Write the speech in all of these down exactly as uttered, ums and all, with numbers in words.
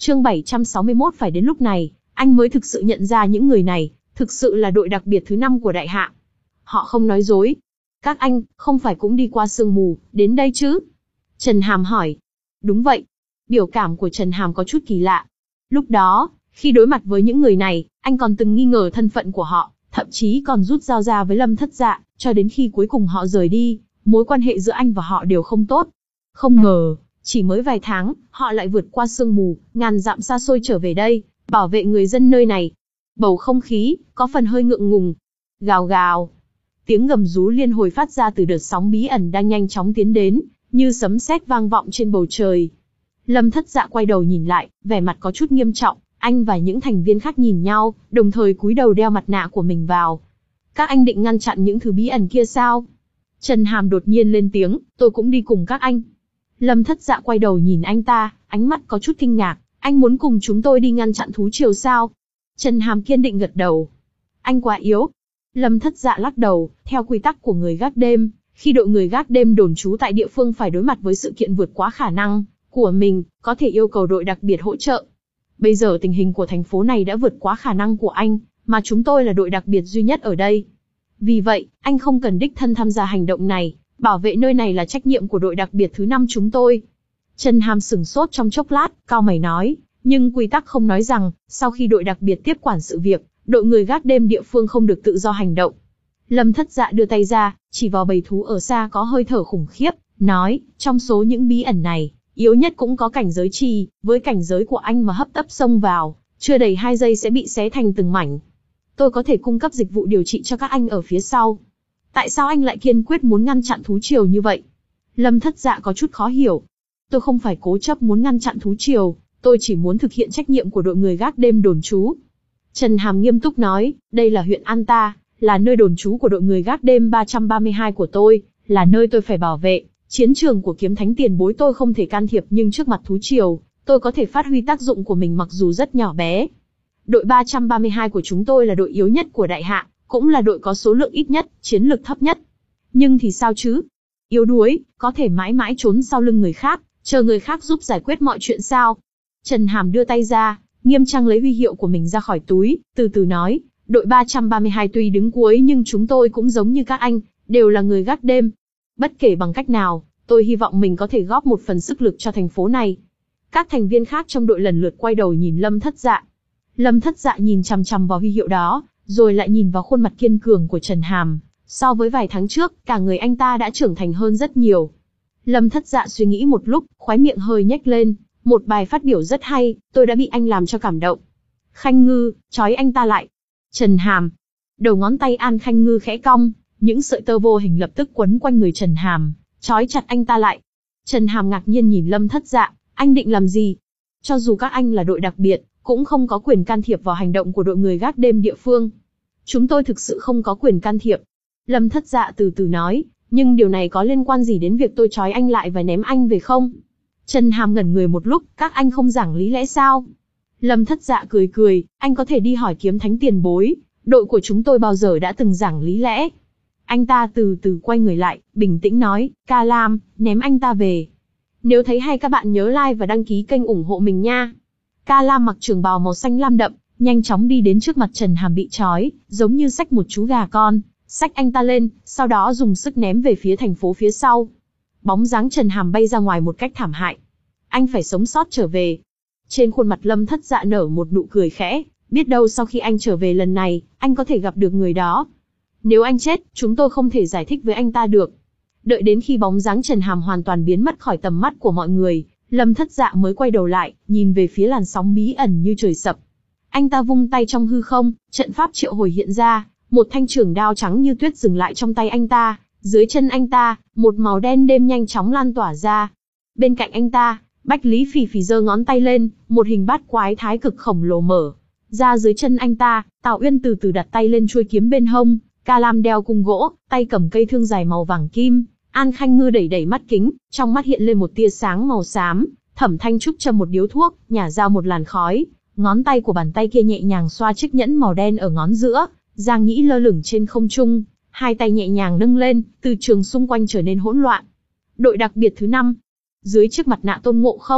Chương bảy trăm sáu mươi mốt. Phải đến lúc này, anh mới thực sự nhận ra những người này, thực sự là đội đặc biệt thứ năm của Đại Hạ. Họ không nói dối. Các anh, không phải cũng đi qua sương mù, đến đây chứ? Trần Hàm hỏi. Đúng vậy. Biểu cảm của Trần Hàm có chút kỳ lạ. Lúc đó, khi đối mặt với những người này, anh còn từng nghi ngờ thân phận của họ, thậm chí còn rút dao ra với Lâm Thất Dạ, cho đến khi cuối cùng họ rời đi, mối quan hệ giữa anh và họ đều không tốt. Không ngờ, chỉ mới vài tháng, họ lại vượt qua sương mù, ngàn dặm xa xôi trở về đây, bảo vệ người dân nơi này. Bầu không khí, có phần hơi ngượng ngùng. Gào gào. Tiếng gầm rú liên hồi phát ra từ đợt sóng bí ẩn đang nhanh chóng tiến đến, như sấm sét vang vọng trên bầu trời. Lâm Thất Dạ quay đầu nhìn lại, vẻ mặt có chút nghiêm trọng, anh và những thành viên khác nhìn nhau, đồng thời cúi đầu đeo mặt nạ của mình vào. Các anh định ngăn chặn những thứ bí ẩn kia sao? Trần Hàm đột nhiên lên tiếng, tôi cũng đi cùng các anh. Lâm Thất Dạ quay đầu nhìn anh ta, ánh mắt có chút kinh ngạc, anh muốn cùng chúng tôi đi ngăn chặn thú triều sao? Trần Hàm kiên định gật đầu. Anh quá yếu. Lâm Thất Dạ lắc đầu, theo quy tắc của người gác đêm, khi đội người gác đêm đồn trú tại địa phương phải đối mặt với sự kiện vượt quá khả năng của mình, có thể yêu cầu đội đặc biệt hỗ trợ. Bây giờ tình hình của thành phố này đã vượt quá khả năng của anh, mà chúng tôi là đội đặc biệt duy nhất ở đây. Vì vậy, anh không cần đích thân tham gia hành động này, bảo vệ nơi này là trách nhiệm của đội đặc biệt thứ năm chúng tôi. Trần Hàm sửng sốt trong chốc lát, cau mày nói, nhưng quy tắc không nói rằng, sau khi đội đặc biệt tiếp quản sự việc, đội người gác đêm địa phương không được tự do hành động. Lâm Thất Dạ đưa tay ra, chỉ vào bầy thú ở xa có hơi thở khủng khiếp, nói, trong số những bí ẩn này, yếu nhất cũng có cảnh giới trì, với cảnh giới của anh mà hấp tấp xông vào, chưa đầy hai giây sẽ bị xé thành từng mảnh. Tôi có thể cung cấp dịch vụ điều trị cho các anh ở phía sau. Tại sao anh lại kiên quyết muốn ngăn chặn thú triều như vậy? Lâm Thất Dạ có chút khó hiểu. Tôi không phải cố chấp muốn ngăn chặn thú triều, tôi chỉ muốn thực hiện trách nhiệm của đội người gác đêm đồn trú. Trần Hàm nghiêm túc nói, đây là huyện An Ta, là nơi đồn trú của đội người gác đêm ba trăm ba mươi hai của tôi, là nơi tôi phải bảo vệ. Chiến trường của kiếm thánh tiền bối tôi không thể can thiệp, nhưng trước mặt thú triều, tôi có thể phát huy tác dụng của mình mặc dù rất nhỏ bé. Đội ba trăm ba mươi hai của chúng tôi là đội yếu nhất của Đại Hạ, cũng là đội có số lượng ít nhất, chiến lực thấp nhất. Nhưng thì sao chứ? Yếu đuối, có thể mãi mãi trốn sau lưng người khác, chờ người khác giúp giải quyết mọi chuyện sao? Trần Hàm đưa tay ra, nghiêm trang lấy huy hiệu của mình ra khỏi túi, từ từ nói, đội ba trăm ba mươi hai tuy đứng cuối nhưng chúng tôi cũng giống như các anh, đều là người gác đêm. Bất kể bằng cách nào, tôi hy vọng mình có thể góp một phần sức lực cho thành phố này. Các thành viên khác trong đội lần lượt quay đầu nhìn Lâm Thất Dạ. Lâm Thất Dạ nhìn chằm chằm vào huy hiệu đó, rồi lại nhìn vào khuôn mặt kiên cường của Trần Hàm. So với vài tháng trước, cả người anh ta đã trưởng thành hơn rất nhiều. Lâm Thất Dạ suy nghĩ một lúc, khóe miệng hơi nhếch lên. Một bài phát biểu rất hay, tôi đã bị anh làm cho cảm động. Khanh Ngư, trói anh ta lại. Trần Hàm. Đầu ngón tay An Khanh Ngư khẽ cong, những sợi tơ vô hình lập tức quấn quanh người Trần Hàm, trói chặt anh ta lại. Trần Hàm ngạc nhiên nhìn Lâm Thất Dạ, anh định làm gì? Cho dù các anh là đội đặc biệt, cũng không có quyền can thiệp vào hành động của đội người gác đêm địa phương. Chúng tôi thực sự không có quyền can thiệp. Lâm Thất Dạ từ từ nói, nhưng điều này có liên quan gì đến việc tôi trói anh lại và ném anh về không? Trần Hàm ngẩn người một lúc, các anh không giảng lý lẽ sao? Lâm Thất Dạ cười cười, anh có thể đi hỏi kiếm thánh tiền bối, đội của chúng tôi bao giờ đã từng giảng lý lẽ. Anh ta từ từ quay người lại, bình tĩnh nói, Ca Lam, ném anh ta về. Nếu thấy hay các bạn nhớ like và đăng ký kênh ủng hộ mình nha. Ca Lam mặc trường bào màu xanh lam đậm, nhanh chóng đi đến trước mặt Trần Hàm bị trói, giống như xách một chú gà con, xách anh ta lên, sau đó dùng sức ném về phía thành phố phía sau. Bóng dáng Trần Hàm bay ra ngoài một cách thảm hại. Anh phải sống sót trở về. Trên khuôn mặt Lâm Thất Dạ nở một nụ cười khẽ, biết đâu sau khi anh trở về lần này, anh có thể gặp được người đó. Nếu anh chết, chúng tôi không thể giải thích với anh ta được. Đợi đến khi bóng dáng Trần Hàm hoàn toàn biến mất khỏi tầm mắt của mọi người, Lâm Thất Dạ mới quay đầu lại, nhìn về phía làn sóng bí ẩn như trời sập. Anh ta vung tay trong hư không, trận pháp triệu hồi hiện ra, một thanh trường đao trắng như tuyết dừng lại trong tay anh ta, dưới chân anh ta, một màu đen đêm nhanh chóng lan tỏa ra. Bên cạnh anh ta, Bách Lý Phì Phì giơ ngón tay lên, một hình bát quái thái cực khổng lồ mở ra dưới chân anh ta. Tào Uyên từ từ đặt tay lên chuôi kiếm bên hông, Ca Lam đeo cung gỗ, tay cầm cây thương dài màu vàng kim. An Khanh Ngư đẩy đẩy mắt kính, trong mắt hiện lên một tia sáng màu xám. Thẩm Thanh Trúc châm một điếu thuốc, nhả ra một làn khói. Ngón tay của bàn tay kia nhẹ nhàng xoa chiếc nhẫn màu đen ở ngón giữa. Giang Nhĩ lơ lửng trên không trung, hai tay nhẹ nhàng nâng lên, từ trường xung quanh trở nên hỗn loạn. Đội đặc biệt thứ năm. Dưới chiếc mặt nạ Tôn Ngộ Không,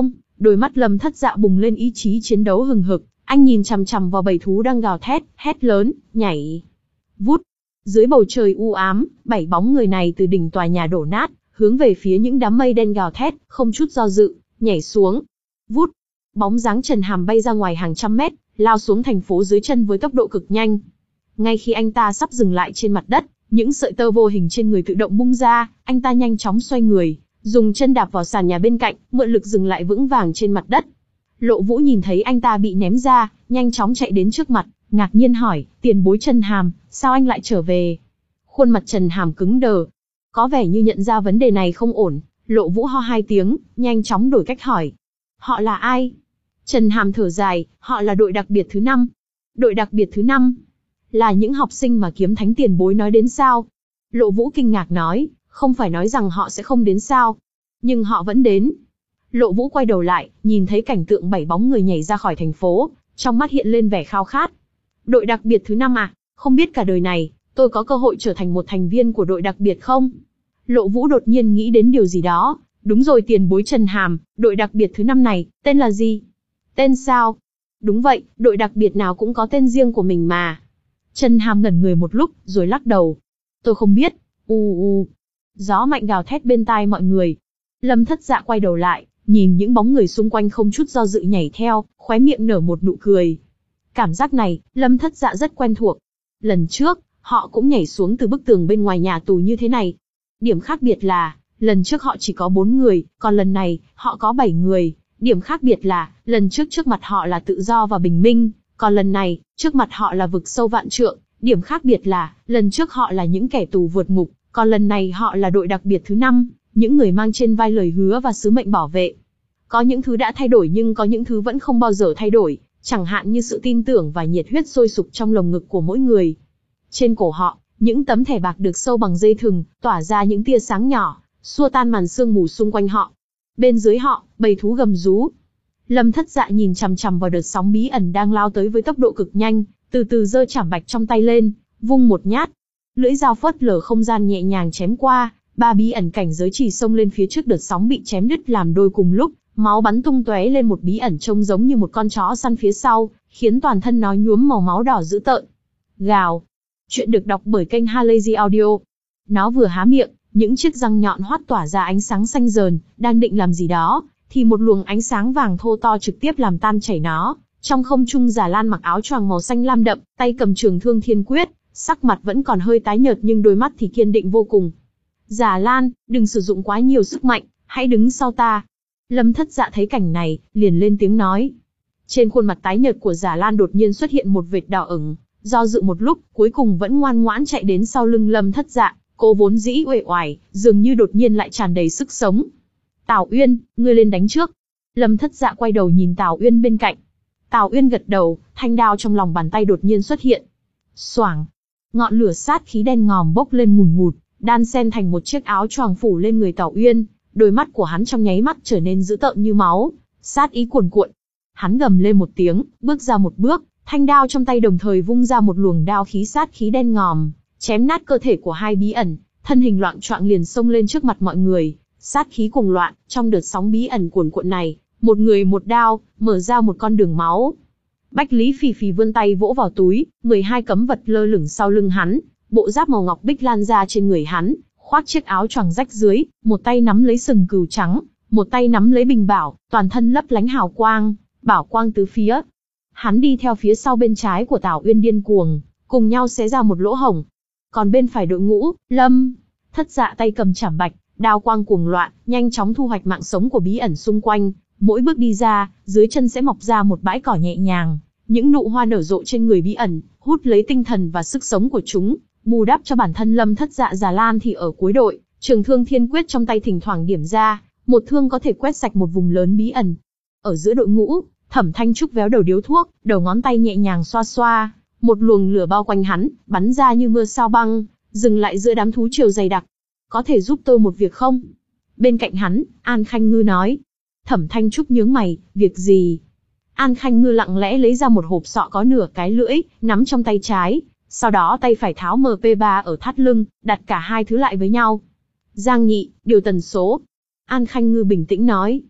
Đôi mắt Lâm Thất Dạ bùng lên ý chí chiến đấu hừng hực, anh nhìn chằm chằm vào bầy thú đang gào thét, hét lớn, nhảy. Vút. Dưới bầu trời u ám, bảy bóng người này từ đỉnh tòa nhà đổ nát, hướng về phía những đám mây đen gào thét, không chút do dự, nhảy xuống. Vút. Bóng dáng Trần Hàm bay ra ngoài hàng trăm mét, lao xuống thành phố dưới chân với tốc độ cực nhanh. Ngay khi anh ta sắp dừng lại trên mặt đất, những sợi tơ vô hình trên người tự động bung ra, anh ta nhanh chóng xoay người, dùng chân đạp vào sàn nhà bên cạnh, mượn lực dừng lại vững vàng trên mặt đất. Lộ Vũ nhìn thấy anh ta bị ném ra, nhanh chóng chạy đến trước mặt, ngạc nhiên hỏi, tiền bối Trần Hàm, sao anh lại trở về? Khuôn mặt Trần Hàm cứng đờ, có vẻ như nhận ra vấn đề này không ổn. Lộ Vũ ho hai tiếng, nhanh chóng đổi cách hỏi, họ là ai? Trần Hàm thở dài, họ là đội đặc biệt thứ năm. Đội đặc biệt thứ năm? Là những học sinh mà Kiếm Thánh tiền bối nói đến sao? Lộ Vũ kinh ngạc nói, không phải nói rằng họ sẽ không đến sao? Nhưng họ vẫn đến. Lộ Vũ quay đầu lại, nhìn thấy cảnh tượng bảy bóng người nhảy ra khỏi thành phố, trong mắt hiện lên vẻ khao khát. Đội đặc biệt thứ năm à? Không biết cả đời này, tôi có cơ hội trở thành một thành viên của đội đặc biệt không? Lộ Vũ đột nhiên nghĩ đến điều gì đó. Đúng rồi tiền bối Trần Hàm, đội đặc biệt thứ năm này, tên là gì? Tên sao? Đúng vậy, đội đặc biệt nào cũng có tên riêng của mình mà. Trần Hàm ngẩn người một lúc, rồi lắc đầu. Tôi không biết. U u. Gió mạnh gào thét bên tai mọi người. Lâm Thất Dạ quay đầu lại, nhìn những bóng người xung quanh không chút do dự nhảy theo, khóe miệng nở một nụ cười. Cảm giác này, Lâm Thất Dạ rất quen thuộc. Lần trước, họ cũng nhảy xuống từ bức tường bên ngoài nhà tù như thế này. Điểm khác biệt là, lần trước họ chỉ có bốn người, còn lần này, họ có bảy người. Điểm khác biệt là, lần trước trước mặt họ là tự do và bình minh, còn lần này, trước mặt họ là vực sâu vạn trượng. Điểm khác biệt là, lần trước họ là những kẻ tù vượt ngục, còn lần này họ là đội đặc biệt thứ năm, những người mang trên vai lời hứa và sứ mệnh bảo vệ. Có những thứ đã thay đổi nhưng có những thứ vẫn không bao giờ thay đổi, chẳng hạn như sự tin tưởng và nhiệt huyết sôi sục trong lồng ngực của mỗi người. Trên cổ họ, những tấm thẻ bạc được sâu bằng dây thừng, tỏa ra những tia sáng nhỏ, xua tan màn sương mù xung quanh họ. Bên dưới họ, bầy thú gầm rú. Lâm Thất Dạ nhìn chằm chằm vào đợt sóng bí ẩn đang lao tới với tốc độ cực nhanh, từ từ giơ chảm bạch trong tay lên, vung một nhát. Lưỡi dao phớt lờ không gian nhẹ nhàng chém qua, ba bí ẩn cảnh giới chỉ xông lên phía trước đợt sóng bị chém đứt làm đôi cùng lúc, máu bắn tung tóe lên một bí ẩn trông giống như một con chó săn phía sau, khiến toàn thân nó nhuốm màu máu đỏ dữ tợn. Gào. Chuyện được đọc bởi kênh Halazy Audio. Nó vừa há miệng, những chiếc răng nhọn hoắt tỏa ra ánh sáng xanh rờn, đang định làm gì đó, thì một luồng ánh sáng vàng thô to trực tiếp làm tan chảy nó. Trong không trung Già Lan mặc áo choàng màu xanh lam đậm, tay cầm trường thương thiên quyết, sắc mặt vẫn còn hơi tái nhợt nhưng đôi mắt thì kiên định vô cùng. Già Lan, đừng sử dụng quá nhiều sức mạnh, hãy đứng sau ta. Lâm Thất Dạ thấy cảnh này, liền lên tiếng nói. Trên khuôn mặt tái nhợt của Già Lan đột nhiên xuất hiện một vệt đỏ ửng, do dự một lúc, cuối cùng vẫn ngoan ngoãn chạy đến sau lưng Lâm Thất Dạ. Cô vốn dĩ uể oải, dường như đột nhiên lại tràn đầy sức sống. Tào Uyên, ngươi lên đánh trước. Lâm Thất Dạ quay đầu nhìn Tào Uyên bên cạnh. Tào Uyên gật đầu, thanh đao trong lòng bàn tay đột nhiên xuất hiện. Xoảng, ngọn lửa sát khí đen ngòm bốc lên ngùn ngụt, đan xen thành một chiếc áo choàng phủ lên người Tào Uyên. Đôi mắt của hắn trong nháy mắt trở nên dữ tợn như máu, sát ý cuồn cuộn. Hắn gầm lên một tiếng, bước ra một bước, thanh đao trong tay đồng thời vung ra một luồng đao khí sát khí đen ngòm, chém nát cơ thể của hai bí ẩn, thân hình loạng choạng liền xông lên trước mặt mọi người, sát khí cuồng loạn, trong đợt sóng bí ẩn cuồn cuộn này, một người một đao, mở ra một con đường máu. Bách Lý Phì Phì vươn tay vỗ vào túi, mười hai cấm vật lơ lửng sau lưng hắn, bộ giáp màu ngọc bích lan ra trên người hắn, khoác chiếc áo choàng rách dưới, một tay nắm lấy sừng cừu trắng, một tay nắm lấy bình bảo, toàn thân lấp lánh hào quang, bảo quang tứ phía. Hắn đi theo phía sau bên trái của Tào Uyên điên cuồng, cùng nhau xé ra một lỗ hổng. Còn bên phải đội ngũ, Lâm Thất Dạ tay cầm chảm bạch, đao quang cuồng loạn, nhanh chóng thu hoạch mạng sống của bí ẩn xung quanh. Mỗi bước đi ra, dưới chân sẽ mọc ra một bãi cỏ nhẹ nhàng, những nụ hoa nở rộ trên người bí ẩn, hút lấy tinh thần và sức sống của chúng, bù đắp cho bản thân Lâm Thất Dạ. Già Lan thì ở cuối đội, trường thương thiên quyết trong tay thỉnh thoảng điểm ra, một thương có thể quét sạch một vùng lớn bí ẩn. Ở giữa đội ngũ, Thẩm Thanh Trúc véo đầu điếu thuốc, đầu ngón tay nhẹ nhàng xoa xoa, một luồng lửa bao quanh hắn, bắn ra như mưa sao băng, dừng lại giữa đám thú triều dày đặc. Có thể giúp tôi một việc không? Bên cạnh hắn, An Khanh Ngư nói. Thẩm Thanh Trúc nhướng mày, việc gì? An Khanh Ngư lặng lẽ lấy ra một hộp sọ có nửa cái lưỡi, nắm trong tay trái, sau đó tay phải tháo em pê ba ở thắt lưng, đặt cả hai thứ lại với nhau. Giang Nhị, điều tần số. An Khanh Ngư bình tĩnh nói.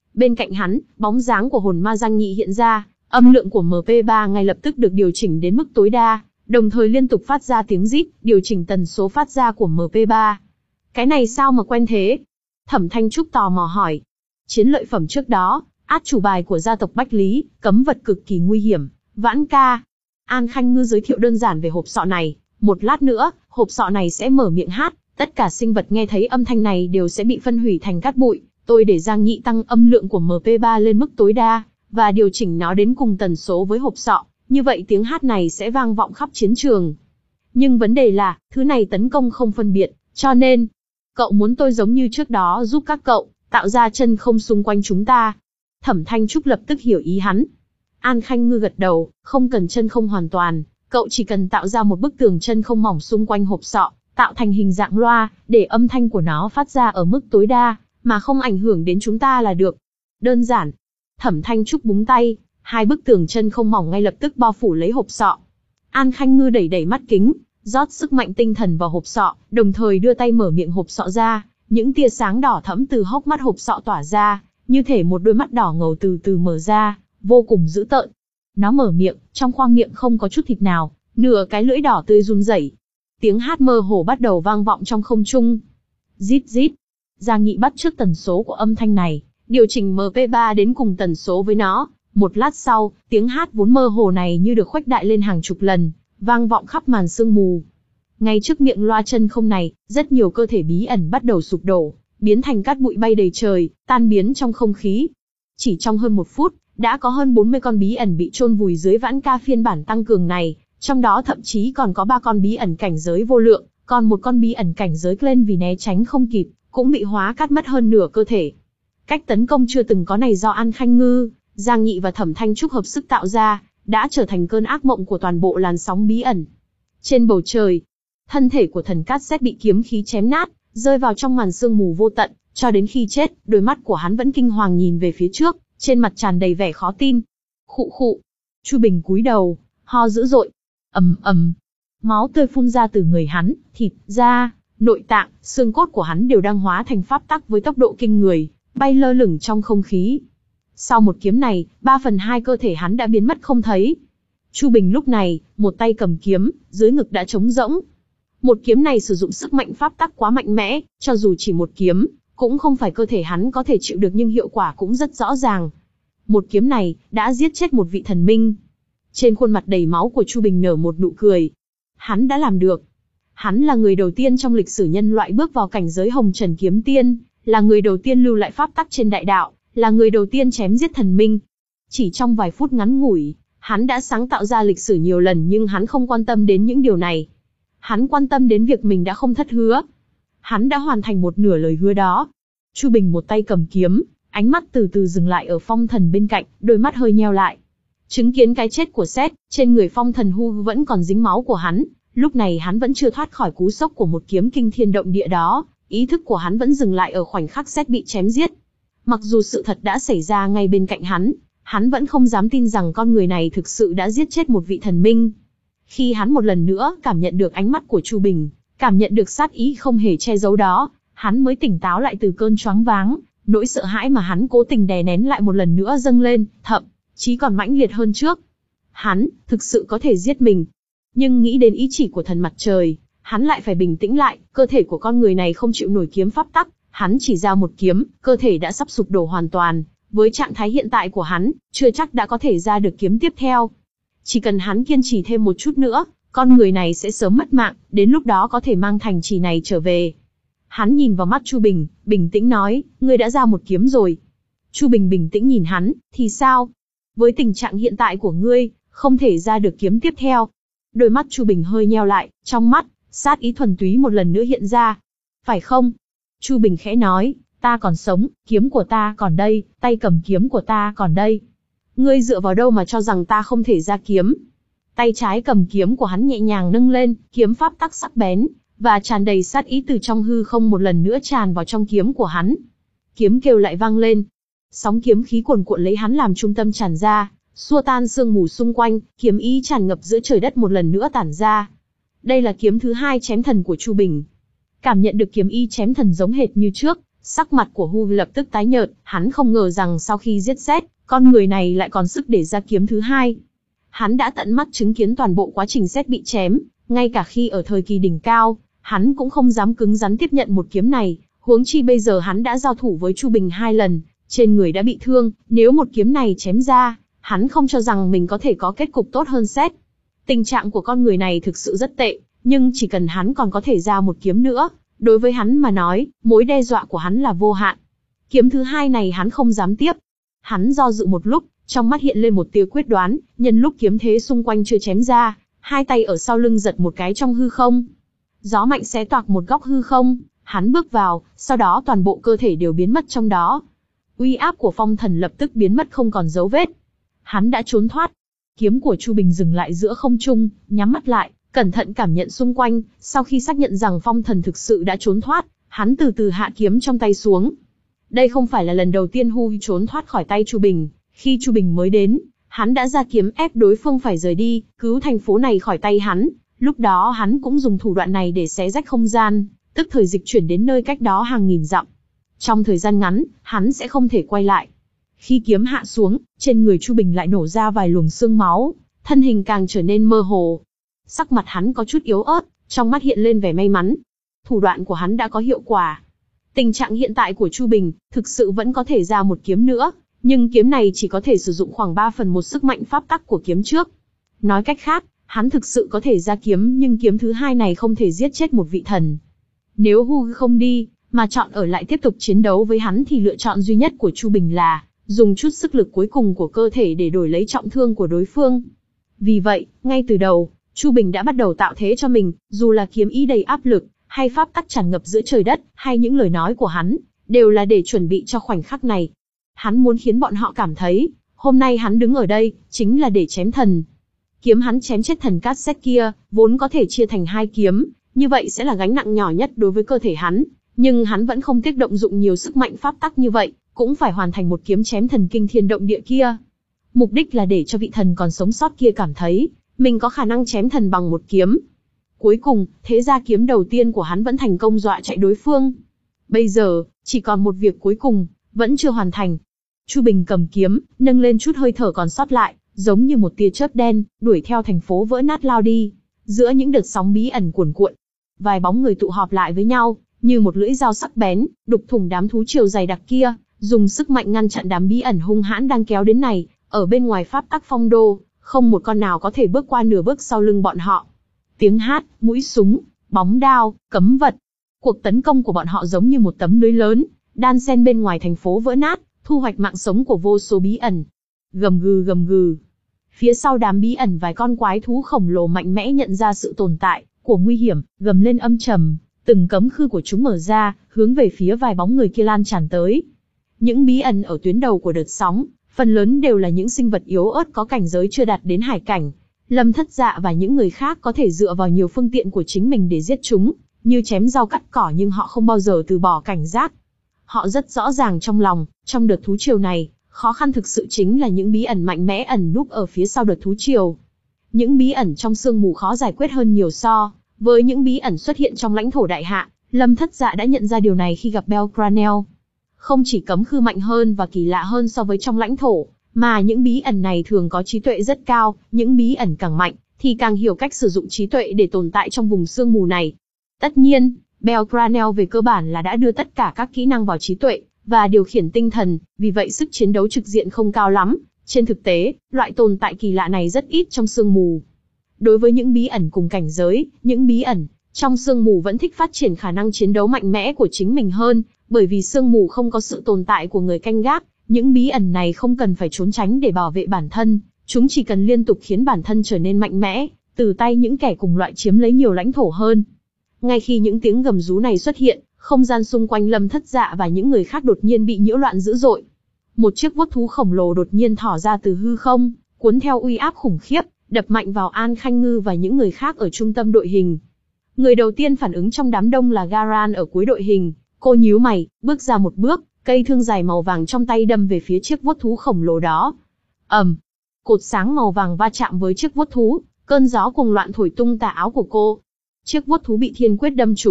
Bên cạnh hắn, bóng dáng của hồn ma Giang Nhị hiện ra, âm lượng của em pê ba ngay lập tức được điều chỉnh đến mức tối đa, đồng thời liên tục phát ra tiếng rít, điều chỉnh tần số phát ra của em pê ba. Cái này sao mà quen thế? Thẩm Thanh Trúc tò mò hỏi. Chiến lợi phẩm trước đó, át chủ bài của gia tộc Bách Lý, cấm vật cực kỳ nguy hiểm, Vãn ca. An Khanh Ngư giới thiệu đơn giản về hộp sọ này, một lát nữa, hộp sọ này sẽ mở miệng hát, tất cả sinh vật nghe thấy âm thanh này đều sẽ bị phân hủy thành cát bụi. Tôi để Giang Nhị tăng âm lượng của em pê ba lên mức tối đa, và điều chỉnh nó đến cùng tần số với hộp sọ, như vậy tiếng hát này sẽ vang vọng khắp chiến trường. Nhưng vấn đề là, thứ này tấn công không phân biệt, cho nên, cậu muốn tôi giống như trước đó giúp các cậu, tạo ra chân không xung quanh chúng ta. Thẩm Thanh Trúc lập tức hiểu ý hắn. An Khanh Ngư gật đầu, không cần chân không hoàn toàn, cậu chỉ cần tạo ra một bức tường chân không mỏng xung quanh hộp sọ, tạo thành hình dạng loa, để âm thanh của nó phát ra ở mức tối đa, mà không ảnh hưởng đến chúng ta là được. Đơn giản. Thẩm Thanh Trúc búng tay, hai bức tường chân không mỏng ngay lập tức bao phủ lấy hộp sọ. An Khanh Ngư đẩy đẩy mắt kính, rót sức mạnh tinh thần vào hộp sọ, đồng thời đưa tay mở miệng hộp sọ ra, những tia sáng đỏ thẫm từ hốc mắt hộp sọ tỏa ra, như thể một đôi mắt đỏ ngầu từ từ mở ra, vô cùng dữ tợn. Nó mở miệng, trong khoang miệng không có chút thịt nào, nửa cái lưỡi đỏ tươi run rẩy. Tiếng hát mơ hồ bắt đầu vang vọng trong không trung. Rít rít. Giang Nhị bắt chước tần số của âm thanh này, điều chỉnh em pê ba đến cùng tần số với nó. Một lát sau, tiếng hát vốn mơ hồ này như được khuếch đại lên hàng chục lần, vang vọng khắp màn sương mù. Ngay trước miệng loa chân không này, rất nhiều cơ thể bí ẩn bắt đầu sụp đổ, biến thành cát bụi bay đầy trời, tan biến trong không khí. Chỉ trong hơn một phút, đã có hơn bốn mươi con bí ẩn bị chôn vùi dưới Vãn ca phiên bản tăng cường này, trong đó thậm chí còn có ba con bí ẩn cảnh giới vô lượng, còn một con bí ẩn cảnh giới lên vì né tránh không kịp, cũng bị hóa cắt mất hơn nửa cơ thể. Cách tấn công chưa từng có này do An Khanh Ngư, Giang Nhị và Thẩm Thanh Trúc hợp sức tạo ra, đã trở thành cơn ác mộng của toàn bộ làn sóng bí ẩn. Trên bầu trời, thân thể của thần cát xét bị kiếm khí chém nát, rơi vào trong màn sương mù vô tận, cho đến khi chết, đôi mắt của hắn vẫn kinh hoàng nhìn về phía trước, trên mặt tràn đầy vẻ khó tin. Khụ khụ. Chu Bình cúi đầu, ho dữ dội. Ầm ầm. Máu tươi phun ra từ người hắn, thịt, da, nội tạng, xương cốt của hắn đều đang hóa thành pháp tắc với tốc độ kinh người, bay lơ lửng trong không khí. Sau một kiếm này, ba phần hai cơ thể hắn đã biến mất không thấy. Chu Bình lúc này, một tay cầm kiếm, dưới ngực đã trống rỗng. Một kiếm này sử dụng sức mạnh pháp tắc quá mạnh mẽ, cho dù chỉ một kiếm, cũng không phải cơ thể hắn có thể chịu được nhưng hiệu quả cũng rất rõ ràng. Một kiếm này, đã giết chết một vị thần minh. Trên khuôn mặt đầy máu của Chu Bình nở một nụ cười. Hắn đã làm được. Hắn là người đầu tiên trong lịch sử nhân loại bước vào cảnh giới Hồng Trần Kiếm Tiên, là người đầu tiên lưu lại pháp tắc trên đại đạo, là người đầu tiên chém giết thần minh. Chỉ trong vài phút ngắn ngủi, hắn đã sáng tạo ra lịch sử nhiều lần nhưng hắn không quan tâm đến những điều này. Hắn quan tâm đến việc mình đã không thất hứa. Hắn đã hoàn thành một nửa lời hứa đó. Chu Bình một tay cầm kiếm, ánh mắt từ từ dừng lại ở phong thần bên cạnh, đôi mắt hơi nheo lại. Chứng kiến cái chết của Sét, trên người phong thần Hu vẫn còn dính máu của hắn. Lúc này hắn vẫn chưa thoát khỏi cú sốc của một kiếm kinh thiên động địa đó, ý thức của hắn vẫn dừng lại ở khoảnh khắc Sét bị chém giết. Mặc dù sự thật đã xảy ra ngay bên cạnh hắn, hắn vẫn không dám tin rằng con người này thực sự đã giết chết một vị thần minh. Khi hắn một lần nữa cảm nhận được ánh mắt của Chu Bình, cảm nhận được sát ý không hề che giấu đó, hắn mới tỉnh táo lại từ cơn choáng váng, nỗi sợ hãi mà hắn cố tình đè nén lại một lần nữa dâng lên, thậm chí còn mãnh liệt hơn trước. Hắn, thực sự có thể giết mình. Nhưng nghĩ đến ý chỉ của thần mặt trời, hắn lại phải bình tĩnh lại, cơ thể của con người này không chịu nổi kiếm pháp tắc, hắn chỉ ra một kiếm, cơ thể đã sắp sụp đổ hoàn toàn, với trạng thái hiện tại của hắn, chưa chắc đã có thể ra được kiếm tiếp theo. Chỉ cần hắn kiên trì thêm một chút nữa, con người này sẽ sớm mất mạng, đến lúc đó có thể mang thành trì này trở về. Hắn nhìn vào mắt Chu Bình, bình tĩnh nói, ngươi đã ra một kiếm rồi. Chu Bình bình tĩnh nhìn hắn, thì sao? Với tình trạng hiện tại của ngươi, không thể ra được kiếm tiếp theo. Đôi mắt Chu Bình hơi nheo lại, trong mắt, sát ý thuần túy một lần nữa hiện ra. Phải không? Chu Bình khẽ nói, ta còn sống, kiếm của ta còn đây, tay cầm kiếm của ta còn đây. Ngươi dựa vào đâu mà cho rằng ta không thể ra kiếm? Tay trái cầm kiếm của hắn nhẹ nhàng nâng lên, kiếm pháp tắc sắc bén, và tràn đầy sát ý từ trong hư không một lần nữa tràn vào trong kiếm của hắn. Kiếm kêu lại vang lên. Sóng kiếm khí cuồn cuộn lấy hắn làm trung tâm tràn ra, xua tan sương mù xung quanh, kiếm ý tràn ngập giữa trời đất một lần nữa tản ra. Đây là kiếm thứ hai chém thần của Chu Bình. Cảm nhận được kiếm ý chém thần giống hệt như trước, Sắc mặt của Hu lập tức tái nhợt, hắn không ngờ rằng sau khi giết Zed, con người này lại còn sức để ra kiếm thứ hai. Hắn đã tận mắt chứng kiến toàn bộ quá trình Zed bị chém, ngay cả khi ở thời kỳ đỉnh cao, hắn cũng không dám cứng rắn tiếp nhận một kiếm này, huống chi bây giờ hắn đã giao thủ với Chu Bình hai lần, trên người đã bị thương, nếu một kiếm này chém ra, hắn không cho rằng mình có thể có kết cục tốt hơn Zed. Tình trạng của con người này thực sự rất tệ, nhưng chỉ cần hắn còn có thể ra một kiếm nữa, đối với hắn mà nói, mối đe dọa của hắn là vô hạn. Kiếm thứ hai này hắn không dám tiếp. Hắn do dự một lúc, trong mắt hiện lên một tia quyết đoán, nhân lúc kiếm thế xung quanh chưa chém ra, hai tay ở sau lưng giật một cái trong hư không. Gió mạnh xé toạc một góc hư không, hắn bước vào, sau đó toàn bộ cơ thể đều biến mất trong đó. Uy áp của phong thần lập tức biến mất không còn dấu vết. Hắn đã trốn thoát. Kiếm của Chu Bình dừng lại giữa không trung, nhắm mắt lại, cẩn thận cảm nhận xung quanh, sau khi xác nhận rằng phong thần thực sự đã trốn thoát, hắn từ từ hạ kiếm trong tay xuống. Đây không phải là lần đầu tiên Hu trốn thoát khỏi tay Chu Bình, khi Chu Bình mới đến, hắn đã ra kiếm ép đối phương phải rời đi, cứu thành phố này khỏi tay hắn, lúc đó hắn cũng dùng thủ đoạn này để xé rách không gian, tức thời dịch chuyển đến nơi cách đó hàng nghìn dặm. Trong thời gian ngắn, hắn sẽ không thể quay lại. Khi kiếm hạ xuống, trên người Chu Bình lại nổ ra vài luồng xương máu, thân hình càng trở nên mơ hồ. Sắc mặt hắn có chút yếu ớt, trong mắt hiện lên vẻ may mắn. Thủ đoạn của hắn đã có hiệu quả. Tình trạng hiện tại của Chu Bình, thực sự vẫn có thể ra một kiếm nữa, nhưng kiếm này chỉ có thể sử dụng khoảng ba phần một sức mạnh pháp tắc của kiếm trước. Nói cách khác, hắn thực sự có thể ra kiếm nhưng kiếm thứ hai này không thể giết chết một vị thần. Nếu Hu không đi, mà chọn ở lại tiếp tục chiến đấu với hắn thì lựa chọn duy nhất của Chu Bình là dùng chút sức lực cuối cùng của cơ thể để đổi lấy trọng thương của đối phương. Vì vậy, ngay từ đầu, Chu Bình đã bắt đầu tạo thế cho mình, dù là kiếm ý đầy áp lực, hay pháp tắc tràn ngập giữa trời đất, hay những lời nói của hắn, đều là để chuẩn bị cho khoảnh khắc này. Hắn muốn khiến bọn họ cảm thấy, hôm nay hắn đứng ở đây, chính là để chém thần. Kiếm hắn chém chết thần cát xét kia, vốn có thể chia thành hai kiếm, như vậy sẽ là gánh nặng nhỏ nhất đối với cơ thể hắn, nhưng hắn vẫn không tiếc động dụng nhiều sức mạnh pháp tắc như vậy, cũng phải hoàn thành một kiếm chém thần kinh thiên động địa kia. Mục đích là để cho vị thần còn sống sót kia cảm thấy, mình có khả năng chém thần bằng một kiếm. Cuối cùng, thế ra kiếm đầu tiên của hắn vẫn thành công dọa chạy đối phương. Bây giờ, chỉ còn một việc cuối cùng, vẫn chưa hoàn thành. Chu Bình cầm kiếm, nâng lên chút hơi thở còn sót lại, giống như một tia chớp đen, đuổi theo thành phố vỡ nát lao đi. Giữa những đợt sóng bí ẩn cuồn cuộn, vài bóng người tụ họp lại với nhau, như một lưỡi dao sắc bén, đục thủng đám thú triều dày đặc kia, dùng sức mạnh ngăn chặn đám bí ẩn hung hãn đang kéo đến này. Ở bên ngoài pháp tắc phong đô, không một con nào có thể bước qua nửa bước sau lưng bọn họ. Tiếng hát, mũi súng, bóng đao, cấm vật. Cuộc tấn công của bọn họ giống như một tấm lưới lớn, đan xen bên ngoài thành phố vỡ nát, thu hoạch mạng sống của vô số bí ẩn. Gầm gừ gầm gừ. Phía sau đám bí ẩn vài con quái thú khổng lồ mạnh mẽ nhận ra sự tồn tại của nguy hiểm, gầm lên âm trầm, từng cấm khư của chúng mở ra, hướng về phía vài bóng người kia lan tràn tới. Những bí ẩn ở tuyến đầu của đợt sóng, phần lớn đều là những sinh vật yếu ớt có cảnh giới chưa đạt đến hải cảnh. Lâm Thất Dạ và những người khác có thể dựa vào nhiều phương tiện của chính mình để giết chúng, như chém rau cắt cỏ, nhưng họ không bao giờ từ bỏ cảnh giác. Họ rất rõ ràng trong lòng, trong đợt thú triều này, khó khăn thực sự chính là những bí ẩn mạnh mẽ ẩn núp ở phía sau đợt thú triều. Những bí ẩn trong sương mù khó giải quyết hơn nhiều so với những bí ẩn xuất hiện trong lãnh thổ đại hạ. Lâm Thất Dạ đã nhận ra điều này khi gặp Belgranel. Không chỉ cấm khư mạnh hơn và kỳ lạ hơn so với trong lãnh thổ, mà những bí ẩn này thường có trí tuệ rất cao, những bí ẩn càng mạnh, thì càng hiểu cách sử dụng trí tuệ để tồn tại trong vùng sương mù này. Tất nhiên, Belgranel về cơ bản là đã đưa tất cả các kỹ năng vào trí tuệ, và điều khiển tinh thần, vì vậy sức chiến đấu trực diện không cao lắm. Trên thực tế, loại tồn tại kỳ lạ này rất ít trong sương mù. Đối với những bí ẩn cùng cảnh giới, những bí ẩn trong sương mù vẫn thích phát triển khả năng chiến đấu mạnh mẽ của chính mình hơn, bởi vì sương mù không có sự tồn tại của người canh gác. Những bí ẩn này không cần phải trốn tránh để bảo vệ bản thân, chúng chỉ cần liên tục khiến bản thân trở nên mạnh mẽ, từ tay những kẻ cùng loại chiếm lấy nhiều lãnh thổ hơn. Ngay khi những tiếng gầm rú này xuất hiện, không gian xung quanh Lâm Thất Dạ và những người khác đột nhiên bị nhiễu loạn dữ dội. Một chiếc vuốt thú khổng lồ đột nhiên thỏ ra từ hư không, cuốn theo uy áp khủng khiếp, đập mạnh vào An Khanh Ngư và những người khác ở trung tâm đội hình. Người đầu tiên phản ứng trong đám đông là Garan ở cuối đội hình. Cô nhíu mày, bước ra một bước, cây thương dài màu vàng trong tay đâm về phía chiếc vuốt thú khổng lồ đó. ầm, um, cột sáng màu vàng va chạm với chiếc vuốt thú, cơn gió cuồng loạn thổi tung tà áo của cô. Chiếc vuốt thú bị thiên quyết đâm trúng,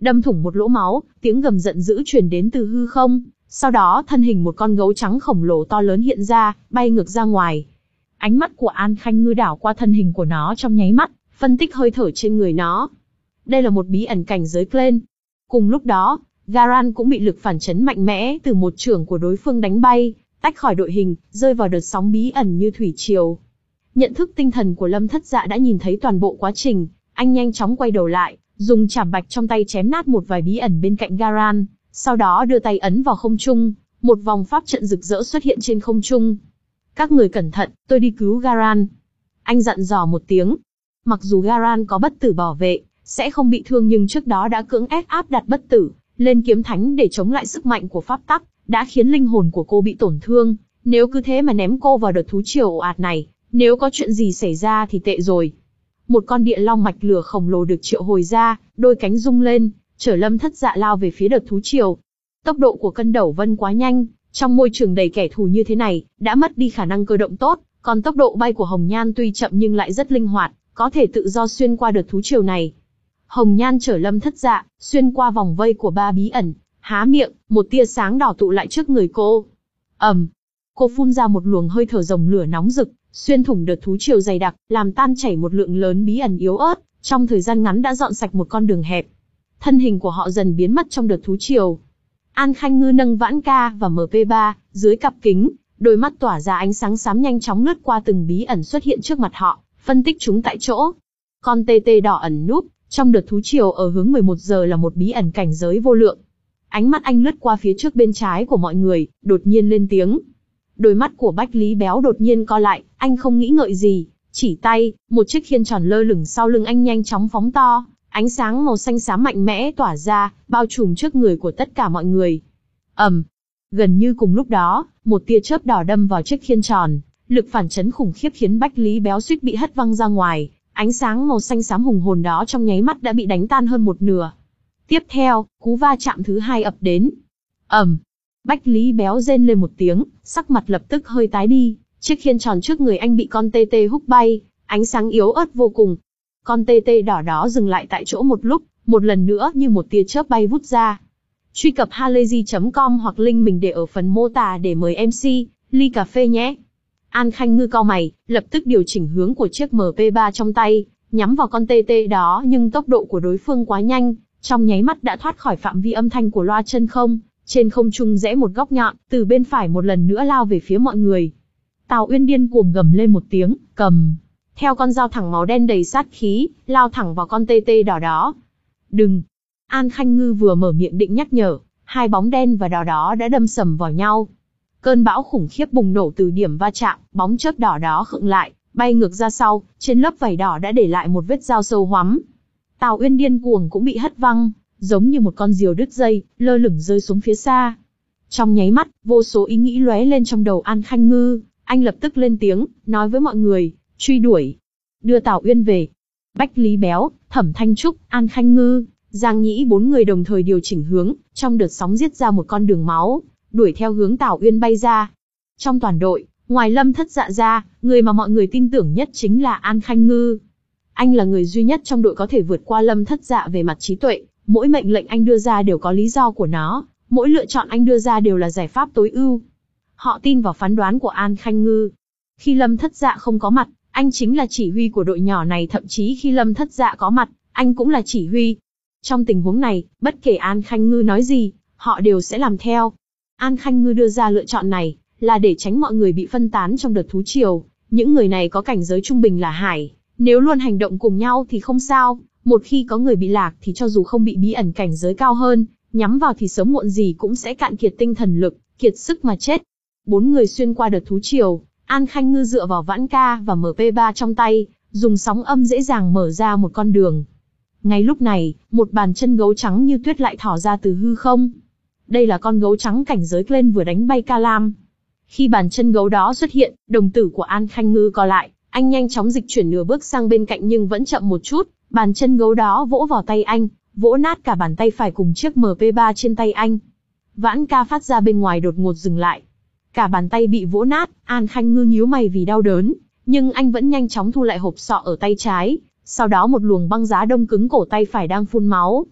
đâm thủng một lỗ máu, tiếng gầm giận dữ truyền đến từ hư không, sau đó thân hình một con gấu trắng khổng lồ to lớn hiện ra, bay ngược ra ngoài. Ánh mắt của An Khanh Ngư đảo qua thân hình của nó trong nháy mắt, phân tích hơi thở trên người nó. Đây là một bí ẩn cảnh giới Glen. Cùng lúc đó, Garan cũng bị lực phản chấn mạnh mẽ từ một chưởng của đối phương đánh bay, tách khỏi đội hình, rơi vào đợt sóng bí ẩn như thủy triều. Nhận thức tinh thần của Lâm Thất Dạ đã nhìn thấy toàn bộ quá trình, anh nhanh chóng quay đầu lại, dùng chảm bạch trong tay chém nát một vài bí ẩn bên cạnh Garan, sau đó đưa tay ấn vào không trung, một vòng pháp trận rực rỡ xuất hiện trên không trung. Các người cẩn thận, tôi đi cứu Garan. Anh dặn dò một tiếng. Mặc dù Garan có bất tử bảo vệ, sẽ không bị thương nhưng trước đó đã cưỡng ép áp đặt bất tử lên kiếm thánh để chống lại sức mạnh của pháp tắc, đã khiến linh hồn của cô bị tổn thương. Nếu cứ thế mà ném cô vào đợt thú triều ồ ạt này, nếu có chuyện gì xảy ra thì tệ rồi. Một con địa long mạch lửa khổng lồ được triệu hồi ra, đôi cánh rung lên, chở Lâm Thất Dạ lao về phía đợt thú triều. Tốc độ của cân đẩu vân quá nhanh, trong môi trường đầy kẻ thù như thế này, đã mất đi khả năng cơ động tốt, còn tốc độ bay của Hồng Nhan tuy chậm nhưng lại rất linh hoạt, có thể tự do xuyên qua đợt thú triều này. Hồng Nhan chở Lâm Thất Dạ, xuyên qua vòng vây của ba bí ẩn, há miệng, một tia sáng đỏ tụ lại trước người cô. ầm, um, cô phun ra một luồng hơi thở rồng lửa nóng rực, xuyên thủng đợt thú triều dày đặc, làm tan chảy một lượng lớn bí ẩn yếu ớt, trong thời gian ngắn đã dọn sạch một con đường hẹp. Thân hình của họ dần biến mất trong đợt thú triều. An Khanh Ngư nâng Vãn Ca và em pê ba, dưới cặp kính, đôi mắt tỏa ra ánh sáng xám nhanh chóng lướt qua từng bí ẩn xuất hiện trước mặt họ, phân tích chúng tại chỗ. Con tê tê đỏ ẩn núp, trong đợt thú triều ở hướng mười một giờ là một bí ẩn cảnh giới vô lượng. Ánh mắt anh lướt qua phía trước bên trái của mọi người, đột nhiên lên tiếng. Đôi mắt của Bách Lý Béo đột nhiên co lại, anh không nghĩ ngợi gì, chỉ tay, một chiếc khiên tròn lơ lửng sau lưng anh nhanh chóng phóng to, ánh sáng màu xanh xám mạnh mẽ tỏa ra, bao trùm trước người của tất cả mọi người. ầm, um, gần như cùng lúc đó, một tia chớp đỏ đâm vào chiếc khiên tròn, lực phản chấn khủng khiếp khiến Bách Lý Béo suýt bị hất văng ra ngoài, ánh sáng màu xanh xám hùng hồn đó trong nháy mắt đã bị đánh tan hơn một nửa. Tiếp theo, cú va chạm thứ hai ập đến. ầm, um, Bách Lý Béo rên lên một tiếng, sắc mặt lập tức hơi tái đi, chiếc khiên tròn trước người anh bị con tê tê húc bay, ánh sáng yếu ớt vô cùng. Con tê tê đỏ đó dừng lại tại chỗ một lúc, một lần nữa như một tia chớp bay vút ra. Truy cập halayzi chấm com hoặc link mình để ở phần mô tả để mời em xê, ly cà phê nhé. An Khanh Ngư cau mày, lập tức điều chỉnh hướng của chiếc em pê ba trong tay, nhắm vào con tê tê đó nhưng tốc độ của đối phương quá nhanh, trong nháy mắt đã thoát khỏi phạm vi âm thanh của loa chân không. Trên không trung rẽ một góc nhọn, từ bên phải một lần nữa lao về phía mọi người. Tào Uyên điên cuồng gầm lên một tiếng, cầm theo con dao thẳng màu đen đầy sát khí, lao thẳng vào con tê tê đỏ đó. Đừng! An Khanh Ngư vừa mở miệng định nhắc nhở, hai bóng đen và đỏ đó đã đâm sầm vào nhau. Cơn bão khủng khiếp bùng nổ từ điểm va chạm, bóng chớp đỏ đó khựng lại, bay ngược ra sau, trên lớp vảy đỏ đã để lại một vết dao sâu hoắm. Tào Uyên điên cuồng cũng bị hất văng, giống như một con diều đứt dây, lơ lửng rơi xuống phía xa. Trong nháy mắt, vô số ý nghĩ lóe lên trong đầu An Khanh Ngư, anh lập tức lên tiếng, nói với mọi người, truy đuổi, đưa Tào Uyên về. Bách Lý Béo, Thẩm Thanh Trúc, An Khanh Ngư, Giang Nhĩ bốn người đồng thời điều chỉnh hướng, trong đợt sóng giết ra một con đường máu, đuổi theo hướng Tào Uyên bay ra. Trong toàn đội, ngoài Lâm Thất Dạ ra, người mà mọi người tin tưởng nhất chính là An Khanh Ngư. Anh là người duy nhất trong đội có thể vượt qua Lâm Thất Dạ về mặt trí tuệ. Mỗi mệnh lệnh anh đưa ra đều có lý do của nó, mỗi lựa chọn anh đưa ra đều là giải pháp tối ưu. Họ tin vào phán đoán của An Khanh Ngư. Khi Lâm Thất Dạ không có mặt, anh chính là chỉ huy của đội nhỏ này, thậm chí khi Lâm Thất Dạ có mặt, anh cũng là chỉ huy. Trong tình huống này, bất kể An Khanh Ngư nói gì, họ đều sẽ làm theo. An Khanh Ngư đưa ra lựa chọn này, là để tránh mọi người bị phân tán trong đợt thú triều. Những người này có cảnh giới trung bình là hải, nếu luôn hành động cùng nhau thì không sao. Một khi có người bị lạc thì cho dù không bị bí ẩn cảnh giới cao hơn, nhắm vào thì sớm muộn gì cũng sẽ cạn kiệt tinh thần lực, kiệt sức mà chết. Bốn người xuyên qua đợt thú triều, An Khanh Ngư dựa vào Vãn Ca và em pê ba trong tay, dùng sóng âm dễ dàng mở ra một con đường. Ngay lúc này, một bàn chân gấu trắng như tuyết lại thỏ ra từ hư không. Đây là con gấu trắng cảnh giới Glen vừa đánh bay Ca Lam. Khi bàn chân gấu đó xuất hiện, đồng tử của An Khanh Ngư co lại, anh nhanh chóng dịch chuyển nửa bước sang bên cạnh nhưng vẫn chậm một chút. Bàn chân gấu đó vỗ vào tay anh, vỗ nát cả bàn tay phải cùng chiếc em pê ba trên tay anh. Vãn Ca phát ra bên ngoài đột ngột dừng lại. Cả bàn tay bị vỗ nát, An Khanh Ngư nhíu mày vì đau đớn, nhưng anh vẫn nhanh chóng thu lại hộp sọ ở tay trái, sau đó một luồng băng giá đông cứng cổ tay phải đang phun máu.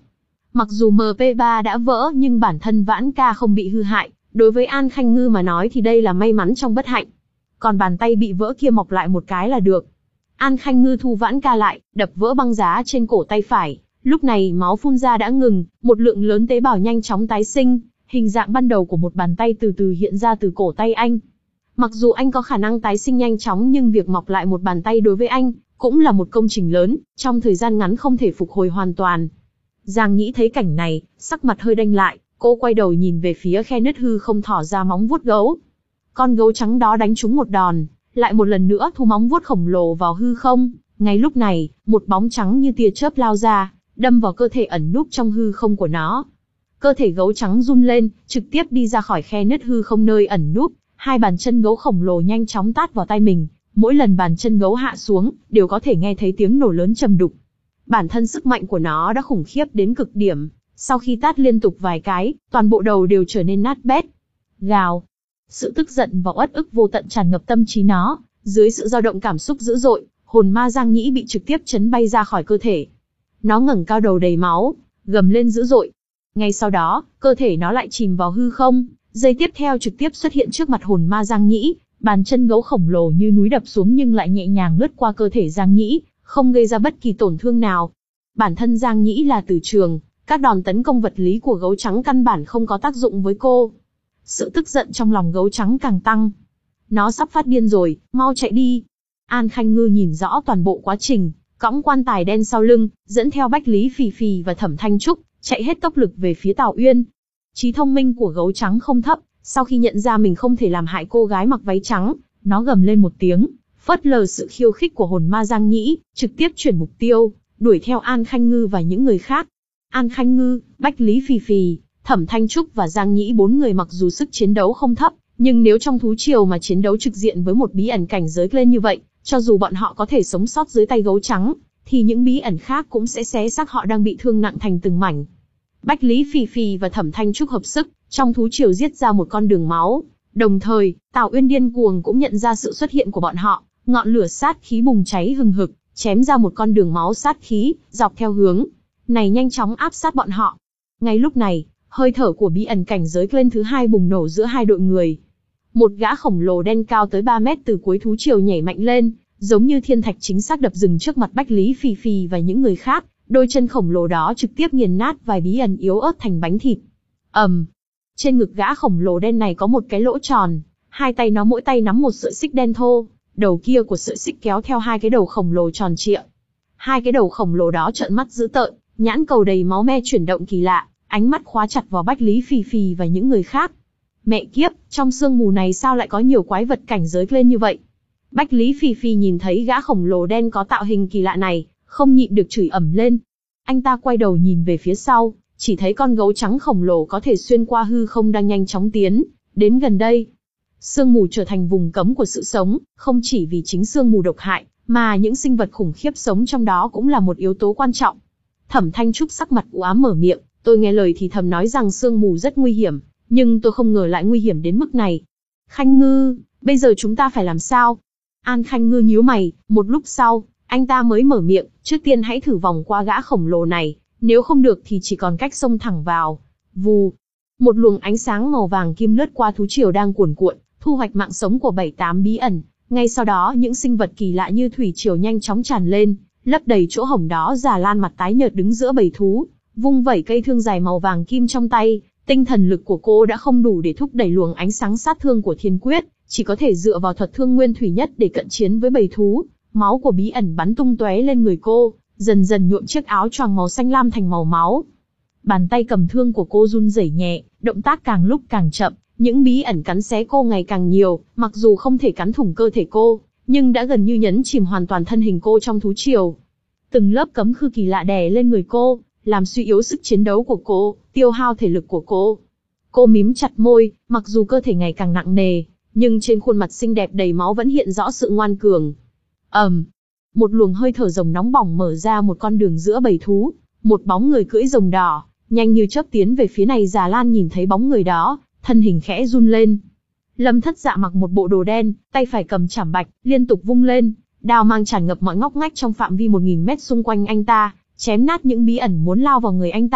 Mặc dù em pê ba đã vỡ nhưng bản thân Vãn Ca không bị hư hại, đối với An Khanh Ngư mà nói thì đây là may mắn trong bất hạnh. Còn bàn tay bị vỡ kia mọc lại một cái là được. An Khanh Ngư thu Vãn Ca lại, đập vỡ băng giá trên cổ tay phải. Lúc này máu phun ra đã ngừng, một lượng lớn tế bào nhanh chóng tái sinh, hình dạng ban đầu của một bàn tay từ từ hiện ra từ cổ tay anh. Mặc dù anh có khả năng tái sinh nhanh chóng nhưng việc mọc lại một bàn tay đối với anh cũng là một công trình lớn, trong thời gian ngắn không thể phục hồi hoàn toàn. Giang Nhĩ thấy cảnh này, sắc mặt hơi đanh lại, cô quay đầu nhìn về phía khe nứt hư không thỏ ra móng vuốt gấu. Con gấu trắng đó đánh trúng một đòn, lại một lần nữa thu móng vuốt khổng lồ vào hư không. Ngay lúc này, một bóng trắng như tia chớp lao ra, đâm vào cơ thể ẩn núp trong hư không của nó. Cơ thể gấu trắng run lên, trực tiếp đi ra khỏi khe nứt hư không nơi ẩn núp. Hai bàn chân gấu khổng lồ nhanh chóng tát vào tay mình. Mỗi lần bàn chân gấu hạ xuống, đều có thể nghe thấy tiếng nổ lớn trầm đục. Bản thân sức mạnh của nó đã khủng khiếp đến cực điểm. Sau khi tát liên tục vài cái, toàn bộ đầu đều trở nên nát bét. Gào. Sự tức giận và uất ức vô tận tràn ngập tâm trí nó. Dưới sự dao động cảm xúc dữ dội, hồn ma Giang Nhĩ bị trực tiếp chấn bay ra khỏi cơ thể. Nó ngẩng cao đầu đầy máu, gầm lên dữ dội. Ngay sau đó, cơ thể nó lại chìm vào hư không. Giây tiếp theo trực tiếp xuất hiện trước mặt hồn ma Giang Nhĩ. Bàn chân gấu khổng lồ như núi đập xuống nhưng lại nhẹ nhàng lướt qua cơ thể Giang Nhĩ, không gây ra bất kỳ tổn thương nào. Bản thân Giang Nhĩ là tử trường, các đòn tấn công vật lý của gấu trắng căn bản không có tác dụng với cô. Sự tức giận trong lòng gấu trắng càng tăng. Nó sắp phát điên rồi, mau chạy đi. An Khanh Ngư nhìn rõ toàn bộ quá trình, cõng quan tài đen sau lưng, dẫn theo Bách Lý Phì Phì và Thẩm Thanh Trúc, chạy hết tốc lực về phía Tào Uyên. Trí thông minh của gấu trắng không thấp, sau khi nhận ra mình không thể làm hại cô gái mặc váy trắng, nó gầm lên một tiếng, phớt lờ sự khiêu khích của hồn ma Giang Nhĩ, trực tiếp chuyển mục tiêu, đuổi theo An Khanh Ngư và những người khác. An Khanh Ngư, Bách Lý Phì Phì, Thẩm Thanh Trúc và Giang Nhĩ bốn người mặc dù sức chiến đấu không thấp, nhưng nếu trong thú triều mà chiến đấu trực diện với một bí ẩn cảnh giới lên như vậy, cho dù bọn họ có thể sống sót dưới tay gấu trắng, thì những bí ẩn khác cũng sẽ xé xác họ đang bị thương nặng thành từng mảnh. Bách Lý Phì Phì và Thẩm Thanh Trúc hợp sức, trong thú triều giết ra một con đường máu. Đồng thời, Tào Uyên điên cuồng cũng nhận ra sự xuất hiện của bọn họ, ngọn lửa sát khí bùng cháy hừng hực, chém ra một con đường máu sát khí, dọc theo hướng này nhanh chóng áp sát bọn họ. Ngay lúc này, hơi thở của bí ẩn cảnh giới lên thứ hai bùng nổ giữa hai đội người. Một gã khổng lồ đen cao tới ba mét từ cuối thú triều nhảy mạnh lên, giống như thiên thạch chính xác đập dừng trước mặt Bách Lý Phì Phì và những người khác. Đôi chân khổng lồ đó trực tiếp nghiền nát vài bí ẩn yếu ớt thành bánh thịt. ầm, um, trên ngực gã khổng lồ đen này có một cái lỗ tròn, hai tay nó mỗi tay nắm một sợi xích đen thô, đầu kia của sợi xích kéo theo hai cái đầu khổng lồ tròn trịa. Hai cái đầu khổng lồ đó trợn mắt dữ tợn, nhãn cầu đầy máu me chuyển động kỳ lạ, ánh mắt khóa chặt vào Bách Lý Phì Phì và những người khác. Mẹ kiếp, trong sương mù này sao lại có nhiều quái vật cảnh giới lên như vậy? Bách Lý Phì Phì nhìn thấy gã khổng lồ đen có tạo hình kỳ lạ này, không nhịn được chửi ầm lên. Anh ta quay đầu nhìn về phía sau, chỉ thấy con gấu trắng khổng lồ có thể xuyên qua hư không đang nhanh chóng tiến đến gần đây. Sương mù trở thành vùng cấm của sự sống, không chỉ vì chính sương mù độc hại, mà những sinh vật khủng khiếp sống trong đó cũng là một yếu tố quan trọng. Thẩm Thanh Trúc sắc mặt u ám mở miệng, tôi nghe lời thì thầm nói rằng sương mù rất nguy hiểm, nhưng tôi không ngờ lại nguy hiểm đến mức này. Khanh Ngư, bây giờ chúng ta phải làm sao? An Khanh Ngư nhíu mày, một lúc sau, anh ta mới mở miệng, trước tiên hãy thử vòng qua gã khổng lồ này, nếu không được thì chỉ còn cách xông thẳng vào. Vù, một luồng ánh sáng màu vàng kim lướt qua thú triều đang cuồn cuộn, thu hoạch mạng sống của bảy tám bí ẩn. Ngay sau đó những sinh vật kỳ lạ như thủy triều nhanh chóng tràn lên, lấp đầy chỗ hổng đó. Già Lan mặt tái nhợt đứng giữa bầy thú, vung vẩy cây thương dài màu vàng kim trong tay. Tinh thần lực của cô đã không đủ để thúc đẩy luồng ánh sáng sát thương của thiên quyết, chỉ có thể dựa vào thuật thương nguyên thủy nhất để cận chiến với bầy thú. Máu của bí ẩn bắn tung tóe lên người cô, dần dần nhuộm chiếc áo choàng màu xanh lam thành màu máu. Bàn tay cầm thương của cô run rẩy nhẹ, động tác càng lúc càng chậm, những bí ẩn cắn xé cô ngày càng nhiều, mặc dù không thể cắn thủng cơ thể cô, nhưng đã gần như nhấn chìm hoàn toàn thân hình cô trong thú triều. Từng lớp cấm khư kỳ lạ đè lên người cô, làm suy yếu sức chiến đấu của cô, tiêu hao thể lực của cô. Cô mím chặt môi, mặc dù cơ thể ngày càng nặng nề, nhưng trên khuôn mặt xinh đẹp đầy máu vẫn hiện rõ sự ngoan cường. ầm, um, một luồng hơi thở rồng nóng bỏng mở ra một con đường giữa bầy thú, một bóng người cưỡi rồng đỏ, nhanh như chớp tiến về phía này. Già Lan nhìn thấy bóng người đó, thân hình khẽ run lên. Lâm Thất Dạ mặc một bộ đồ đen, tay phải cầm chảm bạch, liên tục vung lên, đao mang tràn ngập mọi ngóc ngách trong phạm vi một nghìn mét xung quanh anh ta, chém nát những bí ẩn muốn lao vào người anh ta.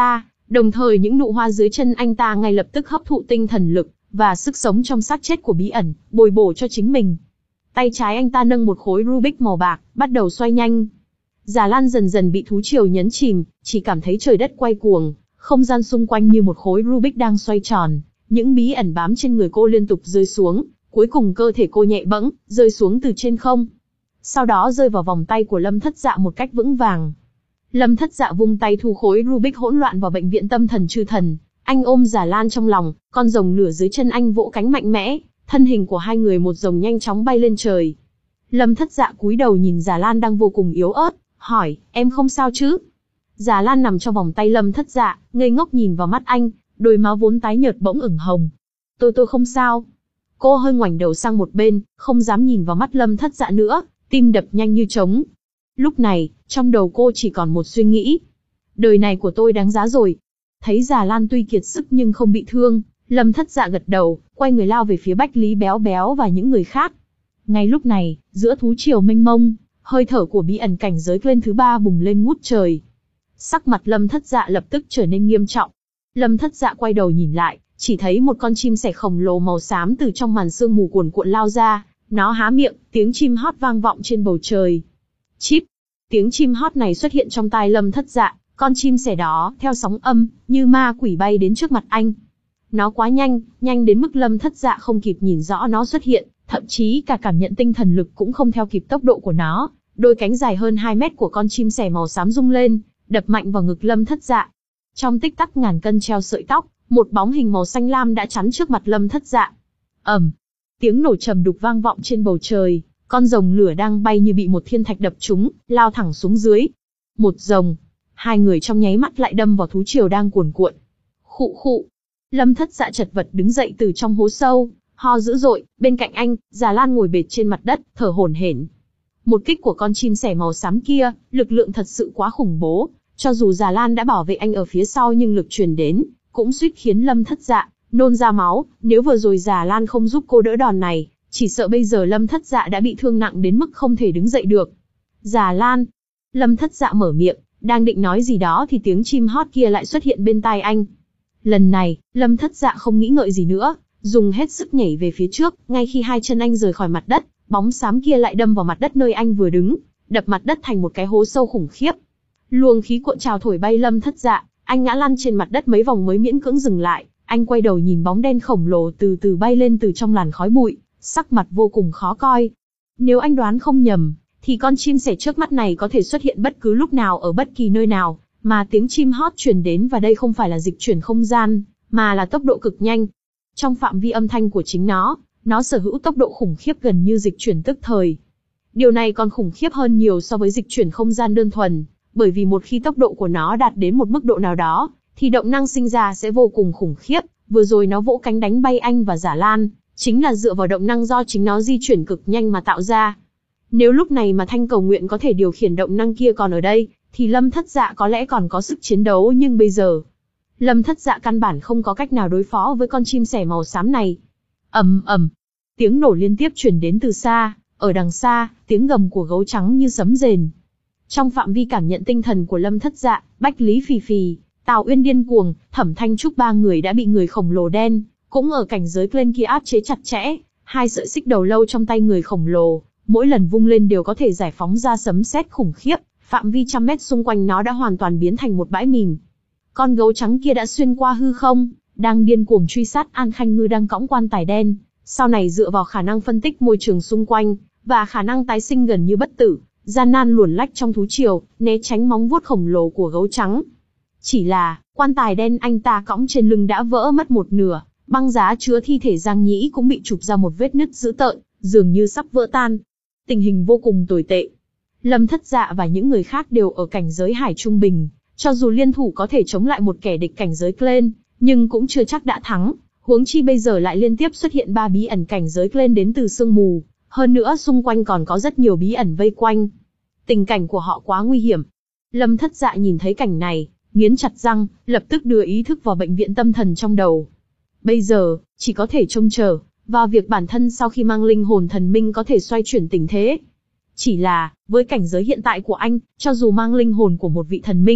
Đồng thời những nụ hoa dưới chân anh ta ngay lập tức hấp thụ tinh thần lực và sức sống trong xác chết của bí ẩn, bồi bổ cho chính mình. Tay trái anh ta nâng một khối Rubik màu bạc, bắt đầu xoay nhanh. Già Lan dần dần bị thú triều nhấn chìm, chỉ cảm thấy trời đất quay cuồng, không gian xung quanh như một khối Rubik đang xoay tròn. Những bí ẩn bám trên người cô liên tục rơi xuống, cuối cùng cơ thể cô nhẹ bẫng, rơi xuống từ trên không. Sau đó rơi vào vòng tay của Lâm Thất Dạ một cách vững vàng. Lâm Thất Dạ vung tay thu khối Rubik hỗn loạn vào bệnh viện tâm thần chư thần. Anh ôm Già Lan trong lòng, con rồng lửa dưới chân anh vỗ cánh mạnh mẽ, thân hình của hai người một rồng nhanh chóng bay lên trời. Lâm Thất Dạ cúi đầu nhìn Già Lan đang vô cùng yếu ớt, hỏi, em không sao chứ? Già Lan nằm trong vòng tay Lâm Thất Dạ, ngây ngốc nhìn vào mắt anh, đôi má vốn tái nhợt bỗng ửng hồng. Tôi tôi không sao. Cô hơi ngoảnh đầu sang một bên, không dám nhìn vào mắt Lâm Thất Dạ nữa, tim đập nhanh như trống. Lúc này, trong đầu cô chỉ còn một suy nghĩ. Đời này của tôi đáng giá rồi. Thấy Già Lan tuy kiệt sức nhưng không bị thương, Lâm Thất Dạ gật đầu, quay người lao về phía Bách Lý Béo Béo và những người khác. Ngay lúc này, giữa thú triều mênh mông, hơi thở của bí ẩn cảnh giới lên thứ ba bùng lên ngút trời. Sắc mặt Lâm Thất Dạ lập tức trở nên nghiêm trọng. Lâm Thất Dạ quay đầu nhìn lại, chỉ thấy một con chim sẻ khổng lồ màu xám từ trong màn sương mù cuồn cuộn lao ra. Nó há miệng, tiếng chim hót vang vọng trên bầu trời. Chíp! Tiếng chim hót này xuất hiện trong tai Lâm Thất Dạ, con chim sẻ đó, theo sóng âm, như ma quỷ bay đến trước mặt anh. Nó quá nhanh, nhanh đến mức Lâm Thất Dạ không kịp nhìn rõ nó xuất hiện, thậm chí cả cảm nhận tinh thần lực cũng không theo kịp tốc độ của nó. Đôi cánh dài hơn hai mét của con chim sẻ màu xám rung lên, đập mạnh vào ngực Lâm Thất Dạ. Trong tích tắc ngàn cân treo sợi tóc, một bóng hình màu xanh lam đã chắn trước mặt Lâm Thất Dạ. Ầm, tiếng nổ trầm đục vang vọng trên bầu trời, con rồng lửa đang bay như bị một thiên thạch đập trúng, lao thẳng xuống dưới. Một rồng, hai người trong nháy mắt lại đâm vào thú triều đang cuồn cuộn. Khụ khụ. Lâm Thất Dạ chật vật đứng dậy từ trong hố sâu, ho dữ dội. Bên cạnh anh, Già Lan ngồi bệt trên mặt đất, thở hổn hển. Một kích của con chim sẻ màu xám kia, lực lượng thật sự quá khủng bố. Cho dù Già Lan đã bảo vệ anh ở phía sau nhưng lực truyền đến, cũng suýt khiến Lâm Thất Dạ nôn ra máu. Nếu vừa rồi Già Lan không giúp cô đỡ đòn này, chỉ sợ bây giờ Lâm Thất Dạ đã bị thương nặng đến mức không thể đứng dậy được. Già Lan. Lâm Thất Dạ mở miệng, đang định nói gì đó thì tiếng chim hót kia lại xuất hiện bên tai anh. Lần này, Lâm Thất Dạ không nghĩ ngợi gì nữa, dùng hết sức nhảy về phía trước. Ngay khi hai chân anh rời khỏi mặt đất, bóng xám kia lại đâm vào mặt đất nơi anh vừa đứng, đập mặt đất thành một cái hố sâu khủng khiếp. Luồng khí cuộn trào thổi bay Lâm Thất Dạ, anh ngã lăn trên mặt đất mấy vòng mới miễn cưỡng dừng lại. Anh quay đầu nhìn bóng đen khổng lồ từ từ bay lên từ trong làn khói bụi, sắc mặt vô cùng khó coi. Nếu anh đoán không nhầm, thì con chim sẻ trước mắt này có thể xuất hiện bất cứ lúc nào ở bất kỳ nơi nào, mà tiếng chim hót truyền đến và đây không phải là dịch chuyển không gian, mà là tốc độ cực nhanh. Trong phạm vi âm thanh của chính nó, nó sở hữu tốc độ khủng khiếp gần như dịch chuyển tức thời. Điều này còn khủng khiếp hơn nhiều so với dịch chuyển không gian đơn thuần, bởi vì một khi tốc độ của nó đạt đến một mức độ nào đó, thì động năng sinh ra sẽ vô cùng khủng khiếp. Vừa rồi nó vỗ cánh đánh bay anh và Già Lan, chính là dựa vào động năng do chính nó di chuyển cực nhanh mà tạo ra. Nếu lúc này mà Thanh Cầu Nguyện có thể điều khiển động năng kia còn ở đây, thì Lâm Thất Dạ có lẽ còn có sức chiến đấu, nhưng bây giờ, Lâm Thất Dạ căn bản không có cách nào đối phó với con chim sẻ màu xám này. Ầm ầm, tiếng nổ liên tiếp truyền đến từ xa, ở đằng xa, tiếng gầm của gấu trắng như sấm rền. Trong phạm vi cảm nhận tinh thần của Lâm Thất Dạ, Bách Lý Phì Phì, Tào Uyên điên cuồng, Thẩm Thanh Trúc ba người đã bị người khổng lồ đen, cũng ở cảnh giới lên kia áp chế chặt chẽ. Hai sợi xích đầu lâu trong tay người khổng lồ, mỗi lần vung lên đều có thể giải phóng ra sấm sét khủng khiếp, phạm vi trăm mét xung quanh nó đã hoàn toàn biến thành một bãi mìn. Con gấu trắng kia đã xuyên qua hư không, đang điên cuồng truy sát An Khanh Ngư đang cõng quan tài đen. Sau này dựa vào khả năng phân tích môi trường xung quanh và khả năng tái sinh gần như bất tử, gian nan luồn lách trong thú triều, né tránh móng vuốt khổng lồ của gấu trắng. Chỉ là, quan tài đen anh ta cõng trên lưng đã vỡ mất một nửa, băng giá chứa thi thể Giang Nhĩ cũng bị chụp ra một vết nứt dữ tợn, dường như sắp vỡ tan. Tình hình vô cùng tồi tệ. Lâm Thất Dạ và những người khác đều ở cảnh giới hải trung bình, cho dù liên thủ có thể chống lại một kẻ địch cảnh giới Glen, nhưng cũng chưa chắc đã thắng. Huống chi bây giờ lại liên tiếp xuất hiện ba bí ẩn cảnh giới Glen đến từ sương mù, hơn nữa xung quanh còn có rất nhiều bí ẩn vây quanh. Tình cảnh của họ quá nguy hiểm. Lâm Thất Dạ nhìn thấy cảnh này, nghiến chặt răng, lập tức đưa ý thức vào bệnh viện tâm thần trong đầu. Bây giờ, chỉ có thể trông chờ vào việc bản thân sau khi mang linh hồn thần minh có thể xoay chuyển tình thế. Chỉ là, với cảnh giới hiện tại của anh, cho dù mang linh hồn của một vị thần minh,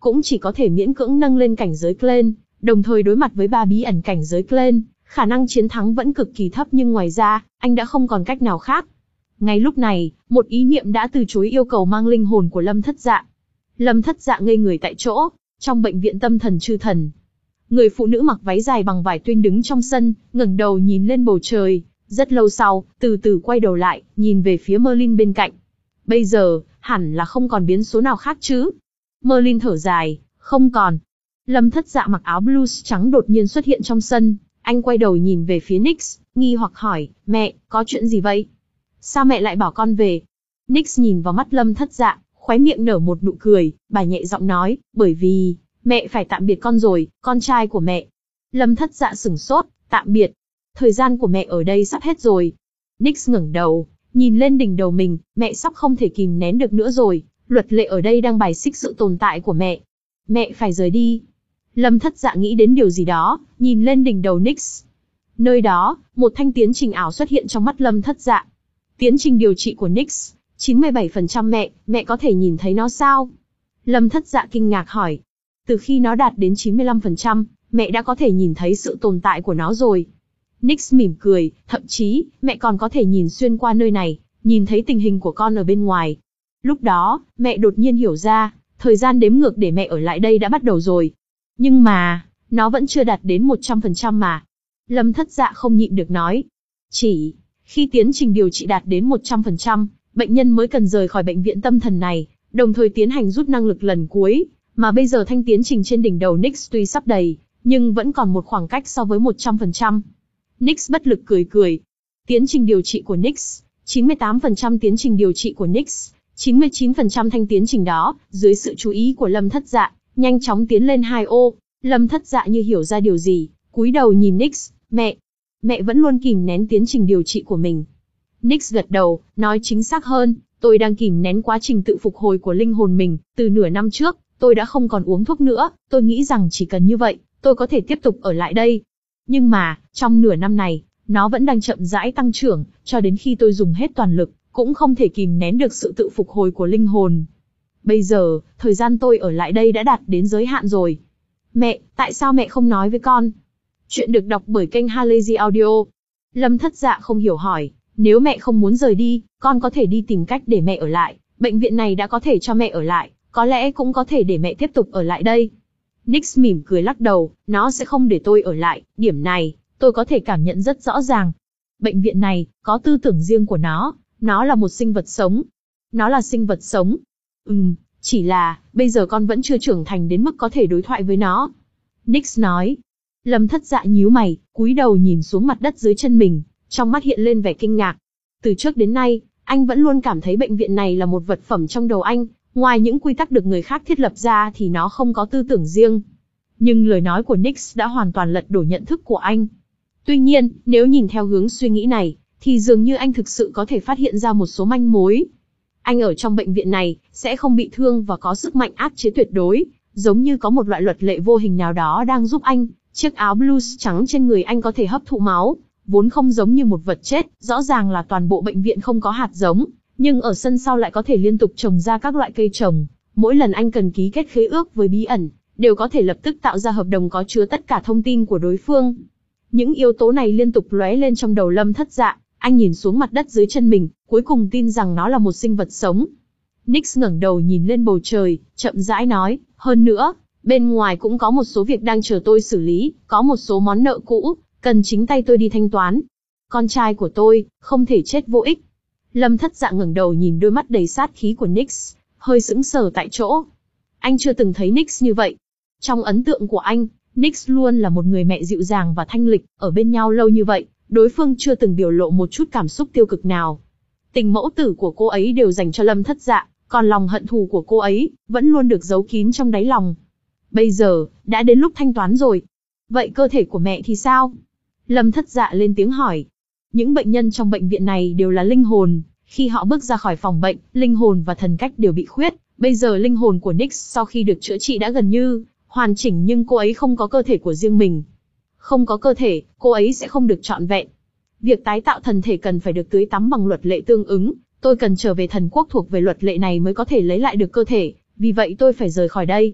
cũng chỉ có thể miễn cưỡng nâng lên cảnh giới Clan, đồng thời đối mặt với ba bí ẩn cảnh giới Clan, khả năng chiến thắng vẫn cực kỳ thấp nhưng ngoài ra, anh đã không còn cách nào khác. Ngay lúc này, một ý niệm đã từ chối yêu cầu mang linh hồn của Lâm Thất Dạ. Lâm Thất Dạ ngây người tại chỗ, trong bệnh viện tâm thần chư thần. Người phụ nữ mặc váy dài bằng vải tuyên đứng trong sân, ngẩng đầu nhìn lên bầu trời, rất lâu sau, từ từ quay đầu lại, nhìn về phía Merlin bên cạnh. Bây giờ, hẳn là không còn biến số nào khác chứ? Merlin thở dài, không còn. Lâm Thất Dạ mặc áo blues trắng đột nhiên xuất hiện trong sân, anh quay đầu nhìn về phía Nix, nghi hoặc hỏi, mẹ, có chuyện gì vậy? Sao mẹ lại bảo con về? Nix nhìn vào mắt Lâm Thất Dạ, khóe miệng nở một nụ cười, bà nhẹ giọng nói, bởi vì, mẹ phải tạm biệt con rồi, con trai của mẹ. Lâm Thất Dạ sửng sốt, tạm biệt. Thời gian của mẹ ở đây sắp hết rồi. Nix ngẩng đầu, nhìn lên đỉnh đầu mình, mẹ sắp không thể kìm nén được nữa rồi, luật lệ ở đây đang bài xích sự tồn tại của mẹ. Mẹ phải rời đi. Lâm Thất Dạ nghĩ đến điều gì đó, nhìn lên đỉnh đầu Nix. Nơi đó, một thanh tiến trình ảo xuất hiện trong mắt Lâm Thất Dạ. Tiến trình điều trị của Nix, chín mươi bảy phần trăm mẹ, mẹ có thể nhìn thấy nó sao? Lâm Thất Dạ kinh ngạc hỏi. Từ khi nó đạt đến chín mươi lăm phần trăm, mẹ đã có thể nhìn thấy sự tồn tại của nó rồi. Nix mỉm cười, thậm chí, mẹ còn có thể nhìn xuyên qua nơi này, nhìn thấy tình hình của con ở bên ngoài. Lúc đó, mẹ đột nhiên hiểu ra, thời gian đếm ngược để mẹ ở lại đây đã bắt đầu rồi. Nhưng mà, nó vẫn chưa đạt đến một trăm phần trăm mà. Lâm Thất Dạ không nhịn được nói. Chỉ, khi tiến trình điều trị đạt đến một trăm phần trăm, bệnh nhân mới cần rời khỏi bệnh viện tâm thần này, đồng thời tiến hành rút năng lực lần cuối, mà bây giờ thanh tiến trình trên đỉnh đầu Nix tuy sắp đầy, nhưng vẫn còn một khoảng cách so với một trăm phần trăm. Nix bất lực cười cười. Tiến trình điều trị của Nix, chín mươi tám phần trăm tiến trình điều trị của Nix, chín mươi chín phần trăm thanh tiến trình đó, dưới sự chú ý của Lâm Thất Dạ, nhanh chóng tiến lên hai ô. Lâm Thất Dạ như hiểu ra điều gì, cúi đầu nhìn Nix, mẹ, mẹ vẫn luôn kìm nén tiến trình điều trị của mình. Nix gật đầu, nói chính xác hơn, tôi đang kìm nén quá trình tự phục hồi của linh hồn mình, từ nửa năm trước, tôi đã không còn uống thuốc nữa, tôi nghĩ rằng chỉ cần như vậy, tôi có thể tiếp tục ở lại đây. Nhưng mà, trong nửa năm này, nó vẫn đang chậm rãi tăng trưởng, cho đến khi tôi dùng hết toàn lực, cũng không thể kìm nén được sự tự phục hồi của linh hồn. Bây giờ, thời gian tôi ở lại đây đã đạt đến giới hạn rồi. Mẹ, tại sao mẹ không nói với con? Chuyện được đọc bởi kênh Halazy Audio. Lâm Thất Dạ không hiểu hỏi, nếu mẹ không muốn rời đi, con có thể đi tìm cách để mẹ ở lại, bệnh viện này đã có thể cho mẹ ở lại, có lẽ cũng có thể để mẹ tiếp tục ở lại đây. Nix mỉm cười lắc đầu, nó sẽ không để tôi ở lại, điểm này, tôi có thể cảm nhận rất rõ ràng. Bệnh viện này, có tư tưởng riêng của nó, nó là một sinh vật sống. Nó là sinh vật sống. Ừm, chỉ là, bây giờ con vẫn chưa trưởng thành đến mức có thể đối thoại với nó. Nix nói. Lâm Thất Dạ nhíu mày, cúi đầu nhìn xuống mặt đất dưới chân mình, trong mắt hiện lên vẻ kinh ngạc. Từ trước đến nay, anh vẫn luôn cảm thấy bệnh viện này là một vật phẩm trong đầu anh, ngoài những quy tắc được người khác thiết lập ra thì nó không có tư tưởng riêng. Nhưng lời nói của Nix đã hoàn toàn lật đổ nhận thức của anh. Tuy nhiên, nếu nhìn theo hướng suy nghĩ này, thì dường như anh thực sự có thể phát hiện ra một số manh mối. Anh ở trong bệnh viện này, sẽ không bị thương và có sức mạnh áp chế tuyệt đối, giống như có một loại luật lệ vô hình nào đó đang giúp anh. Chiếc áo blues trắng trên người anh có thể hấp thụ máu, vốn không giống như một vật chết, rõ ràng là toàn bộ bệnh viện không có hạt giống, nhưng ở sân sau lại có thể liên tục trồng ra các loại cây trồng. Mỗi lần anh cần ký kết khế ước với bí ẩn, đều có thể lập tức tạo ra hợp đồng có chứa tất cả thông tin của đối phương. Những yếu tố này liên tục lóe lên trong đầu Lâm Thất Dạ, anh nhìn xuống mặt đất dưới chân mình, cuối cùng tin rằng nó là một sinh vật sống. Nix ngẩng đầu nhìn lên bầu trời, chậm rãi nói, hơn nữa, bên ngoài cũng có một số việc đang chờ tôi xử lý, có một số món nợ cũ, cần chính tay tôi đi thanh toán. Con trai của tôi, không thể chết vô ích. Lâm Thất Dạ ngẩng đầu nhìn đôi mắt đầy sát khí của Nix, hơi sững sờ tại chỗ. Anh chưa từng thấy Nix như vậy. Trong ấn tượng của anh, Nix luôn là một người mẹ dịu dàng và thanh lịch, ở bên nhau lâu như vậy, đối phương chưa từng biểu lộ một chút cảm xúc tiêu cực nào. Tình mẫu tử của cô ấy đều dành cho Lâm Thất Dạ, còn lòng hận thù của cô ấy, vẫn luôn được giấu kín trong đáy lòng. Bây giờ, đã đến lúc thanh toán rồi. Vậy cơ thể của mẹ thì sao? Lâm Thất Dạ lên tiếng hỏi. Những bệnh nhân trong bệnh viện này đều là linh hồn, khi họ bước ra khỏi phòng bệnh, linh hồn và thần cách đều bị khuyết. Bây giờ linh hồn của Nix sau khi được chữa trị đã gần như hoàn chỉnh, nhưng cô ấy không có cơ thể của riêng mình. Không có cơ thể, cô ấy sẽ không được trọn vẹn. Việc tái tạo thần thể cần phải được tưới tắm bằng luật lệ tương ứng, tôi cần trở về thần quốc thuộc về luật lệ này mới có thể lấy lại được cơ thể, vì vậy tôi phải rời khỏi đây.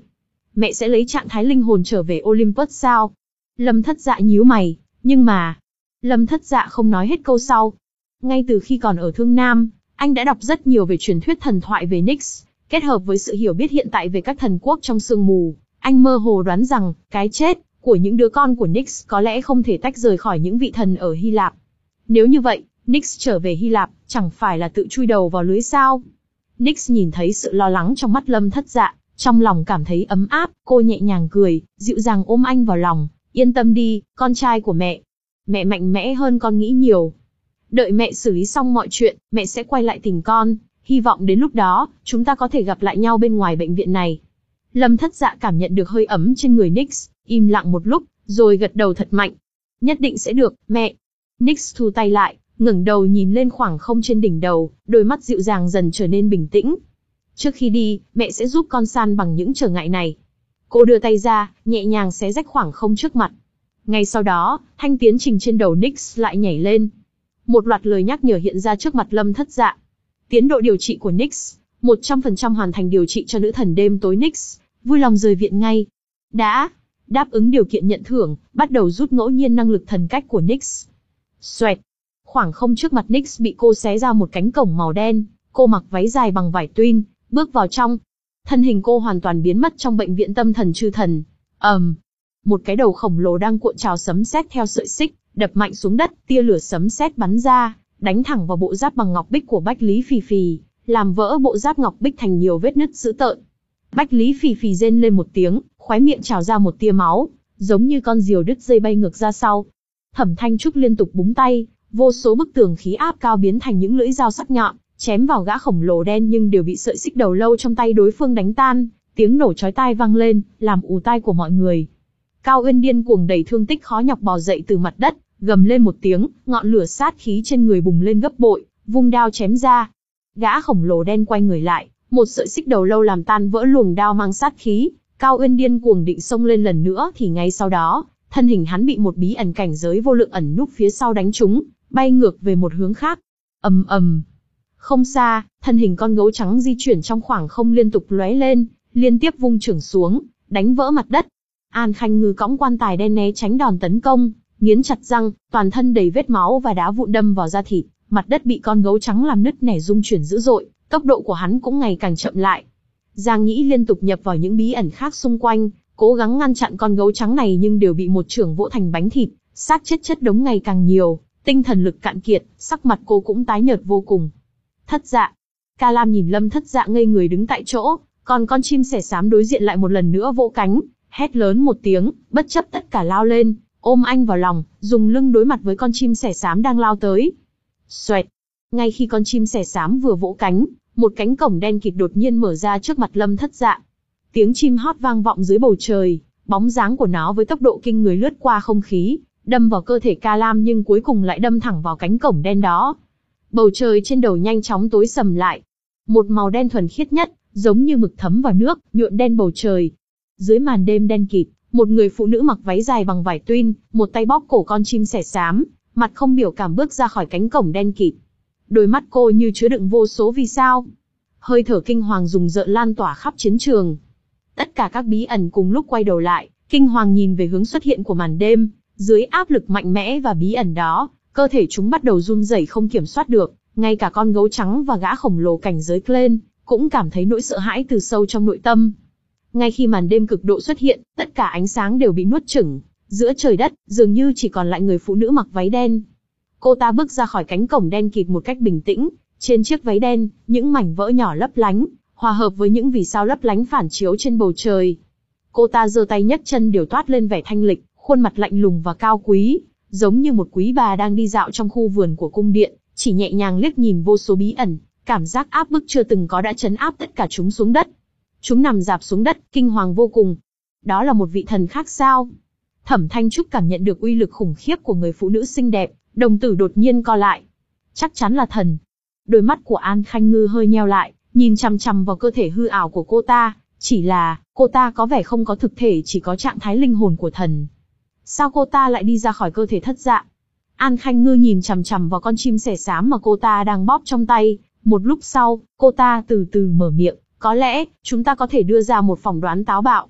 mẹ sẽ lấy trạng thái linh hồn trở về Olympus sao? Lâm Thất Dạ nhíu mày, nhưng mà... Lâm Thất Dạ không nói hết câu sau. Ngay từ khi còn ở Thương Nam, anh đã đọc rất nhiều về truyền thuyết thần thoại về Nyx, kết hợp với sự hiểu biết hiện tại về các thần quốc trong sương mù, anh mơ hồ đoán rằng, cái chết của những đứa con của Nyx có lẽ không thể tách rời khỏi những vị thần ở Hy Lạp. Nếu như vậy, Nyx trở về Hy Lạp, chẳng phải là tự chui đầu vào lưới sao? Nyx nhìn thấy sự lo lắng trong mắt Lâm Thất Dạ, trong lòng cảm thấy ấm áp, cô nhẹ nhàng cười, dịu dàng ôm anh vào lòng, yên tâm đi, con trai của mẹ. Mẹ mạnh mẽ hơn con nghĩ nhiều. Đợi mẹ xử lý xong mọi chuyện, mẹ sẽ quay lại tìm con, hy vọng đến lúc đó, chúng ta có thể gặp lại nhau bên ngoài bệnh viện này. Lâm Thất Dạ cảm nhận được hơi ấm trên người Nyx, im lặng một lúc, rồi gật đầu thật mạnh. Nhất định sẽ được, mẹ. Nyx thu tay lại, ngẩng đầu nhìn lên khoảng không trên đỉnh đầu, đôi mắt dịu dàng dần trở nên bình tĩnh. Trước khi đi, mẹ sẽ giúp con san bằng những trở ngại này. Cô đưa tay ra, nhẹ nhàng xé rách khoảng không trước mặt. Ngay sau đó, thanh tiến trình trên đầu Nyx lại nhảy lên. Một loạt lời nhắc nhở hiện ra trước mặt Lâm Thất Dạ. Tiến độ điều trị của Nyx, một trăm phần trăm hoàn thành điều trị cho nữ thần đêm tối Nyx, vui lòng rời viện ngay. Đã, đáp ứng điều kiện nhận thưởng, bắt đầu rút ngẫu nhiên năng lực thần cách của Nyx. Xoẹt, khoảng không trước mặt Nyx bị cô xé ra một cánh cổng màu đen, cô mặc váy dài bằng vải twin, bước vào trong. Thân hình cô hoàn toàn biến mất trong bệnh viện tâm thần chư thần. ầm, um, một cái đầu khổng lồ đang cuộn trào sấm sét theo sợi xích, đập mạnh xuống đất, tia lửa sấm sét bắn ra, đánh thẳng vào bộ giáp bằng ngọc bích của Bách Lý Phì Phì, làm vỡ bộ giáp ngọc bích thành nhiều vết nứt dữ tợn. Bách Lý Phì Phì rên lên một tiếng, khóe miệng trào ra một tia máu, giống như con diều đứt dây bay ngược ra sau. Thẩm Thanh Trúc liên tục búng tay, vô số bức tường khí áp cao biến thành những lưỡi dao sắc nhọn, chém vào gã khổng lồ đen nhưng đều bị sợi xích đầu lâu trong tay đối phương đánh tan, tiếng nổ chói tai vang lên, làm ù tai của mọi người. Cao Uyên điên cuồng đầy thương tích khó nhọc bò dậy từ mặt đất, gầm lên một tiếng, ngọn lửa sát khí trên người bùng lên gấp bội, vung đao chém ra. Gã khổng lồ đen quay người lại, một sợi xích đầu lâu làm tan vỡ luồng đao mang sát khí. Cao Uyên điên cuồng định xông lên lần nữa thì ngay sau đó, thân hình hắn bị một bí ẩn cảnh giới vô lượng ẩn núp phía sau đánh trúng, bay ngược về một hướng khác. ầm ầm. Không xa, thân hình con gấu trắng di chuyển trong khoảng không liên tục lóe lên, liên tiếp vung chưởng xuống, đánh vỡ mặt đất. An Khanh Ngư cõng quan tài đen né tránh đòn tấn công, nghiến chặt răng, toàn thân đầy vết máu và đá vụn đâm vào da thịt, mặt đất bị con gấu trắng làm nứt nẻ rung chuyển dữ dội, tốc độ của hắn cũng ngày càng chậm lại. Giang Nhĩ liên tục nhập vào những bí ẩn khác xung quanh, cố gắng ngăn chặn con gấu trắng này nhưng đều bị một chưởng vỗ thành bánh thịt, xác chết chất đống ngày càng nhiều, tinh thần lực cạn kiệt, sắc mặt cô cũng tái nhợt vô cùng. Thất Dạ. Ca Lam nhìn Lâm Thất Dạ ngây người đứng tại chỗ, còn con chim sẻ xám đối diện lại một lần nữa vỗ cánh, hét lớn một tiếng, bất chấp tất cả lao lên, ôm anh vào lòng, dùng lưng đối mặt với con chim sẻ xám đang lao tới. Xoẹt. Ngay khi con chim sẻ xám vừa vỗ cánh, một cánh cổng đen kịt đột nhiên mở ra trước mặt Lâm Thất Dạ. Tiếng chim hót vang vọng dưới bầu trời, bóng dáng của nó với tốc độ kinh người lướt qua không khí, đâm vào cơ thể Ca Lam nhưng cuối cùng lại đâm thẳng vào cánh cổng đen đó. Bầu trời trên đầu nhanh chóng tối sầm lại. Một màu đen thuần khiết nhất, giống như mực thấm vào nước, nhuộm đen bầu trời. Dưới màn đêm đen kịt, một người phụ nữ mặc váy dài bằng vải twin, một tay bóp cổ con chim sẻ xám, mặt không biểu cảm bước ra khỏi cánh cổng đen kịt. Đôi mắt cô như chứa đựng vô số vì sao. Hơi thở kinh hoàng rùng rợn lan tỏa khắp chiến trường. Tất cả các bí ẩn cùng lúc quay đầu lại, kinh hoàng nhìn về hướng xuất hiện của màn đêm. Dưới áp lực mạnh mẽ và bí ẩn đó, cơ thể chúng bắt đầu run rẩy không kiểm soát được. Ngay cả con gấu trắng và gã khổng lồ cảnh giới Glenn cũng cảm thấy nỗi sợ hãi từ sâu trong nội tâm. Ngay khi màn đêm cực độ xuất hiện, tất cả ánh sáng đều bị nuốt chửng. Giữa trời đất, dường như chỉ còn lại người phụ nữ mặc váy đen. Cô ta bước ra khỏi cánh cổng đen kịt một cách bình tĩnh. Trên chiếc váy đen, những mảnh vỡ nhỏ lấp lánh, hòa hợp với những vì sao lấp lánh phản chiếu trên bầu trời. Cô ta giơ tay nhấc chân đều toát lên vẻ thanh lịch, khuôn mặt lạnh lùng và cao quý, giống như một quý bà đang đi dạo trong khu vườn của cung điện, chỉ nhẹ nhàng liếc nhìn vô số bí ẩn, cảm giác áp bức chưa từng có đã trấn áp tất cả chúng xuống đất. Chúng nằm rạp xuống đất, kinh hoàng vô cùng. Đó là một vị thần khác sao? Thẩm Thanh Trúc cảm nhận được uy lực khủng khiếp của người phụ nữ xinh đẹp, đồng tử đột nhiên co lại. Chắc chắn là thần. Đôi mắt của An Khanh Ngư hơi nheo lại, nhìn chằm chằm vào cơ thể hư ảo của cô ta, chỉ là, cô ta có vẻ không có thực thể, chỉ có trạng thái linh hồn của thần. Sao cô ta lại đi ra khỏi cơ thể Thất Dạ? An Khanh Ngư nhìn chằm chằm vào con chim sẻ xám mà cô ta đang bóp trong tay, một lúc sau, cô ta từ từ mở miệng, có lẽ, chúng ta có thể đưa ra một phỏng đoán táo bạo.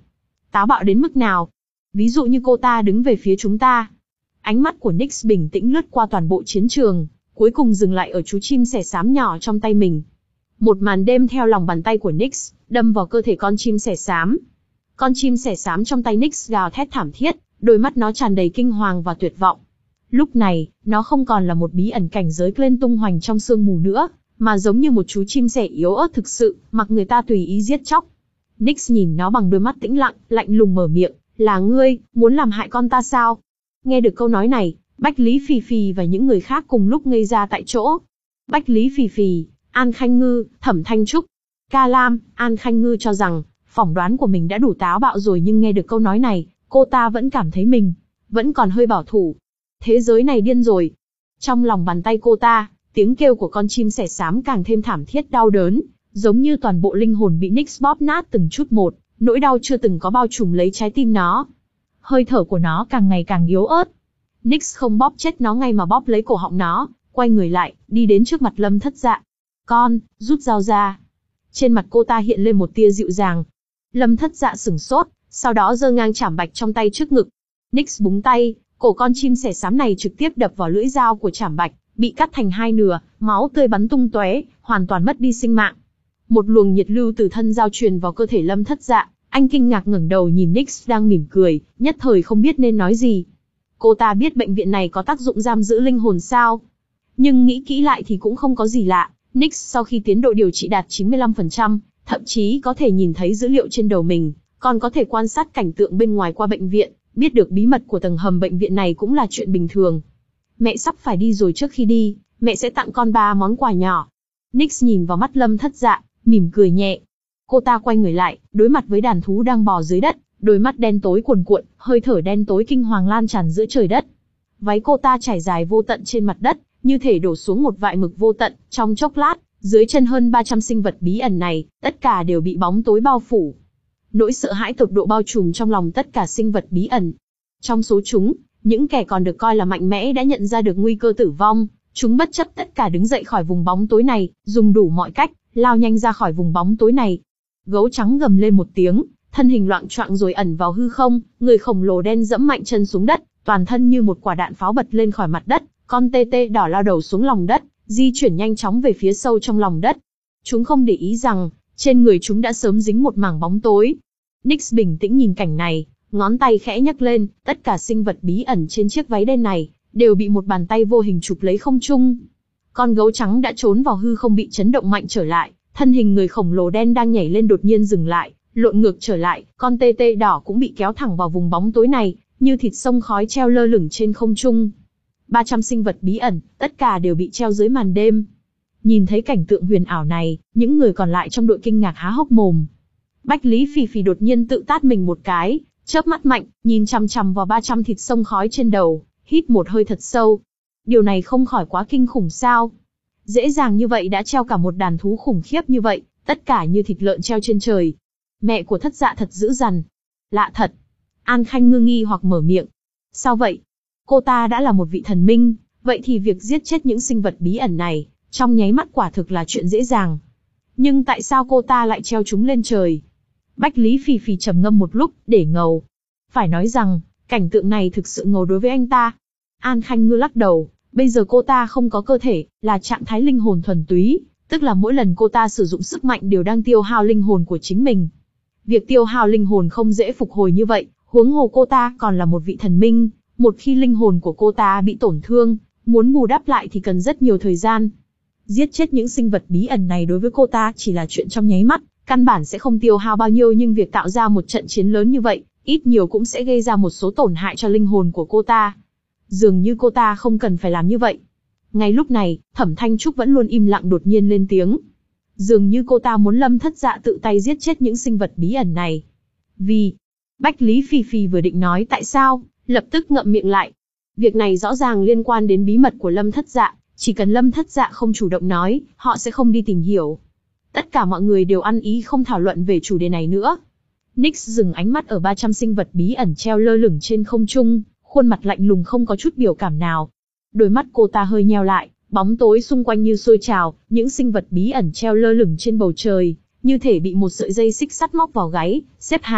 Táo bạo đến mức nào? Ví dụ như cô ta đứng về phía chúng ta. Ánh mắt của Nix bình tĩnh lướt qua toàn bộ chiến trường, cuối cùng dừng lại ở chú chim sẻ xám nhỏ trong tay mình. Một màn đêm theo lòng bàn tay của Nix, đâm vào cơ thể con chim sẻ xám. Con chim sẻ xám trong tay Nix gào thét thảm thiết, đôi mắt nó tràn đầy kinh hoàng và tuyệt vọng. Lúc này, nó không còn là một bí ẩn cảnh giới lên tung hoành trong sương mù nữa, mà giống như một chú chim sẻ yếu ớt thực sự, mặc người ta tùy ý giết chóc. Nix nhìn nó bằng đôi mắt tĩnh lặng, lạnh lùng mở miệng, là ngươi, muốn làm hại con ta sao? Nghe được câu nói này, Bách Lý Phì Phì và những người khác cùng lúc ngây ra tại chỗ. Bách Lý Phì Phì, An Khanh Ngư, Thẩm Thanh Trúc, Ca Lam, An Khanh Ngư cho rằng, phỏng đoán của mình đã đủ táo bạo rồi, nhưng nghe được câu nói này, cô ta vẫn cảm thấy mình vẫn còn hơi bảo thủ. Thế giới này điên rồi. Trong lòng bàn tay cô ta, tiếng kêu của con chim sẻ xám càng thêm thảm thiết đau đớn, giống như toàn bộ linh hồn bị Nix bóp nát từng chút một, nỗi đau chưa từng có bao trùm lấy trái tim nó. Hơi thở của nó càng ngày càng yếu ớt. Nix không bóp chết nó ngay mà bóp lấy cổ họng nó, quay người lại, đi đến trước mặt Lâm Thất Dạ. Con, rút dao ra. Trên mặt cô ta hiện lên một tia dịu dàng. Lâm Thất Dạ sửng sốt, sau đó giơ ngang chảm bạch trong tay trước ngực. Nix búng tay, cổ con chim sẻ xám này trực tiếp đập vào lưỡi dao của chảm bạch, bị cắt thành hai nửa, máu tươi bắn tung tóe, hoàn toàn mất đi sinh mạng. Một luồng nhiệt lưu từ thân dao truyền vào cơ thể Lâm Thất Dạ, anh kinh ngạc ngẩng đầu nhìn Nix đang mỉm cười, nhất thời không biết nên nói gì. Cô ta biết bệnh viện này có tác dụng giam giữ linh hồn sao? Nhưng nghĩ kỹ lại thì cũng không có gì lạ. Nix sau khi tiến độ điều trị đạt chín mươi lăm phần trăm, thậm chí có thể nhìn thấy dữ liệu trên đầu mình, còn có thể quan sát cảnh tượng bên ngoài qua bệnh viện, biết được bí mật của tầng hầm bệnh viện này cũng là chuyện bình thường. Mẹ sắp phải đi rồi, trước khi đi, mẹ sẽ tặng con ba món quà nhỏ. Nix nhìn vào mắt Lâm Thất Dạ, mỉm cười nhẹ. Cô ta quay người lại, đối mặt với đàn thú đang bò dưới đất, đôi mắt đen tối cuồn cuộn, hơi thở đen tối kinh hoàng lan tràn giữa trời đất. Váy cô ta trải dài vô tận trên mặt đất, như thể đổ xuống một vại mực vô tận, trong chốc lát, dưới chân hơn ba trăm sinh vật bí ẩn này, tất cả đều bị bóng tối bao phủ. Nỗi sợ hãi tột độ bao trùm trong lòng tất cả sinh vật bí ẩn. Trong số chúng, những kẻ còn được coi là mạnh mẽ đã nhận ra được nguy cơ tử vong, chúng bất chấp tất cả đứng dậy khỏi vùng bóng tối này, dùng đủ mọi cách, lao nhanh ra khỏi vùng bóng tối này. Gấu trắng gầm lên một tiếng, thân hình loạng choạng rồi ẩn vào hư không, người khổng lồ đen dẫm mạnh chân xuống đất, toàn thân như một quả đạn pháo bật lên khỏi mặt đất, con tê tê đỏ lao đầu xuống lòng đất, di chuyển nhanh chóng về phía sâu trong lòng đất. Chúng không để ý rằng, trên người chúng đã sớm dính một mảng bóng tối. Nix bình tĩnh nhìn cảnh này, ngón tay khẽ nhấc lên, tất cả sinh vật bí ẩn trên chiếc váy đen này, đều bị một bàn tay vô hình chụp lấy không trung. Con gấu trắng đã trốn vào hư không bị chấn động mạnh trở lại, thân hình người khổng lồ đen đang nhảy lên đột nhiên dừng lại, lộn ngược trở lại, con tê tê đỏ cũng bị kéo thẳng vào vùng bóng tối này, như thịt sông khói treo lơ lửng trên không trung. ba trăm sinh vật bí ẩn, tất cả đều bị treo dưới màn đêm. Nhìn thấy cảnh tượng huyền ảo này, những người còn lại trong đội kinh ngạc há hốc mồm. Bách Lý Phì Phì đột nhiên tự tát mình một cái, chớp mắt mạnh, nhìn chằm chằm vào ba trăm thịt sông khói trên đầu, hít một hơi thật sâu. Điều này không khỏi quá kinh khủng sao? Dễ dàng như vậy đã treo cả một đàn thú khủng khiếp như vậy, tất cả như thịt lợn treo trên trời. Mẹ của Thất Dạ thật dữ dằn. Lạ thật. An Khanh ngư nghi hoặc mở miệng. Sao vậy? Cô ta đã là một vị thần minh, vậy thì việc giết chết những sinh vật bí ẩn này, trong nháy mắt quả thực là chuyện dễ dàng. Nhưng tại sao cô ta lại treo chúng lên trời? Bách Lý Phì Phì trầm ngâm một lúc, để ngầu. Phải nói rằng, cảnh tượng này thực sự ngầu đối với anh ta. An Khanh Ngư lắc đầu, bây giờ cô ta không có cơ thể, là trạng thái linh hồn thuần túy, tức là mỗi lần cô ta sử dụng sức mạnh đều đang tiêu hao linh hồn của chính mình. Việc tiêu hao linh hồn không dễ phục hồi như vậy, huống hồ cô ta còn là một vị thần minh, một khi linh hồn của cô ta bị tổn thương, muốn bù đắp lại thì cần rất nhiều thời gian. Giết chết những sinh vật bí ẩn này đối với cô ta chỉ là chuyện trong nháy mắt, căn bản sẽ không tiêu hao bao nhiêu, nhưng việc tạo ra một trận chiến lớn như vậy, ít nhiều cũng sẽ gây ra một số tổn hại cho linh hồn của cô ta. Dường như cô ta không cần phải làm như vậy. Ngay lúc này, Thẩm Thanh Trúc vẫn luôn im lặng đột nhiên lên tiếng. Dường như cô ta muốn Lâm Thất Dạ tự tay giết chết những sinh vật bí ẩn này. Vì... Bách Lý Phì Phì vừa định nói tại sao, lập tức ngậm miệng lại. Việc này rõ ràng liên quan đến bí mật của Lâm Thất Dạ, chỉ cần Lâm Thất Dạ không chủ động nói, họ sẽ không đi tìm hiểu. Tất cả mọi người đều ăn ý không thảo luận về chủ đề này nữa. Nix dừng ánh mắt ở ba trăm sinh vật bí ẩn treo lơ lửng trên không trung, khuôn mặt lạnh lùng không có chút biểu cảm nào. Đôi mắt cô ta hơi nheo lại, bóng tối xung quanh như sôi trào, những sinh vật bí ẩn treo lơ lửng trên bầu trời, như thể bị một sợi dây xích sắt móc vào gáy, xếp hàng,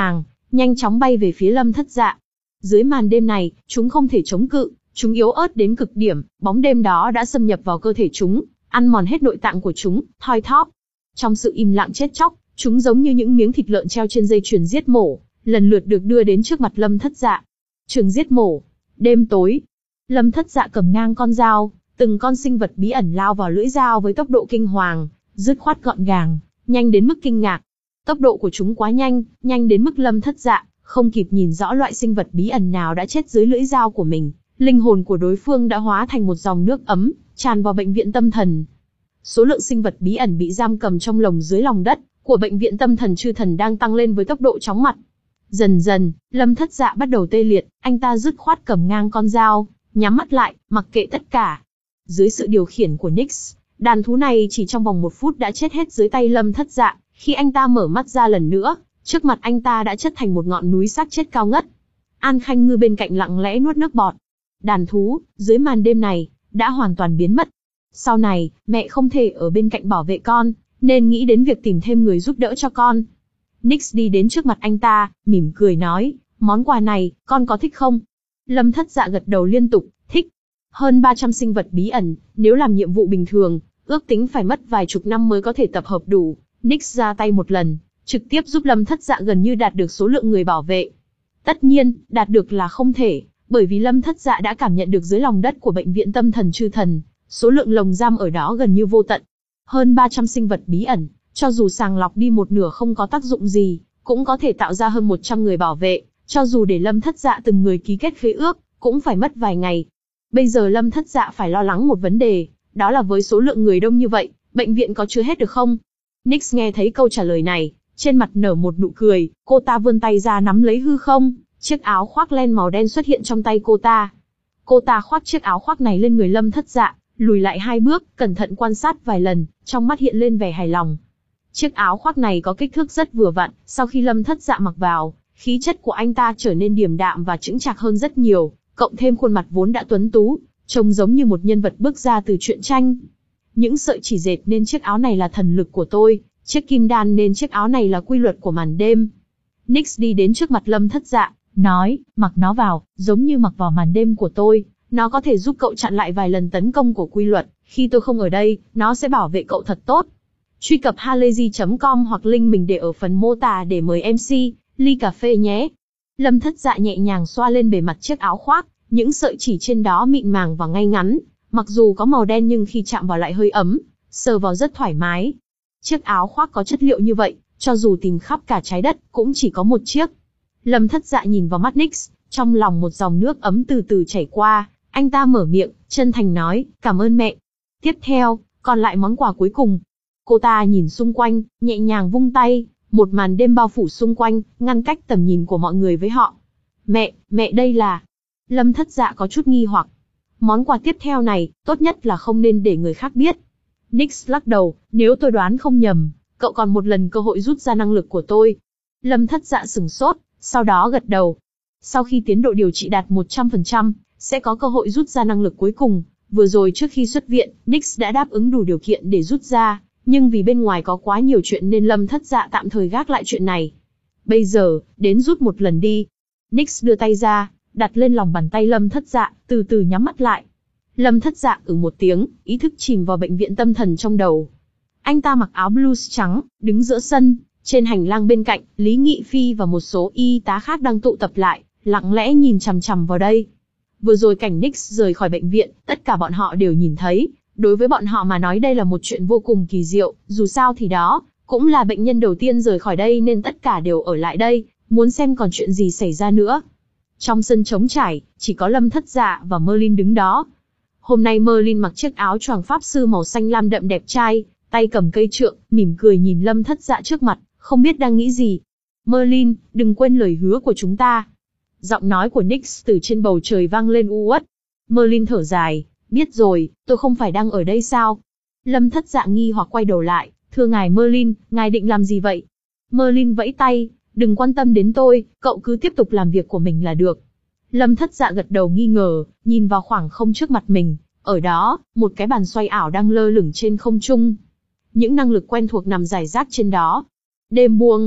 nhanh chóng bay về phía Lâm Thất Dạ. Dưới màn đêm này, chúng không thể chống cự, chúng yếu ớt đến cực điểm, bóng đêm đó đã xâm nhập vào cơ thể chúng, ăn mòn hết nội tạng của chúng, thoi thóp. Trong sự im lặng chết chóc, chúng giống như những miếng thịt lợn treo trên dây chuyền giết mổ, lần lượt được đưa đến trước mặt Lâm Thất Dạ. Trường giết mổ. Đêm tối. Lâm Thất Dạ cầm ngang con dao, từng con sinh vật bí ẩn lao vào lưỡi dao với tốc độ kinh hoàng, dứt khoát gọn gàng, nhanh đến mức kinh ngạc. Tốc độ của chúng quá nhanh, nhanh đến mức Lâm Thất Dạ không kịp nhìn rõ loại sinh vật bí ẩn nào đã chết dưới lưỡi dao của mình. Linh hồn của đối phương đã hóa thành một dòng nước ấm, tràn vào bệnh viện tâm thần. Số lượng sinh vật bí ẩn bị giam cầm trong lồng dưới lòng đất của bệnh viện tâm thần chư thần đang tăng lên với tốc độ chóng mặt. Dần dần, Lâm Thất Dạ bắt đầu tê liệt, anh ta dứt khoát cầm ngang con dao, nhắm mắt lại, mặc kệ tất cả. Dưới sự điều khiển của Nyx, đàn thú này chỉ trong vòng một phút đã chết hết dưới tay Lâm Thất Dạ. Khi anh ta mở mắt ra lần nữa, trước mặt anh ta đã chất thành một ngọn núi xác chết cao ngất. An Khanh Ngư bên cạnh lặng lẽ nuốt nước bọt. Đàn thú, dưới màn đêm này, đã hoàn toàn biến mất. Sau này, mẹ không thể ở bên cạnh bảo vệ con, nên nghĩ đến việc tìm thêm người giúp đỡ cho con. Nyx đi đến trước mặt anh ta, mỉm cười nói, món quà này, con có thích không? Lâm Thất Dạ gật đầu liên tục, thích. Hơn ba trăm sinh vật bí ẩn, nếu làm nhiệm vụ bình thường, ước tính phải mất vài chục năm mới có thể tập hợp đủ. Nyx ra tay một lần, trực tiếp giúp Lâm Thất Dạ gần như đạt được số lượng người bảo vệ. Tất nhiên, đạt được là không thể, bởi vì Lâm Thất Dạ đã cảm nhận được dưới lòng đất của bệnh viện tâm thần chư thần, số lượng lồng giam ở đó gần như vô tận. Hơn ba trăm sinh vật bí ẩn, cho dù sàng lọc đi một nửa không có tác dụng gì, cũng có thể tạo ra hơn một trăm người bảo vệ, cho dù để Lâm Thất Dạ từng người ký kết khế ước, cũng phải mất vài ngày. Bây giờ Lâm Thất Dạ phải lo lắng một vấn đề, đó là với số lượng người đông như vậy, bệnh viện có chứa hết được không? Nyx nghe thấy câu trả lời này, trên mặt nở một nụ cười, cô ta vươn tay ra nắm lấy hư không, chiếc áo khoác len màu đen xuất hiện trong tay cô ta. Cô ta khoác chiếc áo khoác này lên người Lâm Thất Dạ, lùi lại hai bước, cẩn thận quan sát vài lần, trong mắt hiện lên vẻ hài lòng. Chiếc áo khoác này có kích thước rất vừa vặn, sau khi Lâm Thất Dạ mặc vào, khí chất của anh ta trở nên điềm đạm và chững chạc hơn rất nhiều, cộng thêm khuôn mặt vốn đã tuấn tú, trông giống như một nhân vật bước ra từ truyện tranh. Những sợi chỉ dệt nên chiếc áo này là thần lực của tôi, chiếc kim đan nên chiếc áo này là quy luật của màn đêm. Nyx đi đến trước mặt Lâm Thất Dạ, nói, mặc nó vào, giống như mặc vào màn đêm của tôi, nó có thể giúp cậu chặn lại vài lần tấn công của quy luật, khi tôi không ở đây, nó sẽ bảo vệ cậu thật tốt. Truy cập halayzi chấm com hoặc link mình để ở phần mô tả để mời em xê, ly cà phê nhé. Lâm Thất Dạ nhẹ nhàng xoa lên bề mặt chiếc áo khoác, những sợi chỉ trên đó mịn màng và ngay ngắn, mặc dù có màu đen nhưng khi chạm vào lại hơi ấm, sờ vào rất thoải mái. Chiếc áo khoác có chất liệu như vậy, cho dù tìm khắp cả trái đất, cũng chỉ có một chiếc. Lâm Thất Dạ nhìn vào mắt Nyx, trong lòng một dòng nước ấm từ từ chảy qua, anh ta mở miệng, chân thành nói, cảm ơn mẹ. Tiếp theo, còn lại món quà cuối cùng. Cô ta nhìn xung quanh, nhẹ nhàng vung tay, một màn đêm bao phủ xung quanh, ngăn cách tầm nhìn của mọi người với họ. Mẹ, mẹ đây là... Lâm Thất Dạ có chút nghi hoặc. Món quà tiếp theo này, tốt nhất là không nên để người khác biết. Nyx lắc đầu, nếu tôi đoán không nhầm, cậu còn một lần cơ hội rút ra năng lực của tôi. Lâm Thất Dạ sửng sốt, sau đó gật đầu. Sau khi tiến độ điều trị đạt một trăm phần trăm, sẽ có cơ hội rút ra năng lực cuối cùng. Vừa rồi trước khi xuất viện, Nyx đã đáp ứng đủ điều kiện để rút ra, nhưng vì bên ngoài có quá nhiều chuyện nên Lâm Thất Dạ tạm thời gác lại chuyện này. Bây giờ, đến rút một lần đi. Nyx đưa tay ra, đặt lên lòng bàn tay Lâm Thất Dạ, từ từ nhắm mắt lại. Lâm Thất Dạ ừ một tiếng, ý thức chìm vào bệnh viện tâm thần trong đầu. Anh ta mặc áo blues trắng, đứng giữa sân, trên hành lang bên cạnh, Lý Nghị Phi và một số y tá khác đang tụ tập lại, lặng lẽ nhìn chằm chằm vào đây. Vừa rồi cảnh Nyx rời khỏi bệnh viện, tất cả bọn họ đều nhìn thấy. Đối với bọn họ mà nói đây là một chuyện vô cùng kỳ diệu, dù sao thì đó, cũng là bệnh nhân đầu tiên rời khỏi đây nên tất cả đều ở lại đây, muốn xem còn chuyện gì xảy ra nữa. Trong sân trống trải, chỉ có Lâm Thất Dạ và Merlin đứng đó. Hôm nay Merlin mặc chiếc áo choàng pháp sư màu xanh lam đậm đẹp trai, tay cầm cây trượng, mỉm cười nhìn Lâm Thất Dạ trước mặt, không biết đang nghĩ gì. Merlin, đừng quên lời hứa của chúng ta. Giọng nói của Nyx từ trên bầu trời vang lên u uất. Merlin thở dài, biết rồi, tôi không phải đang ở đây sao? Lâm Thất Dạ nghi hoặc quay đầu lại, thưa ngài Merlin, ngài định làm gì vậy? Merlin vẫy tay, đừng quan tâm đến tôi, cậu cứ tiếp tục làm việc của mình là được. Lâm Thất Dạ gật đầu nghi ngờ, nhìn vào khoảng không trước mặt mình, ở đó, một cái bàn xoay ảo đang lơ lửng trên không trung. Những năng lực quen thuộc nằm rải rác trên đó. Đêm buông,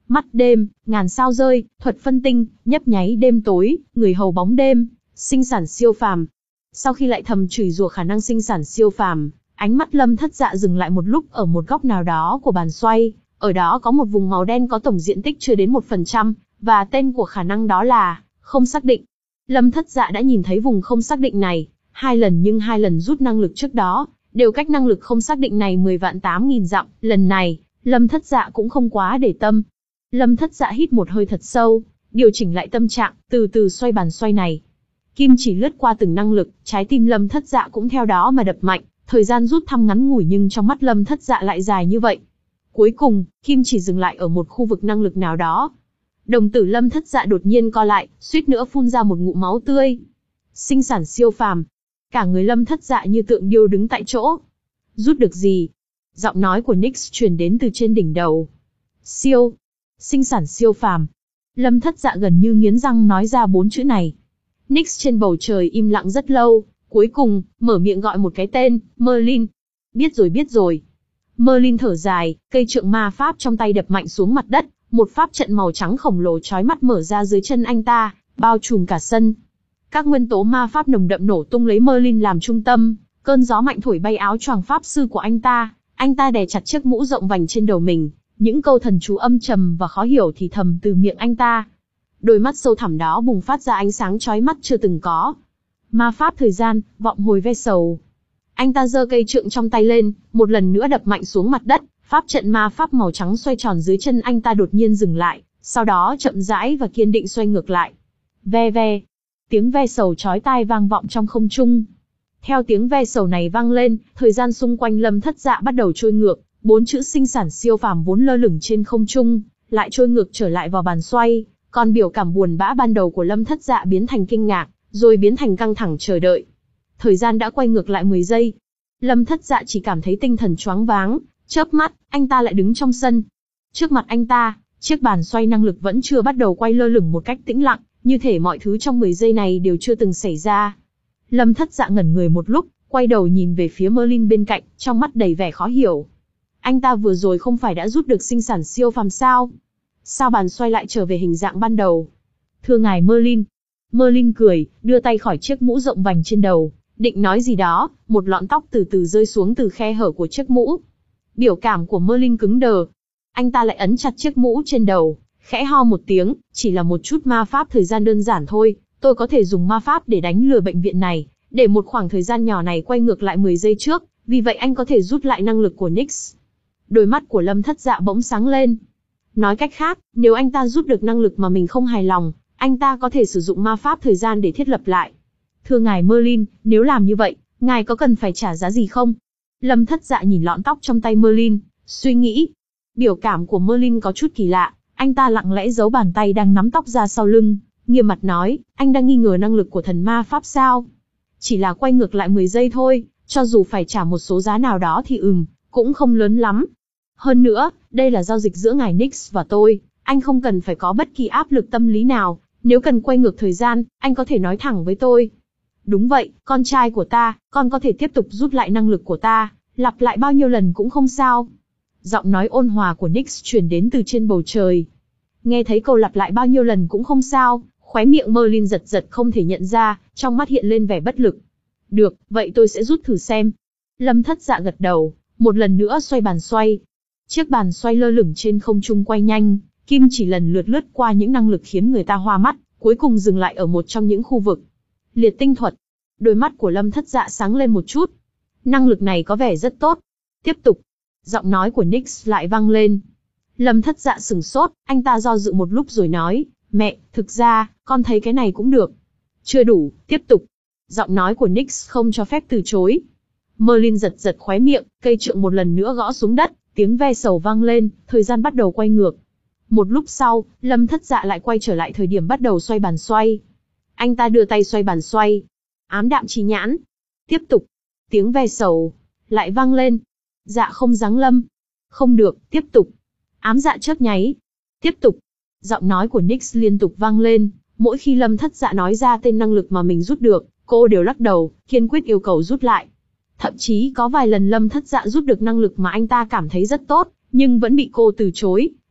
mắt đêm, ngàn sao rơi, thuật phân tinh, nhấp nháy đêm tối, người hầu bóng đêm, sinh sản siêu phàm. Sau khi lại thầm chửi rủa khả năng sinh sản siêu phàm, ánh mắt Lâm Thất Dạ dừng lại một lúc ở một góc nào đó của bàn xoay, ở đó có một vùng màu đen có tổng diện tích chưa đến một phần trăm, và tên của khả năng đó là không xác định. Lâm Thất Dạ đã nhìn thấy vùng không xác định này hai lần, nhưng hai lần rút năng lực trước đó đều cách năng lực không xác định này mười vạn tám nghìn dặm. Lần này, Lâm Thất Dạ cũng không quá để tâm. Lâm Thất Dạ hít một hơi thật sâu, điều chỉnh lại tâm trạng, từ từ xoay bàn xoay này. Kim chỉ lướt qua từng năng lực, trái tim Lâm Thất Dạ cũng theo đó mà đập mạnh. Thời gian rút thăm ngắn ngủi nhưng trong mắt Lâm Thất Dạ lại dài như vậy. Cuối cùng, kim chỉ dừng lại ở một khu vực năng lực nào đó. Đồng tử Lâm Thất Dạ đột nhiên co lại, suýt nữa phun ra một ngụm máu tươi. Sinh sản siêu phàm. Cả người Lâm Thất Dạ như tượng điêu đứng tại chỗ. Rút được gì? Giọng nói của Nix truyền đến từ trên đỉnh đầu. Siêu. Sinh sản siêu phàm. Lâm Thất Dạ gần như nghiến răng nói ra bốn chữ này. Nix trên bầu trời im lặng rất lâu, cuối cùng, mở miệng gọi một cái tên, Merlin. Biết rồi biết rồi. Merlin thở dài, cây trượng ma pháp trong tay đập mạnh xuống mặt đất, một pháp trận màu trắng khổng lồ chói mắt mở ra dưới chân anh ta, bao trùm cả sân. Các nguyên tố ma pháp nồng đậm nổ tung lấy Merlin làm trung tâm, cơn gió mạnh thổi bay áo choàng pháp sư của anh ta, anh ta đè chặt chiếc mũ rộng vành trên đầu mình, những câu thần chú âm trầm và khó hiểu thì thầm từ miệng anh ta. Đôi mắt sâu thẳm đó bùng phát ra ánh sáng chói mắt chưa từng có. Ma pháp thời gian, vọng hồi ve sầu. Anh ta giơ cây trượng trong tay lên, một lần nữa đập mạnh xuống mặt đất, pháp trận ma pháp màu trắng xoay tròn dưới chân anh ta đột nhiên dừng lại, sau đó chậm rãi và kiên định xoay ngược lại. Ve ve. Tiếng ve sầu chói tai vang vọng trong không trung. Theo tiếng ve sầu này vang lên, thời gian xung quanh Lâm Thất Dạ bắt đầu trôi ngược, bốn chữ sinh sản siêu phàm vốn lơ lửng trên không trung, lại trôi ngược trở lại vào bàn xoay, còn biểu cảm buồn bã ban đầu của Lâm Thất Dạ biến thành kinh ngạc, rồi biến thành căng thẳng chờ đợi. Thời gian đã quay ngược lại mười giây. Lâm Thất Dạ chỉ cảm thấy tinh thần choáng váng, chớp mắt, anh ta lại đứng trong sân. Trước mặt anh ta, chiếc bàn xoay năng lực vẫn chưa bắt đầu quay lơ lửng một cách tĩnh lặng, như thể mọi thứ trong mười giây này đều chưa từng xảy ra. Lâm Thất Dạ ngẩn người một lúc, quay đầu nhìn về phía Merlin bên cạnh, trong mắt đầy vẻ khó hiểu. Anh ta vừa rồi không phải đã rút được sinh sản siêu phàm sao? Sao bàn xoay lại trở về hình dạng ban đầu? Thưa ngài Merlin. Merlin cười, đưa tay khỏi chiếc mũ rộng vành trên đầu, định nói gì đó, một lọn tóc từ từ rơi xuống từ khe hở của chiếc mũ. Biểu cảm của Merlin cứng đờ. Anh ta lại ấn chặt chiếc mũ trên đầu, khẽ ho một tiếng, chỉ là một chút ma pháp thời gian đơn giản thôi, tôi có thể dùng ma pháp để đánh lừa bệnh viện này, để một khoảng thời gian nhỏ này quay ngược lại mười giây trước, vì vậy anh có thể rút lại năng lực của Nix. Đôi mắt của Lâm Thất Dạ bỗng sáng lên. Nói cách khác, nếu anh ta rút được năng lực mà mình không hài lòng, anh ta có thể sử dụng ma pháp thời gian để thiết lập lại. Thưa ngài Merlin, nếu làm như vậy, ngài có cần phải trả giá gì không? Lâm Thất Dạ nhìn lọn tóc trong tay Merlin, suy nghĩ. Biểu cảm của Merlin có chút kỳ lạ, anh ta lặng lẽ giấu bàn tay đang nắm tóc ra sau lưng, nghiêm mặt nói, anh đang nghi ngờ năng lực của thần ma pháp sao? Chỉ là quay ngược lại mười giây thôi, cho dù phải trả một số giá nào đó thì ừm, cũng không lớn lắm. Hơn nữa, đây là giao dịch giữa ngài Nix và tôi, anh không cần phải có bất kỳ áp lực tâm lý nào, nếu cần quay ngược thời gian, anh có thể nói thẳng với tôi. Đúng vậy, con trai của ta, con có thể tiếp tục rút lại năng lực của ta, lặp lại bao nhiêu lần cũng không sao. Giọng nói ôn hòa của Nix truyền đến từ trên bầu trời. Nghe thấy câu lặp lại bao nhiêu lần cũng không sao, khóe miệng Merlin giật giật không thể nhận ra, trong mắt hiện lên vẻ bất lực. Được, vậy tôi sẽ rút thử xem. Lâm Thất Dạ gật đầu, một lần nữa xoay bàn xoay. Chiếc bàn xoay lơ lửng trên không trung quay nhanh, kim chỉ lần lượt lướt qua những năng lực khiến người ta hoa mắt, cuối cùng dừng lại ở một trong những khu vực. Liệt tinh thuật. Đôi mắt của Lâm Thất Dạ sáng lên một chút. Năng lực này có vẻ rất tốt. Tiếp tục. Giọng nói của Nix lại vang lên. Lâm Thất Dạ sửng sốt, anh ta do dự một lúc rồi nói, mẹ, thực ra, con thấy cái này cũng được. Chưa đủ, tiếp tục. Giọng nói của Nix không cho phép từ chối. Merlin giật giật khóe miệng, cây trượng một lần nữa gõ xuống đất, tiếng ve sầu vang lên, thời gian bắt đầu quay ngược. Một lúc sau, Lâm Thất Dạ lại quay trở lại thời điểm bắt đầu xoay bàn xoay. Anh ta đưa tay xoay bàn xoay. Ám đạm chi nhãn. Tiếp tục. Tiếng ve sầu lại vang lên. Dạ không giáng lâm. Không được, tiếp tục. Ám dạ chớp nháy. Tiếp tục. Giọng nói của Nix liên tục vang lên, mỗi khi Lâm Thất Dạ nói ra tên năng lực mà mình rút được, cô đều lắc đầu, kiên quyết yêu cầu rút lại. Thậm chí có vài lần Lâm Thất Dạ rút được năng lực mà anh ta cảm thấy rất tốt, nhưng vẫn bị cô từ chối,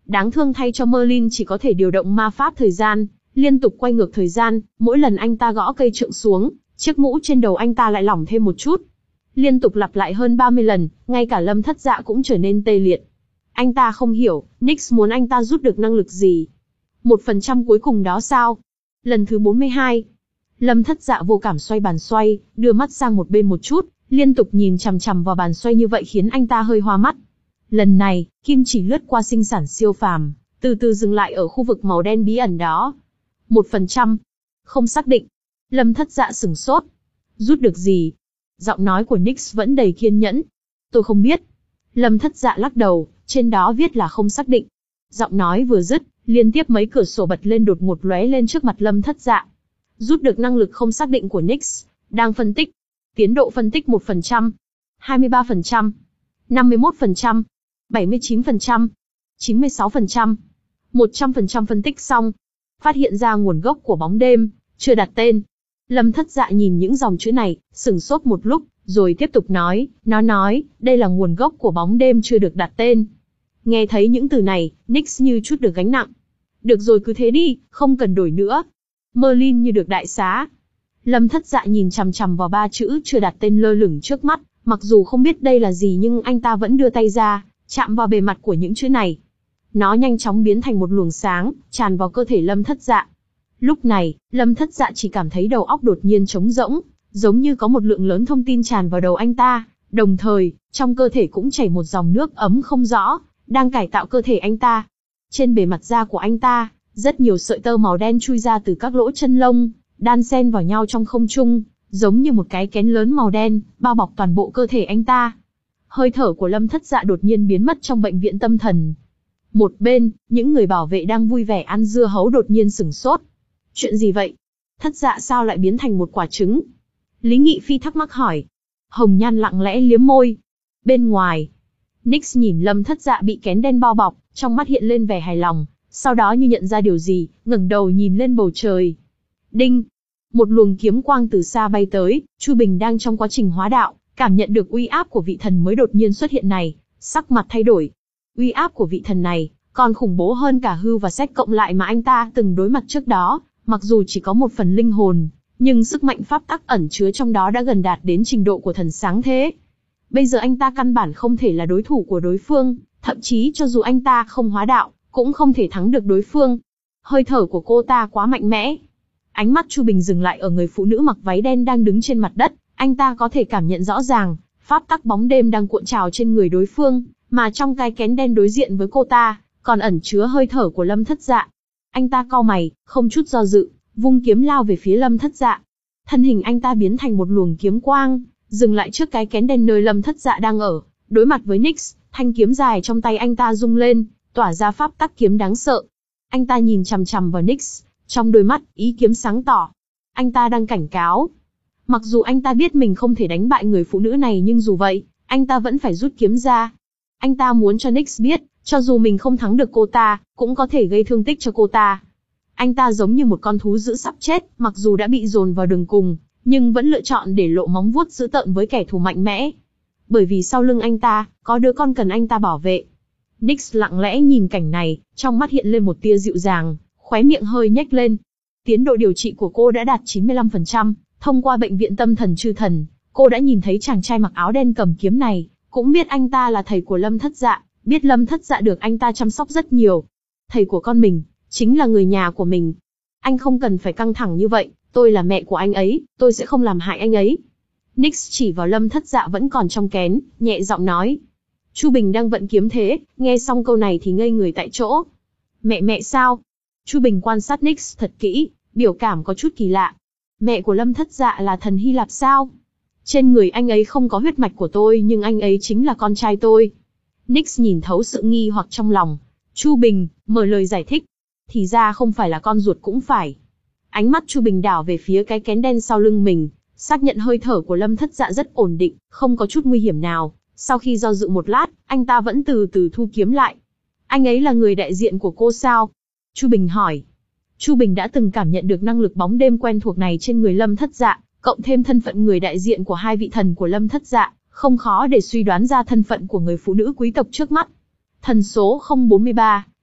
Đáng thương thay cho Merlin chỉ có thể điều động ma pháp thời gian, liên tục quay ngược thời gian, mỗi lần anh ta gõ cây trượng xuống, chiếc mũ trên đầu anh ta lại lỏng thêm một chút. Liên tục lặp lại hơn ba mươi lần, ngay cả Lâm Thất Dạ cũng trở nên tê liệt. Anh ta không hiểu, Nyx muốn anh ta rút được năng lực gì. Một phần trăm cuối cùng đó sao? Lần thứ bốn mươi hai. Lâm Thất Dạ vô cảm xoay bàn xoay, đưa mắt sang một bên một chút, liên tục nhìn chằm chằm vào bàn xoay như vậy khiến anh ta hơi hoa mắt. Lần này, kim chỉ lướt qua sinh sản siêu phàm, từ từ dừng lại ở khu vực màu đen bí ẩn đó. Một phần trăm. Không xác định. Lâm Thất Dạ sửng sốt. Rút được gì? Giọng nói của Nyx vẫn đầy kiên nhẫn. Tôi không biết. Lâm Thất Dạ lắc đầu, trên đó viết là không xác định. Giọng nói vừa dứt, liên tiếp mấy cửa sổ bật lên đột ngột lóe lên trước mặt Lâm Thất Dạ. Rút được năng lực không xác định của Nyx, đang phân tích. Tiến độ phân tích một phần trăm, hai mươi ba phần trăm, năm mươi mốt phần trăm, bảy mươi chín phần trăm, chín mươi sáu phần trăm, một trăm phần trăm phân tích xong. Phát hiện ra nguồn gốc của bóng đêm, chưa đặt tên. Lâm Thất Dạ nhìn những dòng chữ này, sửng sốt một lúc, rồi tiếp tục nói, nó nói, đây là nguồn gốc của bóng đêm chưa được đặt tên. Nghe thấy những từ này, Nyx như chút được gánh nặng. Được rồi cứ thế đi, không cần đổi nữa. Merlin như được đại xá. Lâm Thất Dạ nhìn chằm chằm vào ba chữ chưa đặt tên lơ lửng trước mắt, mặc dù không biết đây là gì nhưng anh ta vẫn đưa tay ra, chạm vào bề mặt của những chữ này. Nó nhanh chóng biến thành một luồng sáng, tràn vào cơ thể Lâm Thất Dạ. Lúc này, Lâm Thất Dạ chỉ cảm thấy đầu óc đột nhiên trống rỗng, giống như có một lượng lớn thông tin tràn vào đầu anh ta, đồng thời, trong cơ thể cũng chảy một dòng nước ấm không rõ, đang cải tạo cơ thể anh ta. Trên bề mặt da của anh ta, rất nhiều sợi tơ màu đen chui ra từ các lỗ chân lông, đan xen vào nhau trong không trung, giống như một cái kén lớn màu đen, bao bọc toàn bộ cơ thể anh ta. Hơi thở của Lâm Thất Dạ đột nhiên biến mất trong bệnh viện tâm thần. Một bên, những người bảo vệ đang vui vẻ ăn dưa hấu đột nhiên sửng sốt. Chuyện gì vậy? Thất Dạ sao lại biến thành một quả trứng? Lý Nghị Phi thắc mắc hỏi. Hồng Nhan lặng lẽ liếm môi. Bên ngoài, Nyx nhìn Lâm Thất Dạ bị kén đen bao bọc, trong mắt hiện lên vẻ hài lòng, sau đó như nhận ra điều gì, ngẩng đầu nhìn lên bầu trời. Đinh! Một luồng kiếm quang từ xa bay tới, Chu Bình đang trong quá trình hóa đạo, cảm nhận được uy áp của vị thần mới đột nhiên xuất hiện này, sắc mặt thay đổi. Uy áp của vị thần này còn khủng bố hơn cả hư và sách cộng lại mà anh ta từng đối mặt trước đó, mặc dù chỉ có một phần linh hồn, nhưng sức mạnh pháp tắc ẩn chứa trong đó đã gần đạt đến trình độ của thần sáng thế. Bây giờ anh ta căn bản không thể là đối thủ của đối phương, thậm chí cho dù anh ta không hóa đạo, cũng không thể thắng được đối phương. Hơi thở của cô ta quá mạnh mẽ. Ánh mắt Chu Bình dừng lại ở người phụ nữ mặc váy đen đang đứng trên mặt đất, anh ta có thể cảm nhận rõ ràng, pháp tắc bóng đêm đang cuộn trào trên người đối phương, mà trong cái kén đen đối diện với cô ta, còn ẩn chứa hơi thở của Lâm Thất Dạ. Anh ta cau mày, không chút do dự, vung kiếm lao về phía Lâm Thất Dạ. Thân hình anh ta biến thành một luồng kiếm quang, dừng lại trước cái kén đen nơi Lâm Thất Dạ đang ở. Đối mặt với Nyx, thanh kiếm dài trong tay anh ta rung lên, tỏa ra pháp tắc kiếm đáng sợ. Anh ta nhìn chằm chằm vào Nyx, trong đôi mắt, ý kiếm sáng tỏ. Anh ta đang cảnh cáo. Mặc dù anh ta biết mình không thể đánh bại người phụ nữ này nhưng dù vậy, anh ta vẫn phải rút kiếm ra. Anh ta muốn cho Nyx biết, cho dù mình không thắng được cô ta, cũng có thể gây thương tích cho cô ta. Anh ta giống như một con thú dữ sắp chết, mặc dù đã bị dồn vào đường cùng, nhưng vẫn lựa chọn để lộ móng vuốt dữ tợn với kẻ thù mạnh mẽ. Bởi vì sau lưng anh ta, có đứa con cần anh ta bảo vệ. Nyx lặng lẽ nhìn cảnh này, trong mắt hiện lên một tia dịu dàng, khóe miệng hơi nhếch lên. Tiến độ điều trị của cô đã đạt chín mươi lăm phần trăm, thông qua bệnh viện tâm thần chư thần, cô đã nhìn thấy chàng trai mặc áo đen cầm kiếm này, cũng biết anh ta là thầy của Lâm Thất Dạ, biết Lâm Thất Dạ được anh ta chăm sóc rất nhiều. Thầy của con mình, chính là người nhà của mình. Anh không cần phải căng thẳng như vậy, tôi là mẹ của anh ấy, tôi sẽ không làm hại anh ấy. Nyx chỉ vào Lâm Thất Dạ vẫn còn trong kén, nhẹ giọng nói. Chu Bình đang vận kiếm thế, nghe xong câu này thì ngây người tại chỗ. Mẹ mẹ sao? Chu Bình quan sát Nyx thật kỹ, biểu cảm có chút kỳ lạ. Mẹ của Lâm Thất Dạ là thần Hy Lạp sao? Trên người anh ấy không có huyết mạch của tôi nhưng anh ấy chính là con trai tôi. Nyx nhìn thấu sự nghi hoặc trong lòng. Chu Bình, mở lời giải thích. Thì ra không phải là con ruột cũng phải. Ánh mắt Chu Bình đảo về phía cái kén đen sau lưng mình, xác nhận hơi thở của Lâm Thất Dạ rất ổn định, không có chút nguy hiểm nào. Sau khi do dự một lát, anh ta vẫn từ từ thu kiếm lại. Anh ấy là người đại diện của cô sao? Chu Bình hỏi. Chu Bình đã từng cảm nhận được năng lực bóng đêm quen thuộc này trên người Lâm Thất Dạ, cộng thêm thân phận người đại diện của hai vị thần của Lâm Thất Dạ, không khó để suy đoán ra thân phận của người phụ nữ quý tộc trước mắt. Thần số không bốn ba,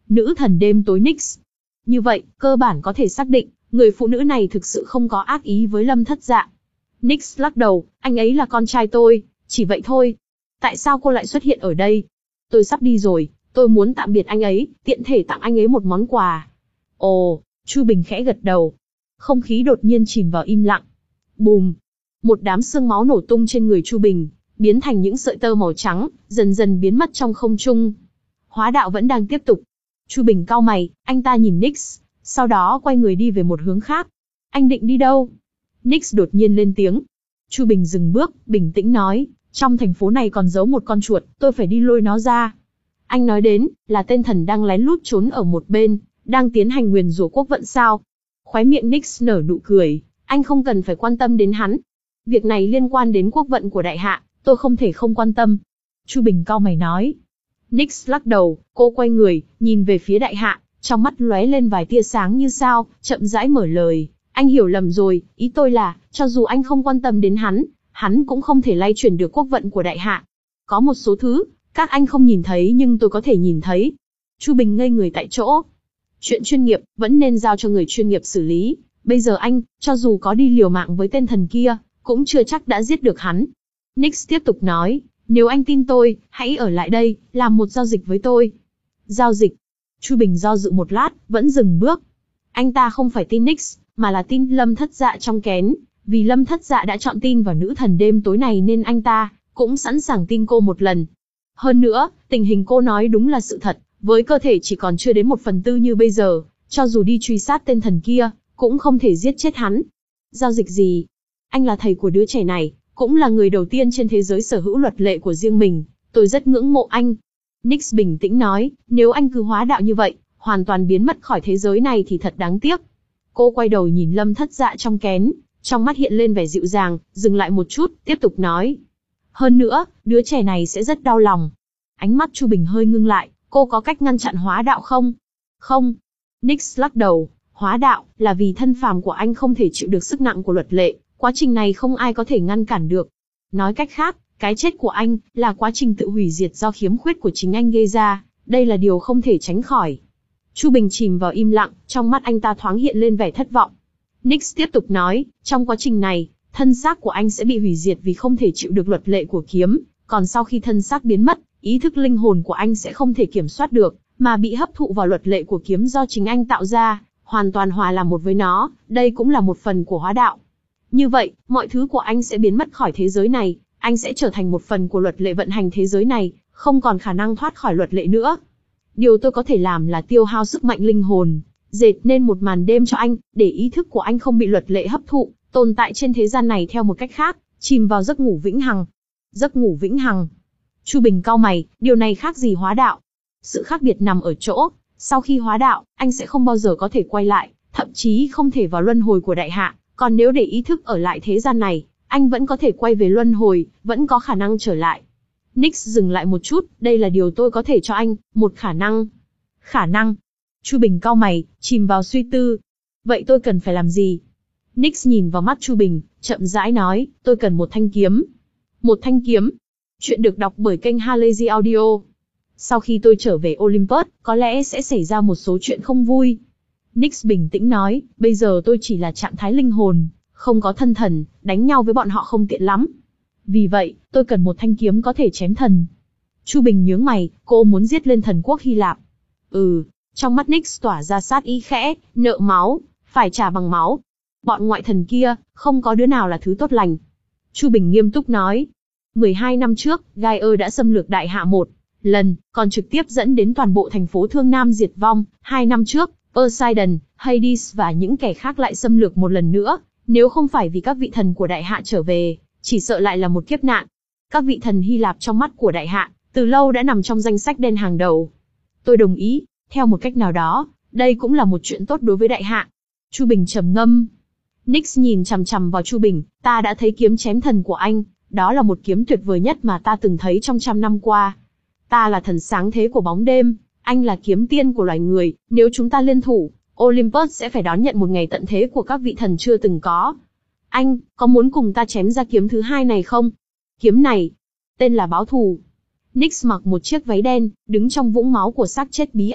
Nữ thần đêm tối Nyx. Như vậy, cơ bản có thể xác định, người phụ nữ này thực sự không có ác ý với Lâm Thất Dạ. Nyx lắc đầu, anh ấy là con trai tôi, chỉ vậy thôi. Tại sao cô lại xuất hiện ở đây? Tôi sắp đi rồi, tôi muốn tạm biệt anh ấy, tiện thể tặng anh ấy một món quà. Ồ, Chu Bình khẽ gật đầu. Không khí đột nhiên chìm vào im lặng. Bùm! Một đám xương máu nổ tung trên người Chu Bình, biến thành những sợi tơ màu trắng, dần dần biến mất trong không trung. Hóa đạo vẫn đang tiếp tục. Chu Bình cau mày, anh ta nhìn Nyx, sau đó quay người đi về một hướng khác. Anh định đi đâu? Nyx đột nhiên lên tiếng. Chu Bình dừng bước, bình tĩnh nói, trong thành phố này còn giấu một con chuột, tôi phải đi lôi nó ra. Anh nói đến, là tên thần đang lén lút trốn ở một bên, đang tiến hành nguyền rủa quốc vận sao? Khóe miệng Nyx nở nụ cười, anh không cần phải quan tâm đến hắn. Việc này liên quan đến quốc vận của đại hạ, tôi không thể không quan tâm. Chu Bình cau mày nói. Nyx lắc đầu, cô quay người, nhìn về phía đại hạ, trong mắt lóe lên vài tia sáng như sao, chậm rãi mở lời. Anh hiểu lầm rồi, ý tôi là, cho dù anh không quan tâm đến hắn, hắn cũng không thể lay chuyển được quốc vận của đại hạ. Có một số thứ, các anh không nhìn thấy nhưng tôi có thể nhìn thấy. Chu Bình ngây người tại chỗ. Chuyện chuyên nghiệp, vẫn nên giao cho người chuyên nghiệp xử lý. Bây giờ anh, cho dù có đi liều mạng với tên thần kia, cũng chưa chắc đã giết được hắn. Nyx tiếp tục nói, nếu anh tin tôi, hãy ở lại đây, làm một giao dịch với tôi. Giao dịch? Chu Bình do dự một lát, vẫn dừng bước. Anh ta không phải tin Nyx, mà là tin Lâm Thất Dạ trong kén. Vì Lâm Thất Dạ đã chọn tin vào nữ thần đêm tối này nên anh ta cũng sẵn sàng tin cô một lần. Hơn nữa, tình hình cô nói đúng là sự thật, với cơ thể chỉ còn chưa đến một phần tư như bây giờ, cho dù đi truy sát tên thần kia, cũng không thể giết chết hắn. Giao dịch gì? Anh là thầy của đứa trẻ này, cũng là người đầu tiên trên thế giới sở hữu luật lệ của riêng mình, tôi rất ngưỡng mộ anh. Nyx bình tĩnh nói, nếu anh cứ hóa đạo như vậy, hoàn toàn biến mất khỏi thế giới này thì thật đáng tiếc. Cô quay đầu nhìn Lâm Thất Dạ trong kén, trong mắt hiện lên vẻ dịu dàng, dừng lại một chút, tiếp tục nói. Hơn nữa, đứa trẻ này sẽ rất đau lòng. Ánh mắt Chu Bình hơi ngưng lại, cô có cách ngăn chặn hóa đạo không? Không. Nyx lắc đầu, hóa đạo là vì thân phàm của anh không thể chịu được sức nặng của luật lệ, quá trình này không ai có thể ngăn cản được. Nói cách khác, cái chết của anh là quá trình tự hủy diệt do khiếm khuyết của chính anh gây ra, đây là điều không thể tránh khỏi. Chu Bình chìm vào im lặng, trong mắt anh ta thoáng hiện lên vẻ thất vọng. Nyx tiếp tục nói, trong quá trình này, thân xác của anh sẽ bị hủy diệt vì không thể chịu được luật lệ của kiếm, còn sau khi thân xác biến mất, ý thức linh hồn của anh sẽ không thể kiểm soát được, mà bị hấp thụ vào luật lệ của kiếm do chính anh tạo ra, hoàn toàn hòa làm một với nó, đây cũng là một phần của hóa đạo. Như vậy, mọi thứ của anh sẽ biến mất khỏi thế giới này, anh sẽ trở thành một phần của luật lệ vận hành thế giới này, không còn khả năng thoát khỏi luật lệ nữa. Điều tôi có thể làm là tiêu hao sức mạnh linh hồn, dệt nên một màn đêm cho anh, để ý thức của anh không bị luật lệ hấp thụ, tồn tại trên thế gian này theo một cách khác, chìm vào giấc ngủ vĩnh hằng. Giấc ngủ vĩnh hằng. Chu Bình cau mày, điều này khác gì hóa đạo? Sự khác biệt nằm ở chỗ, sau khi hóa đạo, anh sẽ không bao giờ có thể quay lại, thậm chí không thể vào luân hồi của đại hạ, còn nếu để ý thức ở lại thế gian này, anh vẫn có thể quay về luân hồi, vẫn có khả năng trở lại. Nyx dừng lại một chút, đây là điều tôi có thể cho anh, một khả năng. Khả năng? Chu Bình cau mày, chìm vào suy tư. Vậy tôi cần phải làm gì? Nyx nhìn vào mắt Chu Bình, chậm rãi nói, tôi cần một thanh kiếm. Một thanh kiếm? Chuyện được đọc bởi kênh Halazy Audio. Sau khi tôi trở về Olympus, có lẽ sẽ xảy ra một số chuyện không vui. Nyx bình tĩnh nói, bây giờ tôi chỉ là trạng thái linh hồn, không có thân thần, đánh nhau với bọn họ không tiện lắm. Vì vậy, tôi cần một thanh kiếm có thể chém thần. Chu Bình nhướng mày, cô muốn giết lên thần quốc Hy Lạp. Ừ, trong mắt Nyx tỏa ra sát ý khẽ, nợ máu, phải trả bằng máu. Bọn ngoại thần kia, không có đứa nào là thứ tốt lành. Chu Bình nghiêm túc nói. mười hai năm trước, Gaia đã xâm lược đại hạ một lần, còn trực tiếp dẫn đến toàn bộ thành phố Thương Nam diệt vong. Hai năm trước, Poseidon, Hades và những kẻ khác lại xâm lược một lần nữa. Nếu không phải vì các vị thần của đại hạ trở về, chỉ sợ lại là một kiếp nạn. Các vị thần Hy Lạp trong mắt của đại hạ, từ lâu đã nằm trong danh sách đen hàng đầu. Tôi đồng ý, theo một cách nào đó, đây cũng là một chuyện tốt đối với đại hạ. Chu Bình trầm ngâm. Nyx nhìn chằm chằm vào Chu Bình, ta đã thấy kiếm chém thần của anh, đó là một kiếm tuyệt vời nhất mà ta từng thấy trong trăm năm qua. Ta là thần sáng thế của bóng đêm, anh là kiếm tiên của loài người, nếu chúng ta liên thủ, Olympus sẽ phải đón nhận một ngày tận thế của các vị thần chưa từng có. Anh, có muốn cùng ta chém ra kiếm thứ hai này không? Kiếm này, tên là báo thù. Nyx mặc một chiếc váy đen, đứng trong vũng máu của xác chết bí ẩn,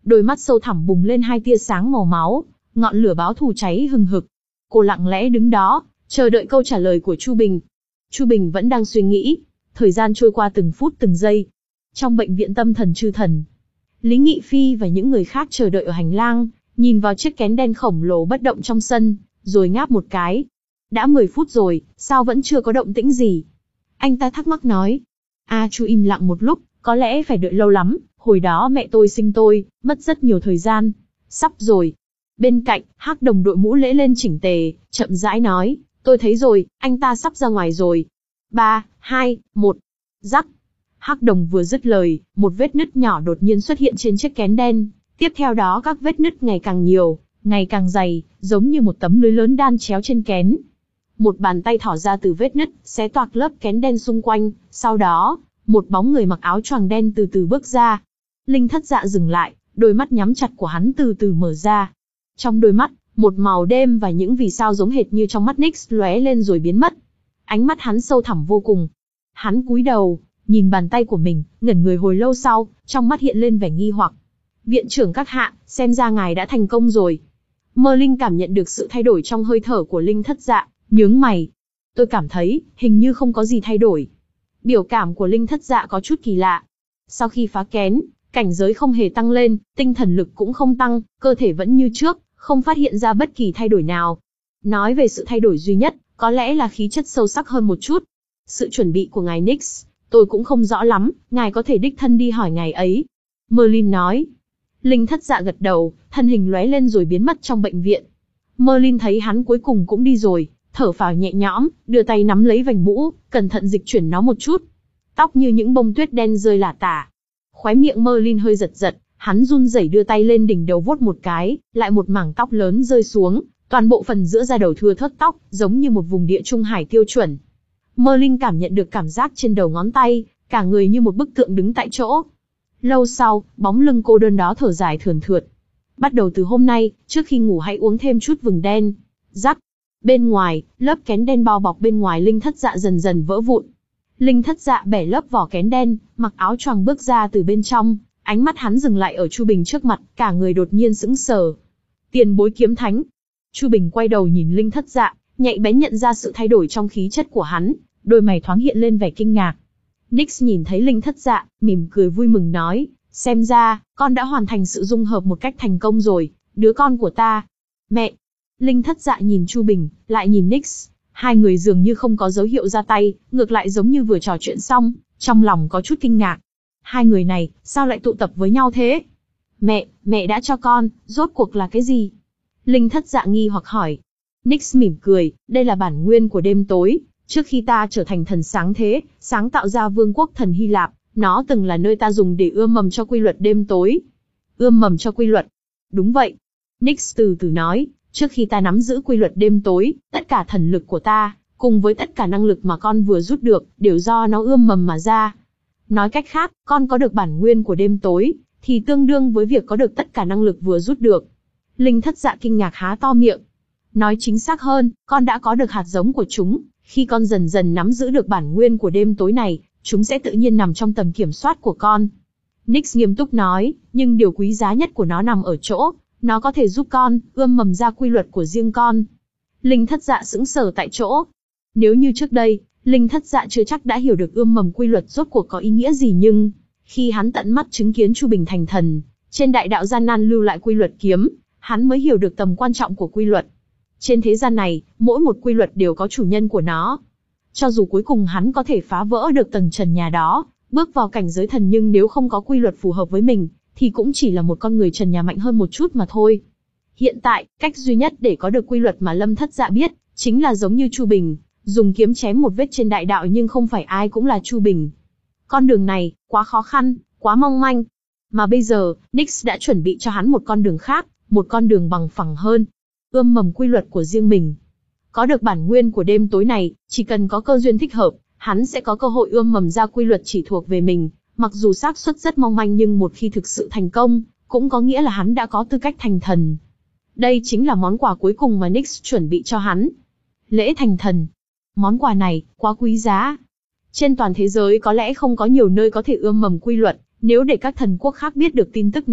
đôi mắt sâu thẳm bùng lên hai tia sáng màu máu, ngọn lửa báo thù cháy hừng hực. Cô lặng lẽ đứng đó, chờ đợi câu trả lời của Chu Bình. Chu Bình vẫn đang suy nghĩ, thời gian trôi qua từng phút từng giây. Trong bệnh viện tâm thần Chư Thần, Lý Nghị Phi và những người khác chờ đợi ở hành lang, nhìn vào chiếc kén đen khổng lồ bất động trong sân, rồi ngáp một cái. Đã mười phút rồi, sao vẫn chưa có động tĩnh gì? Anh ta thắc mắc nói. A Chu im lặng một lúc, có lẽ phải đợi lâu lắm, hồi đó mẹ tôi sinh tôi, mất rất nhiều thời gian. Sắp rồi. Bên cạnh, Hắc Đồng đội mũ lễ lên chỉnh tề, chậm rãi nói, tôi thấy rồi, anh ta sắp ra ngoài rồi. Ba, hai, một. Rắc. Hắc Đồng vừa dứt lời, một vết nứt nhỏ đột nhiên xuất hiện trên chiếc kén đen. Tiếp theo đó các vết nứt ngày càng nhiều, ngày càng dày, giống như một tấm lưới lớn đan chéo trên kén. Một bàn tay thỏ ra từ vết nứt, xé toạc lớp kén đen xung quanh, sau đó, một bóng người mặc áo choàng đen từ từ bước ra. Linh Thất Dạ dừng lại, đôi mắt nhắm chặt của hắn từ từ mở ra. Trong đôi mắt, một màu đêm và những vì sao giống hệt như trong mắt Nix lóe lên rồi biến mất. Ánh mắt hắn sâu thẳm vô cùng. Hắn cúi đầu, nhìn bàn tay của mình, ngẩn người hồi lâu sau, trong mắt hiện lên vẻ nghi hoặc. Viện trưởng các hạ, xem ra ngài đã thành công rồi. Merlin cảm nhận được sự thay đổi trong hơi thở của Linh Thất Dạ, nhướng mày. Tôi cảm thấy, hình như không có gì thay đổi. Biểu cảm của Linh Thất Dạ có chút kỳ lạ. Sau khi phá kén, cảnh giới không hề tăng lên, tinh thần lực cũng không tăng, cơ thể vẫn như trước, không phát hiện ra bất kỳ thay đổi nào. Nói về sự thay đổi duy nhất, có lẽ là khí chất sâu sắc hơn một chút. Sự chuẩn bị của ngài Nix, tôi cũng không rõ lắm, ngài có thể đích thân đi hỏi ngài ấy. Merlin nói. Linh Thất Dạ gật đầu, thân hình lóe lên rồi biến mất trong bệnh viện. Merlin thấy hắn cuối cùng cũng đi rồi, thở phào nhẹ nhõm, đưa tay nắm lấy vành mũ, cẩn thận dịch chuyển nó một chút. Tóc như những bông tuyết đen rơi lả tả. Khóe miệng Merlin hơi giật giật, hắn run rẩy đưa tay lên đỉnh đầu vuốt một cái, lại một mảng tóc lớn rơi xuống, toàn bộ phần giữa da đầu thưa thớt tóc, giống như một vùng địa trung hải tiêu chuẩn. Merlin cảm nhận được cảm giác trên đầu ngón tay, cả người như một bức tượng đứng tại chỗ. Lâu sau, bóng lưng cô đơn đó thở dài thườn thượt. Bắt đầu từ hôm nay, trước khi ngủ hãy uống thêm chút vừng đen. Rắc. Bên ngoài, lớp kén đen bao bọc bên ngoài Linh Thất Dạ dần dần vỡ vụn. Linh Thất Dạ bẻ lớp vỏ kén đen, mặc áo choàng bước ra từ bên trong, ánh mắt hắn dừng lại ở Chu Bình trước mặt, cả người đột nhiên sững sờ. Tiền bối kiếm thánh. Chu Bình quay đầu nhìn Linh Thất Dạ, nhạy bén nhận ra sự thay đổi trong khí chất của hắn, đôi mày thoáng hiện lên vẻ kinh ngạc. Nix nhìn thấy Linh Thất Dạ, mỉm cười vui mừng nói, xem ra, con đã hoàn thành sự dung hợp một cách thành công rồi, đứa con của ta. Mẹ. Linh Thất Dạ nhìn Chu Bình, lại nhìn Nix, hai người dường như không có dấu hiệu ra tay, ngược lại giống như vừa trò chuyện xong, trong lòng có chút kinh ngạc. Hai người này, sao lại tụ tập với nhau thế? Mẹ, mẹ đã cho con, rốt cuộc là cái gì? Linh Thất Dạ nghi hoặc hỏi. Nix mỉm cười, đây là bản nguyên của đêm tối. Trước khi ta trở thành thần sáng thế, sáng tạo ra vương quốc thần Hy Lạp, nó từng là nơi ta dùng để ươm mầm cho quy luật đêm tối. Ươm mầm cho quy luật. Đúng vậy. Nix từ từ nói, trước khi ta nắm giữ quy luật đêm tối, tất cả thần lực của ta, cùng với tất cả năng lực mà con vừa rút được, đều do nó ươm mầm mà ra. Nói cách khác, con có được bản nguyên của đêm tối, thì tương đương với việc có được tất cả năng lực vừa rút được. Linh Thất Dạ kinh ngạc há to miệng. Nói chính xác hơn, con đã có được hạt giống của chúng. Khi con dần dần nắm giữ được bản nguyên của đêm tối này, chúng sẽ tự nhiên nằm trong tầm kiểm soát của con. Nix nghiêm túc nói, nhưng điều quý giá nhất của nó nằm ở chỗ, nó có thể giúp con ươm mầm ra quy luật của riêng con. Linh Thất Dạ sững sờ tại chỗ. Nếu như trước đây, Linh Thất Dạ chưa chắc đã hiểu được ươm mầm quy luật rốt cuộc có ý nghĩa gì, nhưng khi hắn tận mắt chứng kiến Chu Bình thành thần, trên đại đạo gian nan lưu lại quy luật kiếm, hắn mới hiểu được tầm quan trọng của quy luật. Trên thế gian này, mỗi một quy luật đều có chủ nhân của nó. Cho dù cuối cùng hắn có thể phá vỡ được tầng trần nhà đó, bước vào cảnh giới thần, nhưng nếu không có quy luật phù hợp với mình, thì cũng chỉ là một con người trần nhà mạnh hơn một chút mà thôi. Hiện tại, cách duy nhất để có được quy luật mà Lâm Thất Dạ biết, chính là giống như Chu Bình, dùng kiếm chém một vết trên đại đạo, nhưng không phải ai cũng là Chu Bình. Con đường này, quá khó khăn, quá mong manh. Mà bây giờ, Nix đã chuẩn bị cho hắn một con đường khác, một con đường bằng phẳng hơn. Ươm mầm quy luật của riêng mình. Có được bản nguyên của đêm tối này, chỉ cần có cơ duyên thích hợp, hắn sẽ có cơ hội ươm mầm ra quy luật chỉ thuộc về mình. Mặc dù xác suất rất mong manh, nhưng một khi thực sự thành công, cũng có nghĩa là hắn đã có tư cách thành thần. Đây chính là món quà cuối cùng mà Nix chuẩn bị cho hắn. Lễ thành thần. Món quà này, quá quý giá. Trên toàn thế giới có lẽ không có nhiều nơi có thể ươm mầm quy luật, nếu để các thần quốc khác biết được tin tức này,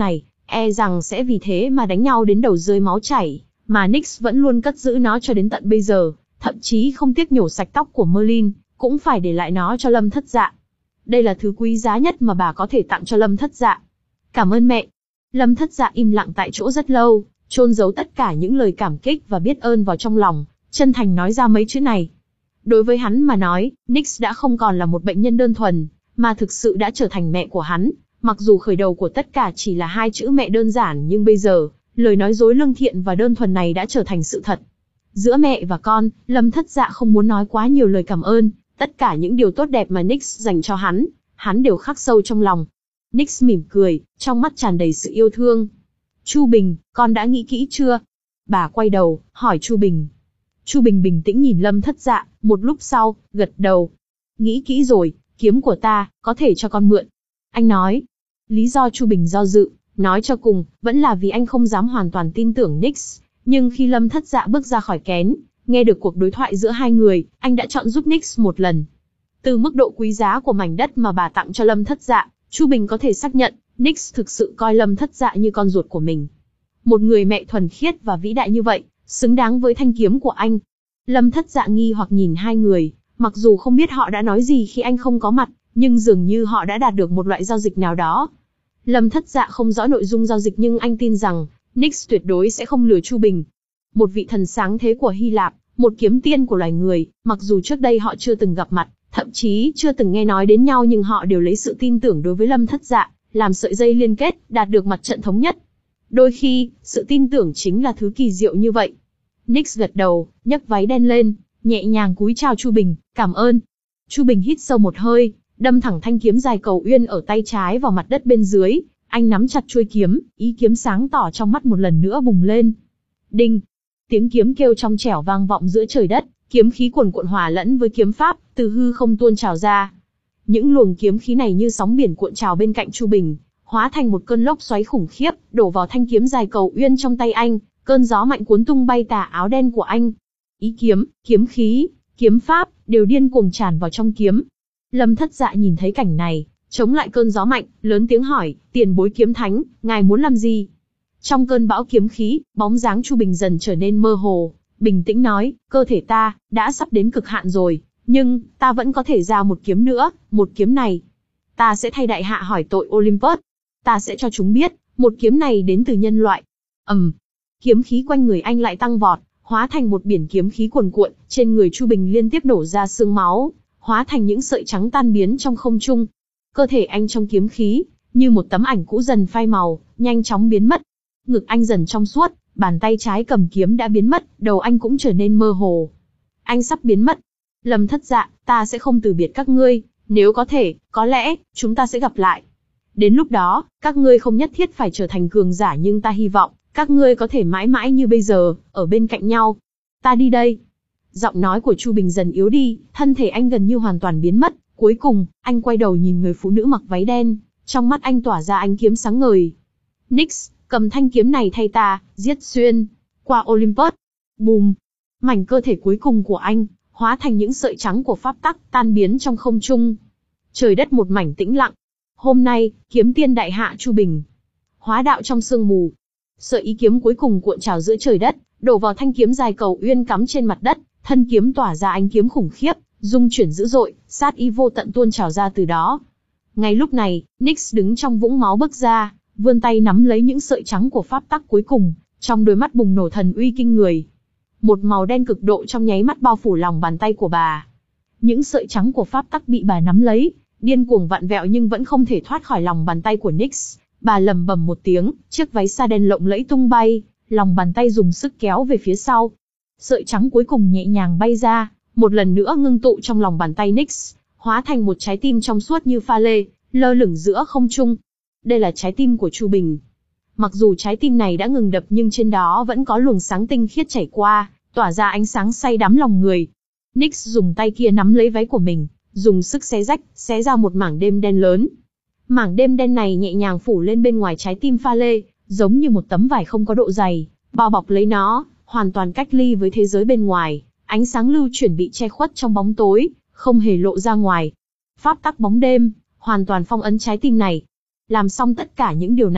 e rằng sẽ vì thế mà đánh nhau đến đầu rơi máu chảy, mà Nyx vẫn luôn cất giữ nó cho đến tận bây giờ, thậm chí không tiếc nhổ sạch tóc của Merlin, cũng phải để lại nó cho Lâm Thất Dạ. Đây là thứ quý giá nhất mà bà có thể tặng cho Lâm Thất Dạ. Cảm ơn mẹ. Lâm Thất Dạ im lặng tại chỗ rất lâu, chôn giấu tất cả những lời cảm kích và biết ơn vào trong lòng, chân thành nói ra mấy chữ này. Đối với hắn mà nói, Nyx đã không còn là một bệnh nhân đơn thuần, mà thực sự đã trở thành mẹ của hắn. Mặc dù khởi đầu của tất cả chỉ là hai chữ mẹ đơn giản, nhưng bây giờ, lời nói dối lương thiện và đơn thuần này đã trở thành sự thật. Giữa mẹ và con, Lâm Thất Dạ không muốn nói quá nhiều lời cảm ơn, tất cả những điều tốt đẹp mà Nyx dành cho hắn, hắn đều khắc sâu trong lòng. Nyx mỉm cười, trong mắt tràn đầy sự yêu thương. Chu Bình, con đã nghĩ kỹ chưa? Bà quay đầu, hỏi Chu Bình. Chu Bình bình tĩnh nhìn Lâm Thất Dạ, một lúc sau, gật đầu. Nghĩ kỹ rồi, kiếm của ta, có thể cho con mượn. Anh nói. Lý do Chu Bình do dự, nói cho cùng, vẫn là vì anh không dám hoàn toàn tin tưởng Nyx. Nhưng khi Lâm Thất Dạ bước ra khỏi kén, nghe được cuộc đối thoại giữa hai người, anh đã chọn giúp Nyx một lần. Từ mức độ quý giá của mảnh đất mà bà tặng cho Lâm Thất Dạ, Chu Bình có thể xác nhận, Nyx thực sự coi Lâm Thất Dạ như con ruột của mình. Một người mẹ thuần khiết và vĩ đại như vậy, xứng đáng với thanh kiếm của anh. Lâm Thất Dạ nghi hoặc nhìn hai người, mặc dù không biết họ đã nói gì khi anh không có mặt, nhưng dường như họ đã đạt được một loại giao dịch nào đó. Lâm Thất Dạ không rõ nội dung giao dịch nhưng anh tin rằng, Nyx tuyệt đối sẽ không lừa Chu Bình. Một vị thần sáng thế của Hy Lạp, một kiếm tiên của loài người, mặc dù trước đây họ chưa từng gặp mặt, thậm chí chưa từng nghe nói đến nhau, nhưng họ đều lấy sự tin tưởng đối với Lâm Thất Dạ, làm sợi dây liên kết, đạt được mặt trận thống nhất. Đôi khi, sự tin tưởng chính là thứ kỳ diệu như vậy. Nyx gật đầu, nhấc váy đen lên, nhẹ nhàng cúi chào Chu Bình, cảm ơn. Chu Bình hít sâu một hơi, đâm thẳng thanh kiếm dài cầu uyên ở tay trái vào mặt đất bên dưới. Anh nắm chặt chuôi kiếm, ý kiếm sáng tỏ trong mắt một lần nữa bùng lên. Đinh! Tiếng kiếm kêu trong trẻo vang vọng giữa trời đất, kiếm khí cuồn cuộn hòa lẫn với kiếm pháp, từ hư không tuôn trào ra. Những luồng kiếm khí này như sóng biển cuộn trào bên cạnh Chu Bình, hóa thành một cơn lốc xoáy khủng khiếp, đổ vào thanh kiếm dài cầu uyên trong tay anh, cơn gió mạnh cuốn tung bay tà áo đen của anh. Ý kiếm, kiếm khí, kiếm pháp, đều điên cuồng tràn vào trong kiếm. Lâm Thất Dạ nhìn thấy cảnh này, chống lại cơn gió mạnh, lớn tiếng hỏi, tiền bối kiếm thánh, ngài muốn làm gì? Trong cơn bão kiếm khí, bóng dáng Chu Bình dần trở nên mơ hồ, bình tĩnh nói, cơ thể ta, đã sắp đến cực hạn rồi, nhưng, ta vẫn có thể ra một kiếm nữa, một kiếm này. Ta sẽ thay đại hạ hỏi tội Olympus. Ta sẽ cho chúng biết, một kiếm này đến từ nhân loại. ầm, um, kiếm khí quanh người anh lại tăng vọt, hóa thành một biển kiếm khí cuồn cuộn, trên người Chu Bình liên tiếp nổ ra sương máu, hóa thành những sợi trắng tan biến trong không trung. Cơ thể anh trong kiếm khí, như một tấm ảnh cũ dần phai màu, nhanh chóng biến mất. Ngực anh dần trong suốt, bàn tay trái cầm kiếm đã biến mất, đầu anh cũng trở nên mơ hồ. Anh sắp biến mất. Lâm Thất Dạ, ta sẽ không từ biệt các ngươi, nếu có thể, có lẽ, chúng ta sẽ gặp lại. Đến lúc đó, các ngươi không nhất thiết phải trở thành cường giả, nhưng ta hy vọng, các ngươi có thể mãi mãi như bây giờ, ở bên cạnh nhau. Ta đi đây. Giọng nói của Chu Bình dần yếu đi, thân thể anh gần như hoàn toàn biến mất. Cuối cùng, anh quay đầu nhìn người phụ nữ mặc váy đen, trong mắt anh tỏa ra ánh kiếm sáng ngời. Nyx, cầm thanh kiếm này thay ta, giết xuyên qua Olympus. Bùm! Mảnh cơ thể cuối cùng của anh, hóa thành những sợi trắng của pháp tắc, tan biến trong không trung. Trời đất một mảnh tĩnh lặng. Hôm nay, kiếm tiên đại hạ Chu Bình hóa đạo trong sương mù. Sợi ý kiếm cuối cùng cuộn trào giữa trời đất, đổ vào thanh kiếm dài cầu uyên cắm trên mặt đất, thân kiếm tỏa ra ánh kiếm khủng khiếp, dung chuyển dữ dội, sát ý vô tận tuôn trào ra từ đó. Ngay lúc này, Nyx đứng trong vũng máu bước ra, vươn tay nắm lấy những sợi trắng của pháp tắc cuối cùng, trong đôi mắt bùng nổ thần uy kinh người. Một màu đen cực độ trong nháy mắt bao phủ lòng bàn tay của bà. Những sợi trắng của pháp tắc bị bà nắm lấy, điên cuồng vặn vẹo nhưng vẫn không thể thoát khỏi lòng bàn tay của Nyx. Bà lẩm bẩm một tiếng, chiếc váy sa đen lộng lẫy tung bay, lòng bàn tay dùng sức kéo về phía sau. Sợi trắng cuối cùng nhẹ nhàng bay ra, một lần nữa ngưng tụ trong lòng bàn tay Nyx, hóa thành một trái tim trong suốt như pha lê, lơ lửng giữa không trung. Đây là trái tim của Chu Bình. Mặc dù trái tim này đã ngừng đập nhưng trên đó vẫn có luồng sáng tinh khiết chảy qua, tỏa ra ánh sáng say đắm lòng người. Nyx dùng tay kia nắm lấy váy của mình, dùng sức xé rách, xé ra một mảng đêm đen lớn. Mảng đêm đen này nhẹ nhàng phủ lên bên ngoài trái tim pha lê, giống như một tấm vải không có độ dày, bao bọc lấy nó, hoàn toàn cách ly với thế giới bên ngoài. Ánh sáng lưu chuyển bị che khuất trong bóng tối, không hề lộ ra ngoài. Pháp tắc bóng đêm, hoàn toàn phong ấn trái tim này. Làm xong tất cả những điều này,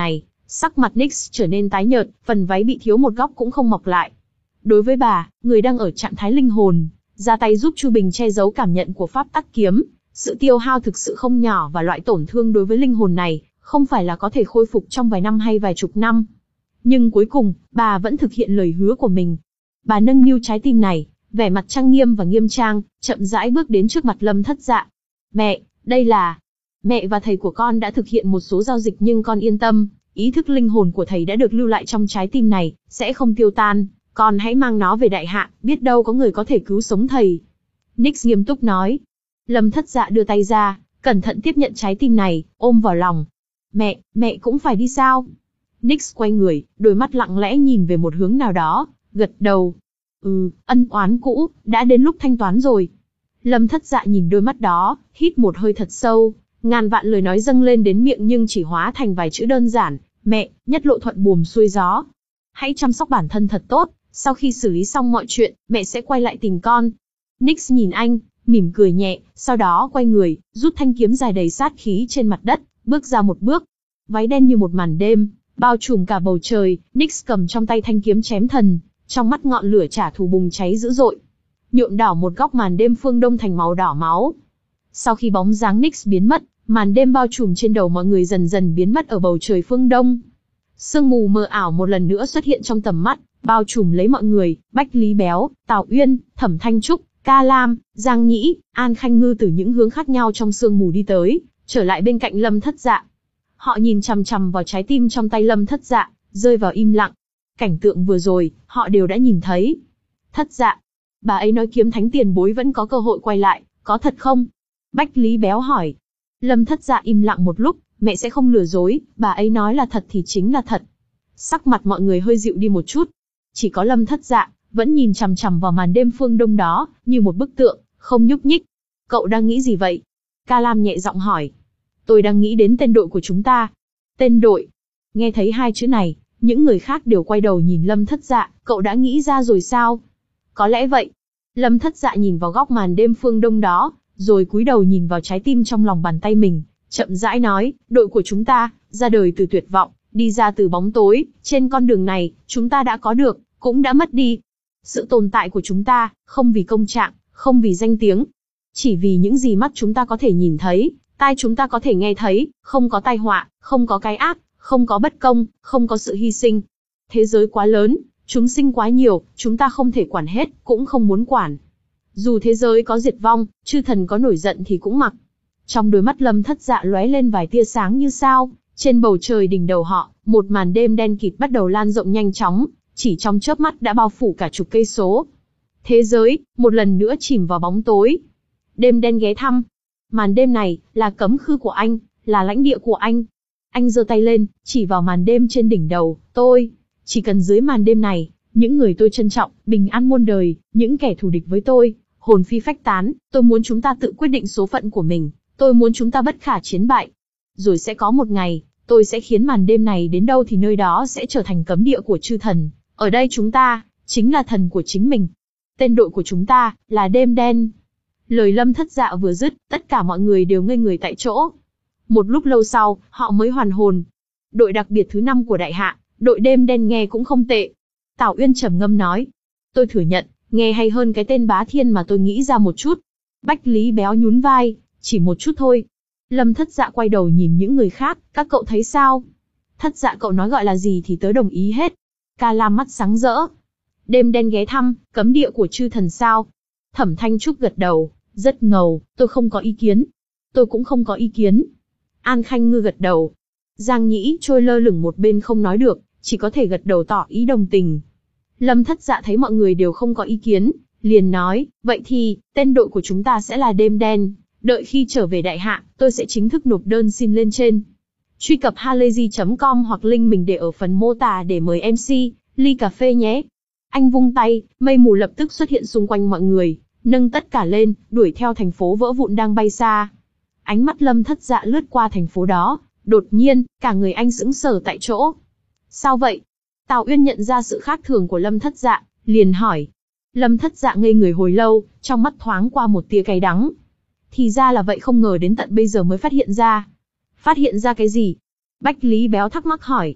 Sắc mặt Nix trở nên tái nhợt, phần váy bị thiếu một góc cũng không mọc lại. Đối với bà, người đang ở trạng thái linh hồn, ra tay giúp Chu Bình che giấu cảm nhận của pháp tắc kiếm, sự tiêu hao thực sự không nhỏ và loại tổn thương đối với linh hồn này, không phải là có thể khôi phục trong vài năm hay vài chục năm. Nhưng cuối cùng, bà vẫn thực hiện lời hứa của mình. Bà nâng niu trái tim này, vẻ mặt trang nghiêm và nghiêm trang, chậm rãi bước đến trước mặt Lâm Thất Dạ. Mẹ, đây là... Mẹ và thầy của con đã thực hiện một số giao dịch nhưng con yên tâm, ý thức linh hồn của thầy đã được lưu lại trong trái tim này, sẽ không tiêu tan. Con hãy mang nó về đại hạ, biết đâu có người có thể cứu sống thầy. Nix nghiêm túc nói. Lâm Thất Dạ đưa tay ra, cẩn thận tiếp nhận trái tim này, ôm vào lòng. Mẹ, mẹ cũng phải đi sao? Nix quay người, đôi mắt lặng lẽ nhìn về một hướng nào đó, gật đầu. Ừ, ân oán cũ, đã đến lúc thanh toán rồi. Lâm Thất Dạ nhìn đôi mắt đó, hít một hơi thật sâu, ngàn vạn lời nói dâng lên đến miệng nhưng chỉ hóa thành vài chữ đơn giản. Mẹ, nhất lộ thuận buồm xuôi gió. Hãy chăm sóc bản thân thật tốt, sau khi xử lý xong mọi chuyện, mẹ sẽ quay lại tìm con. Nix nhìn anh, mỉm cười nhẹ, sau đó quay người, rút thanh kiếm dài đầy sát khí trên mặt đất, bước ra một bước. Váy đen như một màn đêm, bao trùm cả bầu trời, Nix cầm trong tay thanh kiếm chém thần, trong mắt ngọn lửa trả thù bùng cháy dữ dội, nhuộm đỏ một góc màn đêm phương Đông thành màu đỏ máu. Sau khi bóng dáng Nix biến mất, màn đêm bao trùm trên đầu mọi người dần dần biến mất ở bầu trời phương Đông. Sương mù mờ ảo một lần nữa xuất hiện trong tầm mắt, bao trùm lấy mọi người, Bách Lý Béo, Tào Uyên, Thẩm Thanh Trúc, Ca Lam, Giang Nhĩ, An Khanh Ngư từ những hướng khác nhau trong sương mù đi tới, trở lại bên cạnh Lâm Thất Dạ. Họ nhìn chằm chằm vào trái tim trong tay Lâm Thất Dạ, rơi vào im lặng. Cảnh tượng vừa rồi, họ đều đã nhìn thấy. Thất Dạ, bà ấy nói kiếm thánh tiền bối vẫn có cơ hội quay lại, có thật không? Bách Lý Béo hỏi. Lâm Thất Dạ im lặng một lúc, mẹ sẽ không lừa dối, bà ấy nói là thật thì chính là thật. Sắc mặt mọi người hơi dịu đi một chút. Chỉ có Lâm Thất Dạ, vẫn nhìn chằm chằm vào màn đêm phương Đông đó, như một bức tượng, không nhúc nhích. Cậu đang nghĩ gì vậy? Ca Lam nhẹ giọng hỏi. Tôi đang nghĩ đến tên đội của chúng ta. Tên đội. Nghe thấy hai chữ này, những người khác đều quay đầu nhìn Lâm Thất Dạ, cậu đã nghĩ ra rồi sao? Có lẽ vậy. Lâm Thất Dạ nhìn vào góc màn đêm phương Đông đó, rồi cúi đầu nhìn vào trái tim trong lòng bàn tay mình, chậm rãi nói, đội của chúng ta, ra đời từ tuyệt vọng, đi ra từ bóng tối, trên con đường này, chúng ta đã có được, cũng đã mất đi. Sự tồn tại của chúng ta, không vì công trạng, không vì danh tiếng, chỉ vì những gì mắt chúng ta có thể nhìn thấy, tai chúng ta có thể nghe thấy, không có tai họa, không có cái ác, không có bất công, không có sự hy sinh. Thế giới quá lớn, chúng sinh quá nhiều, chúng ta không thể quản hết, cũng không muốn quản. Dù thế giới có diệt vong, chư thần có nổi giận thì cũng mặc. Trong đôi mắt Lâm Thất Dạ lóe lên vài tia sáng như sao, trên bầu trời đỉnh đầu họ, một màn đêm đen kịt bắt đầu lan rộng nhanh chóng, chỉ trong chớp mắt đã bao phủ cả chục cây số. Thế giới, một lần nữa chìm vào bóng tối. Đêm đen ghé thăm. Màn đêm này, là cấm khư của anh, là lãnh địa của anh. Anh giơ tay lên, chỉ vào màn đêm trên đỉnh đầu, tôi. Chỉ cần dưới màn đêm này, những người tôi trân trọng, bình an muôn đời, những kẻ thù địch với tôi, hồn phi phách tán, tôi muốn chúng ta tự quyết định số phận của mình, tôi muốn chúng ta bất khả chiến bại. Rồi sẽ có một ngày, tôi sẽ khiến màn đêm này đến đâu thì nơi đó sẽ trở thành cấm địa của chư thần. Ở đây chúng ta, chính là thần của chính mình. Tên đội của chúng ta, là đêm đen. Lời Lâm Thất Dạ vừa dứt, tất cả mọi người đều ngây người tại chỗ. Một lúc lâu sau, họ mới hoàn hồn. Đội đặc biệt thứ năm của đại hạ, đội đêm đen nghe cũng không tệ. Tào Uyên trầm ngâm nói. Tôi thừa nhận, nghe hay hơn cái tên Bá Thiên mà tôi nghĩ ra một chút. Bách Lý Béo nhún vai, chỉ một chút thôi. Lâm Thất Dạ quay đầu nhìn những người khác, các cậu thấy sao? Thất Dạ cậu nói gọi là gì thì tớ đồng ý hết. Ca Lam mắt sáng rỡ. Đêm đen ghé thăm, cấm địa của chư thần sao? Thẩm Thanh Trúc gật đầu, rất ngầu, tôi không có ý kiến. Tôi cũng không có ý kiến. An Khanh Ngư gật đầu. Giang Nhĩ trôi lơ lửng một bên không nói được, chỉ có thể gật đầu tỏ ý đồng tình. Lâm Thất Dạ thấy mọi người đều không có ý kiến, liền nói, vậy thì, tên đội của chúng ta sẽ là đêm đen. Đợi khi trở về đại hạ, tôi sẽ chính thức nộp đơn xin lên trên. Truy cập halayzi chấm com hoặc link mình để ở phần mô tả để mời em xê, ly cà phê nhé. Anh vung tay, mây mù lập tức xuất hiện xung quanh mọi người, nâng tất cả lên, đuổi theo thành phố vỡ vụn đang bay xa. Ánh mắt Lâm Thất Dạ lướt qua thành phố đó, đột nhiên, cả người anh sững sờ tại chỗ. Sao vậy? Tào Uyên nhận ra sự khác thường của Lâm Thất Dạ, liền hỏi. Lâm Thất Dạ ngây người hồi lâu, trong mắt thoáng qua một tia cay đắng. Thì ra là vậy, không ngờ đến tận bây giờ mới phát hiện ra. Phát hiện ra cái gì? Bách Lý Béo thắc mắc hỏi.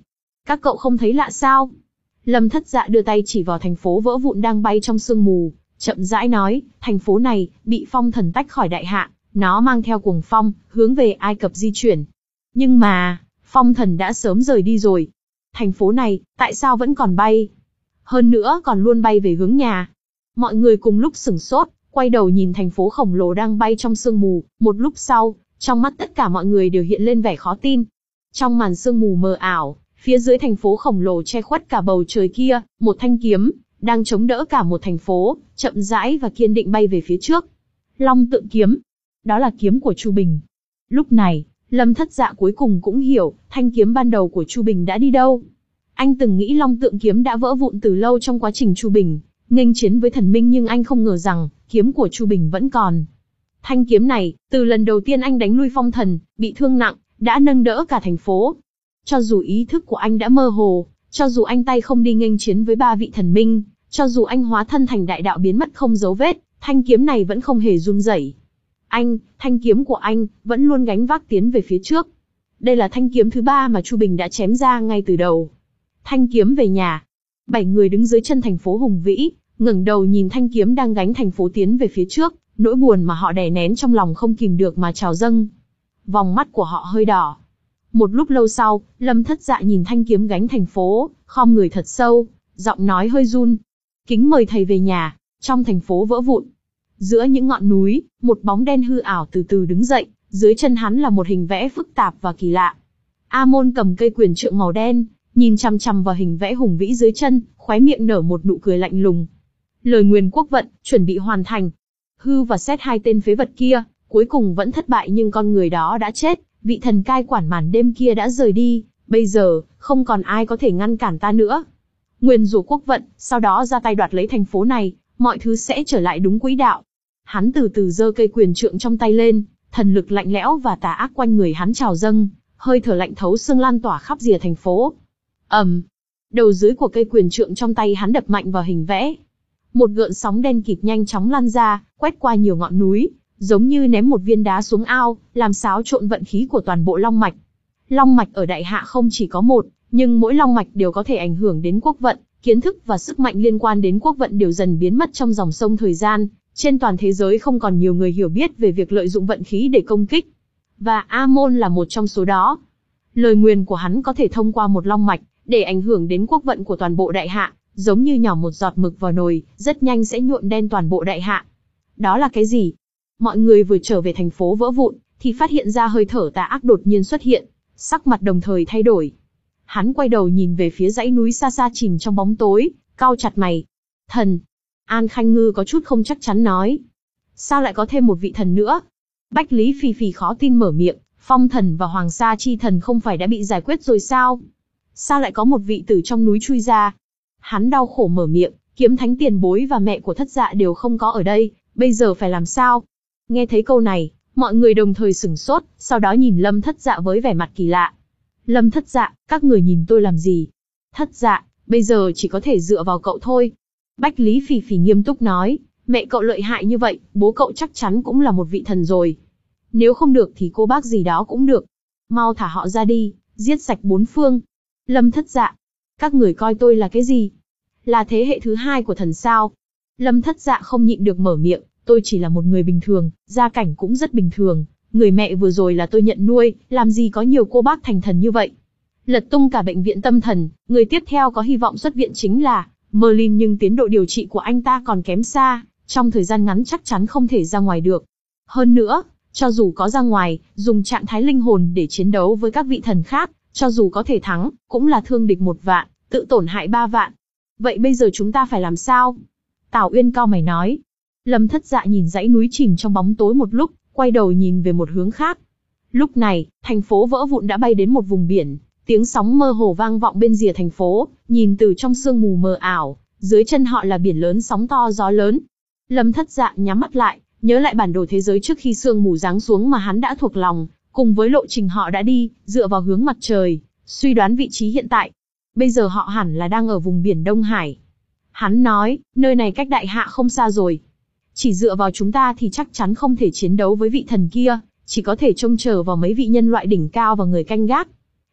Các cậu không thấy lạ sao? Lâm Thất Dạ đưa tay chỉ vào thành phố vỡ vụn đang bay trong sương mù, chậm rãi nói, thành phố này, bị phong thần tách khỏi đại hạ, nó mang theo cuồng phong, hướng về Ai Cập di chuyển. Nhưng mà, phong thần đã sớm rời đi rồi. Thành phố này, tại sao vẫn còn bay? Hơn nữa còn luôn bay về hướng nhà. Mọi người cùng lúc sửng sốt, quay đầu nhìn thành phố khổng lồ đang bay trong sương mù, một lúc sau, trong mắt tất cả mọi người đều hiện lên vẻ khó tin. Trong màn sương mù mờ ảo, phía dưới thành phố khổng lồ che khuất cả bầu trời kia, một thanh kiếm, đang chống đỡ cả một thành phố, chậm rãi và kiên định bay về phía trước. Long Tượng Kiếm. Đó là kiếm của Chu Bình. Lúc này, Lâm Thất Dạ cuối cùng cũng hiểu, thanh kiếm ban đầu của Chu Bình đã đi đâu. Anh từng nghĩ Long Tượng Kiếm đã vỡ vụn từ lâu trong quá trình Chu Bình nghênh chiến với thần minh, nhưng anh không ngờ rằng, kiếm của Chu Bình vẫn còn. Thanh kiếm này, từ lần đầu tiên anh đánh lui phong thần, bị thương nặng, đã nâng đỡ cả thành phố. Cho dù ý thức của anh đã mơ hồ, cho dù anh tay không đi nghênh chiến với ba vị thần minh, cho dù anh hóa thân thành đại đạo biến mất không dấu vết, thanh kiếm này vẫn không hề run rẩy. Anh, thanh kiếm của anh, vẫn luôn gánh vác tiến về phía trước. Đây là thanh kiếm thứ ba mà Chu Bình đã chém ra ngay từ đầu. Thanh kiếm về nhà. Bảy người đứng dưới chân thành phố hùng vĩ, ngẩng đầu nhìn thanh kiếm đang gánh thành phố tiến về phía trước, nỗi buồn mà họ đè nén trong lòng không kìm được mà trào dâng. Vòng mắt của họ hơi đỏ. Một lúc lâu sau, Lâm Thất Dạ nhìn thanh kiếm gánh thành phố, khom người thật sâu, giọng nói hơi run. Kính mời thầy về nhà. Trong thành phố vỡ vụn, giữa những ngọn núi, một bóng đen hư ảo từ từ đứng dậy, dưới chân hắn là một hình vẽ phức tạp và kỳ lạ. A Môn cầm cây quyền trượng màu đen, nhìn chằm chằm vào hình vẽ hùng vĩ dưới chân, khóe miệng nở một nụ cười lạnh lùng. Lời nguyền quốc vận, chuẩn bị hoàn thành. Hư và Xét, hai tên phế vật kia, cuối cùng vẫn thất bại, nhưng con người đó đã chết, vị thần cai quản màn đêm kia đã rời đi, bây giờ, không còn ai có thể ngăn cản ta nữa. Nguyền rủa quốc vận, sau đó ra tay đoạt lấy thành phố này, mọi thứ sẽ trở lại đúng quỹ đạo. Hắn từ từ giơ cây quyền trượng trong tay lên, thần lực lạnh lẽo và tà ác quanh người hắn trào dâng, hơi thở lạnh thấu xương lan tỏa khắp rìa thành phố. ầm, um, đầu dưới của cây quyền trượng trong tay hắn đập mạnh vào hình vẽ. Một gợn sóng đen kịt nhanh chóng lan ra, quét qua nhiều ngọn núi, giống như ném một viên đá xuống ao, làm xáo trộn vận khí của toàn bộ long mạch. Long mạch ở Đại Hạ không chỉ có một, nhưng mỗi long mạch đều có thể ảnh hưởng đến quốc vận, kiến thức và sức mạnh liên quan đến quốc vận đều dần biến mất trong dòng sông thời gian. Trên toàn thế giới không còn nhiều người hiểu biết về việc lợi dụng vận khí để công kích. Và A Môn là một trong số đó. Lời nguyền của hắn có thể thông qua một long mạch, để ảnh hưởng đến quốc vận của toàn bộ Đại Hạ, giống như nhỏ một giọt mực vào nồi, rất nhanh sẽ nhuộm đen toàn bộ Đại Hạ. Đó là cái gì? Mọi người vừa trở về thành phố vỡ vụn, thì phát hiện ra hơi thở tà ác đột nhiên xuất hiện, sắc mặt đồng thời thay đổi. Hắn quay đầu nhìn về phía dãy núi xa xa chìm trong bóng tối, cau chặt mày. Thần. An Khanh Ngư có chút không chắc chắn nói. Sao lại có thêm một vị thần nữa? Bách Lý Phì Phì khó tin mở miệng, Phong Thần và Hoàng Sa Chi Thần không phải đã bị giải quyết rồi sao? Sao lại có một vị tử trong núi chui ra? Hắn đau khổ mở miệng, Kiếm Thánh tiền bối và mẹ của Thất Dạ đều không có ở đây, bây giờ phải làm sao? Nghe thấy câu này, mọi người đồng thời sửng sốt, sau đó nhìn Lâm Thất Dạ với vẻ mặt kỳ lạ. Lâm Thất Dạ, các người nhìn tôi làm gì? Thất Dạ, bây giờ chỉ có thể dựa vào cậu thôi. Bách Lý Phì Phì nghiêm túc nói, mẹ cậu lợi hại như vậy, bố cậu chắc chắn cũng là một vị thần rồi. Nếu không được thì cô bác gì đó cũng được. Mau thả họ ra đi, giết sạch bốn phương. Lâm Thất Dạ, các người coi tôi là cái gì? Là thế hệ thứ hai của thần sao? Lâm Thất Dạ không nhịn được mở miệng, tôi chỉ là một người bình thường, gia cảnh cũng rất bình thường. Người mẹ vừa rồi là tôi nhận nuôi, làm gì có nhiều cô bác thành thần như vậy. Lật tung cả bệnh viện tâm thần, người tiếp theo có hy vọng xuất viện chính là Merlin, nhưng tiến độ điều trị của anh ta còn kém xa, trong thời gian ngắn chắc chắn không thể ra ngoài được. Hơn nữa, cho dù có ra ngoài, dùng trạng thái linh hồn để chiến đấu với các vị thần khác, cho dù có thể thắng, cũng là thương địch một vạn, tự tổn hại ba vạn. Vậy bây giờ chúng ta phải làm sao? Tào Uyên cau mày nói. Lâm Thất Dạ nhìn dãy núi chìm trong bóng tối một lúc, quay đầu nhìn về một hướng khác. Lúc này, thành phố vỡ vụn đã bay đến một vùng biển, tiếng sóng mơ hồ vang vọng bên rìa thành phố, nhìn từ trong sương mù mờ ảo, dưới chân họ là biển lớn sóng to gió lớn. Lâm Thất Dạ nhắm mắt lại, nhớ lại bản đồ thế giới trước khi sương mù giáng xuống mà hắn đã thuộc lòng, cùng với lộ trình họ đã đi, dựa vào hướng mặt trời, suy đoán vị trí hiện tại. Bây giờ họ hẳn là đang ở vùng biển Đông Hải. Hắn nói, nơi này cách Đại Hạ không xa rồi. Chỉ dựa vào chúng ta thì chắc chắn không thể chiến đấu với vị thần kia, chỉ có thể trông chờ vào mấy vị nhân loại đỉnh cao và người canh gác.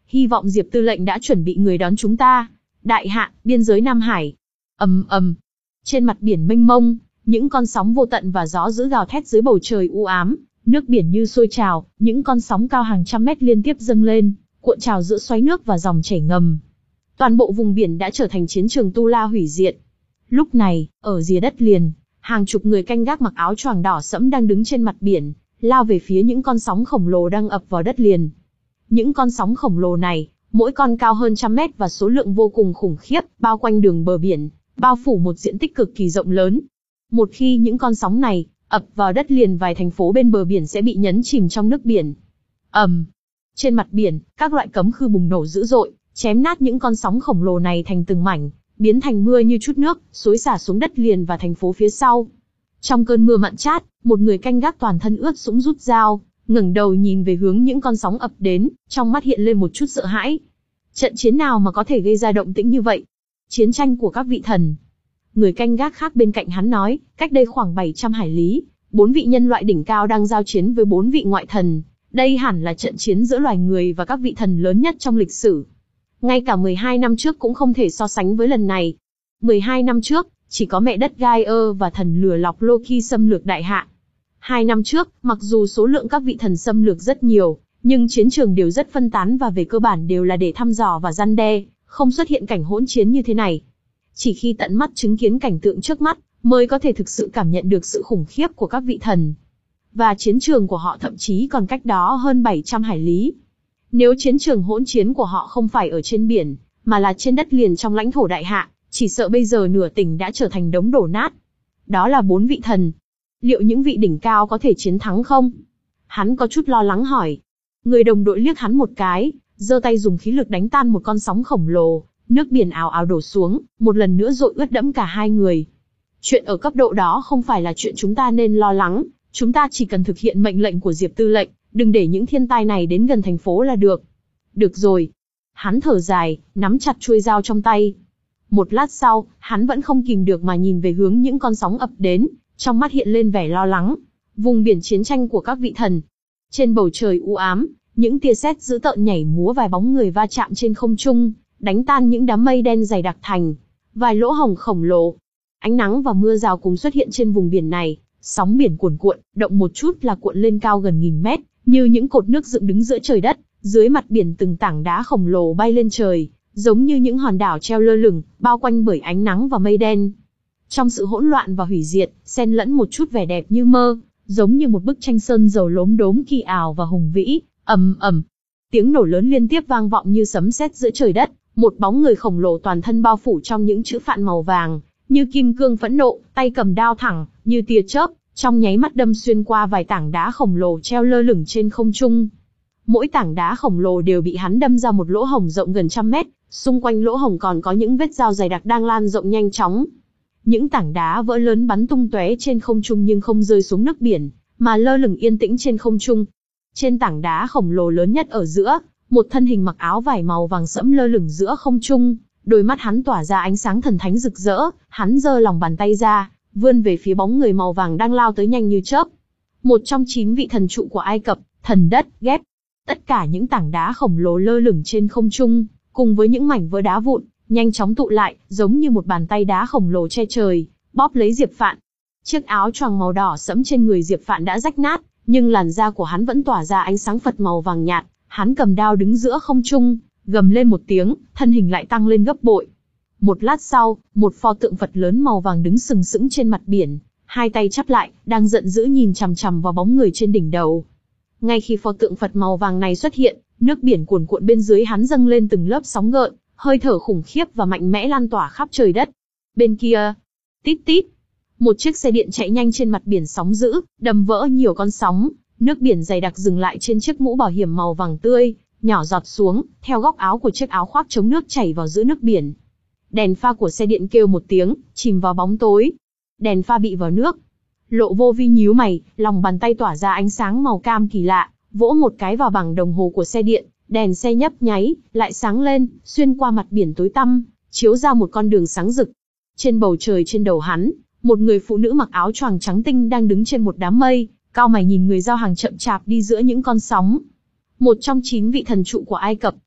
hy vọng Diệp tư lệnh đã chuẩn bị người đón chúng ta. Đại hạ, biên giới Nam Hải. Ầm ầm. Trên mặt biển mênh mông, những con sóng vô tận và gió dữ gào thét dưới bầu trời u ám, nước biển như sôi trào, những con sóng cao hàng trăm mét liên tiếp dâng lên, cuộn trào giữa xoáy nước và dòng chảy ngầm. Toàn bộ vùng biển đã trở thành chiến trường tu la hủy diệt. Lúc này, ở rìa đất liền, hàng chục người canh gác mặc áo choàng đỏ sẫm đang đứng trên mặt biển, lao về phía những con sóng khổng lồ đang ập vào đất liền. Những con sóng khổng lồ này, mỗi con cao hơn trăm mét và số lượng vô cùng khủng khiếp, bao quanh đường bờ biển, bao phủ một diện tích cực kỳ rộng lớn. Một khi những con sóng này ập vào đất liền, vài thành phố bên bờ biển sẽ bị nhấn chìm trong nước biển. ầm, trên mặt biển, các loại cấm khư bùng nổ dữ dội, chém nát những con sóng khổng lồ này thành từng mảnh, biến thành mưa như chút nước, xối xả xuống đất liền và thành phố phía sau. Trong cơn mưa mặn chát, một người canh gác toàn thân ướt sũng rút dao, ngẩng đầu nhìn về hướng những con sóng ập đến, trong mắt hiện lên một chút sợ hãi. Trận chiến nào mà có thể gây ra động tĩnh như vậy? Chiến tranh của các vị thần. Người canh gác khác bên cạnh hắn nói, cách đây khoảng bảy trăm hải lý, bốn vị nhân loại đỉnh cao đang giao chiến với bốn vị ngoại thần. Đây hẳn là trận chiến giữa loài người và các vị thần lớn nhất trong lịch sử. Ngay cả mười hai năm trước cũng không thể so sánh với lần này. mười hai năm trước, chỉ có mẹ đất Gaia và thần lửa lọc Loki xâm lược đại hạ. Hai năm trước, mặc dù số lượng các vị thần xâm lược rất nhiều, nhưng chiến trường đều rất phân tán và về cơ bản đều là để thăm dò và răn đe, không xuất hiện cảnh hỗn chiến như thế này. Chỉ khi tận mắt chứng kiến cảnh tượng trước mắt, mới có thể thực sự cảm nhận được sự khủng khiếp của các vị thần. Và chiến trường của họ thậm chí còn cách đó hơn bảy trăm hải lý. Nếu chiến trường hỗn chiến của họ không phải ở trên biển, mà là trên đất liền trong lãnh thổ đại hạ, chỉ sợ bây giờ nửa tỉnh đã trở thành đống đổ nát. Đó là bốn vị thần. Liệu những vị đỉnh cao có thể chiến thắng không? Hắn có chút lo lắng hỏi. Người đồng đội liếc hắn một cái, giơ tay dùng khí lực đánh tan một con sóng khổng lồ, nước biển ào ào đổ xuống, một lần nữa dội ướt đẫm cả hai người. Chuyện ở cấp độ đó không phải là chuyện chúng ta nên lo lắng, chúng ta chỉ cần thực hiện mệnh lệnh của Diệp tư lệnh, đừng để những thiên tai này đến gần thành phố là được. Được rồi. Hắn thở dài, nắm chặt chuôi dao trong tay. Một lát sau, hắn vẫn không kìm được mà nhìn về hướng những con sóng ập đến, trong mắt hiện lên vẻ lo lắng. Vùng biển chiến tranh của các vị thần. Trên bầu trời u ám, những tia sét dữ tợn nhảy múa, vài bóng người va chạm trên không trung, đánh tan những đám mây đen dày đặc thành vài lỗ hổng khổng lồ. Ánh nắng và mưa rào cùng xuất hiện trên vùng biển này, sóng biển cuồn cuộn, động một chút là cuộn lên cao gần nghìn mét, như những cột nước dựng đứng giữa trời đất. Dưới mặt biển từng tảng đá khổng lồ bay lên trời, giống như những hòn đảo treo lơ lửng, bao quanh bởi ánh nắng và mây đen. Trong sự hỗn loạn và hủy diệt, xen lẫn một chút vẻ đẹp như mơ, giống như một bức tranh sơn dầu lốm đốm kỳ ảo và hùng vĩ. Ầm ầm, tiếng nổ lớn liên tiếp vang vọng như sấm sét giữa trời đất. Một bóng người khổng lồ toàn thân bao phủ trong những chữ phạn màu vàng, như kim cương phẫn nộ, tay cầm đao thẳng, như tia chớp, trong nháy mắt đâm xuyên qua vài tảng đá khổng lồ treo lơ lửng trên không trung. Mỗi tảng đá khổng lồ đều bị hắn đâm ra một lỗ hổng rộng gần trăm mét, xung quanh lỗ hổng còn có những vết dao dày đặc đang lan rộng nhanh chóng. Những tảng đá vỡ lớn bắn tung tóe trên không trung nhưng không rơi xuống nước biển, mà lơ lửng yên tĩnh trên không trung. Trên tảng đá khổng lồ lớn nhất ở giữa, một thân hình mặc áo vải màu vàng sẫm lơ lửng giữa không trung, đôi mắt hắn tỏa ra ánh sáng thần thánh rực rỡ, hắn giơ lòng bàn tay ra, vươn về phía bóng người màu vàng đang lao tới nhanh như chớp. Một trong chín vị thần trụ của Ai Cập, thần đất, ghép. Tất cả những tảng đá khổng lồ lơ lửng trên không trung, cùng với những mảnh vỡ đá vụn, nhanh chóng tụ lại, giống như một bàn tay đá khổng lồ che trời, bóp lấy Diệp Phạn. Chiếc áo choàng màu đỏ sẫm trên người Diệp Phạn đã rách nát, nhưng làn da của hắn vẫn tỏa ra ánh sáng phật màu vàng nhạt. Hắn cầm đao đứng giữa không trung, gầm lên một tiếng, thân hình lại tăng lên gấp bội. Một lát sau, một pho tượng Phật lớn màu vàng đứng sừng sững trên mặt biển, hai tay chắp lại, đang giận dữ nhìn chằm chằm vào bóng người trên đỉnh đầu. Ngay khi pho tượng Phật màu vàng này xuất hiện, nước biển cuồn cuộn bên dưới hắn dâng lên từng lớp sóng gợn, hơi thở khủng khiếp và mạnh mẽ lan tỏa khắp trời đất. Bên kia, tít tít, một chiếc xe điện chạy nhanh trên mặt biển sóng dữ, đầm vỡ nhiều con sóng. Nước biển dày đặc dừng lại trên chiếc mũ bảo hiểm màu vàng tươi, nhỏ giọt xuống, theo góc áo của chiếc áo khoác chống nước chảy vào giữa nước biển. Đèn pha của xe điện kêu một tiếng, chìm vào bóng tối. Đèn pha bị vào nước. Lộ Vô Vi nhíu mày, lòng bàn tay tỏa ra ánh sáng màu cam kỳ lạ, vỗ một cái vào bảng đồng hồ của xe điện, đèn xe nhấp nháy, lại sáng lên, xuyên qua mặt biển tối tăm, chiếu ra một con đường sáng rực. Trên bầu trời trên đầu hắn, một người phụ nữ mặc áo choàng trắng tinh đang đứng trên một đám mây, cau mày nhìn người giao hàng chậm chạp đi giữa những con sóng. Một trong chín vị thần trụ của Ai Cập,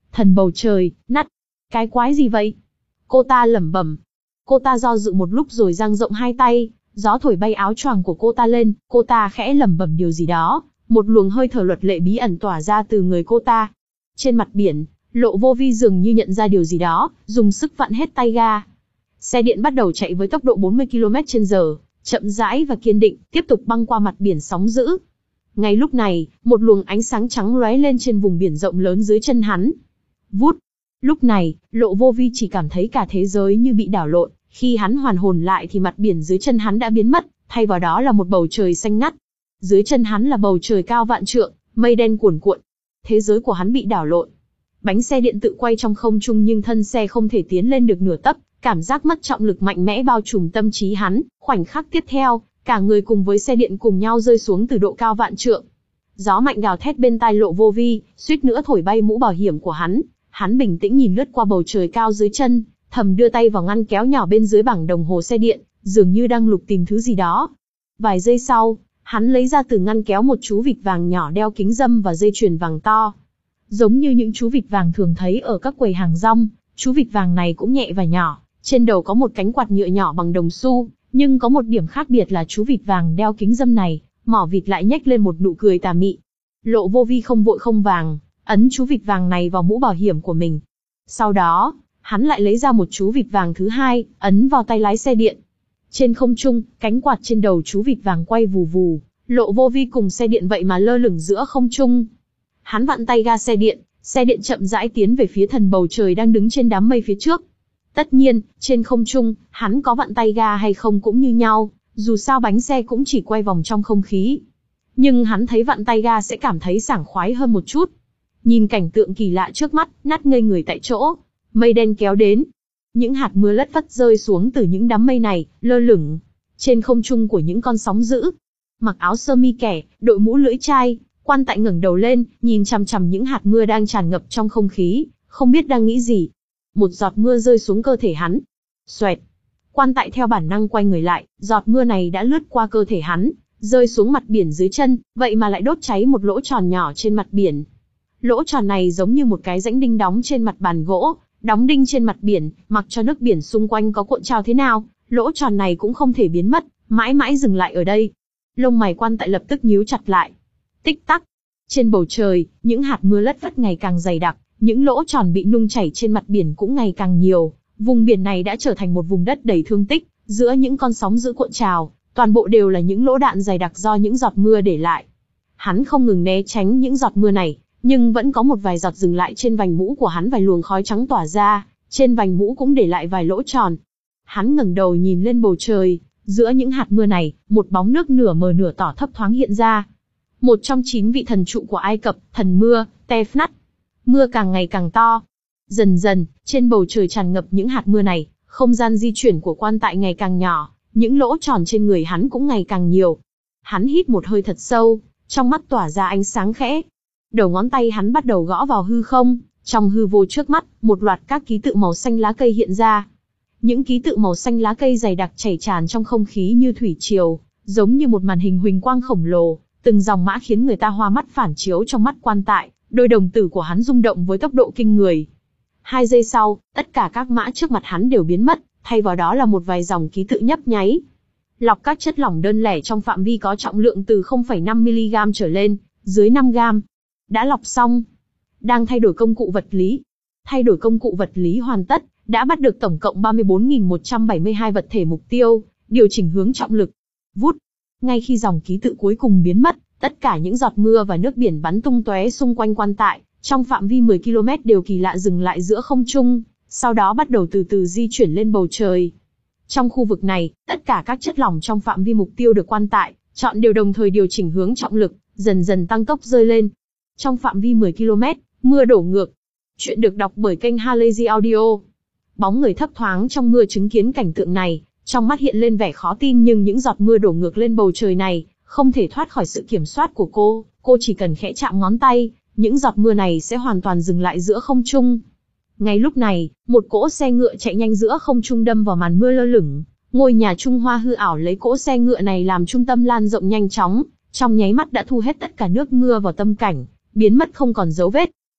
Thần bầu trời, nắt. Cái quái gì vậy? Cô ta lẩm bẩm. Cô ta do dự một lúc rồi dang rộng hai tay, gió thổi bay áo choàng của cô ta lên, cô ta khẽ lẩm bẩm điều gì đó, một luồng hơi thở luật lệ bí ẩn tỏa ra từ người cô ta. Trên mặt biển, Lộ Vô Vi dường như nhận ra điều gì đó, dùng sức vặn hết tay ga. Xe điện bắt đầu chạy với tốc độ bốn mươi ki lô mét trên giờ, chậm rãi và kiên định, tiếp tục băng qua mặt biển sóng dữ. Ngay lúc này, một luồng ánh sáng trắng lóe lên trên vùng biển rộng lớn dưới chân hắn. Vút. Lúc này, Lộ Vô Vi chỉ cảm thấy cả thế giới như bị đảo lộn, khi hắn hoàn hồn lại thì mặt biển dưới chân hắn đã biến mất, thay vào đó là một bầu trời xanh ngắt. Dưới chân hắn là bầu trời cao vạn trượng, mây đen cuồn cuộn. Thế giới của hắn bị đảo lộn. Bánh xe điện tự quay trong không trung nhưng thân xe không thể tiến lên được nửa tấc, cảm giác mất trọng lực mạnh mẽ bao trùm tâm trí hắn, khoảnh khắc tiếp theo, cả người cùng với xe điện cùng nhau rơi xuống từ độ cao vạn trượng. Gió mạnh gào thét bên tai Lộ Vô Vi, suýt nữa thổi bay mũ bảo hiểm của hắn. Hắn bình tĩnh nhìn lướt qua bầu trời cao dưới chân, thầm đưa tay vào ngăn kéo nhỏ bên dưới bảng đồng hồ xe điện, dường như đang lục tìm thứ gì đó. Vài giây sau, hắn lấy ra từ ngăn kéo một chú vịt vàng nhỏ đeo kính râm và dây chuyền vàng to. Giống như những chú vịt vàng thường thấy ở các quầy hàng rong, chú vịt vàng này cũng nhẹ và nhỏ, trên đầu có một cánh quạt nhựa nhỏ bằng đồng xu, nhưng có một điểm khác biệt là chú vịt vàng đeo kính râm này, mỏ vịt lại nhếch lên một nụ cười tà mị. Lộ Vô Vi không vội không vàng, ấn chú vịt vàng này vào mũ bảo hiểm của mình. Sau đó, hắn lại lấy ra một chú vịt vàng thứ hai, ấn vào tay lái xe điện. Trên không trung, cánh quạt trên đầu chú vịt vàng quay vù vù, Lộ Vô Vi cùng xe điện vậy mà lơ lửng giữa không trung. Hắn vặn tay ga xe điện, xe điện chậm rãi tiến về phía thần bầu trời đang đứng trên đám mây phía trước. Tất nhiên, trên không trung, hắn có vặn tay ga hay không cũng như nhau, dù sao bánh xe cũng chỉ quay vòng trong không khí. Nhưng hắn thấy vặn tay ga sẽ cảm thấy sảng khoái hơn một chút. Nhìn cảnh tượng kỳ lạ trước mắt, nát ngây người tại chỗ. Mây đen kéo đến. Những hạt mưa lất phất rơi xuống từ những đám mây này, lơ lửng trên không trung của những con sóng dữ. Mặc áo sơ mi kẻ, đội mũ lưỡi chai, Quan Tại ngẩng đầu lên, nhìn chằm chằm những hạt mưa đang tràn ngập trong không khí, không biết đang nghĩ gì. Một giọt mưa rơi xuống cơ thể hắn. Xoẹt. Quan Tại theo bản năng quay người lại, giọt mưa này đã lướt qua cơ thể hắn, rơi xuống mặt biển dưới chân, vậy mà lại đốt cháy một lỗ tròn nhỏ trên mặt biển. Lỗ tròn này giống như một cái rãnh đinh đóng trên mặt bàn gỗ, đóng đinh trên mặt biển, mặc cho nước biển xung quanh có cuộn trào thế nào, lỗ tròn này cũng không thể biến mất, mãi mãi dừng lại ở đây. Lông mày Quan Tại lập tức nhíu chặt lại. Tích tắc. Trên bầu trời, những hạt mưa lất phất ngày càng dày đặc, những lỗ tròn bị nung chảy trên mặt biển cũng ngày càng nhiều. Vùng biển này đã trở thành một vùng đất đầy thương tích, giữa những con sóng dữ cuộn trào, toàn bộ đều là những lỗ đạn dày đặc do những giọt mưa để lại. Hắn không ngừng né tránh những giọt mưa này, nhưng vẫn có một vài giọt dừng lại trên vành mũ của hắn, vài luồng khói trắng tỏa ra, trên vành mũ cũng để lại vài lỗ tròn. Hắn ngẩng đầu nhìn lên bầu trời, giữa những hạt mưa này, một bóng nước nửa mờ nửa tỏ thấp thoáng hiện ra. Một trong chín vị thần trụ của Ai Cập, thần mưa, Tefnut. Mưa càng ngày càng to. Dần dần, trên bầu trời tràn ngập những hạt mưa này, không gian di chuyển của Quan Tại ngày càng nhỏ, những lỗ tròn trên người hắn cũng ngày càng nhiều. Hắn hít một hơi thật sâu, trong mắt tỏa ra ánh sáng khẽ. Đầu ngón tay hắn bắt đầu gõ vào hư không, trong hư vô trước mắt, một loạt các ký tự màu xanh lá cây hiện ra. Những ký tự màu xanh lá cây dày đặc chảy tràn trong không khí như thủy triều, giống như một màn hình huỳnh quang khổng lồ, từng dòng mã khiến người ta hoa mắt phản chiếu trong mắt Quan Tại, đôi đồng tử của hắn rung động với tốc độ kinh người. Hai giây sau, tất cả các mã trước mặt hắn đều biến mất, thay vào đó là một vài dòng ký tự nhấp nháy. Lọc các chất lỏng đơn lẻ trong phạm vi có trọng lượng từ không phẩy năm mi-li-gam trở lên, dưới năm gam. Đã lọc xong. Đang thay đổi công cụ vật lý. Thay đổi công cụ vật lý hoàn tất, đã bắt được tổng cộng ba mươi bốn nghìn một trăm bảy mươi hai vật thể mục tiêu, điều chỉnh hướng trọng lực. Vút. Ngay khi dòng ký tự cuối cùng biến mất, tất cả những giọt mưa và nước biển bắn tung tóe xung quanh Quan Tại, trong phạm vi mười ki lô mét đều kỳ lạ dừng lại giữa không trung, sau đó bắt đầu từ từ di chuyển lên bầu trời. Trong khu vực này, tất cả các chất lỏng trong phạm vi mục tiêu được Quan Tại chọn đều đồng thời điều chỉnh hướng trọng lực, dần dần tăng tốc rơi lên. Trong phạm vi mười ki lô mét, mưa đổ ngược. Chuyện được đọc bởi kênh Halazy Audio. Bóng người thấp thoáng trong mưa chứng kiến cảnh tượng này, trong mắt hiện lên vẻ khó tin, nhưng những giọt mưa đổ ngược lên bầu trời này không thể thoát khỏi sự kiểm soát của cô, cô chỉ cần khẽ chạm ngón tay, những giọt mưa này sẽ hoàn toàn dừng lại giữa không trung. Ngay lúc này, một cỗ xe ngựa chạy nhanh giữa không trung đâm vào màn mưa lơ lửng. Ngôi nhà Trung Hoa hư ảo lấy cỗ xe ngựa này làm trung tâm lan rộng nhanh chóng, trong nháy mắt đã thu hết tất cả nước mưa vào tâm cảnh, biến mất không còn dấu vết.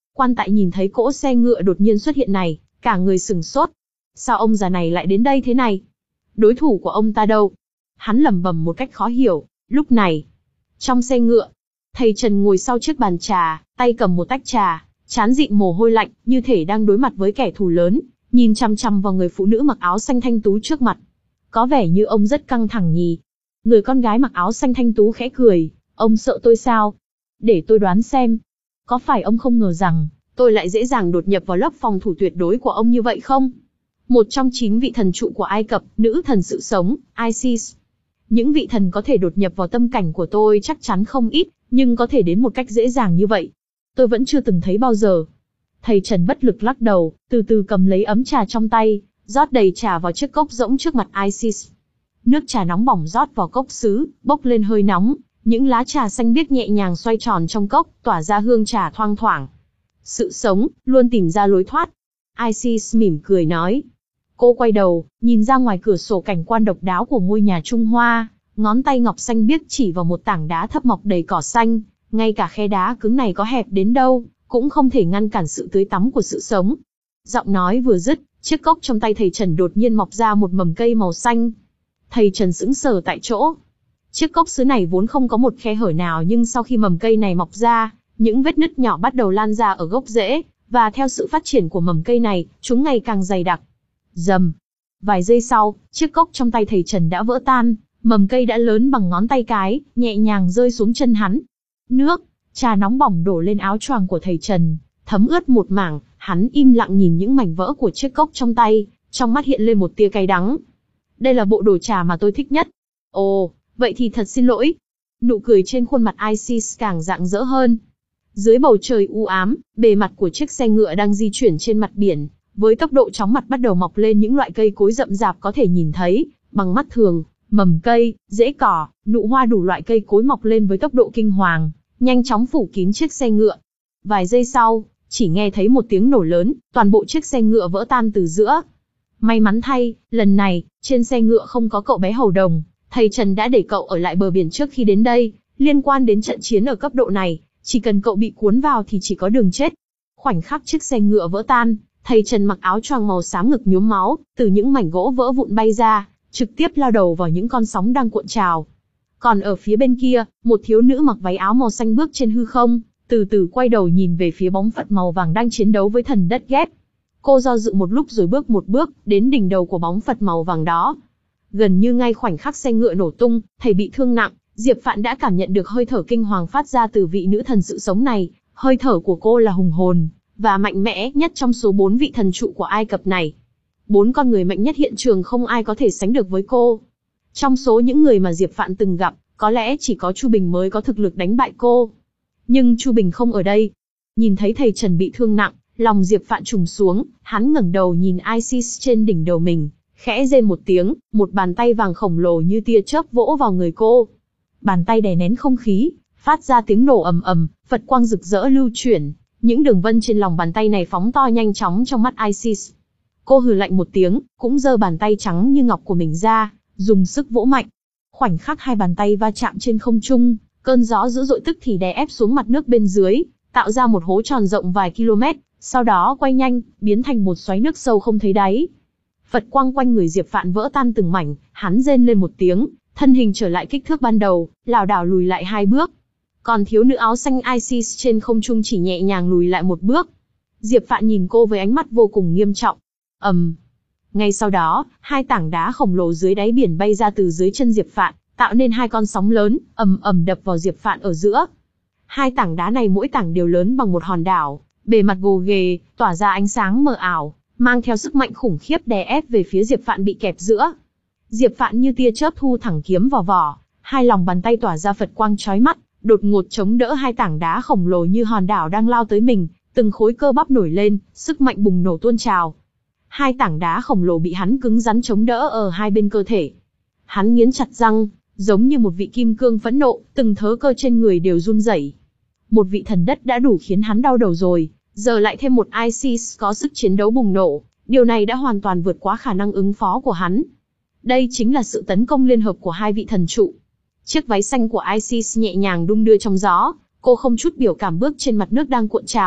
Quan tại nhìn thấy cỗ xe ngựa đột nhiên xuất hiện này, cả người sừng sốt. Sao ông già này lại đến đây thế này? Đối thủ của ông ta đâu? Hắn lẩm bẩm một cách khó hiểu. Lúc này, trong xe ngựa, thầy Trần ngồi sau chiếc bàn trà, tay cầm một tách trà, trán dịn mồ hôi lạnh, như thể đang đối mặt với kẻ thù lớn, nhìn chằm chằm vào người phụ nữ mặc áo xanh thanh tú trước mặt. Có vẻ như ông rất căng thẳng nhỉ. Người con gái mặc áo xanh thanh tú khẽ cười, ông sợ tôi sao? Để tôi đoán xem, có phải ông không ngờ rằng tôi lại dễ dàng đột nhập vào lớp phòng thủ tuyệt đối của ông như vậy không? Một trong chín vị thần trụ của Ai Cập, nữ thần sự sống, Isis. Những vị thần có thể đột nhập vào tâm cảnh của tôi chắc chắn không ít, nhưng có thể đến một cách dễ dàng như vậy, tôi vẫn chưa từng thấy bao giờ. Thầy Trần bất lực lắc đầu, từ từ cầm lấy ấm trà trong tay, rót đầy trà vào chiếc cốc rỗng trước mặt Isis. Nước trà nóng bỏng rót vào cốc sứ, bốc lên hơi nóng, những lá trà xanh biếc nhẹ nhàng xoay tròn trong cốc, tỏa ra hương trà thoang thoảng. Sự sống, luôn tìm ra lối thoát. Isis mỉm cười nói. Cô quay đầu, nhìn ra ngoài cửa sổ cảnh quan độc đáo của ngôi nhà Trung Hoa, ngón tay ngọc xanh biếc chỉ vào một tảng đá thấp mọc đầy cỏ xanh, ngay cả khe đá cứng này có hẹp đến đâu, cũng không thể ngăn cản sự tưới tắm của sự sống. Giọng nói vừa dứt, chiếc cốc trong tay thầy Trần đột nhiên mọc ra một mầm cây màu xanh. Thầy Trần sững sờ tại chỗ. Chiếc cốc sứ này vốn không có một khe hở nào, nhưng sau khi mầm cây này mọc ra, những vết nứt nhỏ bắt đầu lan ra ở gốc rễ, và theo sự phát triển của mầm cây này, chúng ngày càng dày đặc. Rầm. Vài giây sau, chiếc cốc trong tay thầy Trần đã vỡ tan, mầm cây đã lớn bằng ngón tay cái, nhẹ nhàng rơi xuống chân hắn. Nước, trà nóng bỏng đổ lên áo choàng của thầy Trần, thấm ướt một mảng, hắn im lặng nhìn những mảnh vỡ của chiếc cốc trong tay, trong mắt hiện lên một tia cay đắng. Đây là bộ đồ trà mà tôi thích nhất. Ồ, vậy thì thật xin lỗi. Nụ cười trên khuôn mặt Isis càng rạng rỡ hơn. Dưới bầu trời u ám, bề mặt của chiếc xe ngựa đang di chuyển trên mặt biển, với tốc độ chóng mặt bắt đầu mọc lên những loại cây cối rậm rạp có thể nhìn thấy bằng mắt thường, mầm cây, rễ cỏ, nụ hoa, đủ loại cây cối mọc lên với tốc độ kinh hoàng, nhanh chóng phủ kín chiếc xe ngựa. Vài giây sau, chỉ nghe thấy một tiếng nổ lớn, toàn bộ chiếc xe ngựa vỡ tan từ giữa. May mắn thay, lần này, trên xe ngựa không có cậu bé hầu đồng, thầy Trần đã để cậu ở lại bờ biển trước khi đến đây. Liên quan đến trận chiến ở cấp độ này, chỉ cần cậu bị cuốn vào thì chỉ có đường chết. Khoảnh khắc chiếc xe ngựa vỡ tan, thầy Trần mặc áo choàng màu xám ngực nhuốm máu, từ những mảnh gỗ vỡ vụn bay ra, trực tiếp lao đầu vào những con sóng đang cuộn trào. Còn ở phía bên kia, một thiếu nữ mặc váy áo màu xanh bước trên hư không, từ từ quay đầu nhìn về phía bóng Phật màu vàng đang chiến đấu với thần đất ghép. Cô do dự một lúc rồi bước một bước, đến đỉnh đầu của bóng Phật màu vàng đó. Gần như ngay khoảnh khắc xe ngựa nổ tung, thầy bị thương nặng, Diệp Phạn đã cảm nhận được hơi thở kinh hoàng phát ra từ vị nữ thần sự sống này. Hơi thở của cô là hùng hồn và mạnh mẽ nhất trong số bốn vị thần trụ của Ai Cập này. Bốn con người mạnh nhất hiện trường không ai có thể sánh được với cô. Trong số những người mà Diệp Phạn từng gặp, có lẽ chỉ có Chu Bình mới có thực lực đánh bại cô. Nhưng Chu Bình không ở đây. Nhìn thấy thầy Trần bị thương nặng, lòng Diệp Phạn trùng xuống, hắn ngẩng đầu nhìn Isis trên đỉnh đầu mình, khẽ rên một tiếng, một bàn tay vàng khổng lồ như tia chớp vỗ vào người cô. Bàn tay đè nén không khí, phát ra tiếng nổ ầm ầm, Phật quang rực rỡ lưu chuyển, những đường vân trên lòng bàn tay này phóng to nhanh chóng trong mắt Isis. Cô hừ lạnh một tiếng, cũng giơ bàn tay trắng như ngọc của mình ra, dùng sức vỗ mạnh. Khoảnh khắc hai bàn tay va chạm trên không trung, cơn gió dữ dội tức thì đè ép xuống mặt nước bên dưới, tạo ra một hố tròn rộng vài km, sau đó quay nhanh, biến thành một xoáy nước sâu không thấy đáy. Phật quang quanh người Diệp Phạn vỡ tan từng mảnh, hắn rên lên một tiếng, thân hình trở lại kích thước ban đầu, lảo đảo lùi lại hai bước. Còn thiếu nữ áo xanh Isis trên không trung chỉ nhẹ nhàng lùi lại một bước. Diệp Phạn nhìn cô với ánh mắt vô cùng nghiêm trọng. ầm, um. Ngay sau đó, hai tảng đá khổng lồ dưới đáy biển bay ra từ dưới chân Diệp Phạn, tạo nên hai con sóng lớn, ầm ầm đập vào Diệp Phạn ở giữa. Hai tảng đá này mỗi tảng đều lớn bằng một hòn đảo, bề mặt gồ ghề, tỏa ra ánh sáng mờ ảo, mang theo sức mạnh khủng khiếp đè ép về phía Diệp Phạn bị kẹp giữa. Diệp Phạn như tia chớp thu thẳng kiếm vào vỏ, hai lòng bàn tay tỏa ra Phật quang chói mắt, đột ngột chống đỡ hai tảng đá khổng lồ như hòn đảo đang lao tới mình, từng khối cơ bắp nổi lên, sức mạnh bùng nổ tuôn trào. Hai tảng đá khổng lồ bị hắn cứng rắn chống đỡ ở hai bên cơ thể. Hắn nghiến chặt răng, giống như một vị kim cương phẫn nộ, từng thớ cơ trên người đều run rẩy. Một vị thần đất đã đủ khiến hắn đau đầu rồi, giờ lại thêm một Isis có sức chiến đấu bùng nổ, điều này đã hoàn toàn vượt quá khả năng ứng phó của hắn. Đây chính là sự tấn công liên hợp của hai vị thần trụ. Chiếc váy xanh của Isis nhẹ nhàng đung đưa trong gió, cô không chút biểu cảm bước trên mặt nước đang cuộn trào,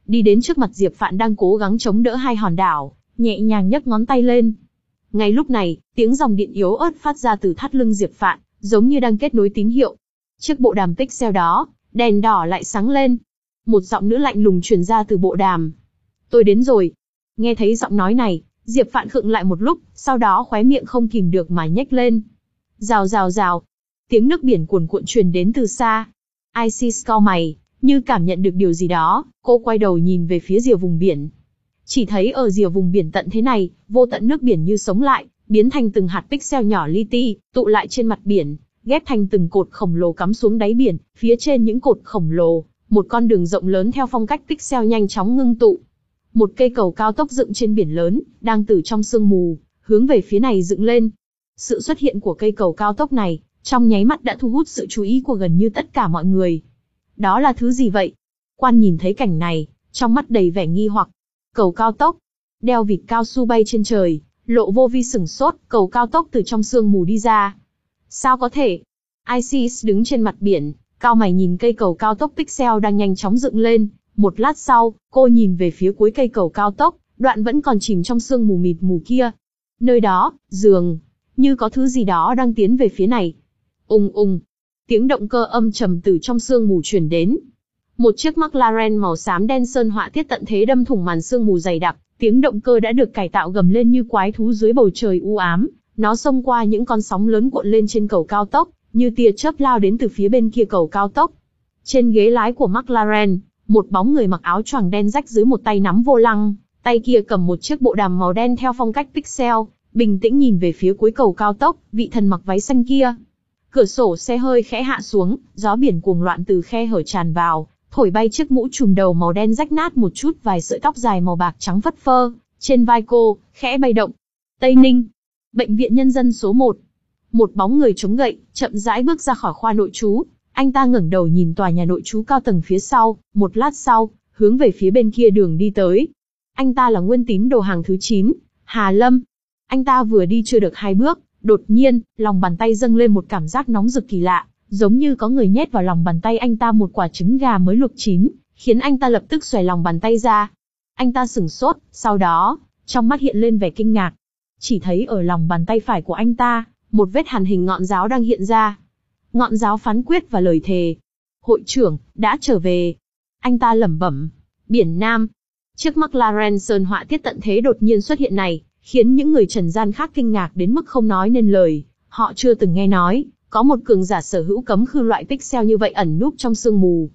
đi đến trước mặt Diệp Phạn đang cố gắng chống đỡ hai hòn đảo, nhẹ nhàng nhấc ngón tay lên. Ngay lúc này, tiếng dòng điện yếu ớt phát ra từ thắt lưng Diệp Phạn, giống như đang kết nối tín hiệu. Chiếc bộ đàm pixel đó, đèn đỏ lại sáng lên. Một giọng nữ lạnh lùng truyền ra từ bộ đàm. Tôi đến rồi. Nghe thấy giọng nói này, Diệp Phạn khựng lại một lúc, sau đó khóe miệng không kìm được mà nhếch lên. Rào rào rào. Tiếng nước biển cuồn cuộn truyền đến từ xa. Isis cau mày, như cảm nhận được điều gì đó, cô quay đầu nhìn về phía rìa vùng biển. Chỉ thấy ở rìa vùng biển tận thế này, vô tận nước biển như sống lại, biến thành từng hạt pixel nhỏ li ti, tụ lại trên mặt biển, ghép thành từng cột khổng lồ cắm xuống đáy biển. Phía trên những cột khổng lồ, một con đường rộng lớn theo phong cách pixel nhanh chóng ngưng tụ. Một cây cầu cao tốc dựng trên biển lớn, đang từ trong sương mù, hướng về phía này dựng lên. Sự xuất hiện của cây cầu cao tốc này, trong nháy mắt đã thu hút sự chú ý của gần như tất cả mọi người. Đó là thứ gì vậy? Quan nhìn thấy cảnh này, trong mắt đầy vẻ nghi hoặc. Cầu cao tốc, đeo vịt cao su bay trên trời, Lộ Vô Vi sửng sốt, cầu cao tốc từ trong sương mù đi ra. Sao có thể? Isis đứng trên mặt biển, cau mày nhìn cây cầu cao tốc pixel đang nhanh chóng dựng lên. Một lát sau, cô nhìn về phía cuối cây cầu cao tốc, đoạn vẫn còn chìm trong sương mù mịt mù kia. Nơi đó, dường như có thứ gì đó đang tiến về phía này. Ùng ùng, tiếng động cơ âm trầm từ trong sương mù truyền đến. Một chiếc McLaren màu xám đen sơn họa tiết tận thế đâm thủng màn sương mù dày đặc, tiếng động cơ đã được cải tạo gầm lên như quái thú dưới bầu trời u ám, nó xông qua những con sóng lớn cuộn lên trên cầu cao tốc, như tia chớp lao đến từ phía bên kia cầu cao tốc. Trên ghế lái của McLaren, một bóng người mặc áo choàng đen rách dưới một tay nắm vô lăng, tay kia cầm một chiếc bộ đàm màu đen theo phong cách pixel, bình tĩnh nhìn về phía cuối cầu cao tốc, vị thần mặc váy xanh kia. Cửa sổ xe hơi khẽ hạ xuống, gió biển cuồng loạn từ khe hở tràn vào, thổi bay chiếc mũ trùm đầu màu đen rách nát một chút, vài sợi tóc dài màu bạc trắng phất phơ trên vai cô khẽ bay động. Tây Ninh, bệnh viện nhân dân số một. Một bóng người chống gậy, chậm rãi bước ra khỏi khoa nội trú. Anh ta ngẩng đầu nhìn tòa nhà nội trú cao tầng phía sau, một lát sau, hướng về phía bên kia đường đi tới. Anh ta là nguyên tín đồ hàng thứ chín, Hà Lâm. Anh ta vừa đi chưa được hai bước, đột nhiên, lòng bàn tay dâng lên một cảm giác nóng rực kỳ lạ, giống như có người nhét vào lòng bàn tay anh ta một quả trứng gà mới luộc chín, khiến anh ta lập tức xòe lòng bàn tay ra. Anh ta sửng sốt, sau đó, trong mắt hiện lên vẻ kinh ngạc. Chỉ thấy ở lòng bàn tay phải của anh ta, một vết hằn hình ngọn giáo đang hiện ra. Ngọn giáo phán quyết và lời thề. Hội trưởng, đã trở về. Anh ta lẩm bẩm. Biển Nam. Chiếc McLaren sơn họa tiết tận thế đột nhiên xuất hiện này, khiến những người trần gian khác kinh ngạc đến mức không nói nên lời. Họ chưa từng nghe nói, có một cường giả sở hữu cấm khư loại pixel như vậy ẩn núp trong sương mù.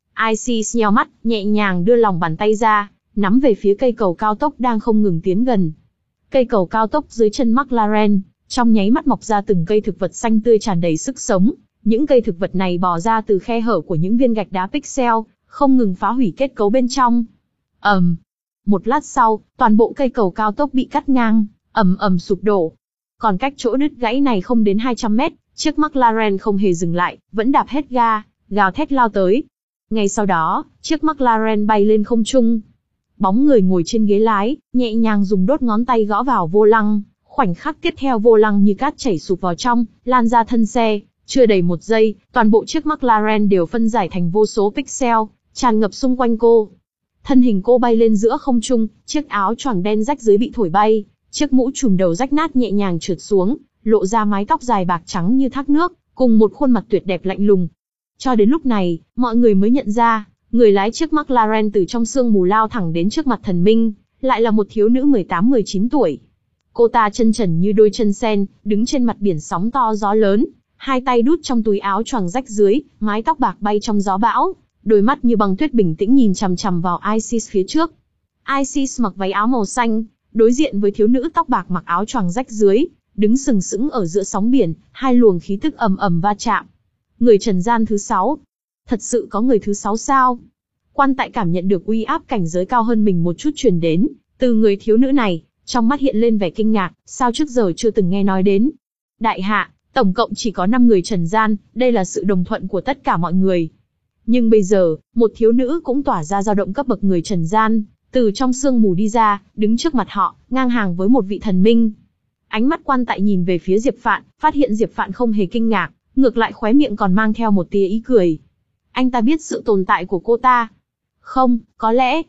Isis nheo mắt, nhẹ nhàng đưa lòng bàn tay ra, nắm về phía cây cầu cao tốc đang không ngừng tiến gần. Cây cầu cao tốc dưới chân McLaren, trong nháy mắt mọc ra từng cây thực vật xanh tươi tràn đầy sức sống. Những cây thực vật này bò ra từ khe hở của những viên gạch đá pixel, không ngừng phá hủy kết cấu bên trong. ầm, um. Một lát sau, toàn bộ cây cầu cao tốc bị cắt ngang, ầm ầm sụp đổ. Còn cách chỗ đứt gãy này không đến hai trăm mét, chiếc McLaren không hề dừng lại, vẫn đạp hết ga, gào thét lao tới. Ngay sau đó, chiếc McLaren bay lên không trung. Bóng người ngồi trên ghế lái, nhẹ nhàng dùng đốt ngón tay gõ vào vô lăng. Khoảnh khắc tiếp theo vô lăng như cát chảy sụp vào trong, lan ra thân xe. Chưa đầy một giây, toàn bộ chiếc McLaren đều phân giải thành vô số pixel, tràn ngập xung quanh cô. Thân hình cô bay lên giữa không trung, chiếc áo choàng đen rách dưới bị thổi bay, chiếc mũ trùm đầu rách nát nhẹ nhàng trượt xuống, lộ ra mái tóc dài bạc trắng như thác nước, cùng một khuôn mặt tuyệt đẹp lạnh lùng. Cho đến lúc này, mọi người mới nhận ra, người lái chiếc McLaren từ trong sương mù lao thẳng đến trước mặt thần minh, lại là một thiếu nữ mười tám mười chín tuổi. Cô ta chân trần như đôi chân sen, đứng trên mặt biển sóng to gió lớn, hai tay đút trong túi áo choàng rách dưới, mái tóc bạc bay trong gió bão, đôi mắt như băng tuyết bình tĩnh nhìn chằm chằm vào Isis phía trước. Isis mặc váy áo màu xanh, đối diện với thiếu nữ tóc bạc mặc áo choàng rách dưới, đứng sừng sững ở giữa sóng biển, hai luồng khí tức ầm ầm va chạm. Người trần gian thứ sáu. Thật sự có người thứ sáu sao? Quan tại cảm nhận được uy áp cảnh giới cao hơn mình một chút truyền đến, từ người thiếu nữ này, trong mắt hiện lên vẻ kinh ngạc, sao trước giờ chưa từng nghe nói đến. Đại hạ, tổng cộng chỉ có năm người trần gian, đây là sự đồng thuận của tất cả mọi người. Nhưng bây giờ, một thiếu nữ cũng tỏa ra dao động cấp bậc người trần gian, từ trong sương mù đi ra, đứng trước mặt họ, ngang hàng với một vị thần minh. Ánh mắt quan tại nhìn về phía Diệp Phạn, phát hiện Diệp Phạn không hề kinh ngạc, ngược lại khóe miệng còn mang theo một tia ý cười. Anh ta biết sự tồn tại của cô ta. Không, có lẽ,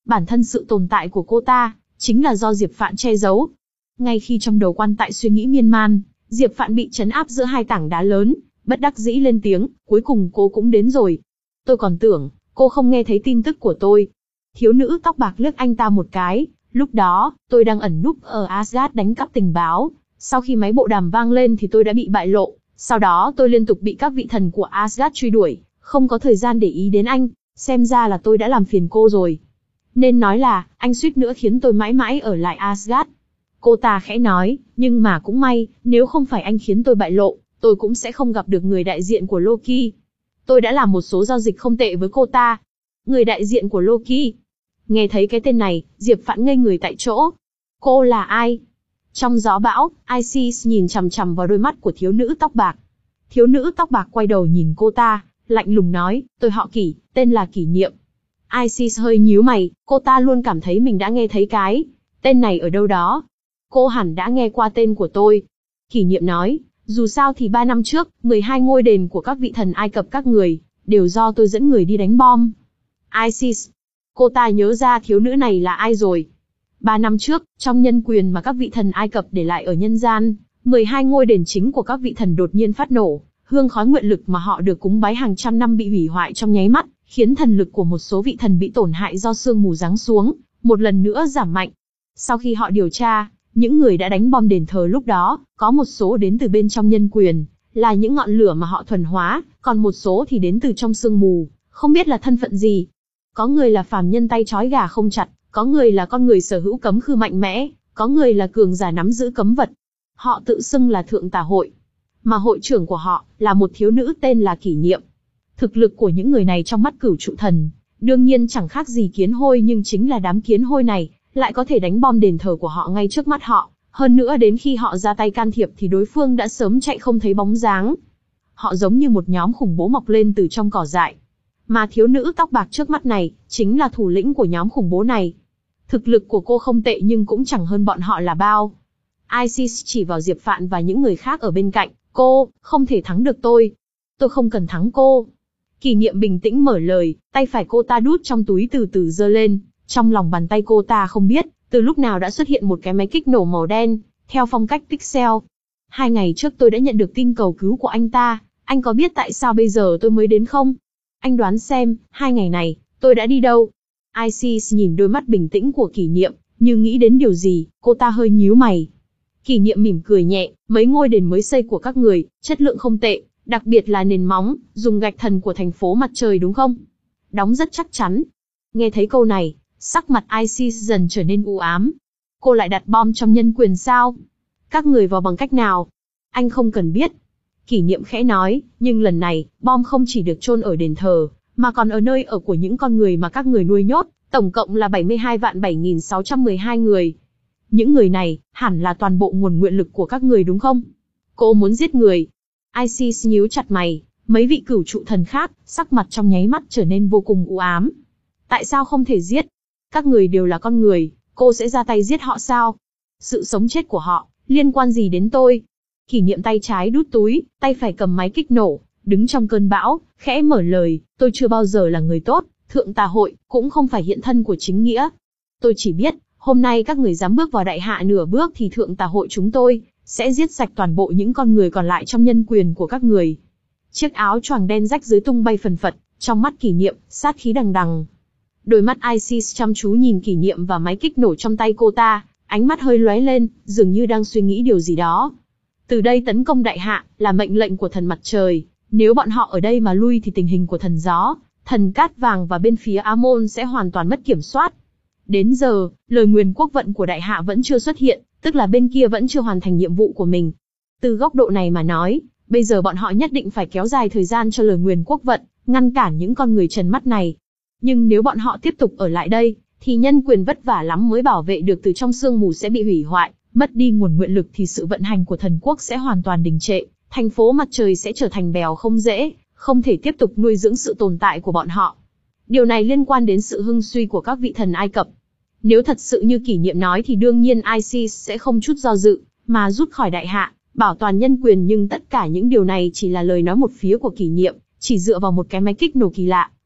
bản thân sự tồn tại của cô ta, chính là do Diệp Phạn che giấu. Ngay khi trong đầu quan tại suy nghĩ miên man, Diệp Phạn bị trấn áp giữa hai tảng đá lớn, bất đắc dĩ lên tiếng, cuối cùng cô cũng đến rồi. Tôi còn tưởng, cô không nghe thấy tin tức của tôi. Thiếu nữ tóc bạc liếc anh ta một cái, lúc đó, tôi đang ẩn núp ở Asgard đánh cắp tình báo. Sau khi máy bộ đàm vang lên thì tôi đã bị bại lộ, sau đó tôi liên tục bị các vị thần của Asgard truy đuổi, không có thời gian để ý đến anh, xem ra là tôi đã làm phiền cô rồi. Nên nói là, anh suýt nữa khiến tôi mãi mãi ở lại Asgard. Cô ta khẽ nói, nhưng mà cũng may, nếu không phải anh khiến tôi bại lộ, tôi cũng sẽ không gặp được người đại diện của Loki. Tôi đã làm một số giao dịch không tệ với cô ta. Người đại diện của Loki. Nghe thấy cái tên này, Diệp Phạn ngây người tại chỗ. Cô là ai? Trong gió bão, Isis nhìn chằm chằm vào đôi mắt của thiếu nữ tóc bạc. Thiếu nữ tóc bạc quay đầu nhìn cô ta, lạnh lùng nói, tôi họ Kỷ, tên là Kỷ Niệm. Isis hơi nhíu mày, cô ta luôn cảm thấy mình đã nghe thấy cái tên này ở đâu đó. Cô hẳn đã nghe qua tên của tôi. Kỷ Niệm nói, dù sao thì ba năm trước, mười hai ngôi đền của các vị thần Ai Cập các người, đều do tôi dẫn người đi đánh bom. Isis. Cô ta nhớ ra thiếu nữ này là ai rồi. Ba năm trước, trong nhân quyền mà các vị thần Ai Cập để lại ở nhân gian, mười hai ngôi đền chính của các vị thần đột nhiên phát nổ, hương khói nguyện lực mà họ được cúng bái hàng trăm năm bị hủy hoại trong nháy mắt, khiến thần lực của một số vị thần bị tổn hại do sương mù giáng xuống, một lần nữa giảm mạnh. Sau khi họ điều tra, những người đã đánh bom đền thờ lúc đó, có một số đến từ bên trong nhân quyền, là những ngọn lửa mà họ thuần hóa, còn một số thì đến từ trong sương mù, không biết là thân phận gì. Có người là phàm nhân tay trói gà không chặt, có người là con người sở hữu cấm khư mạnh mẽ, có người là cường giả nắm giữ cấm vật. Họ tự xưng là Thượng Tà Hội, mà hội trưởng của họ là một thiếu nữ tên là Kỷ Niệm. Thực lực của những người này trong mắt Cửu Trụ Thần, đương nhiên chẳng khác gì kiến hôi, nhưng chính là đám kiến hôi này lại có thể đánh bom đền thờ của họ ngay trước mắt họ, hơn nữa đến khi họ ra tay can thiệp thì đối phương đã sớm chạy không thấy bóng dáng. Họ giống như một nhóm khủng bố mọc lên từ trong cỏ dại. Mà thiếu nữ tóc bạc trước mắt này, chính là thủ lĩnh của nhóm khủng bố này. Thực lực của cô không tệ nhưng cũng chẳng hơn bọn họ là bao. Isis chỉ vào Diệp Phạn và những người khác ở bên cạnh, cô, không thể thắng được tôi. Tôi không cần thắng cô. Kỷ Niệm bình tĩnh mở lời, tay phải cô ta đút trong túi từ từ giơ lên, trong lòng bàn tay cô ta không biết, từ lúc nào đã xuất hiện một cái máy kích nổ màu đen, theo phong cách pixel. Hai ngày trước tôi đã nhận được tin cầu cứu của anh ta, anh có biết tại sao bây giờ tôi mới đến không? Anh đoán xem, hai ngày này, tôi đã đi đâu? Isis nhìn đôi mắt bình tĩnh của Kỷ Niệm, như nghĩ đến điều gì, cô ta hơi nhíu mày. Kỷ Niệm mỉm cười nhẹ, mấy ngôi đền mới xây của các người, chất lượng không tệ, đặc biệt là nền móng, dùng gạch thần của thành phố mặt trời đúng không? Đóng rất chắc chắn. Nghe thấy câu này, sắc mặt Isis dần trở nên u ám. Cô lại đặt bom trong nhân quyền sao? Các người vào bằng cách nào? Anh không cần biết. Kỷ Niệm khẽ nói, nhưng lần này, bom không chỉ được chôn ở đền thờ, mà còn ở nơi ở của những con người mà các người nuôi nhốt, tổng cộng là bảy mươi hai vạn bảy nghìn sáu trăm mười hai người. Những người này, hẳn là toàn bộ nguồn nguyện lực của các người đúng không? Cô muốn giết người. Isis nhíu chặt mày, mấy vị Cửu Trụ Thần khác, sắc mặt trong nháy mắt trở nên vô cùng u ám. Tại sao không thể giết? Các người đều là con người, cô sẽ ra tay giết họ sao? Sự sống chết của họ, liên quan gì đến tôi? Kỷ Niệm tay trái đút túi, tay phải cầm máy kích nổ, đứng trong cơn bão, khẽ mở lời, tôi chưa bao giờ là người tốt, Thượng Tà Hội, cũng không phải hiện thân của chính nghĩa. Tôi chỉ biết, hôm nay các người dám bước vào đại hạ nửa bước thì Thượng Tà Hội chúng tôi sẽ giết sạch toàn bộ những con người còn lại trong nhân quyền của các người. Chiếc áo choàng đen rách dưới tung bay phần phật, trong mắt Kỷ Niệm, sát khí đằng đằng. Đôi mắt Isis chăm chú nhìn Kỷ Niệm và máy kích nổ trong tay cô ta, ánh mắt hơi lóe lên, dường như đang suy nghĩ điều gì đó. Từ đây tấn công đại hạ, là mệnh lệnh của thần mặt trời, nếu bọn họ ở đây mà lui thì tình hình của thần gió, thần cát vàng và bên phía Amon sẽ hoàn toàn mất kiểm soát. Đến giờ, lời nguyền quốc vận của đại hạ vẫn chưa xuất hiện, tức là bên kia vẫn chưa hoàn thành nhiệm vụ của mình. Từ góc độ này mà nói, bây giờ bọn họ nhất định phải kéo dài thời gian cho lời nguyền quốc vận, ngăn cản những con người trần mắt này. Nhưng nếu bọn họ tiếp tục ở lại đây, thì nhân quyền vất vả lắm mới bảo vệ được từ trong sương mù sẽ bị hủy hoại, mất đi nguồn nguyện lực thì sự vận hành của thần quốc sẽ hoàn toàn đình trệ, thành phố mặt trời sẽ trở thành bèo không dễ, không thể tiếp tục nuôi dưỡng sự tồn tại của bọn họ. Điều này liên quan đến sự hưng suy của các vị thần Ai Cập. Nếu thật sự như Kỷ Niệm nói thì đương nhiên Isis sẽ không chút do dự, mà rút khỏi đại hạ, bảo toàn nhân quyền, nhưng tất cả những điều này chỉ là lời nói một phía của Kỷ Niệm, chỉ dựa vào một cái máy kích nổ kỳ lạ,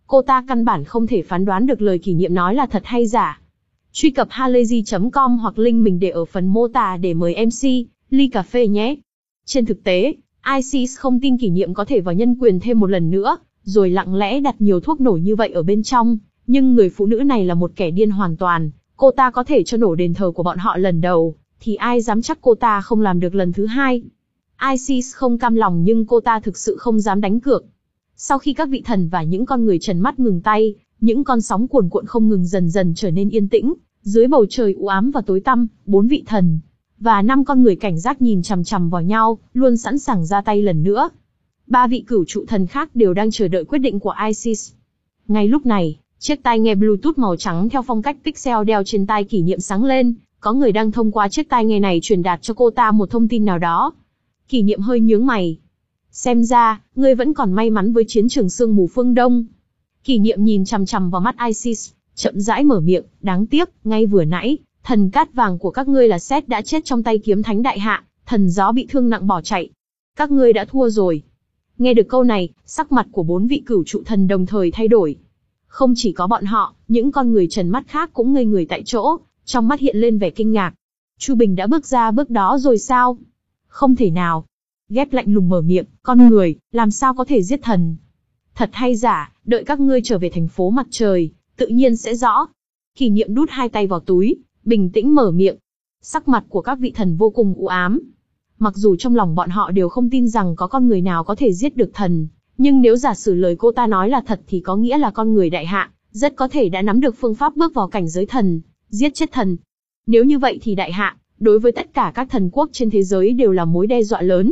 Cô ta căn bản không thể phán đoán được lời Kỷ Niệm nói là thật hay giả. Truy cập halayzi chấm com hoặc link mình để ở phần mô tả để mời em xê, ly cà phê nhé. Trên thực tế, ISIS không tin Kỷ Niệm có thể vào nhân quyền thêm một lần nữa, rồi lặng lẽ đặt nhiều thuốc nổ như vậy ở bên trong. Nhưng người phụ nữ này là một kẻ điên hoàn toàn, cô ta có thể cho nổ đền thờ của bọn họ lần đầu, thì ai dám chắc cô ta không làm được lần thứ hai. ISIS không cam lòng nhưng cô ta thực sự không dám đánh cược. Sau khi các vị thần và những con người trần mắt ngừng tay, những con sóng cuồn cuộn không ngừng dần dần trở nên yên tĩnh, dưới bầu trời u ám và tối tăm, bốn vị thần và năm con người cảnh giác nhìn chằm chằm vào nhau, luôn sẵn sàng ra tay lần nữa. Ba vị cửu trụ thần khác đều đang chờ đợi quyết định của ISIS. Ngay lúc này, chiếc tai nghe Bluetooth màu trắng theo phong cách pixel đeo trên tai Kỷ Niệm sáng lên, có người đang thông qua chiếc tai nghe này truyền đạt cho cô ta một thông tin nào đó. Kỷ Niệm hơi nhướng mày. Xem ra, ngươi vẫn còn may mắn với chiến trường sương mù phương Đông. Kỷ Niệm nhìn chằm chằm vào mắt ISIS, chậm rãi mở miệng, đáng tiếc, ngay vừa nãy, thần cát vàng của các ngươi là Seth đã chết trong tay kiếm thánh đại hạ, thần gió bị thương nặng bỏ chạy. Các ngươi đã thua rồi. Nghe được câu này, sắc mặt của bốn vị cửu trụ thần đồng thời thay đổi. Không chỉ có bọn họ, những con người trần mắt khác cũng ngây người tại chỗ, trong mắt hiện lên vẻ kinh ngạc. Chu Bình đã bước ra bước đó rồi sao? Không thể nào. Ghép lạnh lùng mở miệng, con người, làm sao có thể giết thần? Thật hay giả, đợi các ngươi trở về thành phố mặt trời, tự nhiên sẽ rõ. Kỷ Niệm đút hai tay vào túi, bình tĩnh mở miệng. Sắc mặt của các vị thần vô cùng u ám. Mặc dù trong lòng bọn họ đều không tin rằng có con người nào có thể giết được thần, nhưng nếu giả sử lời cô ta nói là thật thì có nghĩa là con người đại hạ, rất có thể đã nắm được phương pháp bước vào cảnh giới thần, giết chết thần. Nếu như vậy thì đại hạ, đối với tất cả các thần quốc trên thế giới đều là mối đe dọa lớn.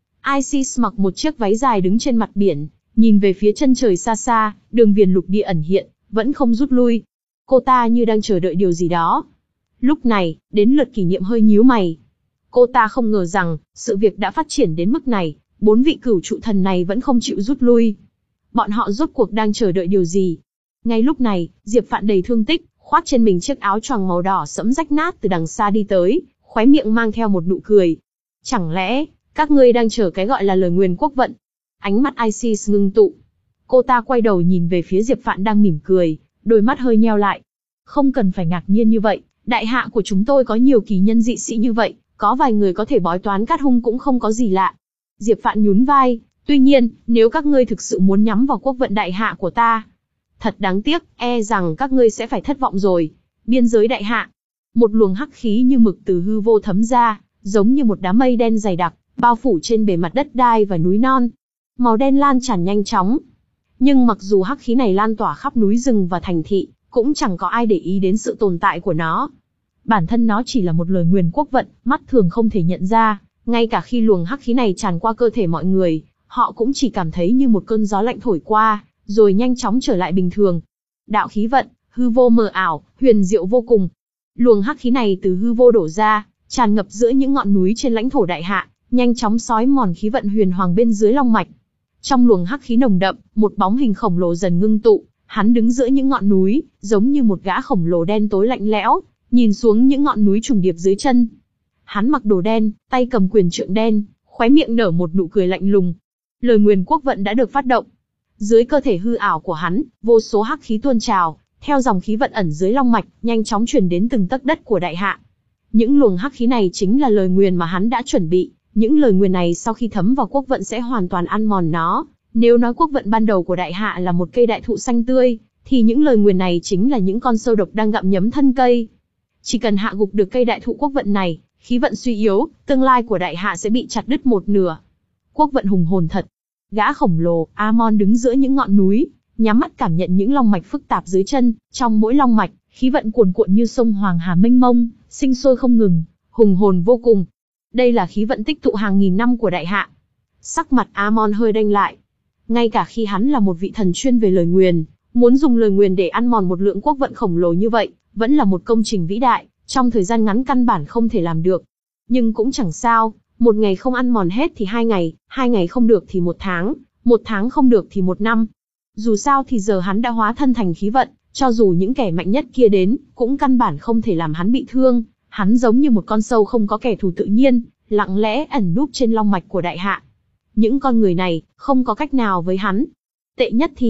Isis mặc một chiếc váy dài đứng trên mặt biển, nhìn về phía chân trời xa xa, đường viền lục địa ẩn hiện, vẫn không rút lui. Cô ta như đang chờ đợi điều gì đó. Lúc này, đến lượt Kỷ Niệm hơi nhíu mày. Cô ta không ngờ rằng, sự việc đã phát triển đến mức này, bốn vị cửu trụ thần này vẫn không chịu rút lui. Bọn họ rốt cuộc đang chờ đợi điều gì? Ngay lúc này, Diệp Phạn đầy thương tích, khoác trên mình chiếc áo choàng màu đỏ sẫm rách nát từ đằng xa đi tới, khóe miệng mang theo một nụ cười. Chẳng lẽ, các ngươi đang chờ cái gọi là lời nguyền quốc vận? Ánh mắt Isis ngưng tụ. Cô ta quay đầu nhìn về phía Diệp Phạn đang mỉm cười, đôi mắt hơi nheo lại. Không cần phải ngạc nhiên như vậy, đại hạ của chúng tôi có nhiều kỳ nhân dị sĩ như vậy, có vài người có thể bói toán cát hung cũng không có gì lạ. Diệp Phạn nhún vai, tuy nhiên, nếu các ngươi thực sự muốn nhắm vào quốc vận đại hạ của ta, thật đáng tiếc, e rằng các ngươi sẽ phải thất vọng rồi. Biên giới đại hạ. Một luồng hắc khí như mực từ hư vô thấm ra, giống như một đám mây đen dày đặc, bao phủ trên bề mặt đất đai và núi non. Màu đen lan tràn nhanh chóng. Nhưng mặc dù hắc khí này lan tỏa khắp núi rừng và thành thị, cũng chẳng có ai để ý đến sự tồn tại của nó. Bản thân nó chỉ là một lời nguyền quốc vận, mắt thường không thể nhận ra. Ngay cả khi luồng hắc khí này tràn qua cơ thể mọi người, họ cũng chỉ cảm thấy như một cơn gió lạnh thổi qua, rồi nhanh chóng trở lại bình thường. Đạo khí vận, hư vô mờ ảo, huyền diệu vô cùng. Luồng hắc khí này từ hư vô đổ ra, tràn ngập giữa những ngọn núi trên lãnh thổ đại hạ, nhanh chóng xói mòn khí vận huyền hoàng bên dưới long mạch. Trong luồng hắc khí nồng đậm, một bóng hình khổng lồ dần ngưng tụ, hắn đứng giữa những ngọn núi, giống như một gã khổng lồ đen tối lạnh lẽo, nhìn xuống những ngọn núi trùng điệp dưới chân. Hắn mặc đồ đen, tay cầm quyền trượng đen, khóe miệng nở một nụ cười lạnh lùng. Lời nguyền quốc vận đã được phát động. Dưới cơ thể hư ảo của hắn, vô số hắc khí tuôn trào, theo dòng khí vận ẩn dưới long mạch, nhanh chóng truyền đến từng tấc đất của đại hạ. Những luồng hắc khí này chính là lời nguyền mà hắn đã chuẩn bị. Những lời nguyền này sau khi thấm vào quốc vận sẽ hoàn toàn ăn mòn nó. Nếu nói quốc vận ban đầu của đại hạ là một cây đại thụ xanh tươi, thì những lời nguyền này chính là những con sâu độc đang gặm nhấm thân cây. Chỉ cần hạ gục được cây đại thụ quốc vận này, khí vận suy yếu, tương lai của đại hạ sẽ bị chặt đứt một nửa. Quốc vận hùng hồn thật. Gã khổng lồ, Amon đứng giữa những ngọn núi, nhắm mắt cảm nhận những long mạch phức tạp dưới chân, trong mỗi long mạch, khí vận cuồn cuộn như sông Hoàng Hà mênh mông, sinh sôi không ngừng, hùng hồn vô cùng. Đây là khí vận tích tụ hàng nghìn năm của đại hạ. Sắc mặt Amon hơi đanh lại. Ngay cả khi hắn là một vị thần chuyên về lời nguyền, muốn dùng lời nguyền để ăn mòn một lượng quốc vận khổng lồ như vậy, vẫn là một công trình vĩ đại, trong thời gian ngắn căn bản không thể làm được. Nhưng cũng chẳng sao, một ngày không ăn mòn hết thì hai ngày, hai ngày không được thì một tháng, một tháng không được thì một năm. Dù sao thì giờ hắn đã hóa thân thành khí vận, cho dù những kẻ mạnh nhất kia đến, cũng căn bản không thể làm hắn bị thương. Hắn giống như một con sâu không có kẻ thù tự nhiên, lặng lẽ ẩn núp trên long mạch của đại hạ. Những con người này, không có cách nào với hắn. Tệ nhất thì,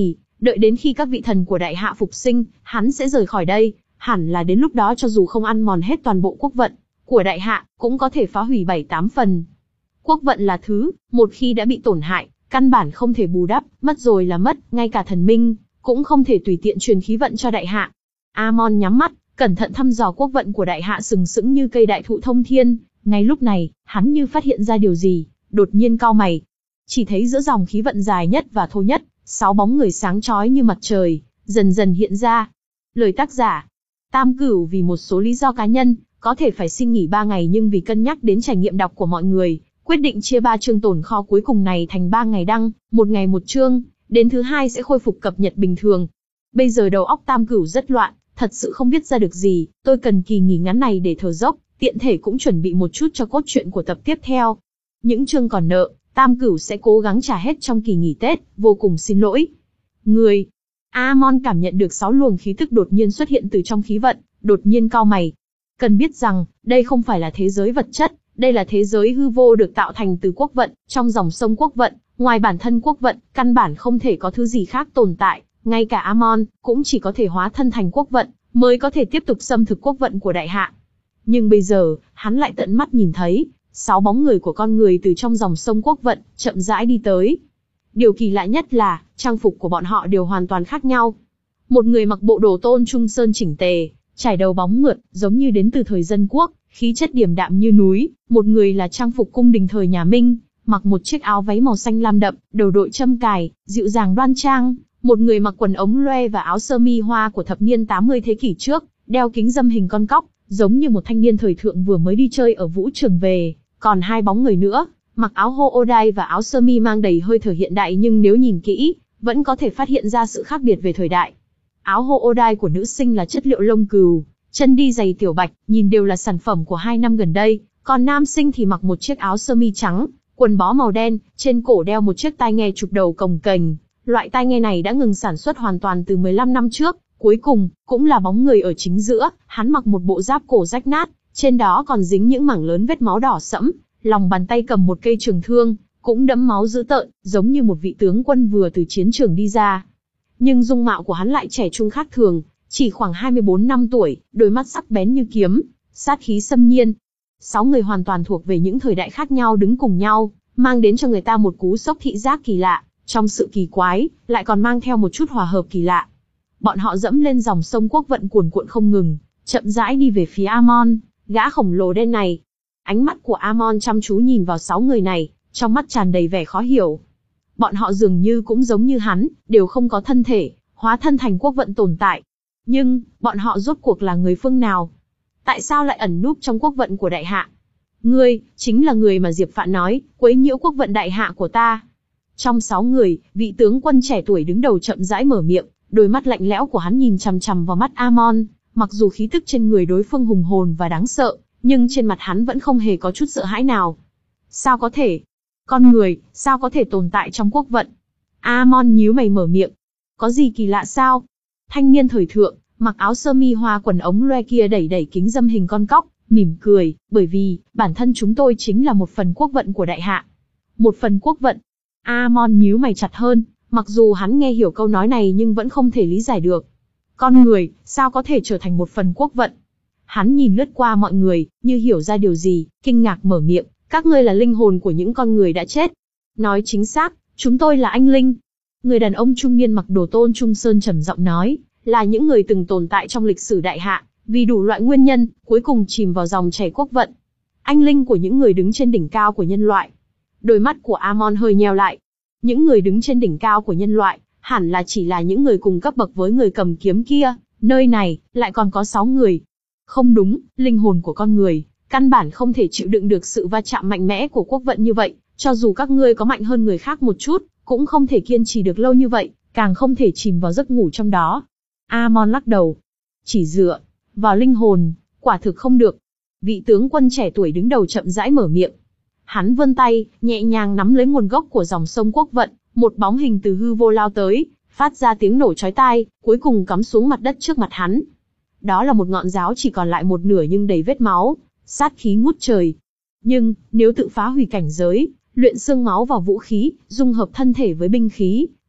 Đợi đến khi các vị thần của đại hạ phục sinh, hắn sẽ rời khỏi đây. Hẳn là đến lúc đó cho dù không ăn mòn hết toàn bộ quốc vận của đại hạ, cũng có thể phá hủy bảy tám phần. Quốc vận là thứ, một khi đã bị tổn hại, căn bản không thể bù đắp, mất rồi là mất, ngay cả thần minh cũng không thể tùy tiện truyền khí vận cho đại hạ. Amon nhắm mắt, cẩn thận thăm dò quốc vận của đại hạ sừng sững như cây đại thụ thông thiên. Ngay lúc này, hắn như phát hiện ra điều gì, đột nhiên cau mày. Chỉ thấy giữa dòng khí vận dài nhất và thô nhất, sáu bóng người sáng chói như mặt trời, dần dần hiện ra. Lời tác giả: Tam Cửu vì một số lý do cá nhân, có thể phải xin nghỉ ba ngày nhưng vì cân nhắc đến trải nghiệm đọc của mọi người, quyết định chia ba chương tồn kho cuối cùng này thành ba ngày đăng, một ngày một chương, đến thứ hai sẽ khôi phục cập nhật bình thường. Bây giờ đầu óc Tam Cửu rất loạn, thật sự không biết ra được gì, tôi cần kỳ nghỉ ngắn này để thở dốc, tiện thể cũng chuẩn bị một chút cho cốt truyện của tập tiếp theo. Những chương còn nợ, Tam Cửu sẽ cố gắng trả hết trong kỳ nghỉ Tết, vô cùng xin lỗi. Người. Amon cảm nhận được sáu luồng khí tức đột nhiên xuất hiện từ trong khí vận, đột nhiên cau mày. Cần biết rằng, đây không phải là thế giới vật chất, đây là thế giới hư vô được tạo thành từ quốc vận, trong dòng sông quốc vận, ngoài bản thân quốc vận, căn bản không thể có thứ gì khác tồn tại, ngay cả Amon cũng chỉ có thể hóa thân thành quốc vận, mới có thể tiếp tục xâm thực quốc vận của đại hạ. Nhưng bây giờ, hắn lại tận mắt nhìn thấy, sáu bóng người của con người từ trong dòng sông quốc vận, chậm rãi đi tới. Điều kỳ lạ nhất là, trang phục của bọn họ đều hoàn toàn khác nhau. Một người mặc bộ đồ Tôn Trung Sơn chỉnh tề, trải đầu bóng mượt, giống như đến từ thời dân quốc, khí chất điềm đạm như núi. Một người là trang phục cung đình thời nhà Minh, mặc một chiếc áo váy màu xanh lam đậm, đầu đội châm cài, dịu dàng đoan trang. Một người mặc quần ống loe và áo sơ mi hoa của thập niên tám mươi thế kỷ trước, đeo kính râm hình con cóc, giống như một thanh niên thời thượng vừa mới đi chơi ở vũ trường về. Còn hai bóng người nữa, mặc áo Hoodai và áo sơ mi mang đầy hơi thở hiện đại, nhưng nếu nhìn kỹ, vẫn có thể phát hiện ra sự khác biệt về thời đại. Áo Hoodai của nữ sinh là chất liệu lông cừu, chân đi giày tiểu bạch, nhìn đều là sản phẩm của hai năm gần đây, còn nam sinh thì mặc một chiếc áo sơ mi trắng, quần bó màu đen, trên cổ đeo một chiếc tai nghe chụp đầu cồng kềnh. Loại tai nghe này đã ngừng sản xuất hoàn toàn từ mười lăm năm trước. Cuối cùng, cũng là bóng người ở chính giữa, hắn mặc một bộ giáp cổ rách nát, trên đó còn dính những mảng lớn vết máu đỏ sẫm, lòng bàn tay cầm một cây trường thương, cũng đẫm máu dữ tợn, giống như một vị tướng quân vừa từ chiến trường đi ra. Nhưng dung mạo của hắn lại trẻ trung khác thường, chỉ khoảng hai mươi bốn năm tuổi, đôi mắt sắc bén như kiếm, sát khí xâm nhiên. Sáu người hoàn toàn thuộc về những thời đại khác nhau đứng cùng nhau, mang đến cho người ta một cú sốc thị giác kỳ lạ, trong sự kỳ quái, lại còn mang theo một chút hòa hợp kỳ lạ. Bọn họ dẫm lên dòng sông quốc vận cuồn cuộn không ngừng, chậm rãi đi về phía Amon, gã khổng lồ đen này. Ánh mắt của Amon chăm chú nhìn vào sáu người này, trong mắt tràn đầy vẻ khó hiểu. Bọn họ dường như cũng giống như hắn, đều không có thân thể, hóa thân thành quốc vận tồn tại. Nhưng, bọn họ rốt cuộc là người phương nào? Tại sao lại ẩn núp trong quốc vận của đại hạ? Ngươi, chính là người mà Diệp Phạn nói, quấy nhiễu quốc vận đại hạ của ta. Trong sáu người, vị tướng quân trẻ tuổi đứng đầu chậm rãi mở miệng, đôi mắt lạnh lẽo của hắn nhìn chằm chằm vào mắt Amon, mặc dù khí tức trên người đối phương hùng hồn và đáng sợ, nhưng trên mặt hắn vẫn không hề có chút sợ hãi nào. Sao có thể? Con người, sao có thể tồn tại trong quốc vận? Amon nhíu mày mở miệng. Có gì kỳ lạ sao? Thanh niên thời thượng, mặc áo sơ mi hoa quần ống loe kia đẩy đẩy kính dâm hình con cóc, mỉm cười, bởi vì, bản thân chúng tôi chính là một phần quốc vận của đại hạ. Một phần quốc vận. Amon nhíu mày chặt hơn, mặc dù hắn nghe hiểu câu nói này nhưng vẫn không thể lý giải được. Con người, sao có thể trở thành một phần quốc vận? Hắn nhìn lướt qua mọi người, như hiểu ra điều gì, kinh ngạc mở miệng, các ngươi là linh hồn của những con người đã chết. Nói chính xác, chúng tôi là anh linh. Người đàn ông trung niên mặc đồ Tôn Trung Sơn trầm giọng nói, là những người từng tồn tại trong lịch sử đại hạ, vì đủ loại nguyên nhân, cuối cùng chìm vào dòng chảy quốc vận. Anh linh của những người đứng trên đỉnh cao của nhân loại. Đôi mắt của Amon hơi nheo lại. Những người đứng trên đỉnh cao của nhân loại, hẳn là chỉ là những người cùng cấp bậc với người cầm kiếm kia, nơi này, lại còn có sáu người. Không đúng, linh hồn của con người, căn bản không thể chịu đựng được sự va chạm mạnh mẽ của quốc vận như vậy, cho dù các ngươi có mạnh hơn người khác một chút, cũng không thể kiên trì được lâu như vậy, càng không thể chìm vào giấc ngủ trong đó. Amon lắc đầu. Chỉ dựa vào linh hồn, quả thực không được. Vị tướng quân trẻ tuổi đứng đầu chậm rãi mở miệng. Hắn vươn tay, nhẹ nhàng nắm lấy nguồn gốc của dòng sông quốc vận, một bóng hình từ hư vô lao tới, phát ra tiếng nổ chói tai, cuối cùng cắm xuống mặt đất trước mặt hắn. Đó là một ngọn giáo chỉ còn lại một nửa nhưng đầy vết máu, sát khí ngút trời. Nhưng, nếu tự phá hủy cảnh giới, luyện xương máu vào vũ khí, dung hợp thân thể với binh khí,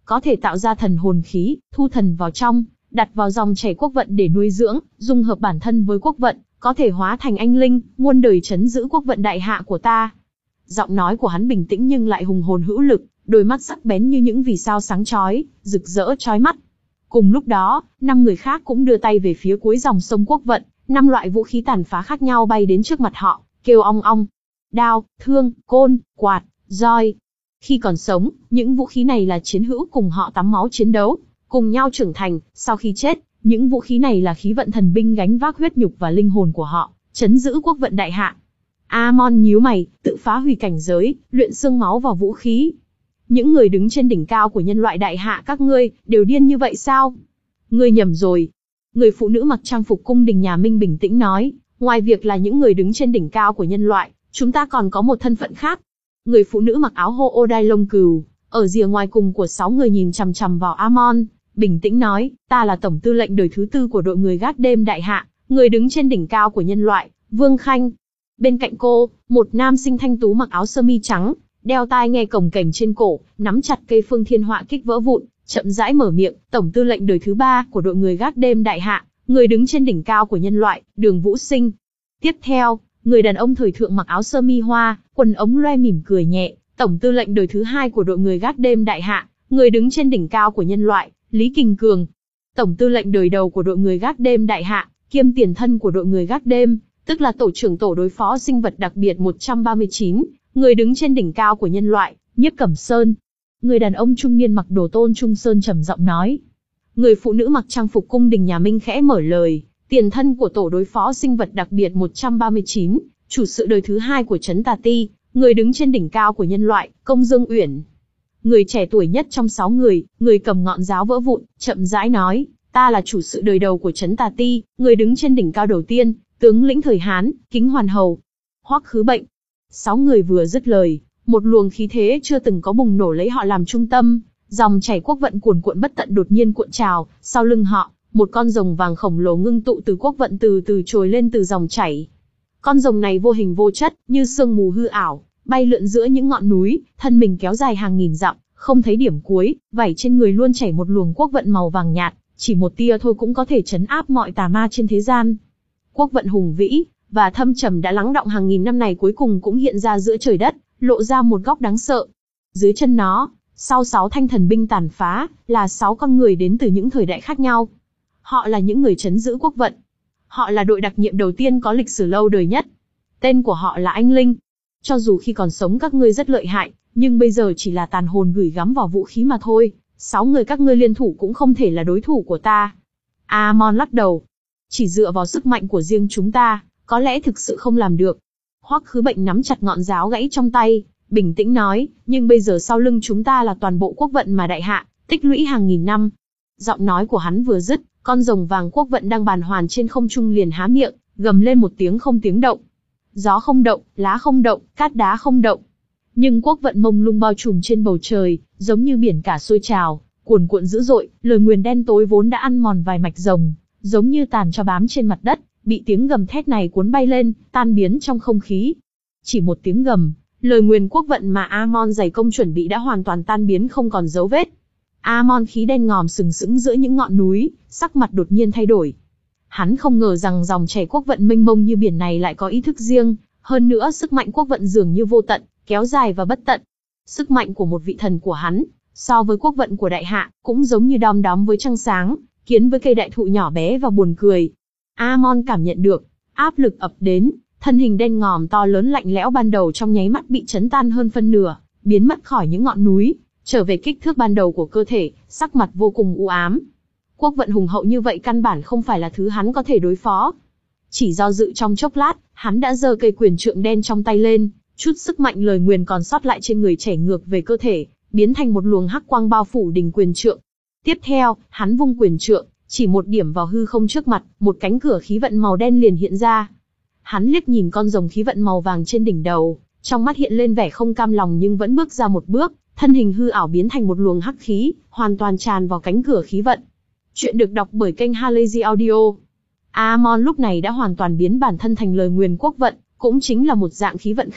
có thể tạo ra thần hồn khí, thu thần vào trong, đặt vào dòng chảy quốc vận để nuôi dưỡng, dung hợp bản thân với quốc vận, có thể hóa thành anh linh, muôn đời trấn giữ quốc vận đại hạ của ta. Giọng nói của hắn bình tĩnh nhưng lại hùng hồn hữu lực, đôi mắt sắc bén như những vì sao sáng chói, rực rỡ chói mắt. Cùng lúc đó, năm người khác cũng đưa tay về phía cuối dòng sông quốc vận, năm loại vũ khí tàn phá khác nhau bay đến trước mặt họ, kêu ong ong. Đao, thương, côn, quạt, roi. Khi còn sống, những vũ khí này là chiến hữu cùng họ tắm máu chiến đấu, cùng nhau trưởng thành. Sau khi chết, những vũ khí này là khí vận thần binh gánh vác huyết nhục và linh hồn của họ, trấn giữ quốc vận đại hạ. Amon nhíu mày, tự phá hủy cảnh giới, luyện xương máu vào vũ khí. Những người đứng trên đỉnh cao của nhân loại đại hạ các ngươi, đều điên như vậy sao? Ngươi nhầm rồi. Người phụ nữ mặc trang phục cung đình nhà Minh bình tĩnh nói, ngoài việc là những người đứng trên đỉnh cao của nhân loại, chúng ta còn có một thân phận khác. Người phụ nữ mặc áo hô ô đai lông cừu, ở rìa ngoài cùng của sáu người nhìn chằm chằm vào Amon, bình tĩnh nói, ta là tổng tư lệnh đời thứ tư của đội người gác đêm đại hạ, người đứng trên đỉnh cao của nhân loại, Vương Khanh. Bên cạnh cô, một nam sinh thanh tú mặc áo sơ mi trắng, đeo tai nghe cồng kềnh trên cổ, nắm chặt cây phương thiên họa kích vỡ vụn, chậm rãi mở miệng, tổng tư lệnh đời thứ ba của đội người gác đêm đại hạ, người đứng trên đỉnh cao của nhân loại, Đường Vũ Sinh. Tiếp theo, người đàn ông thời thượng mặc áo sơ mi hoa, quần ống loe mỉm cười nhẹ, tổng tư lệnh đời thứ hai của đội người gác đêm đại hạ, người đứng trên đỉnh cao của nhân loại, Lý Kình Cường. Tổng tư lệnh đời đầu của đội người gác đêm đại hạ, kiêm tiền thân của đội người gác đêm, tức là tổ trưởng tổ đối phó sinh vật đặc biệt một trăm ba mươi chín, người đứng trên đỉnh cao của nhân loại, Nhiếp Cẩm Sơn. Người đàn ông trung niên mặc đồ tôn trung sơn trầm giọng nói. Người phụ nữ mặc trang phục cung đình nhà Minh khẽ mở lời, tiền thân của tổ đối phó sinh vật đặc biệt một trăm ba mươi chín, chủ sự đời thứ hai của Trấn Tà Ti, người đứng trên đỉnh cao của nhân loại, Công Dương Uyển. Người trẻ tuổi nhất trong sáu người, người cầm ngọn giáo vỡ vụn, chậm rãi nói, ta là chủ sự đời đầu của Trấn Tà Ti, người đứng trên đỉnh cao đầu tiên, tướng lĩnh thời Hán, Kính Hoàn Hầu. Hoắc Khứ Bệnh. Sáu người vừa dứt lời, một luồng khí thế chưa từng có bùng nổ lấy họ làm trung tâm, dòng chảy quốc vận cuồn cuộn bất tận đột nhiên cuộn trào, sau lưng họ, một con rồng vàng khổng lồ ngưng tụ từ quốc vận từ từ trồi lên từ dòng chảy. Con rồng này vô hình vô chất, như sương mù hư ảo, bay lượn giữa những ngọn núi, thân mình kéo dài hàng nghìn dặm, không thấy điểm cuối, vảy trên người luôn chảy một luồng quốc vận màu vàng nhạt, chỉ một tia thôi cũng có thể trấn áp mọi tà ma trên thế gian. Quốc vận hùng vĩ và thâm trầm đã lắng đọng hàng nghìn năm này cuối cùng cũng hiện ra giữa trời đất, lộ ra một góc đáng sợ. Dưới chân nó, sau sáu thanh thần binh tàn phá, là sáu con người đến từ những thời đại khác nhau. Họ là những người trấn giữ quốc vận. Họ là đội đặc nhiệm đầu tiên có lịch sử lâu đời nhất. Tên của họ là Anh Linh. Cho dù khi còn sống các ngươi rất lợi hại, nhưng bây giờ chỉ là tàn hồn gửi gắm vào vũ khí mà thôi. Sáu người các ngươi liên thủ cũng không thể là đối thủ của ta. Amon lắc đầu. Chỉ dựa vào sức mạnh của riêng chúng ta, có lẽ thực sự không làm được. Hoắc Khứ Bệnh nắm chặt ngọn giáo gãy trong tay, bình tĩnh nói, nhưng bây giờ sau lưng chúng ta là toàn bộ quốc vận mà đại hạ, tích lũy hàng nghìn năm. Giọng nói của hắn vừa dứt, con rồng vàng quốc vận đang bàn hoàn trên không trung liền há miệng, gầm lên một tiếng không tiếng động. Gió không động, lá không động, cát đá không động. Nhưng quốc vận mông lung bao trùm trên bầu trời, giống như biển cả sôi trào, cuồn cuộn dữ dội, lời nguyền đen tối vốn đã ăn mòn vài mạch rồng, giống như tàn cho bám trên mặt đất, bị tiếng gầm thét này cuốn bay lên, tan biến trong không khí. Chỉ một tiếng gầm, lời nguyền quốc vận mà Amon dày công chuẩn bị đã hoàn toàn tan biến không còn dấu vết. Amon khí đen ngòm sừng sững giữa những ngọn núi, sắc mặt đột nhiên thay đổi. Hắn không ngờ rằng dòng chảy quốc vận mênh mông như biển này lại có ý thức riêng, hơn nữa sức mạnh quốc vận dường như vô tận, kéo dài và bất tận. Sức mạnh của một vị thần của hắn, so với quốc vận của đại hạ, cũng giống như đom đóm với trăng sáng, kiến với cây đại thụ nhỏ bé và buồn cười. Amon cảm nhận được, áp lực ập đến, thân hình đen ngòm to lớn lạnh lẽo ban đầu trong nháy mắt bị chấn tan hơn phân nửa, biến mất khỏi những ngọn núi, trở về kích thước ban đầu của cơ thể, sắc mặt vô cùng u ám. Quốc vận hùng hậu như vậy căn bản không phải là thứ hắn có thể đối phó. Chỉ do dự trong chốc lát, hắn đã giơ cây quyền trượng đen trong tay lên, chút sức mạnh lời nguyền còn sót lại trên người chảy ngược về cơ thể, biến thành một luồng hắc quang bao phủ đỉnh quyền trượng. Tiếp theo, hắn vung quyền trượng, chỉ một điểm vào hư không trước mặt, một cánh cửa khí vận màu đen liền hiện ra. Hắn liếc nhìn con rồng khí vận màu vàng trên đỉnh đầu, trong mắt hiện lên vẻ không cam lòng nhưng vẫn bước ra một bước, thân hình hư ảo biến thành một luồng hắc khí, hoàn toàn tràn vào cánh cửa khí vận. Chuyện được đọc bởi kênh Halazy Audio. Amon lúc này đã hoàn toàn biến bản thân thành lời nguyền quốc vận, cũng chính là một dạng khí vận khác,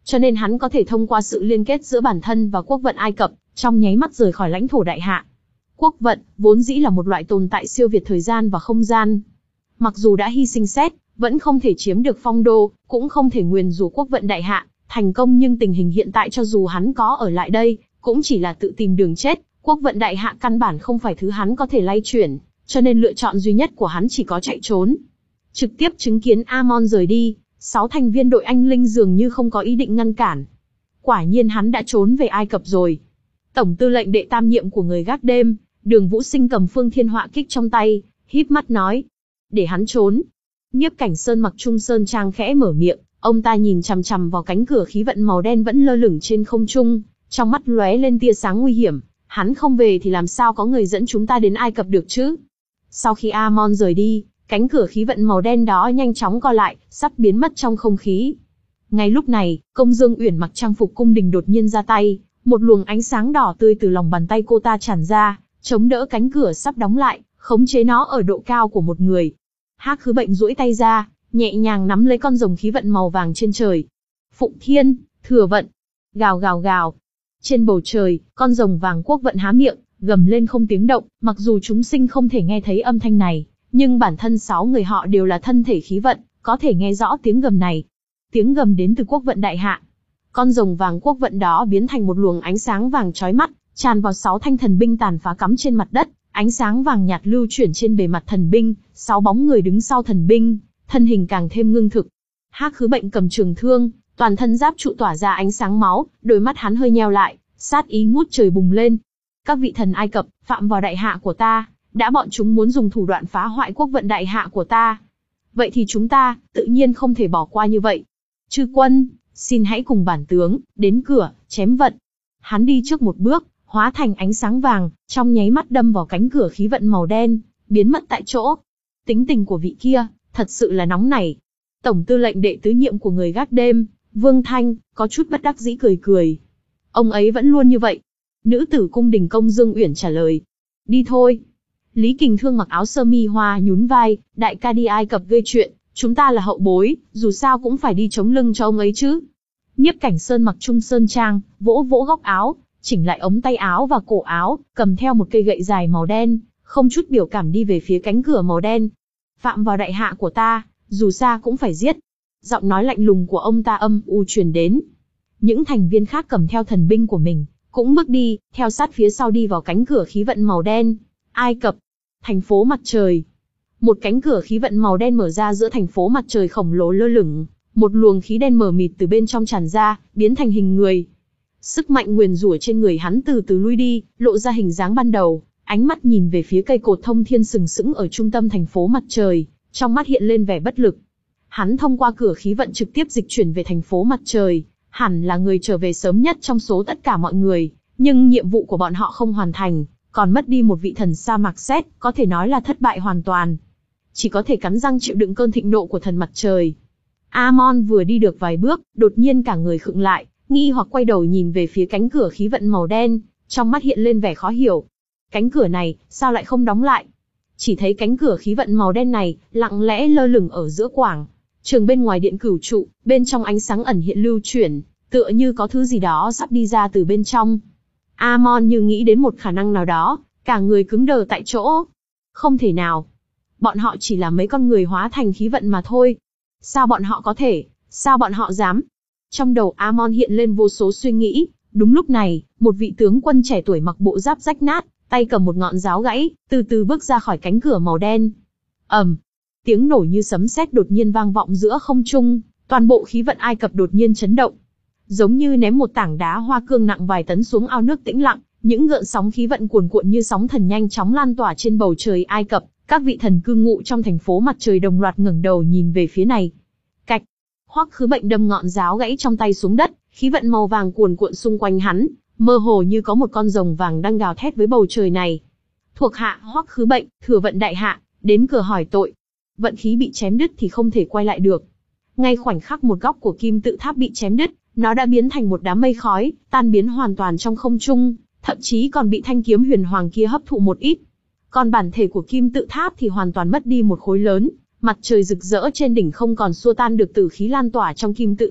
cho nên hắn có thể thông qua sự liên kết giữa bản thân và quốc vận Ai Cập, trong nháy mắt rời khỏi lãnh thổ Đại Hạ. Quốc vận, vốn dĩ là một loại tồn tại siêu việt thời gian và không gian. Mặc dù đã hy sinh Sét, vẫn không thể chiếm được phong đô, cũng không thể nguyền rủa quốc vận Đại Hạ thành công, nhưng tình hình hiện tại cho dù hắn có ở lại đây, cũng chỉ là tự tìm đường chết. Quốc vận Đại Hạ căn bản không phải thứ hắn có thể lay chuyển, cho nên lựa chọn duy nhất của hắn chỉ có chạy trốn. Trực tiếp chứng kiến Amon rời đi, sáu thành viên đội anh linh dường như không có ý định ngăn cản. Quả nhiên hắn đã trốn về Ai Cập rồi. Tổng tư lệnh đệ tam nhiệm của người gác đêm, Đường Vũ Sinh cầm phương thiên họa kích trong tay, híp mắt nói. Để hắn trốn. Nhiếp Cảnh Sơn mặc trung sơn trang khẽ mở miệng, ông ta nhìn chằm chằm vào cánh cửa khí vận màu đen vẫn lơ lửng trên không trung, trong mắt lóe lên tia sáng nguy hiểm. Hắn không về thì làm sao có người dẫn chúng ta đến Ai Cập được chứ? Sau khi Amon rời đi, cánh cửa khí vận màu đen đó nhanh chóng co lại, sắp biến mất trong không khí. Ngay lúc này, Công Dương Uyển mặc trang phục cung đình đột nhiên ra tay, một luồng ánh sáng đỏ tươi từ lòng bàn tay cô ta tràn ra, chống đỡ cánh cửa sắp đóng lại, khống chế nó ở độ cao của một người. Hắc Khứ Bệnh duỗi tay ra, nhẹ nhàng nắm lấy con rồng khí vận màu vàng trên trời. Phụng Thiên, Thừa Vận, gào gào gào. Trên bầu trời, con rồng vàng quốc vận há miệng, gầm lên không tiếng động, mặc dù chúng sinh không thể nghe thấy âm thanh này, nhưng bản thân sáu người họ đều là thân thể khí vận, có thể nghe rõ tiếng gầm này. Tiếng gầm đến từ quốc vận Đại Hạ. Con rồng vàng quốc vận đó biến thành một luồng ánh sáng vàng chói mắt, tràn vào sáu thanh thần binh tàn phá cắm trên mặt đất, ánh sáng vàng nhạt lưu chuyển trên bề mặt thần binh, sáu bóng người đứng sau thần binh, thân hình càng thêm ngưng thực. Hắc Khứ Bệnh cầm trường thương, toàn thân giáp trụ tỏa ra ánh sáng máu, đôi mắt hắn hơi nheo lại, sát ý ngút trời bùng lên. Các vị thần Ai Cập, phạm vào Đại Hạ của ta, đã bọn chúng muốn dùng thủ đoạn phá hoại quốc vận Đại Hạ của ta. Vậy thì chúng ta, tự nhiên không thể bỏ qua như vậy. Chư quân, xin hãy cùng bản tướng, đến cửa, chém vận. Hắn đi trước một bước, hóa thành ánh sáng vàng, trong nháy mắt đâm vào cánh cửa khí vận màu đen, biến mất tại chỗ. Tính tình của vị kia, thật sự là nóng nảy. Tổng tư lệnh đệ tứ nhiệm của người gác đêm, Vương Thanh, có chút bất đắc dĩ cười cười. Ông ấy vẫn luôn như vậy. Nữ tử cung đình Công Dương Uyển trả lời. Đi thôi. Lý Kình Thương mặc áo sơ mi hoa nhún vai, đại ca đi Ai Cập gây chuyện, chúng ta là hậu bối, dù sao cũng phải đi chống lưng cho ông ấy chứ. Nhiếp Cảnh Sơn mặc trung sơn trang, vỗ vỗ góc áo, chỉnh lại ống tay áo và cổ áo, cầm theo một cây gậy dài màu đen, không chút biểu cảm đi về phía cánh cửa màu đen. Phạm vào Đại Hạ của ta, dù xa cũng phải giết. Giọng nói lạnh lùng của ông ta âm u truyền đến. Những thành viên khác cầm theo thần binh của mình, cũng bước đi, theo sát phía sau đi vào cánh cửa khí vận màu đen. Ai Cập, thành phố mặt trời. Một cánh cửa khí vận màu đen mở ra giữa thành phố mặt trời khổng lồ lơ lửng, một luồng khí đen mờ mịt từ bên trong tràn ra, biến thành hình người. Sức mạnh nguyền rủa trên người hắn từ từ lui đi, lộ ra hình dáng ban đầu, ánh mắt nhìn về phía cây cột thông thiên sừng sững ở trung tâm thành phố mặt trời, trong mắt hiện lên vẻ bất lực. Hắn thông qua cửa khí vận trực tiếp dịch chuyển về thành phố mặt trời, hẳn là người trở về sớm nhất trong số tất cả mọi người, nhưng nhiệm vụ của bọn họ không hoàn thành, còn mất đi một vị thần sa mạc Sét, có thể nói là thất bại hoàn toàn. Chỉ có thể cắn răng chịu đựng cơn thịnh nộ của thần mặt trời. Amon vừa đi được vài bước, đột nhiên cả người khựng lại, nghi hoặc quay đầu nhìn về phía cánh cửa khí vận màu đen, trong mắt hiện lên vẻ khó hiểu. Cánh cửa này, sao lại không đóng lại? Chỉ thấy cánh cửa khí vận màu đen này, lặng lẽ lơ lửng ở giữa quảng trường bên ngoài điện cửu trụ, bên trong ánh sáng ẩn hiện lưu chuyển, tựa như có thứ gì đó sắp đi ra từ bên trong. Amon như nghĩ đến một khả năng nào đó, cả người cứng đờ tại chỗ. Không thể nào. Bọn họ chỉ là mấy con người hóa thành khí vận mà thôi. Sao bọn họ có thể, sao bọn họ dám? Trong đầu Amon hiện lên vô số suy nghĩ. Đúng lúc này, một vị tướng quân trẻ tuổi mặc bộ giáp rách nát, tay cầm một ngọn giáo gãy, từ từ bước ra khỏi cánh cửa màu đen. ầm, tiếng nổ như sấm sét đột nhiên vang vọng giữa không trung, toàn bộ khí vận Ai Cập đột nhiên chấn động, giống như ném một tảng đá hoa cương nặng vài tấn xuống ao nước tĩnh lặng. Những gợn sóng khí vận cuồn cuộn như sóng thần nhanh chóng lan tỏa trên bầu trời Ai Cập. Các vị thần cư ngụ trong thành phố mặt trời đồng loạt ngẩng đầu nhìn về phía này. Cạch, Hoắc Khứ Bệnh đâm ngọn giáo gãy trong tay xuống đất, khí vận màu vàng cuồn cuộn xung quanh hắn, mơ hồ như có một con rồng vàng đang gào thét với bầu trời này. Thuộc hạ Hoắc Khứ Bệnh, Thừa Vận Đại Hạ, đến cửa hỏi tội. Vận khí bị chém đứt thì không thể quay lại được. Ngay khoảnh khắc một góc của kim tự tháp bị chém đứt, nó đã biến thành một đám mây khói, tan biến hoàn toàn trong không trung, thậm chí còn bị thanh kiếm huyền hoàng kia hấp thụ một ít. Còn bản thể của kim tự tháp thì hoàn toàn mất đi một khối lớn, mặt trời rực rỡ trên đỉnh không còn xua tan được tử khí lan tỏa trong kim tự tháp,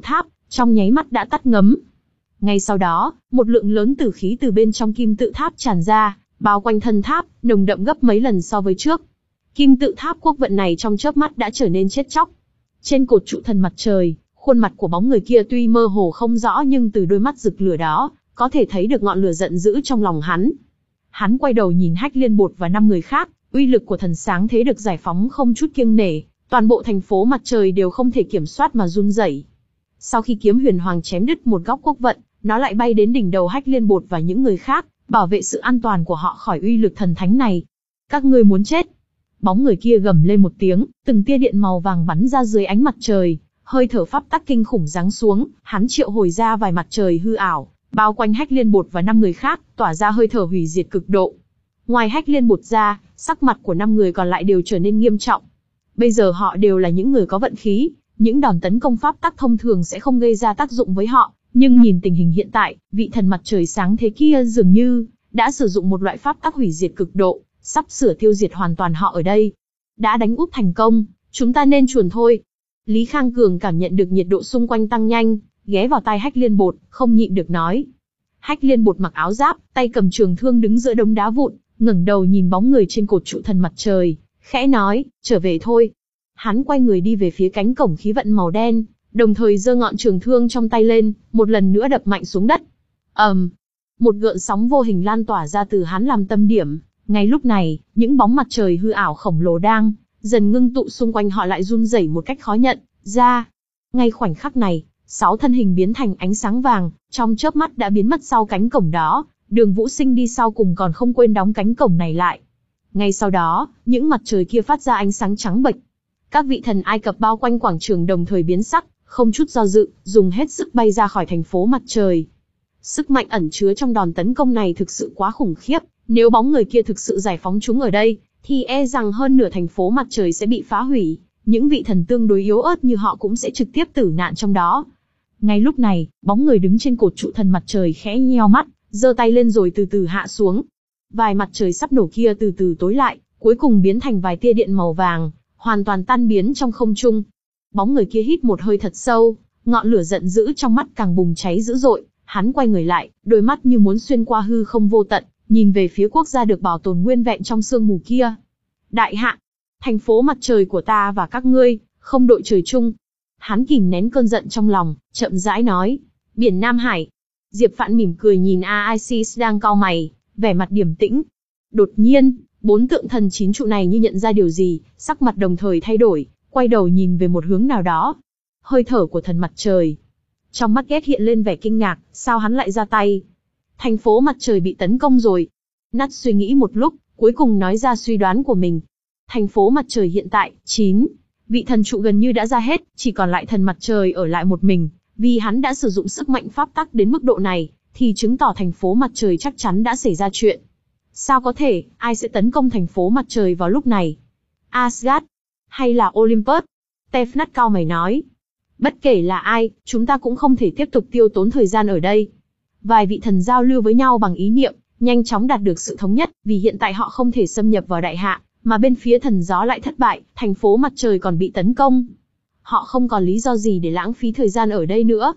trong nháy mắt đã tắt ngấm. Ngay sau đó, một lượng lớn tử khí từ bên trong kim tự tháp tràn ra, bao quanh thân tháp, nồng đậm gấp mấy lần so với trước. Kim tự tháp quốc vận này trong chớp mắt đã trở nên chết chóc. Trên cột trụ thần mặt trời, khuôn mặt của bóng người kia tuy mơ hồ không rõ nhưng từ đôi mắt rực lửa đó, có thể thấy được ngọn lửa giận dữ trong lòng hắn. Hắn quay đầu nhìn Hách Liên Bột và năm người khác, uy lực của thần sáng thế được giải phóng không chút kiêng nể, toàn bộ thành phố mặt trời đều không thể kiểm soát mà run rẩy. Sau khi kiếm huyền hoàng chém đứt một góc quốc vận, nó lại bay đến đỉnh đầu Hách Liên Bột và những người khác, bảo vệ sự an toàn của họ khỏi uy lực thần thánh này. Các ngươi muốn chết. Bóng người kia gầm lên một tiếng, từng tia điện màu vàng bắn ra dưới ánh mặt trời, hơi thở pháp tắc kinh khủng giáng xuống, hắn triệu hồi ra vài mặt trời hư ảo, bao quanh Hách Liên Bột và năm người khác, tỏa ra hơi thở hủy diệt cực độ. Ngoài Hách Liên Bột ra, sắc mặt của năm người còn lại đều trở nên nghiêm trọng. Bây giờ họ đều là những người có vận khí, những đòn tấn công pháp tắc thông thường sẽ không gây ra tác dụng với họ, nhưng nhìn tình hình hiện tại, vị thần mặt trời sáng thế kia dường như đã sử dụng một loại pháp tắc hủy diệt cực độ, sắp sửa tiêu diệt hoàn toàn họ ở đây. Đã đánh úp thành công, chúng ta nên chuồn thôi. Lý Khang Cường cảm nhận được nhiệt độ xung quanh tăng nhanh, ghé vào tai Hách Liên Bột, không nhịn được nói. Hách Liên Bột mặc áo giáp, tay cầm trường thương đứng giữa đống đá vụn, ngẩng đầu nhìn bóng người trên cột trụ thần mặt trời, khẽ nói, trở về thôi. Hắn quay người đi về phía cánh cổng khí vận màu đen, đồng thời giơ ngọn trường thương trong tay lên, một lần nữa đập mạnh xuống đất. ầm, um, một gợn sóng vô hình lan tỏa ra từ hắn làm tâm điểm. Ngay lúc này, những bóng mặt trời hư ảo khổng lồ đang dần ngưng tụ xung quanh họ lại run rẩy một cách khó nhận ra. Ngay khoảnh khắc này, sáu thân hình biến thành ánh sáng vàng, trong chớp mắt đã biến mất sau cánh cổng đó. Đường Vũ Sinh đi sau cùng còn không quên đóng cánh cổng này lại. Ngay sau đó, những mặt trời kia phát ra ánh sáng trắng bệch. Các vị thần Ai Cập bao quanh quảng trường đồng thời biến sắc, không chút do dự, dùng hết sức bay ra khỏi thành phố mặt trời. Sức mạnh ẩn chứa trong đòn tấn công này thực sự quá khủng khiếp, nếu bóng người kia thực sự giải phóng chúng ở đây, thì e rằng hơn nửa thành phố mặt trời sẽ bị phá hủy, những vị thần tương đối yếu ớt như họ cũng sẽ trực tiếp tử nạn trong đó. Ngay lúc này, bóng người đứng trên cột trụ thần mặt trời khẽ nheo mắt, giơ tay lên rồi từ từ hạ xuống. Vài mặt trời sắp nổ kia từ từ tối lại, cuối cùng biến thành vài tia điện màu vàng, hoàn toàn tan biến trong không trung. Bóng người kia hít một hơi thật sâu, ngọn lửa giận dữ trong mắt càng bùng cháy dữ dội, hắn quay người lại, đôi mắt như muốn xuyên qua hư không vô tận, nhìn về phía quốc gia được bảo tồn nguyên vẹn trong sương mù kia. Đại hạ, thành phố mặt trời của ta và các ngươi, không đội trời chung. Hắn kìm nén cơn giận trong lòng, chậm rãi nói, biển Nam Hải. Diệp Phạn mỉm cười nhìn Isis đang cau mày, vẻ mặt điềm tĩnh. Đột nhiên, bốn tượng thần chín trụ này như nhận ra điều gì, sắc mặt đồng thời thay đổi, quay đầu nhìn về một hướng nào đó. Hơi thở của thần mặt trời. Trong mắt ghét hiện lên vẻ kinh ngạc, sao hắn lại ra tay? Thành phố mặt trời bị tấn công rồi. Nát suy nghĩ một lúc, cuối cùng nói ra suy đoán của mình. Thành phố mặt trời hiện tại, chín vị thần trụ gần như đã ra hết, chỉ còn lại thần mặt trời ở lại một mình. Vì hắn đã sử dụng sức mạnh pháp tắc đến mức độ này, thì chứng tỏ thành phố mặt trời chắc chắn đã xảy ra chuyện. Sao có thể, ai sẽ tấn công thành phố mặt trời vào lúc này? Asgard? Hay là Olympus? Tefnut cau mày nói. Bất kể là ai, chúng ta cũng không thể tiếp tục tiêu tốn thời gian ở đây. Vài vị thần giao lưu với nhau bằng ý niệm, nhanh chóng đạt được sự thống nhất, vì hiện tại họ không thể xâm nhập vào đại hạ, mà bên phía thần gió lại thất bại, thành phố mặt trời còn bị tấn công. Họ không còn lý do gì để lãng phí thời gian ở đây nữa.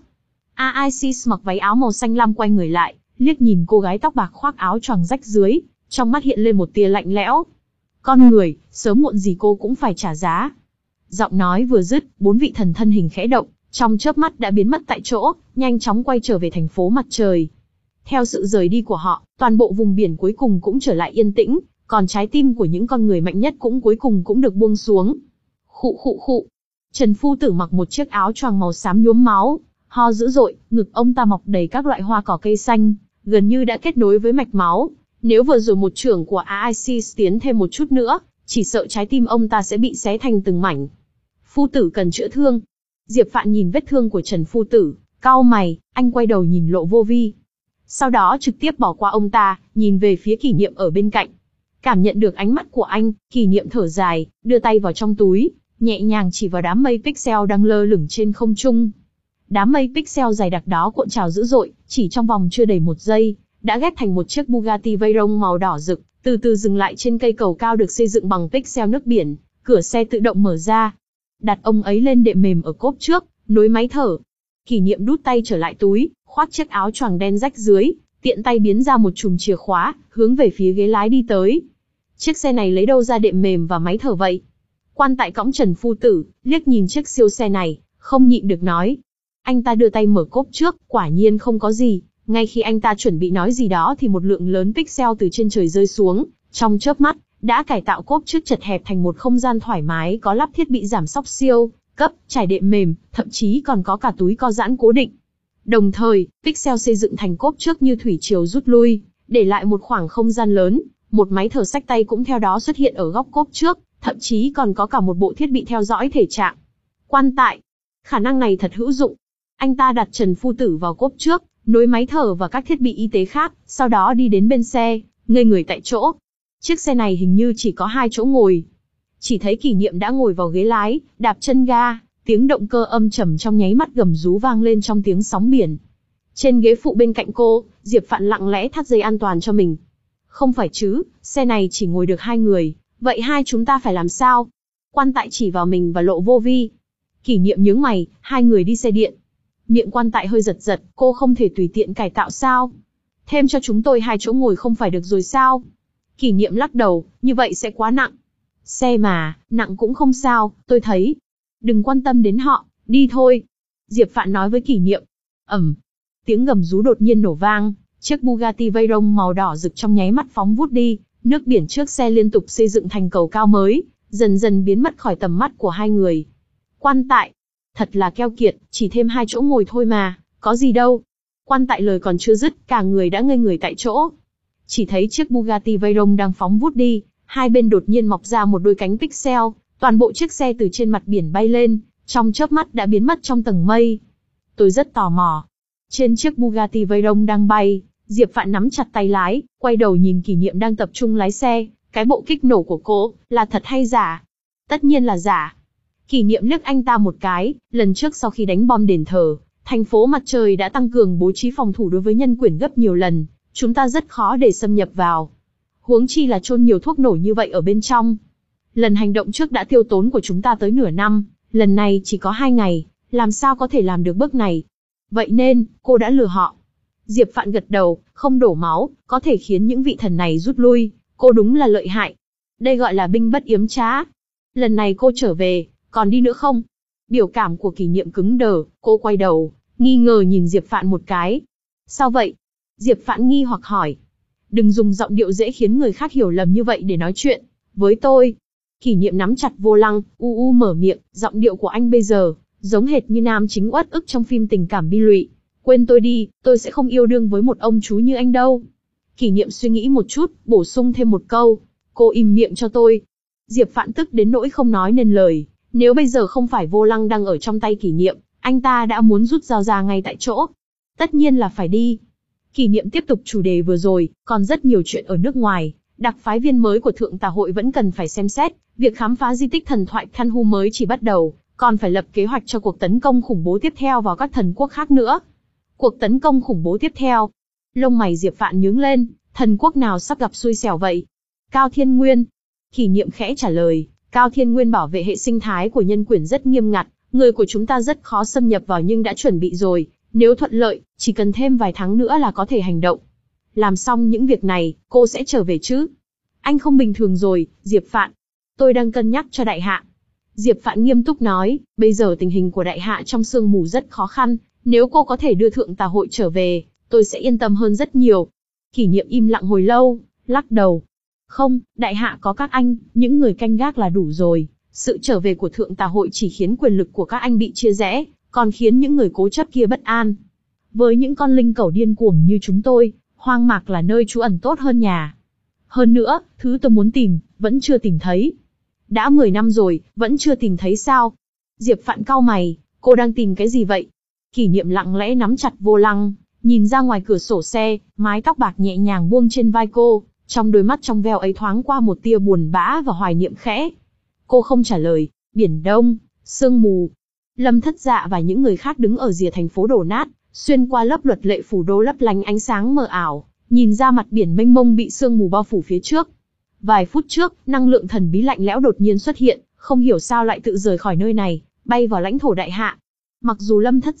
Isis mặc váy áo màu xanh lam quay người lại, liếc nhìn cô gái tóc bạc khoác áo choàng rách dưới, trong mắt hiện lên một tia lạnh lẽo. Con người, sớm muộn gì cô cũng phải trả giá. Giọng nói vừa dứt, bốn vị thần thân hình khẽ động, trong chớp mắt đã biến mất tại chỗ, nhanh chóng quay trở về thành phố mặt trời. Theo sự rời đi của họ, toàn bộ vùng biển cuối cùng cũng trở lại yên tĩnh, còn trái tim của những con người mạnh nhất cũng cuối cùng cũng được buông xuống. Khụ khụ khụ. Trần Phu Tử mặc một chiếc áo choàng màu xám nhuốm máu, ho dữ dội, ngực ông ta mọc đầy các loại hoa cỏ cây xanh, gần như đã kết nối với mạch máu. Nếu vừa rồi một chưởng của Isis tiến thêm một chút nữa, chỉ sợ trái tim ông ta sẽ bị xé thành từng mảnh. Phu Tử cần chữa thương. Diệp Phạn nhìn vết thương của Trần Phu Tử, cau mày, anh quay đầu nhìn Lộ Vô Vi. Sau đó trực tiếp bỏ qua ông ta, nhìn về phía Kỷ Niệm ở bên cạnh. Cảm nhận được ánh mắt của anh, Kỷ Niệm thở dài, đưa tay vào trong túi, nhẹ nhàng chỉ vào đám mây pixel đang lơ lửng trên không trung. Đám mây pixel dày đặc đó cuộn trào dữ dội, chỉ trong vòng chưa đầy một giây, đã ghép thành một chiếc Bugatti Veyron màu đỏ rực, từ từ dừng lại trên cây cầu cao được xây dựng bằng pixel nước biển, cửa xe tự động mở ra. Đặt ông ấy lên đệm mềm ở cốp trước, nối máy thở. Kỷ Niệm đút tay trở lại túi, khoác chiếc áo choàng đen rách dưới, tiện tay biến ra một chùm chìa khóa, hướng về phía ghế lái đi tới. Chiếc xe này lấy đâu ra đệm mềm và máy thở vậy? Quan Tại cõng Trần Phu Tử, liếc nhìn chiếc siêu xe này, không nhịn được nói. Anh ta đưa tay mở cốp trước, quả nhiên không có gì. Ngay khi anh ta chuẩn bị nói gì đó thì một lượng lớn pixel từ trên trời rơi xuống, trong chớp mắt, đã cải tạo cốp trước chật hẹp thành một không gian thoải mái có lắp thiết bị giảm xóc siêu cấp, trải đệm mềm, thậm chí còn có cả túi co giãn cố định. Đồng thời, pixel xây dựng thành cốp trước như thủy triều rút lui, để lại một khoảng không gian lớn, một máy thở xách tay cũng theo đó xuất hiện ở góc cốp trước, thậm chí còn có cả một bộ thiết bị theo dõi thể trạng. Quan Tại, khả năng này thật hữu dụng. Anh ta đặt Trần Phu Tử vào cốp trước, nối máy thở và các thiết bị y tế khác, sau đó đi đến bên xe, ngây người tại chỗ. Chiếc xe này hình như chỉ có hai chỗ ngồi. Chỉ thấy Kỷ Niệm đã ngồi vào ghế lái, đạp chân ga, tiếng động cơ âm trầm trong nháy mắt gầm rú vang lên trong tiếng sóng biển. Trên ghế phụ bên cạnh cô, Diệp Phạn lặng lẽ thắt dây an toàn cho mình. Không phải chứ, xe này chỉ ngồi được hai người, vậy hai chúng ta phải làm sao? Quan Tại chỉ vào mình và Lộ Vô Vi. Kỷ Niệm nhướng mày, hai người đi xe điện. Miệng Quan Tại hơi giật giật, cô không thể tùy tiện cải tạo sao? Thêm cho chúng tôi hai chỗ ngồi không phải được rồi sao? Kỷ Niệm lắc đầu, như vậy sẽ quá nặng. Xe mà, nặng cũng không sao, tôi thấy. Đừng quan tâm đến họ, đi thôi. Diệp Phạn nói với Kỷ Niệm. Ầm, tiếng gầm rú đột nhiên nổ vang, chiếc Bugatti Veyron màu đỏ rực trong nháy mắt phóng vút đi, nước biển trước xe liên tục xây dựng thành cầu cao mới, dần dần biến mất khỏi tầm mắt của hai người. Quan Tại, thật là keo kiệt, chỉ thêm hai chỗ ngồi thôi mà, có gì đâu. Quan Tại lời còn chưa dứt, cả người đã ngây người tại chỗ. Chỉ thấy chiếc Bugatti Veyron đang phóng vút đi, hai bên đột nhiên mọc ra một đôi cánh pixel, toàn bộ chiếc xe từ trên mặt biển bay lên, trong chớp mắt đã biến mất trong tầng mây. Tôi rất tò mò. Trên chiếc Bugatti Veyron đang bay, Diệp Phạn nắm chặt tay lái, quay đầu nhìn Kỷ Niệm đang tập trung lái xe, cái bộ kích nổ của cô, là thật hay giả? Tất nhiên là giả. Kỷ Niệm liếc anh ta một cái, lần trước sau khi đánh bom đền thờ, thành phố Mặt Trời đã tăng cường bố trí phòng thủ đối với nhân quyển gấp nhiều lần, chúng ta rất khó để xâm nhập vào. Huống chi là chôn nhiều thuốc nổ như vậy ở bên trong. Lần hành động trước đã tiêu tốn của chúng ta tới nửa năm, lần này chỉ có hai ngày, làm sao có thể làm được bước này? Vậy nên, cô đã lừa họ. Diệp Phạn gật đầu, không đổ máu, có thể khiến những vị thần này rút lui, cô đúng là lợi hại. Đây gọi là binh bất yếm trá. Lần này cô trở về, còn đi nữa không? Biểu cảm của Kỷ Niệm cứng đờ, cô quay đầu, nghi ngờ nhìn Diệp Phạn một cái. Sao vậy? Diệp Phạn nghi hoặc hỏi. Đừng dùng giọng điệu dễ khiến người khác hiểu lầm như vậy để nói chuyện với tôi. Kỷ Niệm nắm chặt vô lăng, u u mở miệng, giọng điệu của anh bây giờ, giống hệt như nam chính uất ức trong phim tình cảm bi lụy. Quên tôi đi, tôi sẽ không yêu đương với một ông chú như anh đâu. Kỷ Niệm suy nghĩ một chút, bổ sung thêm một câu. Cô im miệng cho tôi. Diệp Phạn tức đến nỗi không nói nên lời. Nếu bây giờ không phải vô lăng đang ở trong tay Kỷ Niệm, anh ta đã muốn rút dao ra ngay tại chỗ. Tất nhiên là phải đi. Kỷ Niệm tiếp tục chủ đề vừa rồi, còn rất nhiều chuyện ở nước ngoài. Đặc phái viên mới của Thượng Tà Hội vẫn cần phải xem xét. Việc khám phá di tích thần thoại Kanhu mới chỉ bắt đầu, còn phải lập kế hoạch cho cuộc tấn công khủng bố tiếp theo vào các thần quốc khác nữa. Cuộc tấn công khủng bố tiếp theo. Lông mày Diệp Phạn nhướng lên, thần quốc nào sắp gặp xui xẻo vậy? Cao Thiên Nguyên. Kỷ Niệm khẽ trả lời, Cao Thiên Nguyên bảo vệ hệ sinh thái của nhân quyển rất nghiêm ngặt, người của chúng ta rất khó xâm nhập vào nhưng đã chuẩn bị rồi, nếu thuận lợi, chỉ cần thêm vài tháng nữa là có thể hành động. Làm xong những việc này, cô sẽ trở về chứ? Anh không bình thường rồi, Diệp Phạn. Tôi đang cân nhắc cho đại hạ. Diệp Phạn nghiêm túc nói, bây giờ tình hình của đại hạ trong sương mù rất khó khăn, nếu cô có thể đưa Thượng Tà Hội trở về, tôi sẽ yên tâm hơn rất nhiều. Kỷ Niệm im lặng hồi lâu, lắc đầu. Không, đại hạ có các anh, những người canh gác là đủ rồi. Sự trở về của Thượng Tà Hội chỉ khiến quyền lực của các anh bị chia rẽ, còn khiến những người cố chấp kia bất an. Với những con linh cẩu điên cuồng như chúng tôi, hoang mạc là nơi trú ẩn tốt hơn nhà. Hơn nữa, thứ tôi muốn tìm, vẫn chưa tìm thấy. Đã mười năm rồi, vẫn chưa tìm thấy sao? Diệp Phạn cau mày, cô đang tìm cái gì vậy? Kỷ Niệm lặng lẽ nắm chặt vô lăng, nhìn ra ngoài cửa sổ xe, mái tóc bạc nhẹ nhàng buông trên vai cô, trong đôi mắt trong veo ấy thoáng qua một tia buồn bã và hoài niệm khẽ. Cô không trả lời. Biển Đông, sương mù. Lâm Thất Dạ và những người khác đứng ở rìa thành phố đổ nát, xuyên qua lớp luật lệ phủ đô lấp lánh ánh sáng mờ ảo, nhìn ra mặt biển mênh mông bị sương mù bao phủ phía trước. Vài phút trước, năng lượng thần bí lạnh lẽo đột nhiên xuất hiện, không hiểu sao lại tự rời khỏi nơi này, bay vào lãnh thổ đại hạ. Mặc dù Lâm Thất Dạ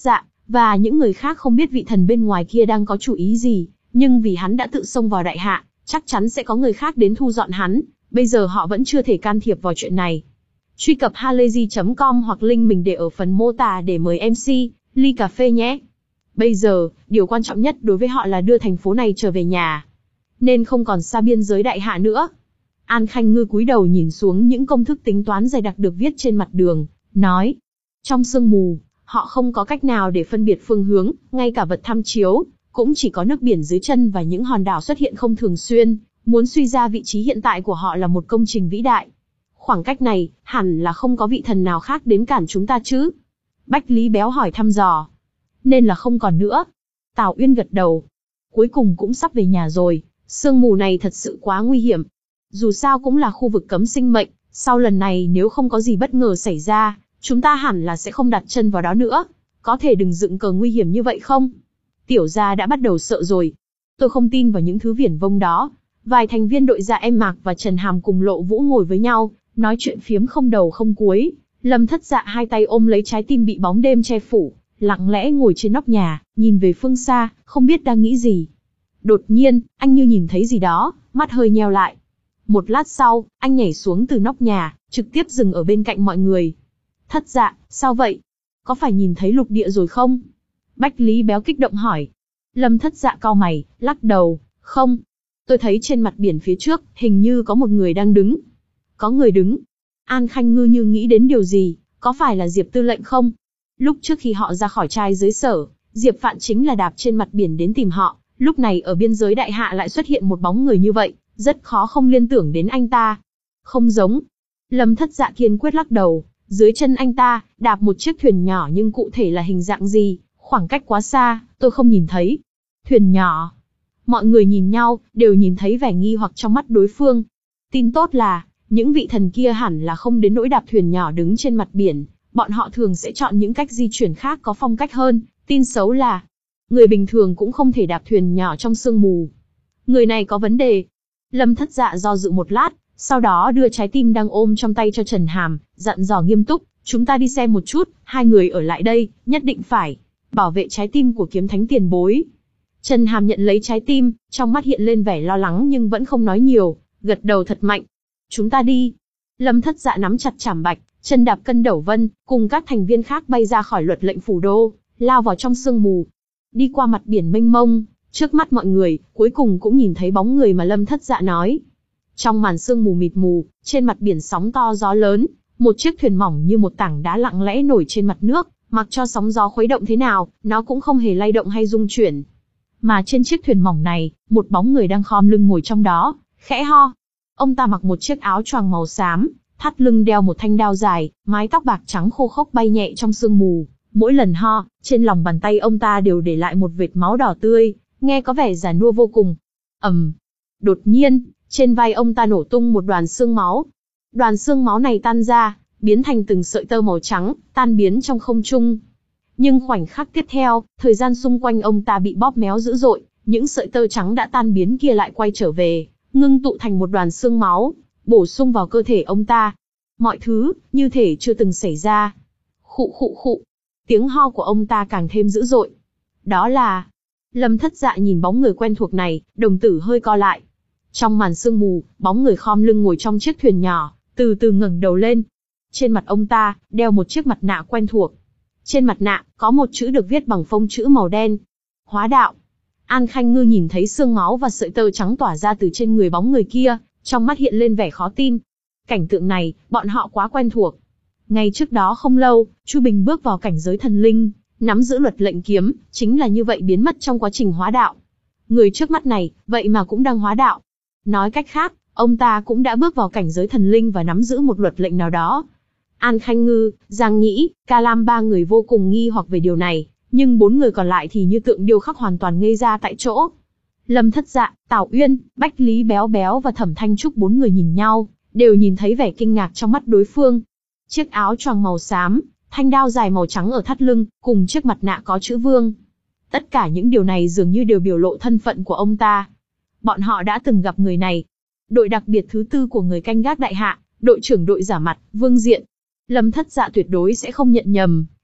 Và những người khác không biết vị thần bên ngoài kia đang có chủ ý gì, nhưng vì hắn đã tự xông vào đại hạ, chắc chắn sẽ có người khác đến thu dọn hắn, bây giờ họ vẫn chưa thể can thiệp vào chuyện này. Truy cập halayzi chấm com hoặc link mình để ở phần mô tả để mời em xê, ly cà phê nhé. Bây giờ, điều quan trọng nhất đối với họ là đưa thành phố này trở về nhà, nên không còn xa biên giới đại hạ nữa. An Khanh Ngư cúi đầu nhìn xuống những công thức tính toán dày đặc được viết trên mặt đường, nói. Trong sương mù, họ không có cách nào để phân biệt phương hướng, ngay cả vật tham chiếu, cũng chỉ có nước biển dưới chân và những hòn đảo xuất hiện không thường xuyên, muốn suy ra vị trí hiện tại của họ là một công trình vĩ đại. Khoảng cách này, hẳn là không có vị thần nào khác đến cản chúng ta chứ? Bách Lý Béo hỏi thăm dò. Nên là không còn nữa. Tào Uyên gật đầu. Cuối cùng cũng sắp về nhà rồi, sương mù này thật sự quá nguy hiểm. Dù sao cũng là khu vực cấm sinh mệnh, sau lần này nếu không có gì bất ngờ xảy ra, chúng ta hẳn là sẽ không đặt chân vào đó nữa. Có thể đừng dựng cờ nguy hiểm như vậy không? Tiểu gia đã bắt đầu sợ rồi. Tôi không tin vào những thứ viển vông đó. Vài thành viên đội Dạ Em Mạc và Trần Hàm cùng Lộ Vũ ngồi với nhau, nói chuyện phiếm không đầu không cuối. Lâm Thất Dạ hai tay ôm lấy trái tim bị bóng đêm che phủ, lặng lẽ ngồi trên nóc nhà, nhìn về phương xa, không biết đang nghĩ gì. Đột nhiên, anh như nhìn thấy gì đó, mắt hơi nheo lại. Một lát sau, anh nhảy xuống từ nóc nhà, trực tiếp dừng ở bên cạnh mọi người. Thất Dạ, sao vậy? Có phải nhìn thấy lục địa rồi không? Bách Lý Béo kích động hỏi. Lâm Thất Dạ cau mày, lắc đầu, không. Tôi thấy trên mặt biển phía trước, hình như có một người đang đứng. Có người đứng. An Khanh Ngư như nghĩ đến điều gì, có phải là Diệp Tư lệnh không? Lúc trước khi họ ra khỏi trai dưới sở, Diệp Phạn chính là đạp trên mặt biển đến tìm họ, lúc này ở biên giới đại hạ lại xuất hiện một bóng người như vậy, rất khó không liên tưởng đến anh ta. Không giống. Lâm Thất Dạ kiên quyết lắc đầu, dưới chân anh ta, đạp một chiếc thuyền nhỏ nhưng cụ thể là hình dạng gì, khoảng cách quá xa, tôi không nhìn thấy. Thuyền nhỏ. Mọi người nhìn nhau, đều nhìn thấy vẻ nghi hoặc trong mắt đối phương. Tin tốt là, những vị thần kia hẳn là không đến nỗi đạp thuyền nhỏ đứng trên mặt biển, bọn họ thường sẽ chọn những cách di chuyển khác có phong cách hơn. Tin xấu là, người bình thường cũng không thể đạp thuyền nhỏ trong sương mù. Người này có vấn đề. Lâm Thất Dạ do dự một lát, sau đó đưa trái tim đang ôm trong tay cho Trần Hàm, dặn dò nghiêm túc, chúng ta đi xem một chút, hai người ở lại đây, nhất định phải bảo vệ trái tim của kiếm thánh tiền bối. Trần Hàm nhận lấy trái tim, trong mắt hiện lên vẻ lo lắng nhưng vẫn không nói nhiều, gật đầu thật mạnh. Chúng ta đi. Lâm Thất Dạ nắm chặt chảm bạch, chân đạp cân đẩu vân, cùng các thành viên khác bay ra khỏi luật lệnh phủ đô, lao vào trong sương mù. Đi qua mặt biển mênh mông, trước mắt mọi người, cuối cùng cũng nhìn thấy bóng người mà Lâm Thất Dạ nói. Trong màn sương mù mịt mù, trên mặt biển sóng to gió lớn, một chiếc thuyền mỏng như một tảng đá lặng lẽ nổi trên mặt nước, mặc cho sóng gió khuấy động thế nào, nó cũng không hề lay động hay rung chuyển. Mà trên chiếc thuyền mỏng này, một bóng người đang khom lưng ngồi trong đó, khẽ ho. Ông ta mặc một chiếc áo choàng màu xám, thắt lưng đeo một thanh đao dài, mái tóc bạc trắng khô khốc bay nhẹ trong sương mù. Mỗi lần ho, trên lòng bàn tay ông ta đều để lại một vệt máu đỏ tươi, nghe có vẻ già nua vô cùng. ầm, đột nhiên, trên vai ông ta nổ tung một đoàn xương máu. Đoàn xương máu này tan ra, biến thành từng sợi tơ màu trắng, tan biến trong không trung. Nhưng khoảnh khắc tiếp theo, thời gian xung quanh ông ta bị bóp méo dữ dội, những sợi tơ trắng đã tan biến kia lại quay trở về, ngưng tụ thành một đoàn xương máu, bổ sung vào cơ thể ông ta. Mọi thứ, như thể chưa từng xảy ra. Khụ khụ khụ. Tiếng ho của ông ta càng thêm dữ dội. Đó là... Lâm Thất Dạ nhìn bóng người quen thuộc này, đồng tử hơi co lại. Trong màn sương mù, bóng người khom lưng ngồi trong chiếc thuyền nhỏ, từ từ ngẩng đầu lên. Trên mặt ông ta, đeo một chiếc mặt nạ quen thuộc. Trên mặt nạ, có một chữ được viết bằng phông chữ màu đen. Hóa đạo. An Khanh Ngư nhìn thấy xương máu và sợi tơ trắng tỏa ra từ trên người bóng người kia, trong mắt hiện lên vẻ khó tin. Cảnh tượng này, bọn họ quá quen thuộc. Ngay trước đó không lâu, Chu Bình bước vào cảnh giới thần linh, nắm giữ luật lệnh kiếm, chính là như vậy biến mất trong quá trình hóa đạo. Người trước mắt này, vậy mà cũng đang hóa đạo. Nói cách khác, ông ta cũng đã bước vào cảnh giới thần linh và nắm giữ một luật lệnh nào đó. An Khanh Ngư, Giang Nhĩ, Ca Lam ba người vô cùng nghi hoặc về điều này, nhưng bốn người còn lại thì như tượng điêu khắc hoàn toàn ngây ra tại chỗ. Lâm Thất Dạ, Tào Uyên, Bách Lý Béo Béo và Thẩm Thanh Trúc bốn người nhìn nhau, đều nhìn thấy vẻ kinh ngạc trong mắt đối phương. Chiếc áo choàng màu xám, thanh đao dài màu trắng ở thắt lưng, cùng chiếc mặt nạ có chữ Vương. Tất cả những điều này dường như đều biểu lộ thân phận của ông ta. Bọn họ đã từng gặp người này. Đội đặc biệt thứ tư của người canh gác đại hạ, đội trưởng đội giả mặt, Vương Diện. Lâm Thất Dạ tuyệt đối sẽ không nhận nhầm,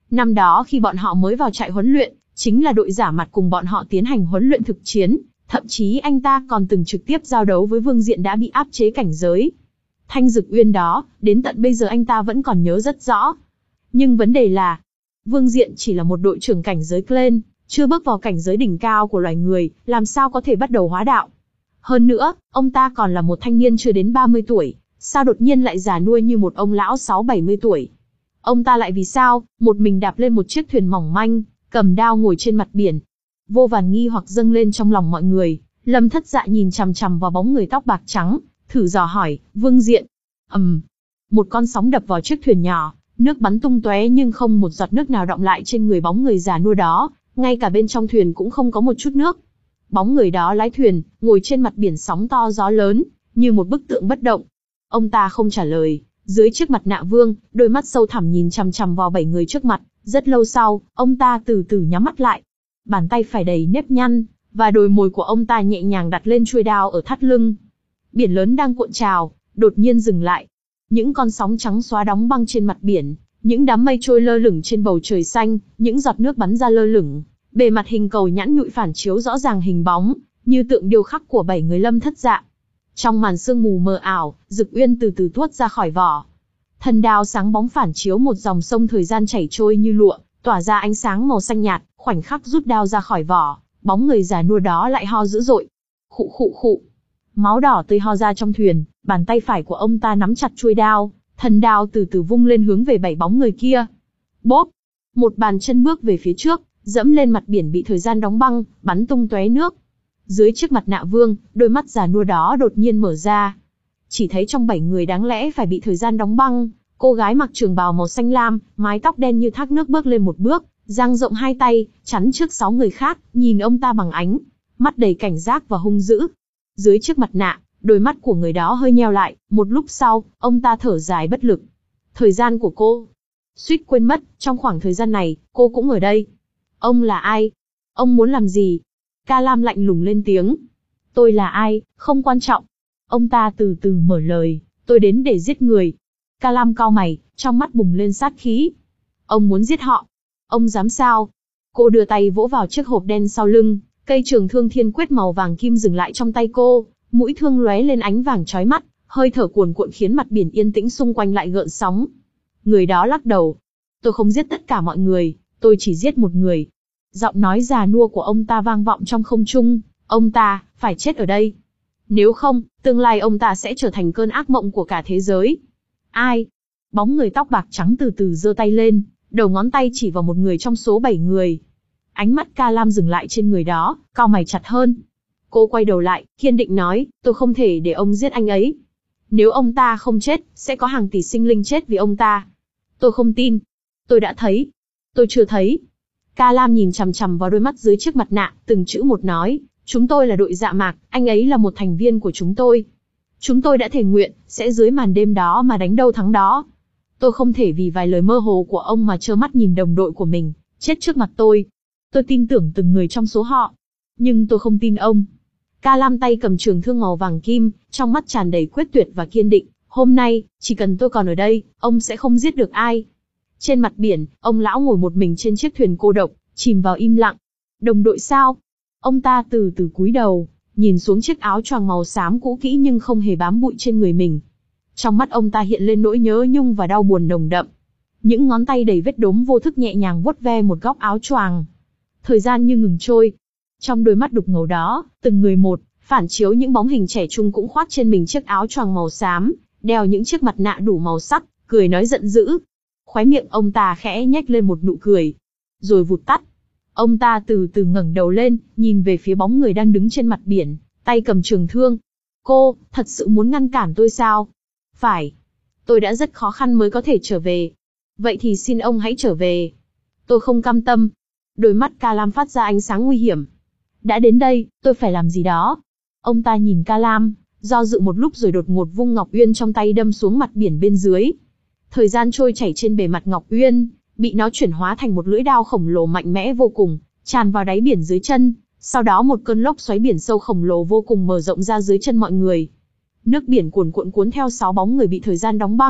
Năm đó khi bọn họ mới vào trại huấn luyện, chính là đội giả mặt cùng bọn họ tiến hành huấn luyện thực chiến, thậm chí anh ta còn từng trực tiếp giao đấu với Vương Diện đã bị áp chế cảnh giới. Thanh Dực Uyên đó, đến tận bây giờ anh ta vẫn còn nhớ rất rõ. Nhưng vấn đề là, Vương Diện chỉ là một đội trưởng cảnh giới Clen, chưa bước vào cảnh giới đỉnh cao của loài người, làm sao có thể bắt đầu hóa đạo. Hơn nữa, ông ta còn là một thanh niên chưa đến ba mươi tuổi, sao đột nhiên lại già nua như một ông lão sáu bảy mươi tuổi. Ông ta lại vì sao, một mình đạp lên một chiếc thuyền mỏng manh, cầm đao ngồi trên mặt biển. Vô vàn nghi hoặc dâng lên trong lòng mọi người, Lâm Thất Dạ nhìn chằm chằm vào bóng người tóc bạc trắng, thử dò hỏi, Vương Diện. ầm, um, một con sóng đập vào chiếc thuyền nhỏ, nước bắn tung tóe nhưng không một giọt nước nào đọng lại trên người bóng người già nua đó, ngay cả bên trong thuyền cũng không có một chút nước. Bóng người đó lái thuyền, ngồi trên mặt biển sóng to gió lớn, như một bức tượng bất động. Ông ta không trả lời, dưới chiếc mặt nạ vương, đôi mắt sâu thẳm nhìn chằm chằm vào bảy người trước mặt. Rất lâu sau, ông ta từ từ nhắm mắt lại. Bàn tay phải đầy nếp nhăn, và đôi môi của ông ta nhẹ nhàng đặt lên chuôi đao ở thắt lưng. Biển lớn đang cuộn trào, đột nhiên dừng lại. Những con sóng trắng xóa đóng băng trên mặt biển, những đám mây trôi lơ lửng trên bầu trời xanh, những giọt nước bắn ra lơ lửng. Bề mặt hình cầu nhẵn nhụi phản chiếu rõ ràng hình bóng, như tượng điêu khắc của bảy người Lâm Thất Dạ. Trong màn sương mù mờ ảo, Dực Uyên từ từ tuốt ra khỏi vỏ. Thần đao sáng bóng phản chiếu một dòng sông thời gian chảy trôi như lụa, tỏa ra ánh sáng màu xanh nhạt, khoảnh khắc rút đao ra khỏi vỏ, bóng người già nua đó lại ho dữ dội. Khụ khụ khụ. Máu đỏ tươi ho ra trong thuyền, bàn tay phải của ông ta nắm chặt chuôi đao, thần đao từ từ vung lên hướng về bảy bóng người kia. Bốp! Một bàn chân bước về phía trước, dẫm lên mặt biển bị thời gian đóng băng, bắn tung tóe nước. Dưới chiếc mặt nạ vương, đôi mắt già nua đó đột nhiên mở ra. Chỉ thấy trong bảy người đáng lẽ phải bị thời gian đóng băng, cô gái mặc trường bào màu xanh lam, mái tóc đen như thác nước bước lên một bước, dang rộng hai tay, chắn trước sáu người khác, nhìn ông ta bằng ánh mắt đầy cảnh giác và hung dữ. Dưới chiếc mặt nạ, đôi mắt của người đó hơi nheo lại, một lúc sau, ông ta thở dài bất lực. Thời gian của cô. Suýt quên mất, trong khoảng thời gian này, cô cũng ở đây. Ông là ai? Ông muốn làm gì? Ca Lam lạnh lùng lên tiếng. Tôi là ai, không quan trọng. Ông ta từ từ mở lời, tôi đến để giết người. Ca Lam cau mày, trong mắt bùng lên sát khí. Ông muốn giết họ? Ông dám sao? Cô đưa tay vỗ vào chiếc hộp đen sau lưng, cây trường thương thiên quyết màu vàng kim dừng lại trong tay cô, mũi thương lóe lên ánh vàng chói mắt, hơi thở cuồn cuộn khiến mặt biển yên tĩnh xung quanh lại gợn sóng. Người đó lắc đầu. Tôi không giết tất cả mọi người, tôi chỉ giết một người. Giọng nói già nua của ông ta vang vọng trong không trung, ông ta, phải chết ở đây. Nếu không, tương lai ông ta sẽ trở thành cơn ác mộng của cả thế giới. Ai? Bóng người tóc bạc trắng từ từ giơ tay lên, đầu ngón tay chỉ vào một người trong số bảy người. Ánh mắt Ca Lam dừng lại trên người đó, cau mày chặt hơn. Cô quay đầu lại, kiên định nói, tôi không thể để ông giết anh ấy. Nếu ông ta không chết, sẽ có hàng tỷ sinh linh chết vì ông ta. Tôi không tin. Tôi đã thấy. Tôi chưa thấy. Ca Lam nhìn chằm chằm vào đôi mắt dưới chiếc mặt nạ, từng chữ một nói, chúng tôi là đội Dạ Mạc, anh ấy là một thành viên của chúng tôi. Chúng tôi đã thề nguyện, sẽ dưới màn đêm đó mà đánh đâu thắng đó. Tôi không thể vì vài lời mơ hồ của ông mà trơ mắt nhìn đồng đội của mình chết trước mặt tôi. Tôi tin tưởng từng người trong số họ. Nhưng tôi không tin ông. Ca Lam tay cầm trường thương màu vàng kim, trong mắt tràn đầy quyết tuyệt và kiên định. Hôm nay, chỉ cần tôi còn ở đây, ông sẽ không giết được ai. Trên mặt biển, ông lão ngồi một mình trên chiếc thuyền cô độc, chìm vào im lặng. Đồng đội sao? Ông ta từ từ cúi đầu, nhìn xuống chiếc áo choàng màu xám cũ kỹ nhưng không hề bám bụi trên người mình. Trong mắt ông ta hiện lên nỗi nhớ nhung và đau buồn nồng đậm. Những ngón tay đầy vết đốm vô thức nhẹ nhàng vuốt ve một góc áo choàng. Thời gian như ngừng trôi. Trong đôi mắt đục ngầu đó, từng người một, phản chiếu những bóng hình trẻ trung cũng khoác trên mình chiếc áo choàng màu xám, đeo những chiếc mặt nạ đủ màu sắc, cười nói giận dữ. Khóe miệng ông ta khẽ nhếch lên một nụ cười, rồi vụt tắt. Ông ta từ từ ngẩng đầu lên, nhìn về phía bóng người đang đứng trên mặt biển, tay cầm trường thương. Cô, thật sự muốn ngăn cản tôi sao? Phải. Tôi đã rất khó khăn mới có thể trở về. Vậy thì xin ông hãy trở về. Tôi không cam tâm. Đôi mắt Ca Lam phát ra ánh sáng nguy hiểm. Đã đến đây, tôi phải làm gì đó. Ông ta nhìn Ca Lam, do dự một lúc rồi đột ngột vung Ngọc Uyên trong tay đâm xuống mặt biển bên dưới. Thời gian trôi chảy trên bề mặt Ngọc Uyên, bị nó chuyển hóa thành một lưỡi đao khổng lồ mạnh mẽ vô cùng, tràn vào đáy biển dưới chân. Sau đó một cơn lốc xoáy biển sâu khổng lồ vô cùng mở rộng ra dưới chân mọi người. Nước biển cuồn cuộn cuốn theo sáu bóng người bị thời gian đóng băng,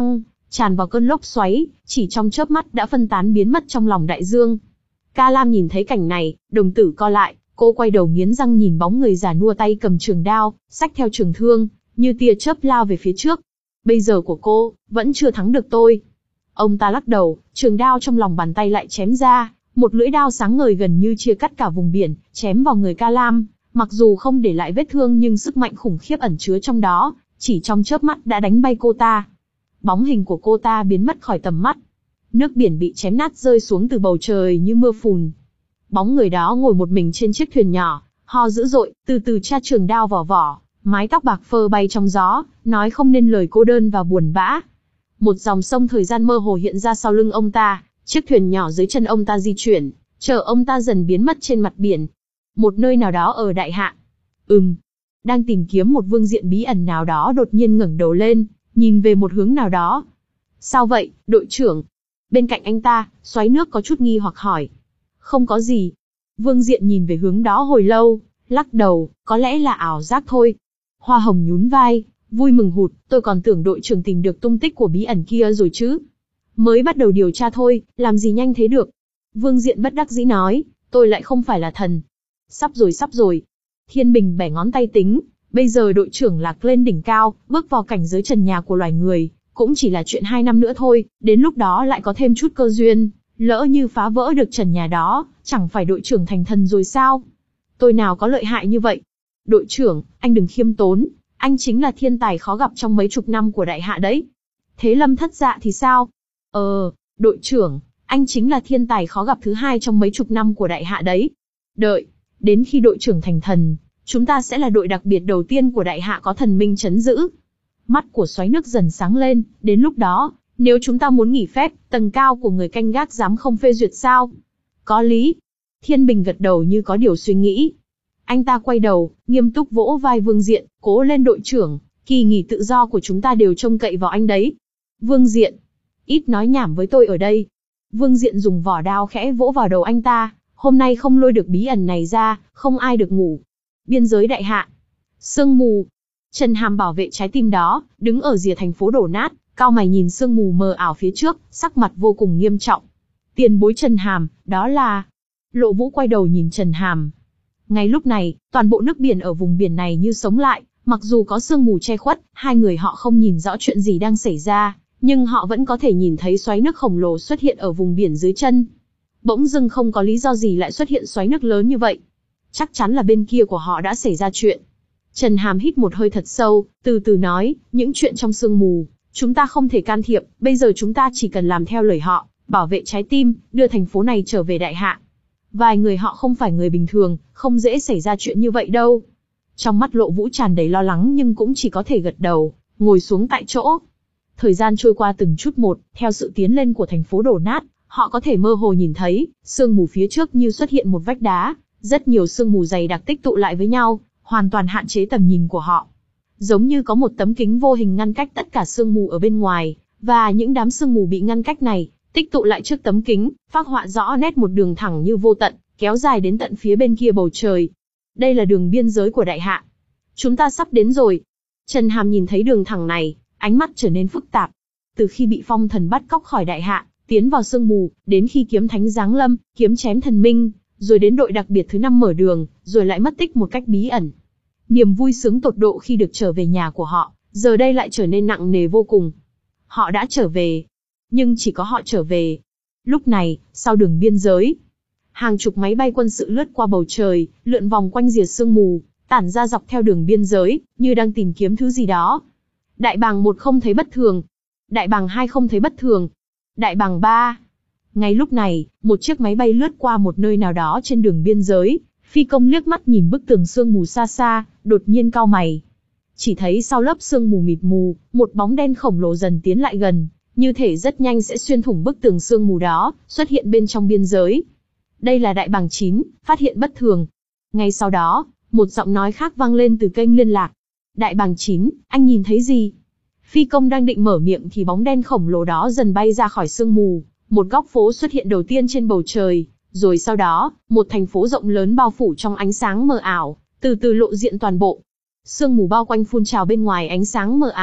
tràn vào cơn lốc xoáy, chỉ trong chớp mắt đã phân tán biến mất trong lòng đại dương. Ca Lam nhìn thấy cảnh này, đồng tử co lại, cô quay đầu nghiến răng nhìn bóng người già nua tay cầm trường đao, xách theo trường thương, như tia chớp lao về phía trước. Bây giờ của cô, vẫn chưa thắng được tôi. Ông ta lắc đầu, trường đao trong lòng bàn tay lại chém ra, một lưỡi đao sáng ngời gần như chia cắt cả vùng biển, chém vào người Ca Lam, mặc dù không để lại vết thương nhưng sức mạnh khủng khiếp ẩn chứa trong đó, chỉ trong chớp mắt đã đánh bay cô ta. Bóng hình của cô ta biến mất khỏi tầm mắt. Nước biển bị chém nát rơi xuống từ bầu trời như mưa phùn. Bóng người đó ngồi một mình trên chiếc thuyền nhỏ, ho dữ dội, từ từ tra trường đao vào vỏ, mái tóc bạc phơ bay trong gió, nói không nên lời cô đơn và buồn bã. Một dòng sông thời gian mơ hồ hiện ra sau lưng ông ta, chiếc thuyền nhỏ dưới chân ông ta di chuyển, chờ ông ta dần biến mất trên mặt biển. Một nơi nào đó ở Đại Hạ. Ừm, đang tìm kiếm một vương diện bí ẩn nào đó đột nhiên ngẩng đầu lên, nhìn về một hướng nào đó. Sao vậy, đội trưởng? Bên cạnh anh ta, xoáy nước có chút nghi hoặc hỏi. Không có gì. Vương diện nhìn về hướng đó hồi lâu, lắc đầu, có lẽ là ảo giác thôi. Hoa Hồng nhún vai, vui mừng hụt, tôi còn tưởng đội trưởng tìm được tung tích của bí ẩn kia rồi chứ. Mới bắt đầu điều tra thôi, làm gì nhanh thế được. Vương diện bất đắc dĩ nói, tôi lại không phải là thần. Sắp rồi sắp rồi. Thiên Bình bẻ ngón tay tính, bây giờ đội trưởng lạc lên đỉnh cao, bước vào cảnh giới trần nhà của loài người, cũng chỉ là chuyện hai năm nữa thôi, đến lúc đó lại có thêm chút cơ duyên, lỡ như phá vỡ được trần nhà đó, chẳng phải đội trưởng thành thần rồi sao? Tôi nào có lợi hại như vậy? Đội trưởng, anh đừng khiêm tốn, anh chính là thiên tài khó gặp trong mấy chục năm của Đại Hạ đấy. Thế Lâm Thất Dạ thì sao? Ờ, đội trưởng, anh chính là thiên tài khó gặp thứ hai trong mấy chục năm của Đại Hạ đấy. Đợi, đến khi đội trưởng thành thần, chúng ta sẽ là đội đặc biệt đầu tiên của Đại Hạ có thần minh trấn giữ. Mắt của xoáy nước dần sáng lên, đến lúc đó, nếu chúng ta muốn nghỉ phép, tầng cao của người canh gác dám không phê duyệt sao? Có lý. Thiên Bình gật đầu như có điều suy nghĩ. Anh ta quay đầu, nghiêm túc vỗ vai Vương Diện, cố lên đội trưởng, kỳ nghỉ tự do của chúng ta đều trông cậy vào anh đấy. Vương Diện, ít nói nhảm với tôi ở đây. Vương Diện dùng vỏ đao khẽ vỗ vào đầu anh ta, hôm nay không lôi được bí ẩn này ra, không ai được ngủ. Biên giới Đại Hạ. Sương mù. Trần Hàm bảo vệ trái tim đó, đứng ở rìa thành phố đổ nát, cau mày nhìn sương mù mờ ảo phía trước, sắc mặt vô cùng nghiêm trọng. Tiền bối Trần Hàm, đó là... Lộ Vũ quay đầu nhìn Trần Hàm. Ngay lúc này, toàn bộ nước biển ở vùng biển này như sống lại, mặc dù có sương mù che khuất, hai người họ không nhìn rõ chuyện gì đang xảy ra, nhưng họ vẫn có thể nhìn thấy xoáy nước khổng lồ xuất hiện ở vùng biển dưới chân. Bỗng dưng không có lý do gì lại xuất hiện xoáy nước lớn như vậy. Chắc chắn là bên kia của họ đã xảy ra chuyện. Trần Hàm hít một hơi thật sâu, từ từ nói, những chuyện trong sương mù, chúng ta không thể can thiệp, bây giờ chúng ta chỉ cần làm theo lời họ, bảo vệ trái tim, đưa thành phố này trở về Đại Hạ. Vài người họ không phải người bình thường, không dễ xảy ra chuyện như vậy đâu. Trong mắt Lộ Vũ tràn đầy lo lắng nhưng cũng chỉ có thể gật đầu, ngồi xuống tại chỗ. Thời gian trôi qua từng chút một, theo sự tiến lên của thành phố đổ nát, họ có thể mơ hồ nhìn thấy, sương mù phía trước như xuất hiện một vách đá, rất nhiều sương mù dày đặc tích tụ lại với nhau, hoàn toàn hạn chế tầm nhìn của họ. Giống như có một tấm kính vô hình ngăn cách tất cả sương mù ở bên ngoài, và những đám sương mù bị ngăn cách này, tích tụ lại trước tấm kính, phác họa rõ nét một đường thẳng như vô tận, kéo dài đến tận phía bên kia bầu trời. Đây là đường biên giới của Đại Hạ. Chúng ta sắp đến rồi. Trần Hàm nhìn thấy đường thẳng này, ánh mắt trở nên phức tạp. Từ khi bị phong thần bắt cóc khỏi Đại Hạ, tiến vào sương mù, đến khi kiếm thánh giáng lâm, kiếm chém thần minh, rồi đến đội đặc biệt thứ năm mở đường, rồi lại mất tích một cách bí ẩn. Niềm vui sướng tột độ khi được trở về nhà của họ, giờ đây lại trở nên nặng nề vô cùng. Họ đã trở về. Nhưng chỉ có họ trở về. Lúc này, sau đường biên giới, hàng chục máy bay quân sự lướt qua bầu trời, lượn vòng quanh rìa sương mù, tản ra dọc theo đường biên giới, như đang tìm kiếm thứ gì đó. Đại bàng một không thấy bất thường. Đại bàng hai không thấy bất thường. Đại bàng ba. Ngay lúc này, một chiếc máy bay lướt qua một nơi nào đó trên đường biên giới, phi công liếc mắt nhìn bức tường sương mù xa xa, đột nhiên cau mày. Chỉ thấy sau lớp sương mù mịt mù, một bóng đen khổng lồ dần tiến lại gần, như thể rất nhanh sẽ xuyên thủng bức tường sương mù đó, xuất hiện bên trong biên giới. Đây là Đại bàng chín, phát hiện bất thường. Ngay sau đó, một giọng nói khác vang lên từ kênh liên lạc. Đại bàng chín, anh nhìn thấy gì? Phi công đang định mở miệng thì bóng đen khổng lồ đó dần bay ra khỏi sương mù, một góc phố xuất hiện đầu tiên trên bầu trời, rồi sau đó, một thành phố rộng lớn bao phủ trong ánh sáng mờ ảo, từ từ lộ diện toàn bộ. Sương mù bao quanh phun trào bên ngoài ánh sáng mờ ảo,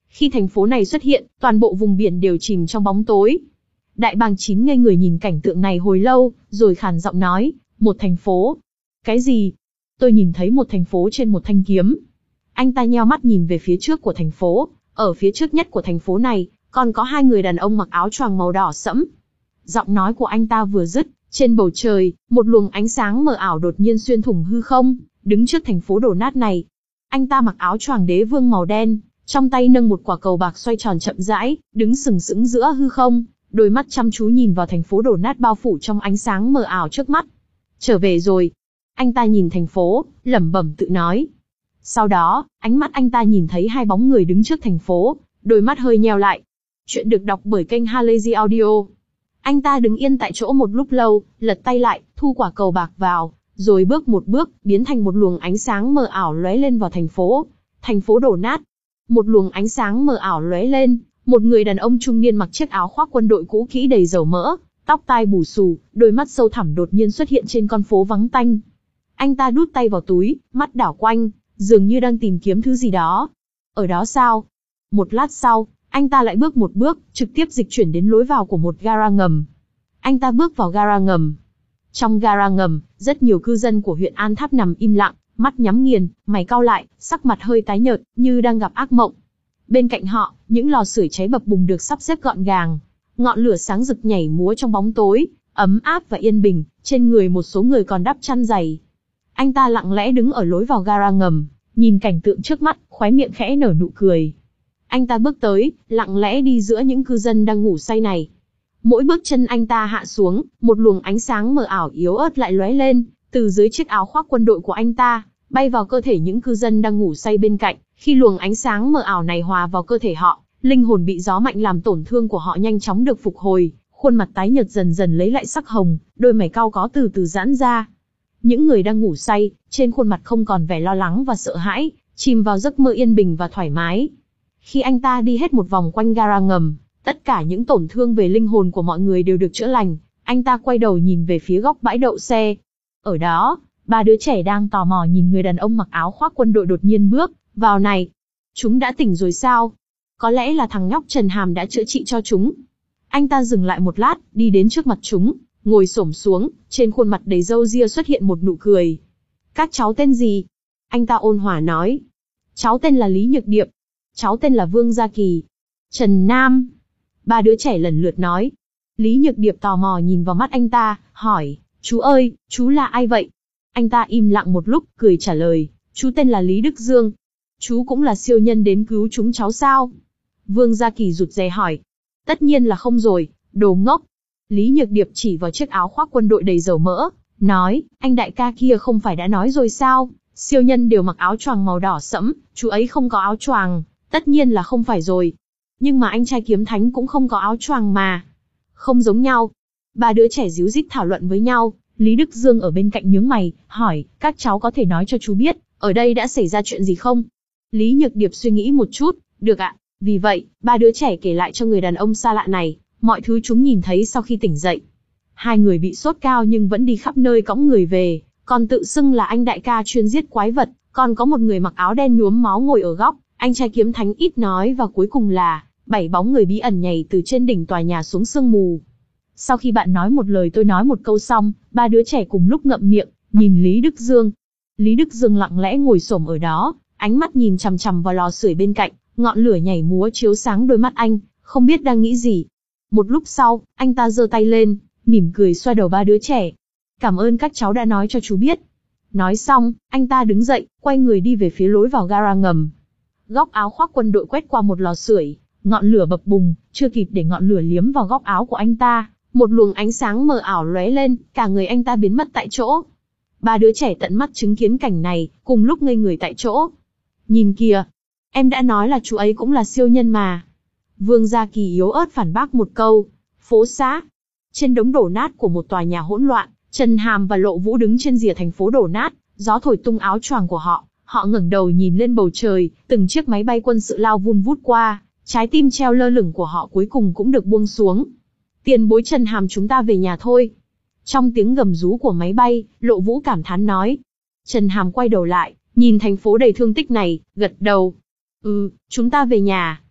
Khi thành phố này xuất hiện, toàn bộ vùng biển đều chìm trong bóng tối. Đại bàng chín ngây người nhìn cảnh tượng này hồi lâu, rồi khàn giọng nói, một thành phố. Cái gì? Tôi nhìn thấy một thành phố trên một thanh kiếm. Anh ta nheo mắt nhìn về phía trước của thành phố, ở phía trước nhất của thành phố này, còn có hai người đàn ông mặc áo choàng màu đỏ sẫm. Giọng nói của anh ta vừa dứt, trên bầu trời, một luồng ánh sáng mờ ảo đột nhiên xuyên thủng hư không, đứng trước thành phố đổ nát này. Anh ta mặc áo choàng đế vương màu đen, trong tay nâng một quả cầu bạc xoay tròn chậm rãi, đứng sừng sững giữa hư không, đôi mắt chăm chú nhìn vào thành phố đổ nát bao phủ trong ánh sáng mờ ảo trước mắt. Trở về rồi. Anh ta nhìn thành phố, lẩm bẩm tự nói. Sau đó, ánh mắt anh ta nhìn thấy hai bóng người đứng trước thành phố, đôi mắt hơi nheo lại. Chuyện được đọc bởi kênh Halazy Audio. Anh ta đứng yên tại chỗ một lúc lâu, lật tay lại, thu quả cầu bạc vào, rồi bước một bước, biến thành một luồng ánh sáng mờ ảo lóe lên vào thành phố. Thành phố đổ nát. Một luồng ánh sáng mờ ảo lóe lên, một người đàn ông trung niên mặc chiếc áo khoác quân đội cũ kỹ đầy dầu mỡ, tóc tai bù xù, đôi mắt sâu thẳm đột nhiên xuất hiện trên con phố vắng tanh. Anh ta đút tay vào túi, mắt đảo quanh, dường như đang tìm kiếm thứ gì đó. Ở đó sao? Một lát sau, anh ta lại bước một bước, trực tiếp dịch chuyển đến lối vào của một gara ngầm. Anh ta bước vào gara ngầm. Trong gara ngầm, rất nhiều cư dân của huyện An Tháp nằm im lặng, mắt nhắm nghiền, mày cau lại, sắc mặt hơi tái nhợt, như đang gặp ác mộng. Bên cạnh họ, những lò sưởi cháy bập bùng được sắp xếp gọn gàng. Ngọn lửa sáng rực nhảy múa trong bóng tối, ấm áp và yên bình, trên người một số người còn đắp chăn dày. Anh ta lặng lẽ đứng ở lối vào gara ngầm, nhìn cảnh tượng trước mắt, khóe miệng khẽ nở nụ cười. Anh ta bước tới, lặng lẽ đi giữa những cư dân đang ngủ say này. Mỗi bước chân anh ta hạ xuống, một luồng ánh sáng mờ ảo yếu ớt lại lóe lên, từ dưới chiếc áo khoác quân đội của anh ta, bay vào cơ thể những cư dân đang ngủ say bên cạnh. Khi luồng ánh sáng mờ ảo này hòa vào cơ thể họ, linh hồn bị gió mạnh làm tổn thương của họ nhanh chóng được phục hồi, khuôn mặt tái nhợt dần dần lấy lại sắc hồng, đôi mày cau có từ từ giãn ra. Những người đang ngủ say, trên khuôn mặt không còn vẻ lo lắng và sợ hãi, chìm vào giấc mơ yên bình và thoải mái. Khi anh ta đi hết một vòng quanh gara ngầm, tất cả những tổn thương về linh hồn của mọi người đều được chữa lành. Anh ta quay đầu nhìn về phía góc bãi đậu xe. Ở đó, ba đứa trẻ đang tò mò nhìn người đàn ông mặc áo khoác quân đội đột nhiên bước vào này. Chúng đã tỉnh rồi sao? Có lẽ là thằng nhóc Trần Hàm đã chữa trị cho chúng. Anh ta dừng lại một lát, đi đến trước mặt chúng, ngồi xổm xuống, trên khuôn mặt đầy râu ria xuất hiện một nụ cười. Các cháu tên gì? Anh ta ôn hòa nói. Cháu tên là Lý Nhược Điệp. Cháu tên là Vương Gia Kỳ. Trần Nam. Ba đứa trẻ lần lượt nói. Lý Nhược Điệp tò mò nhìn vào mắt anh ta, hỏi, chú ơi, chú là ai vậy? Anh ta im lặng một lúc, cười trả lời, chú tên là Lý Đức Dương. Chú cũng là siêu nhân đến cứu chúng cháu sao? Vương Gia Kỳ rụt rè hỏi. Tất nhiên là không rồi, đồ ngốc. Lý Nhược Điệp chỉ vào chiếc áo khoác quân đội đầy dầu mỡ, nói, anh đại ca kia không phải đã nói rồi sao? Siêu nhân đều mặc áo choàng màu đỏ sẫm, chú ấy không có áo choàng, tất nhiên là không phải rồi. Nhưng mà anh trai kiếm thánh cũng không có áo choàng mà. Không giống nhau. Ba đứa trẻ díu dít thảo luận với nhau, Lý Đức Dương ở bên cạnh nhướng mày, hỏi, các cháu có thể nói cho chú biết, ở đây đã xảy ra chuyện gì không? Lý Nhược Điệp suy nghĩ một chút, được ạ. Vì vậy, ba đứa trẻ kể lại cho người đàn ông xa lạ này, mọi thứ chúng nhìn thấy sau khi tỉnh dậy. Hai người bị sốt cao nhưng vẫn đi khắp nơi cõng người về, còn tự xưng là anh đại ca chuyên giết quái vật, còn có một người mặc áo đen nhuốm máu ngồi ở góc, anh trai kiếm thánh ít nói, và cuối cùng là bảy bóng người bí ẩn nhảy từ trên đỉnh tòa nhà xuống sương mù. Sau khi bạn nói một lời tôi nói một câu xong, ba đứa trẻ cùng lúc ngậm miệng, nhìn Lý Đức Dương. Lý Đức Dương lặng lẽ ngồi xổm ở đó, ánh mắt nhìn chằm chằm vào lò sưởi bên cạnh, ngọn lửa nhảy múa chiếu sáng đôi mắt anh, không biết đang nghĩ gì. Một lúc sau, anh ta giơ tay lên, mỉm cười xoa đầu ba đứa trẻ. Cảm ơn các cháu đã nói cho chú biết. Nói xong, anh ta đứng dậy, quay người đi về phía lối vào gara ngầm. Góc áo khoác quân đội quét qua một lò sưởi, ngọn lửa bập bùng, chưa kịp để ngọn lửa liếm vào góc áo của anh ta, một luồng ánh sáng mờ ảo lóe lên, cả người anh ta biến mất tại chỗ. Ba đứa trẻ tận mắt chứng kiến cảnh này, cùng lúc ngây người tại chỗ. Nhìn kìa, em đã nói là chú ấy cũng là siêu nhân mà. Vương Gia Kỳ yếu ớt phản bác một câu. Phố xá. Trên đống đổ nát của một tòa nhà hỗn loạn, Trần Hàm và Lộ Vũ đứng trên rìa thành phố đổ nát, gió thổi tung áo choàng của họ, họ ngẩng đầu nhìn lên bầu trời, từng chiếc máy bay quân sự lao vun vút qua, trái tim treo lơ lửng của họ cuối cùng cũng được buông xuống. Tiền bối Trần Hàm, chúng ta về nhà thôi. Trong tiếng gầm rú của máy bay, Lộ Vũ cảm thán nói. Trần Hàm quay đầu lại, nhìn thành phố đầy thương tích này, gật đầu. Ừ, chúng ta về nhà.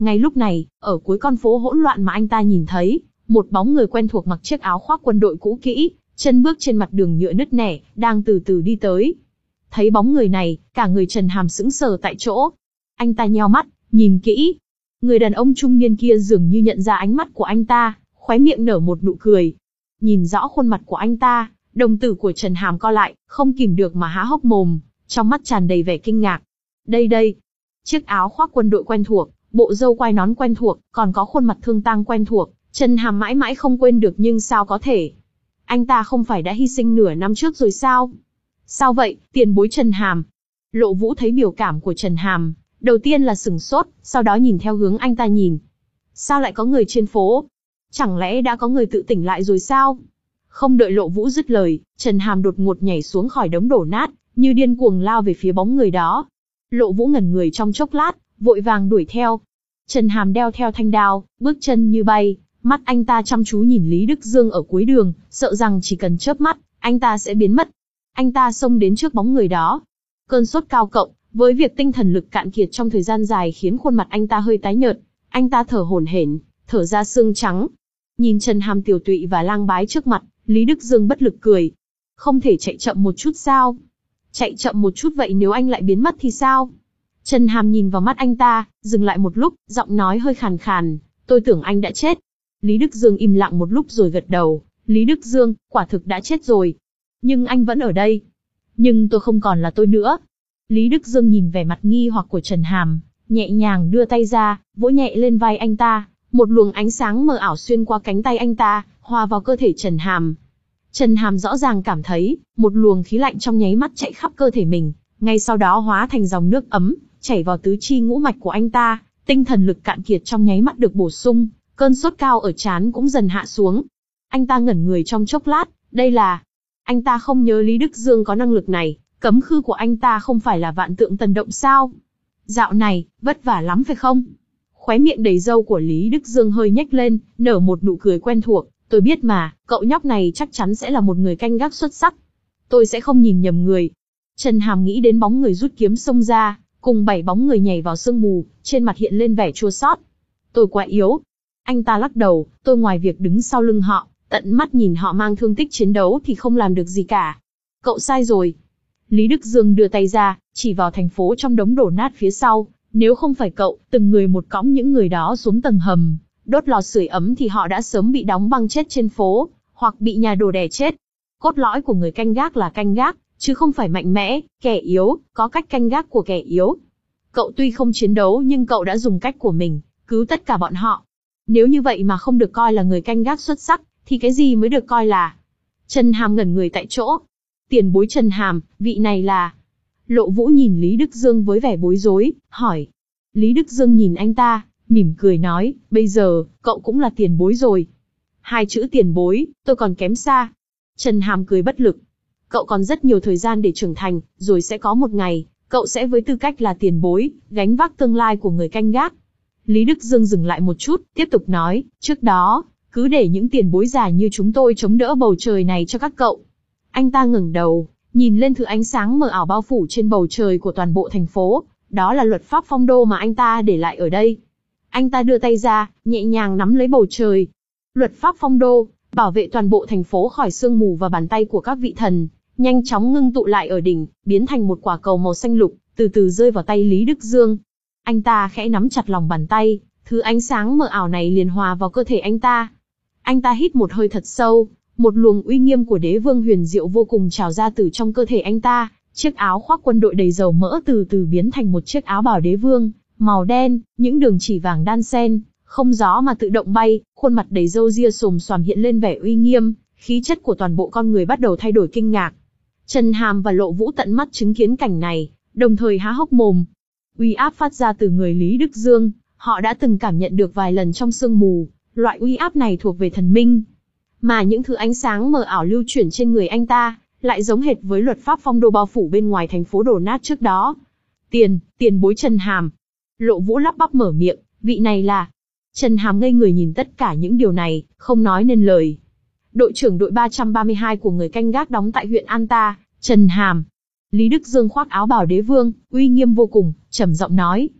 Ngay lúc này, ở cuối con phố hỗn loạn mà anh ta nhìn thấy, một bóng người quen thuộc mặc chiếc áo khoác quân đội cũ kỹ, chân bước trên mặt đường nhựa nứt nẻ, đang từ từ đi tới. Thấy bóng người này, cả người Trần Hàm sững sờ tại chỗ. Anh ta nheo mắt, nhìn kỹ. Người đàn ông trung niên kia dường như nhận ra ánh mắt của anh ta, khóe miệng nở một nụ cười. Nhìn rõ khuôn mặt của anh ta, đồng tử của Trần Hàm co lại, không kìm được mà há hốc mồm, trong mắt tràn đầy vẻ kinh ngạc. Đây đây, chiếc áo khoác quân đội quen thuộc, bộ râu quai nón quen thuộc, còn có khuôn mặt thương tang quen thuộc, Trần Hàm mãi mãi không quên được, nhưng sao có thể? Anh ta không phải đã hy sinh nửa năm trước rồi sao? Sao vậy, tiền bối Trần Hàm? Lộ Vũ thấy biểu cảm của Trần Hàm, đầu tiên là sửng sốt, sau đó nhìn theo hướng anh ta nhìn. Sao lại có người trên phố? Chẳng lẽ đã có người tự tỉnh lại rồi sao? Không đợi Lộ Vũ dứt lời, Trần Hàm đột ngột nhảy xuống khỏi đống đổ nát, như điên cuồng lao về phía bóng người đó. Lộ Vũ ngẩn người trong chốc lát, vội vàng đuổi theo. Trần Hàm đeo theo thanh đao, bước chân như bay, mắt anh ta chăm chú nhìn Lý Đức Dương ở cuối đường, sợ rằng chỉ cần chớp mắt, anh ta sẽ biến mất. Anh ta xông đến trước bóng người đó. Cơn sốt cao cộng với việc tinh thần lực cạn kiệt trong thời gian dài khiến khuôn mặt anh ta hơi tái nhợt. Anh ta thở hổn hển, thở ra xương trắng. Nhìn Trần Hàm tiều tụy và lang bái trước mặt, Lý Đức Dương bất lực cười. Không thể chạy chậm một chút sao? Chạy chậm một chút vậy nếu anh lại biến mất thì sao? Trần Hàm nhìn vào mắt anh ta, dừng lại một lúc, giọng nói hơi khàn khàn. Tôi tưởng anh đã chết. Lý Đức Dương im lặng một lúc rồi gật đầu. Lý Đức Dương, quả thực đã chết rồi. Nhưng anh vẫn ở đây. Nhưng tôi không còn là tôi nữa. Lý Đức Dương nhìn vẻ mặt nghi hoặc của Trần Hàm, nhẹ nhàng đưa tay ra, vỗ nhẹ lên vai anh ta. Một luồng ánh sáng mờ ảo xuyên qua cánh tay anh ta, hòa vào cơ thể Trần Hàm. Trần Hàm rõ ràng cảm thấy, một luồng khí lạnh trong nháy mắt chạy khắp cơ thể mình, ngay sau đó hóa thành dòng nước ấm, chảy vào tứ chi ngũ mạch của anh ta, tinh thần lực cạn kiệt trong nháy mắt được bổ sung, cơn sốt cao ở trán cũng dần hạ xuống. Anh ta ngẩn người trong chốc lát, đây là... Anh ta không nhớ Lý Đức Dương có năng lực này, cấm khư của anh ta không phải là vạn tượng tần động sao? Dạo này, vất vả lắm phải không? Khóe miệng đầy râu của Lý Đức Dương hơi nhếch lên, nở một nụ cười quen thuộc. Tôi biết mà, cậu nhóc này chắc chắn sẽ là một người canh gác xuất sắc. Tôi sẽ không nhìn nhầm người. Trần Hàm nghĩ đến bóng người rút kiếm xông ra, cùng bảy bóng người nhảy vào sương mù, trên mặt hiện lên vẻ chua xót. Tôi quá yếu. Anh ta lắc đầu, tôi ngoài việc đứng sau lưng họ, tận mắt nhìn họ mang thương tích chiến đấu thì không làm được gì cả. Cậu sai rồi. Lý Đức Dương đưa tay ra, chỉ vào thành phố trong đống đổ nát phía sau. Nếu không phải cậu, từng người một cõng những người đó xuống tầng hầm, đốt lò sưởi ấm thì họ đã sớm bị đóng băng chết trên phố, hoặc bị nhà đổ đè chết. Cốt lõi của người canh gác là canh gác, chứ không phải mạnh mẽ, kẻ yếu, có cách canh gác của kẻ yếu. Cậu tuy không chiến đấu nhưng cậu đã dùng cách của mình, cứu tất cả bọn họ. Nếu như vậy mà không được coi là người canh gác xuất sắc, thì cái gì mới được coi là... Trần Hàm ngẩn người tại chỗ. Tiền bối Trần Hàm, vị này là... Lộ Vũ nhìn Lý Đức Dương với vẻ bối rối, hỏi. Lý Đức Dương nhìn anh ta, mỉm cười nói, bây giờ, cậu cũng là tiền bối rồi. Hai chữ tiền bối, tôi còn kém xa. Trần Hàm cười bất lực. Cậu còn rất nhiều thời gian để trưởng thành, rồi sẽ có một ngày, cậu sẽ với tư cách là tiền bối, gánh vác tương lai của người canh gác. Lý Đức Dương dừng lại một chút, tiếp tục nói, trước đó, cứ để những tiền bối già như chúng tôi chống đỡ bầu trời này cho các cậu. Anh ta ngẩng đầu, nhìn lên thứ ánh sáng mờ ảo bao phủ trên bầu trời của toàn bộ thành phố, đó là luật pháp phong đô mà anh ta để lại ở đây. Anh ta đưa tay ra, nhẹ nhàng nắm lấy bầu trời. Luật pháp phong đô, bảo vệ toàn bộ thành phố khỏi sương mù và bàn tay của các vị thần, nhanh chóng ngưng tụ lại ở đỉnh, biến thành một quả cầu màu xanh lục, từ từ rơi vào tay Lý Đức Dương. Anh ta khẽ nắm chặt lòng bàn tay, thứ ánh sáng mờ ảo này liền hòa vào cơ thể anh ta. Anh ta hít một hơi thật sâu, một luồng uy nghiêm của đế vương huyền diệu vô cùng trào ra từ trong cơ thể anh ta. Chiếc áo khoác quân đội đầy dầu mỡ từ từ biến thành một chiếc áo bào đế vương, màu đen, những đường chỉ vàng đan xen, không gió mà tự động bay, khuôn mặt đầy râu ria xồm xoàm hiện lên vẻ uy nghiêm, khí chất của toàn bộ con người bắt đầu thay đổi kinh ngạc. Trần Hàm và Lộ Vũ tận mắt chứng kiến cảnh này, đồng thời há hốc mồm. Uy áp phát ra từ người Lý Đức Dương, họ đã từng cảm nhận được vài lần trong sương mù, loại uy áp này thuộc về thần minh. Mà những thứ ánh sáng mờ ảo lưu chuyển trên người anh ta, lại giống hệt với luật pháp phong đô bao phủ bên ngoài thành phố đổ nát trước đó. Tiền, tiền bối Trần Hàm. Lộ Vũ lắp bắp mở miệng, vị này là... Trần Hàm ngây người nhìn tất cả những điều này, không nói nên lời. Đội trưởng đội ba trăm ba mươi hai của người canh gác đóng tại huyện An Ta, Trần Hàm. Lý Đức Dương khoác áo bào đế vương, uy nghiêm vô cùng, trầm giọng nói.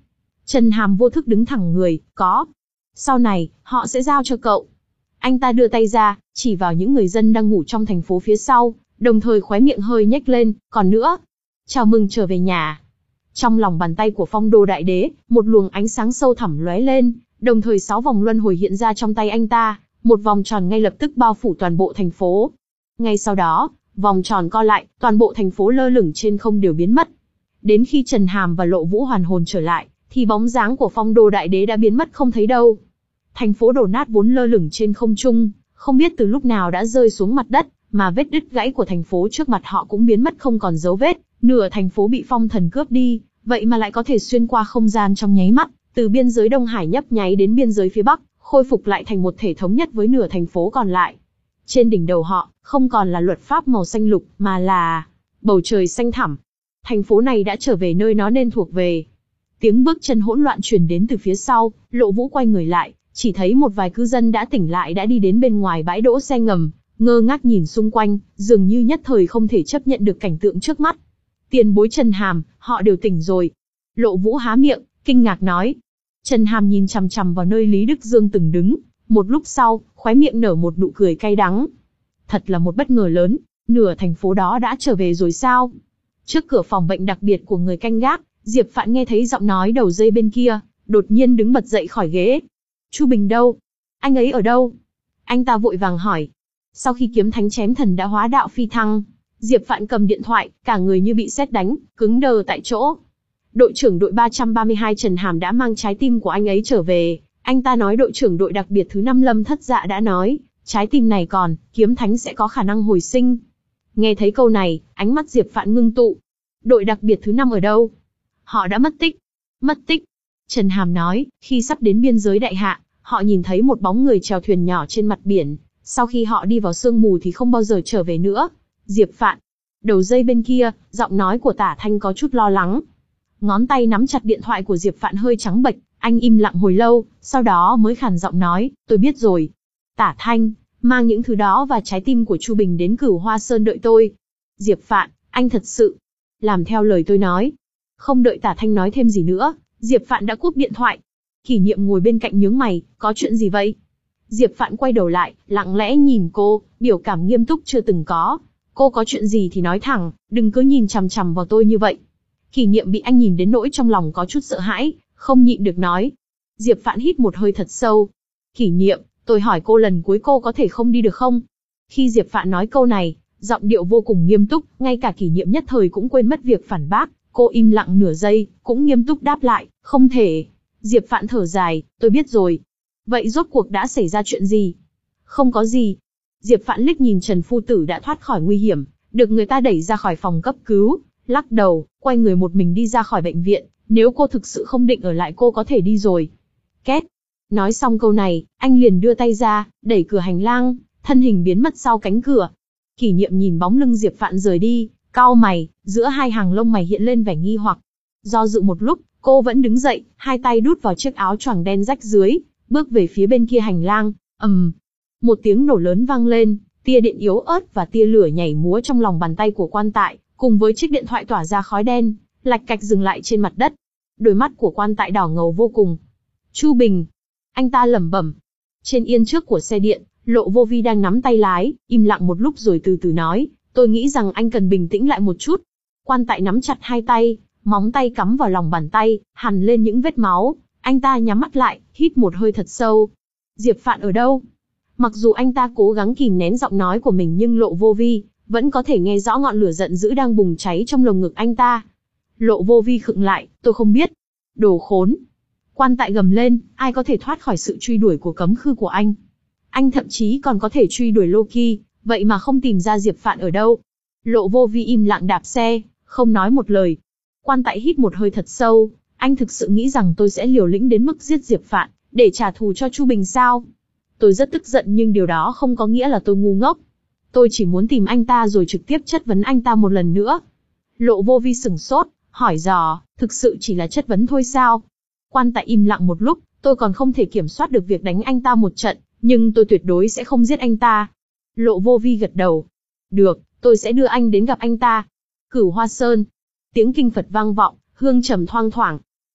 Trần Hàm vô thức đứng thẳng người, có. Sau này, họ sẽ giao cho cậu. Anh ta đưa tay ra, chỉ vào những người dân đang ngủ trong thành phố phía sau, đồng thời khóe miệng hơi nhếch lên, còn nữa. Chào mừng trở về nhà. Trong lòng bàn tay của Phong Đô Đại Đế, một luồng ánh sáng sâu thẳm lóe lên, đồng thời sáu vòng luân hồi hiện ra trong tay anh ta, một vòng tròn ngay lập tức bao phủ toàn bộ thành phố. Ngay sau đó, vòng tròn co lại, toàn bộ thành phố lơ lửng trên không đều biến mất. Đến khi Trần Hàm và Lộ Vũ hoàn hồn trở lại, thì bóng dáng của Phong Đô Đại Đế đã biến mất không thấy đâu. Thành phố đổ nát vốn lơ lửng trên không trung, không biết từ lúc nào đã rơi xuống mặt đất, mà vết đứt gãy của thành phố trước mặt họ cũng biến mất không còn dấu vết. Nửa thành phố bị phong thần cướp đi, vậy mà lại có thể xuyên qua không gian trong nháy mắt, từ biên giới Đông Hải nhấp nháy đến biên giới phía Bắc, khôi phục lại thành một thể thống nhất với nửa thành phố còn lại. Trên đỉnh đầu họ, không còn là luật pháp màu xanh lục, mà là bầu trời xanh thẳm. Thành phố này đã trở về nơi nó nên thuộc về. Tiếng bước chân hỗn loạn truyền đến từ phía sau, Lộ Vũ quay người lại, chỉ thấy một vài cư dân đã tỉnh lại đã đi đến bên ngoài bãi đỗ xe ngầm, ngơ ngác nhìn xung quanh, dường như nhất thời không thể chấp nhận được cảnh tượng trước mắt. Tiền bối Trần Hàm, họ đều tỉnh rồi. Lộ Vũ há miệng, kinh ngạc nói. Trần Hàm nhìn chằm chằm vào nơi Lý Đức Dương từng đứng, một lúc sau, khóe miệng nở một nụ cười cay đắng. Thật là một bất ngờ lớn, nửa thành phố đó đã trở về rồi sao? Trước cửa phòng bệnh đặc biệt của người canh gác, Diệp Phạn nghe thấy giọng nói đầu dây bên kia, đột nhiên đứng bật dậy khỏi ghế. Chu Bình đâu? Anh ấy ở đâu? Anh ta vội vàng hỏi. Sau khi kiếm thánh chém thần đã hóa đạo phi thăng, Diệp Phạn cầm điện thoại, cả người như bị sét đánh, cứng đờ tại chỗ. Đội trưởng đội ba trăm ba mươi hai Trần Hàm đã mang trái tim của anh ấy trở về. Anh ta nói đội trưởng đội đặc biệt thứ năm Lâm Thất Dạ đã nói, trái tim này còn, kiếm thánh sẽ có khả năng hồi sinh. Nghe thấy câu này, ánh mắt Diệp Phạn ngưng tụ. Đội đặc biệt thứ năm ở đâu? Họ đã mất tích. Mất tích. Trần Hàm nói, khi sắp đến biên giới Đại Hạ, họ nhìn thấy một bóng người chèo thuyền nhỏ trên mặt biển. Sau khi họ đi vào sương mù thì không bao giờ trở về nữa. Diệp Phạn. Đầu dây bên kia, giọng nói của Tả Thanh có chút lo lắng. Ngón tay nắm chặt điện thoại của Diệp Phạn hơi trắng bệch, anh im lặng hồi lâu, sau đó mới khàn giọng nói, tôi biết rồi. Tả Thanh, mang những thứ đó và trái tim của Chu Bình đến Cửu Hoa Sơn đợi tôi. Diệp Phạn, anh thật sự làm theo lời tôi nói. Không đợi Tả Thanh nói thêm gì nữa, Diệp Phạn đã cúp điện thoại. Kỷ Niệm ngồi bên cạnh nhướng mày, có chuyện gì vậy? Diệp Phạn quay đầu lại, lặng lẽ nhìn cô, biểu cảm nghiêm túc chưa từng có. Cô có chuyện gì thì nói thẳng, đừng cứ nhìn chằm chằm vào tôi như vậy. Kỷ Niệm bị anh nhìn đến nỗi trong lòng có chút sợ hãi, không nhịn được nói. Diệp Phạn hít một hơi thật sâu. Kỷ Niệm, tôi hỏi cô lần cuối cô có thể không đi được không? Khi Diệp Phạn nói câu này, giọng điệu vô cùng nghiêm túc, ngay cả Kỷ Niệm nhất thời cũng quên mất việc phản bác. Cô im lặng nửa giây, cũng nghiêm túc đáp lại, không thể. Diệp Phạn thở dài, tôi biết rồi. Vậy rốt cuộc đã xảy ra chuyện gì? Không có gì. Diệp Phạn liếc nhìn Trần Phu Tử đã thoát khỏi nguy hiểm, được người ta đẩy ra khỏi phòng cấp cứu, lắc đầu, quay người một mình đi ra khỏi bệnh viện. Nếu cô thực sự không định ở lại cô có thể đi rồi. Két. Nói xong câu này, anh liền đưa tay ra, đẩy cửa hành lang, thân hình biến mất sau cánh cửa. Kỷ Niệm nhìn bóng lưng Diệp Phạn rời đi, cau mày, giữa hai hàng lông mày hiện lên vẻ nghi hoặc. Do dự một lúc, cô vẫn đứng dậy, hai tay đút vào chiếc áo choàng đen rách dưới, bước về phía bên kia hành lang. ầm, um, một tiếng nổ lớn vang lên, tia điện yếu ớt và tia lửa nhảy múa trong lòng bàn tay của quan tại, cùng với chiếc điện thoại tỏa ra khói đen, lạch cạch dừng lại trên mặt đất. Đôi mắt của quan tại đỏ ngầu vô cùng. Chu Bình, anh ta lẩm bẩm. Trên yên trước của xe điện, Lộ Vô Vi đang nắm tay lái, im lặng một lúc rồi từ từ nói, tôi nghĩ rằng anh cần bình tĩnh lại một chút. Quan tại nắm chặt hai tay, móng tay cắm vào lòng bàn tay, hằn lên những vết máu. Anh ta nhắm mắt lại, hít một hơi thật sâu. Diệp Phạn ở đâu? Mặc dù anh ta cố gắng kìm nén giọng nói của mình nhưng Lộ Vô Vi vẫn có thể nghe rõ ngọn lửa giận dữ đang bùng cháy trong lồng ngực anh ta. Lộ Vô Vi khựng lại, tôi không biết. Đồ khốn. Quan tại gầm lên, ai có thể thoát khỏi sự truy đuổi của cấm khư của anh? Anh thậm chí còn có thể truy đuổi Loki, vậy mà không tìm ra Diệp Phạn ở đâu. Lộ Vô Vi im lặng đạp xe, không nói một lời. Quan tại hít một hơi thật sâu, anh thực sự nghĩ rằng tôi sẽ liều lĩnh đến mức giết Diệp Phạn, để trả thù cho Chu Bình sao? Tôi rất tức giận nhưng điều đó không có nghĩa là tôi ngu ngốc. Tôi chỉ muốn tìm anh ta rồi trực tiếp chất vấn anh ta một lần nữa. Lộ Vô Vi sửng sốt, hỏi dò, thực sự chỉ là chất vấn thôi sao? Quan tại im lặng một lúc, tôi còn không thể kiểm soát được việc đánh anh ta một trận, nhưng tôi tuyệt đối sẽ không giết anh ta. Lộ Vô Vi gật đầu. Được, tôi sẽ đưa anh đến gặp anh ta. Cửu Hoa Sơn. Tiếng kinh Phật vang vọng, hương trầm thoang thoảng.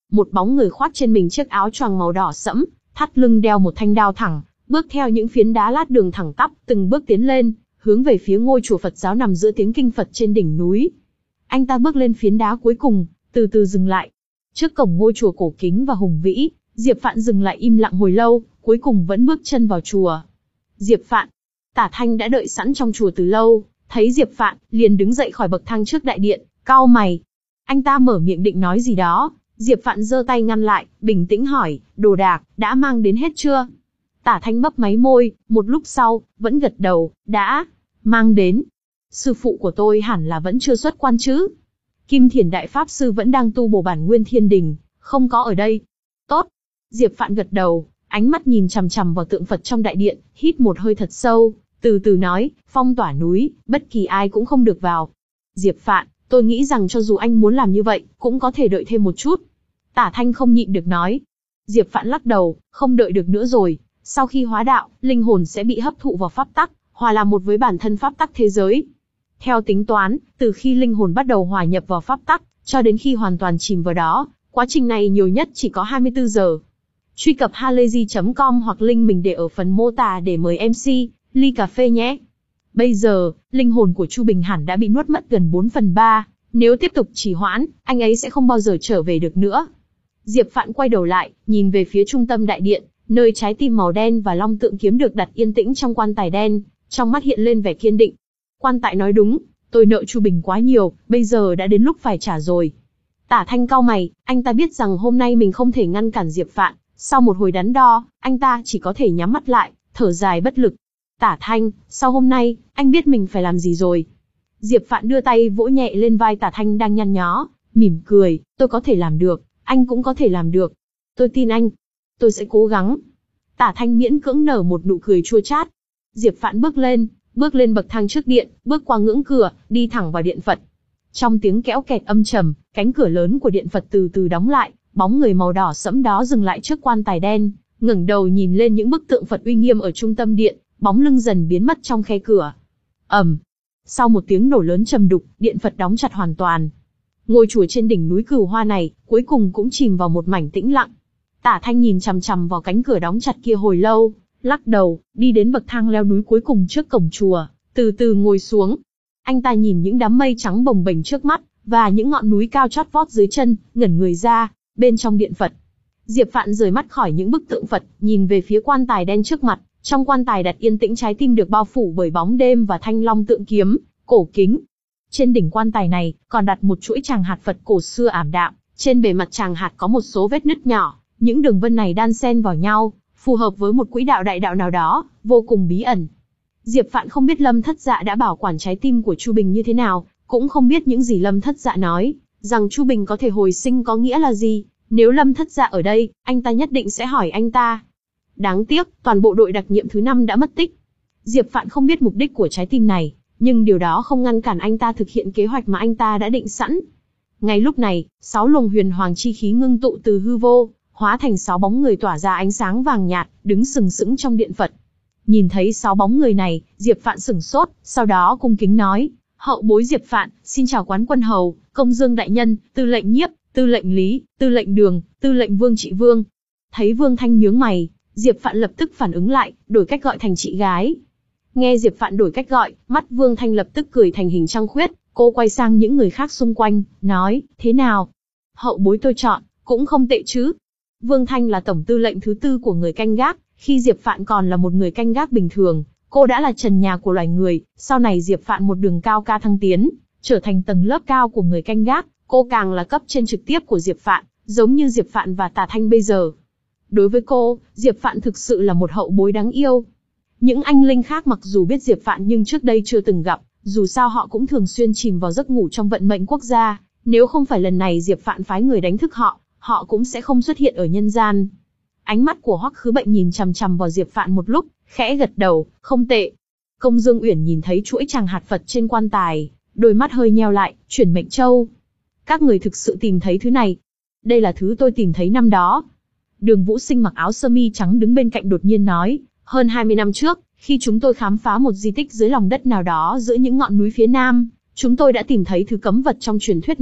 Một bóng người khoác trên mình chiếc áo choàng màu đỏ sẫm, thắt lưng đeo một thanh đao thẳng, bước theo những phiến đá lát đường thẳng tắp, từng bước tiến lên, hướng về phía ngôi chùa Phật giáo nằm giữa tiếng kinh Phật trên đỉnh núi. Anh ta bước lên phiến đá cuối cùng, từ từ dừng lại. Trước cổng ngôi chùa cổ kính và hùng vĩ, Diệp Phạn dừng lại im lặng hồi lâu, cuối cùng vẫn bước chân vào chùa. Diệp Phạn, Tả Thanh đã đợi sẵn trong chùa từ lâu, thấy Diệp Phạn, liền đứng dậy khỏi bậc thang trước đại điện, cau mày. Anh ta mở miệng định nói gì đó, Diệp Phạn giơ tay ngăn lại, bình tĩnh hỏi, đồ đạc, đã mang đến hết chưa? Tả Thanh mấp máy môi, một lúc sau, vẫn gật đầu, đã, mang đến. Sư phụ của tôi hẳn là vẫn chưa xuất quan chứ? Kim Thiền Đại Pháp Sư vẫn đang tu bổ bản Nguyên Thiên Đình, không có ở đây. Tốt. Diệp Phạn gật đầu, ánh mắt nhìn chằm chằm vào tượng Phật trong đại điện, hít một hơi thật sâu, từ từ nói, phong tỏa núi, bất kỳ ai cũng không được vào. Diệp Phạn, tôi nghĩ rằng cho dù anh muốn làm như vậy, cũng có thể đợi thêm một chút. Tả Thanh không nhịn được nói. Diệp Phạn lắc đầu, không đợi được nữa rồi. Sau khi hóa đạo, linh hồn sẽ bị hấp thụ vào pháp tắc, hòa làm một với bản thân pháp tắc thế giới. Theo tính toán, từ khi linh hồn bắt đầu hòa nhập vào pháp tắc, cho đến khi hoàn toàn chìm vào đó, quá trình này nhiều nhất chỉ có hai mươi tư giờ. Truy cập halayzi chấm com hoặc link mình để ở phần mô tả để mời em xê, ly cà phê nhé. Bây giờ, linh hồn của Chu Bình hẳn đã bị nuốt mất gần bốn phần ba, nếu tiếp tục trì hoãn, anh ấy sẽ không bao giờ trở về được nữa. Diệp Phạn quay đầu lại, nhìn về phía trung tâm đại điện, nơi trái tim màu đen và long tượng kiếm được đặt yên tĩnh trong quan tài đen, trong mắt hiện lên vẻ kiên định. Quan tài nói đúng, tôi nợ Chu Bình quá nhiều, bây giờ đã đến lúc phải trả rồi. Tả Thanh cau mày, anh ta biết rằng hôm nay mình không thể ngăn cản Diệp Phạn, sau một hồi đắn đo, anh ta chỉ có thể nhắm mắt lại, thở dài bất lực. Tả Thanh, sau hôm nay, anh biết mình phải làm gì rồi. Diệp Phạn đưa tay vỗ nhẹ lên vai Tả Thanh đang nhăn nhó, mỉm cười, tôi có thể làm được, anh cũng có thể làm được. Tôi tin anh, tôi sẽ cố gắng. Tả Thanh miễn cưỡng nở một nụ cười chua chát. Diệp Phạn bước lên, bước lên bậc thang trước điện, bước qua ngưỡng cửa, đi thẳng vào điện Phật. Trong tiếng kéo kẹt âm trầm, cánh cửa lớn của điện Phật từ từ đóng lại, bóng người màu đỏ sẫm đó dừng lại trước quan tài đen, ngẩng đầu nhìn lên những bức tượng Phật uy nghiêm ở trung tâm điện, bóng lưng dần biến mất trong khe cửa. Ầm. Um. Sau một tiếng nổ lớn trầm đục, điện Phật đóng chặt hoàn toàn. Ngôi chùa trên đỉnh núi Cửu Hoa này, cuối cùng cũng chìm vào một mảnh tĩnh lặng. Tả Thanh nhìn chằm chằm vào cánh cửa đóng chặt kia hồi lâu, lắc đầu, đi đến bậc thang leo núi cuối cùng trước cổng chùa, từ từ ngồi xuống. Anh ta nhìn những đám mây trắng bồng bềnh trước mắt, và những ngọn núi cao chót vót dưới chân, ngẩn người ra, bên trong điện Phật. Diệp Phạn rời mắt khỏi những bức tượng Phật, nhìn về phía quan tài đen trước mặt, trong quan tài đặt yên tĩnh trái tim được bao phủ bởi bóng đêm và thanh long tượng kiếm, cổ kính. Trên đỉnh quan tài này, còn đặt một chuỗi tràng hạt Phật cổ xưa ảm đạm, trên bề mặt tràng hạt có một số vết nứt nhỏ, những đường vân này đan xen vào nhau, phù hợp với một quỹ đạo đại đạo nào đó, vô cùng bí ẩn. Diệp Phạn không biết Lâm Thất Dạ đã bảo quản trái tim của Chu Bình như thế nào, cũng không biết những gì Lâm Thất Dạ nói, rằng Chu Bình có thể hồi sinh có nghĩa là gì. Nếu Lâm Thất Dạ ở đây, anh ta nhất định sẽ hỏi anh ta. Đáng tiếc, toàn bộ đội đặc nhiệm thứ năm đã mất tích. Diệp Phạn không biết mục đích của trái tim này, nhưng điều đó không ngăn cản anh ta thực hiện kế hoạch mà anh ta đã định sẵn. Ngay lúc này, sáu luồng huyền hoàng chi khí ngưng tụ từ hư vô, hóa thành sáu bóng người tỏa ra ánh sáng vàng nhạt, đứng sừng sững trong điện Phật. Nhìn thấy sáu bóng người này, Diệp Phạn sửng sốt, sau đó cung kính nói, hậu bối Diệp Phạn, xin chào Quán Quân Hầu, Công Dương đại nhân, Tư lệnh Nhiếp, Tư lệnh Lý, Tư lệnh Đường, Tư lệnh Vương Trị Vương. Thấy Vương Thanh nhướng mày, Diệp Phạn lập tức phản ứng lại, đổi cách gọi thành chị gái. Nghe Diệp Phạn đổi cách gọi, mắt Vương Thanh lập tức cười thành hình trăng khuyết, cô quay sang những người khác xung quanh, nói, thế nào? Hậu bối tôi chọn, cũng không tệ chứ. Vương Thanh là tổng tư lệnh thứ tư của người canh gác, khi Diệp Phạn còn là một người canh gác bình thường, cô đã là trần nhà của loài người, sau này Diệp Phạn một đường cao ca thăng tiến, trở thành tầng lớp cao của người canh gác, cô càng là cấp trên trực tiếp của Diệp Phạn, giống như Diệp Phạn và Tả Thanh bây giờ. Đối với cô, Diệp Phạn thực sự là một hậu bối đáng yêu. Những anh linh khác mặc dù biết Diệp Phạn nhưng trước đây chưa từng gặp, dù sao họ cũng thường xuyên chìm vào giấc ngủ trong vận mệnh quốc gia, nếu không phải lần này Diệp Phạn phái người đánh thức họ, họ cũng sẽ không xuất hiện ở nhân gian. Ánh mắt của Hoắc Khứ Bệnh nhìn chằm chằm vào Diệp Phạn một lúc, khẽ gật đầu, không tệ. Công Dương Uyển nhìn thấy chuỗi tràng hạt Phật trên quan tài, đôi mắt hơi nheo lại, chuyển mệnh châu. Các người thực sự tìm thấy thứ này. Đây là thứ tôi tìm thấy năm đó. Đường Vũ Sinh mặc áo sơ mi trắng đứng bên cạnh đột nhiên nói, hơn hai mươi năm trước, khi chúng tôi khám phá một di tích dưới lòng đất nào đó giữa những ngọn núi phía nam, chúng tôi đã tìm thấy thứ cấm vật trong truyền thuyết này.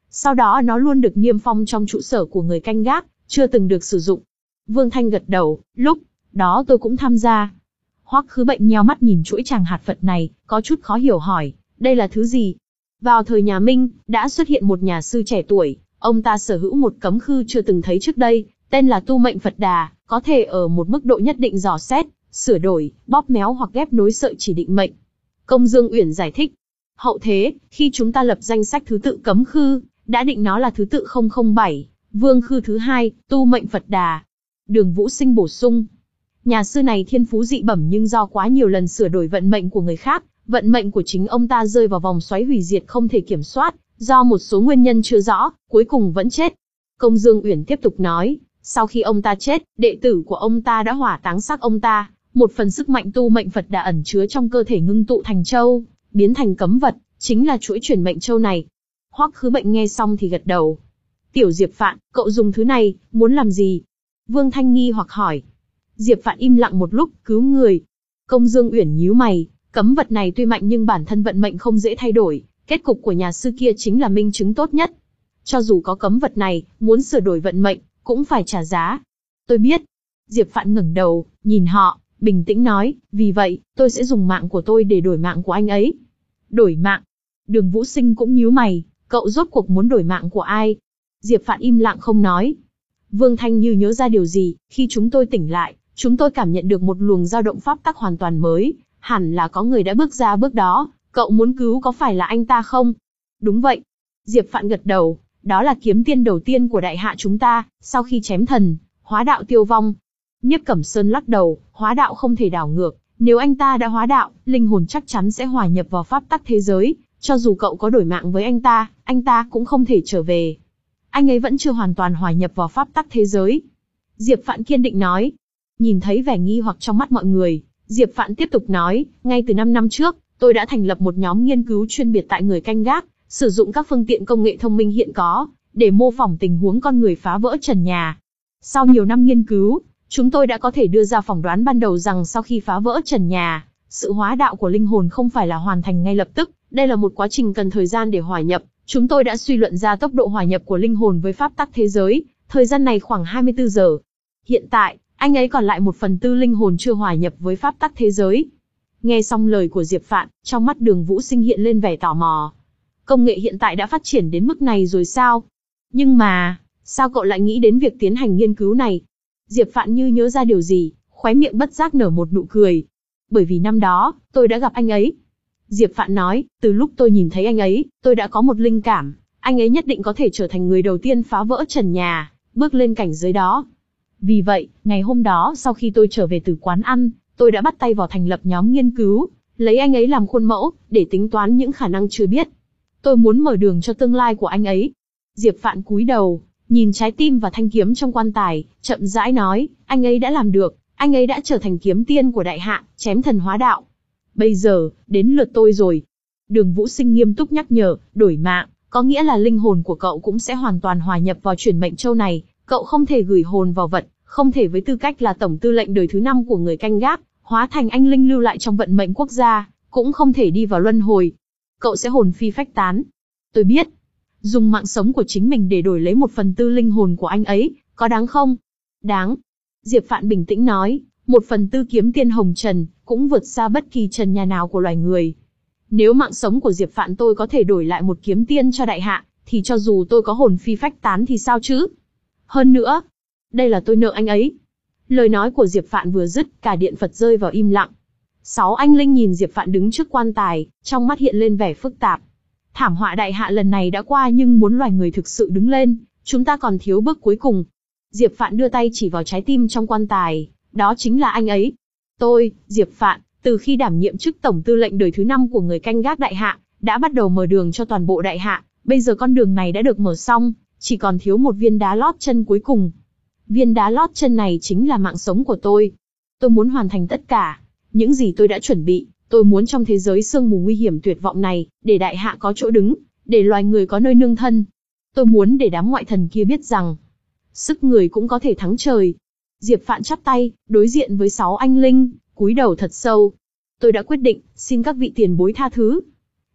Sau đó nó luôn được niêm phong trong trụ sở của người canh gác, chưa từng được sử dụng. Vương Thanh gật đầu, lúc đó tôi cũng tham gia. Hoắc Khứ Bệnh nheo mắt nhìn chuỗi tràng hạt Phật này, có chút khó hiểu hỏi, đây là thứ gì? Vào thời nhà Minh, đã xuất hiện một nhà sư trẻ tuổi, ông ta sở hữu một cấm khư chưa từng thấy trước đây, tên là Tu Mệnh Phật Đà, có thể ở một mức độ nhất định dò xét, sửa đổi, bóp méo hoặc ghép nối sợi chỉ định mệnh. Công Dương Uyển giải thích, hậu thế, khi chúng ta lập danh sách thứ tự cấm khư, đã định nó là thứ tự không không bảy, vương khư thứ hai, Tu Mệnh Phật Đà. Đường Vũ Sinh bổ sung, nhà sư này thiên phú dị bẩm nhưng do quá nhiều lần sửa đổi vận mệnh của người khác, vận mệnh của chính ông ta rơi vào vòng xoáy hủy diệt không thể kiểm soát, do một số nguyên nhân chưa rõ, cuối cùng vẫn chết. Công Dương Uyển tiếp tục nói, sau khi ông ta chết, đệ tử của ông ta đã hỏa táng xác ông ta, một phần sức mạnh Tu Mệnh Phật đã ẩn chứa trong cơ thể ngưng tụ thành châu, biến thành cấm vật, chính là chuỗi chuyển mệnh châu này. Hoắc Khứ Bệnh nghe xong thì gật đầu. Tiểu Diệp Phạn, cậu dùng thứ này, muốn làm gì? Vương Thanh nghi hoặc hỏi. Diệp Phạn im lặng một lúc, cứu người. Công Dương Uyển nhíu mày, cấm vật này tuy mạnh nhưng bản thân vận mệnh không dễ thay đổi, kết cục của nhà sư kia chính là minh chứng tốt nhất. Cho dù có cấm vật này, muốn sửa đổi vận mệnh, cũng phải trả giá. Tôi biết. Diệp Phạn ngẩng đầu, nhìn họ, bình tĩnh nói, vì vậy, tôi sẽ dùng mạng của tôi để đổi mạng của anh ấy. Đổi mạng? Đường Vũ Sinh cũng nhíu mày, cậu rốt cuộc muốn đổi mạng của ai? Diệp Phạn im lặng không nói. Vương Thanh như nhớ ra điều gì, khi chúng tôi tỉnh lại, chúng tôi cảm nhận được một luồng dao động pháp tắc hoàn toàn mới, hẳn là có người đã bước ra bước đó, cậu muốn cứu có phải là anh ta không? Đúng vậy. Diệp Phạn gật đầu, đó là kiếm tiên đầu tiên của đại hạ chúng ta, sau khi chém thần, hóa đạo tiêu vong. Nhiếp Cẩm Sơn lắc đầu, hóa đạo không thể đảo ngược, nếu anh ta đã hóa đạo, linh hồn chắc chắn sẽ hòa nhập vào pháp tắc thế giới, cho dù cậu có đổi mạng với anh ta, anh ta cũng không thể trở về. Anh ấy vẫn chưa hoàn toàn hòa nhập vào pháp tắc thế giới. Diệp Phạn kiên định nói. Nhìn thấy vẻ nghi hoặc trong mắt mọi người, Diệp Phạn tiếp tục nói, ngay từ năm năm trước, tôi đã thành lập một nhóm nghiên cứu chuyên biệt tại người canh gác, sử dụng các phương tiện công nghệ thông minh hiện có, để mô phỏng tình huống con người phá vỡ trần nhà. Sau nhiều năm nghiên cứu, chúng tôi đã có thể đưa ra phỏng đoán ban đầu rằng sau khi phá vỡ trần nhà, sự hóa đạo của linh hồn không phải là hoàn thành ngay lập tức, đây là một quá trình cần thời gian để hòa nhập. Chúng tôi đã suy luận ra tốc độ hòa nhập của linh hồn với pháp tắc thế giới, thời gian này khoảng hai mươi tư giờ. Hiện tại, anh ấy còn lại một phần tư linh hồn chưa hòa nhập với pháp tắc thế giới. Nghe xong lời của Diệp Phạn, trong mắt Đường Vũ Sinh hiện lên vẻ tò mò. Công nghệ hiện tại đã phát triển đến mức này rồi sao? Nhưng mà, sao cậu lại nghĩ đến việc tiến hành nghiên cứu này? Diệp Phạn như nhớ ra điều gì, khóe miệng bất giác nở một nụ cười. Bởi vì năm đó, tôi đã gặp anh ấy. Diệp Phạn nói, từ lúc tôi nhìn thấy anh ấy, tôi đã có một linh cảm, anh ấy nhất định có thể trở thành người đầu tiên phá vỡ trần nhà, bước lên cảnh giới đó. Vì vậy, ngày hôm đó sau khi tôi trở về từ quán ăn, tôi đã bắt tay vào thành lập nhóm nghiên cứu, lấy anh ấy làm khuôn mẫu, để tính toán những khả năng chưa biết. Tôi muốn mở đường cho tương lai của anh ấy. Diệp Phạn cúi đầu, nhìn trái tim và thanh kiếm trong quan tài, chậm rãi nói, anh ấy đã làm được, anh ấy đã trở thành kiếm tiên của đại hạ, chém thần hóa đạo. Bây giờ, đến lượt tôi rồi. Đường Vũ Sinh nghiêm túc nhắc nhở, đổi mạng, có nghĩa là linh hồn của cậu cũng sẽ hoàn toàn hòa nhập vào chuyển mệnh châu này, cậu không thể gửi hồn vào vật, không thể với tư cách là tổng tư lệnh đời thứ năm của người canh gác, hóa thành anh linh lưu lại trong vận mệnh quốc gia, cũng không thể đi vào luân hồi. Cậu sẽ hồn phi phách tán. Tôi biết, dùng mạng sống của chính mình để đổi lấy một phần tư linh hồn của anh ấy, có đáng không? Đáng. Diệp Phạn bình tĩnh nói, một phần tư kiếm tiên hồng trần, cũng vượt xa bất kỳ trần nhà nào của loài người. Nếu mạng sống của Diệp Phạn tôi có thể đổi lại một kiếm tiên cho đại hạ, thì cho dù tôi có hồn phi phách tán thì sao chứ? Hơn nữa, đây là tôi nợ anh ấy. Lời nói của Diệp Phạn vừa dứt, cả điện Phật rơi vào im lặng. Sáu anh linh nhìn Diệp Phạn đứng trước quan tài, trong mắt hiện lên vẻ phức tạp. Thảm họa đại hạ lần này đã qua nhưng muốn loài người thực sự đứng lên, chúng ta còn thiếu bước cuối cùng. Diệp Phạn đưa tay chỉ vào trái tim trong quan tài, đó chính là anh ấy. Tôi, Diệp Phạn, từ khi đảm nhiệm chức tổng tư lệnh đời thứ năm của người canh gác đại hạ, đã bắt đầu mở đường cho toàn bộ đại hạ, bây giờ con đường này đã được mở xong, chỉ còn thiếu một viên đá lót chân cuối cùng. Viên đá lót chân này chính là mạng sống của tôi. Tôi muốn hoàn thành tất cả, những gì tôi đã chuẩn bị, tôi muốn trong thế giới sương mù nguy hiểm tuyệt vọng này, để đại hạ có chỗ đứng, để loài người có nơi nương thân. Tôi muốn để đám ngoại thần kia biết rằng, sức người cũng có thể thắng trời. Diệp Phạn chắp tay, đối diện với sáu anh linh, cúi đầu thật sâu. Tôi đã quyết định, xin các vị tiền bối tha thứ.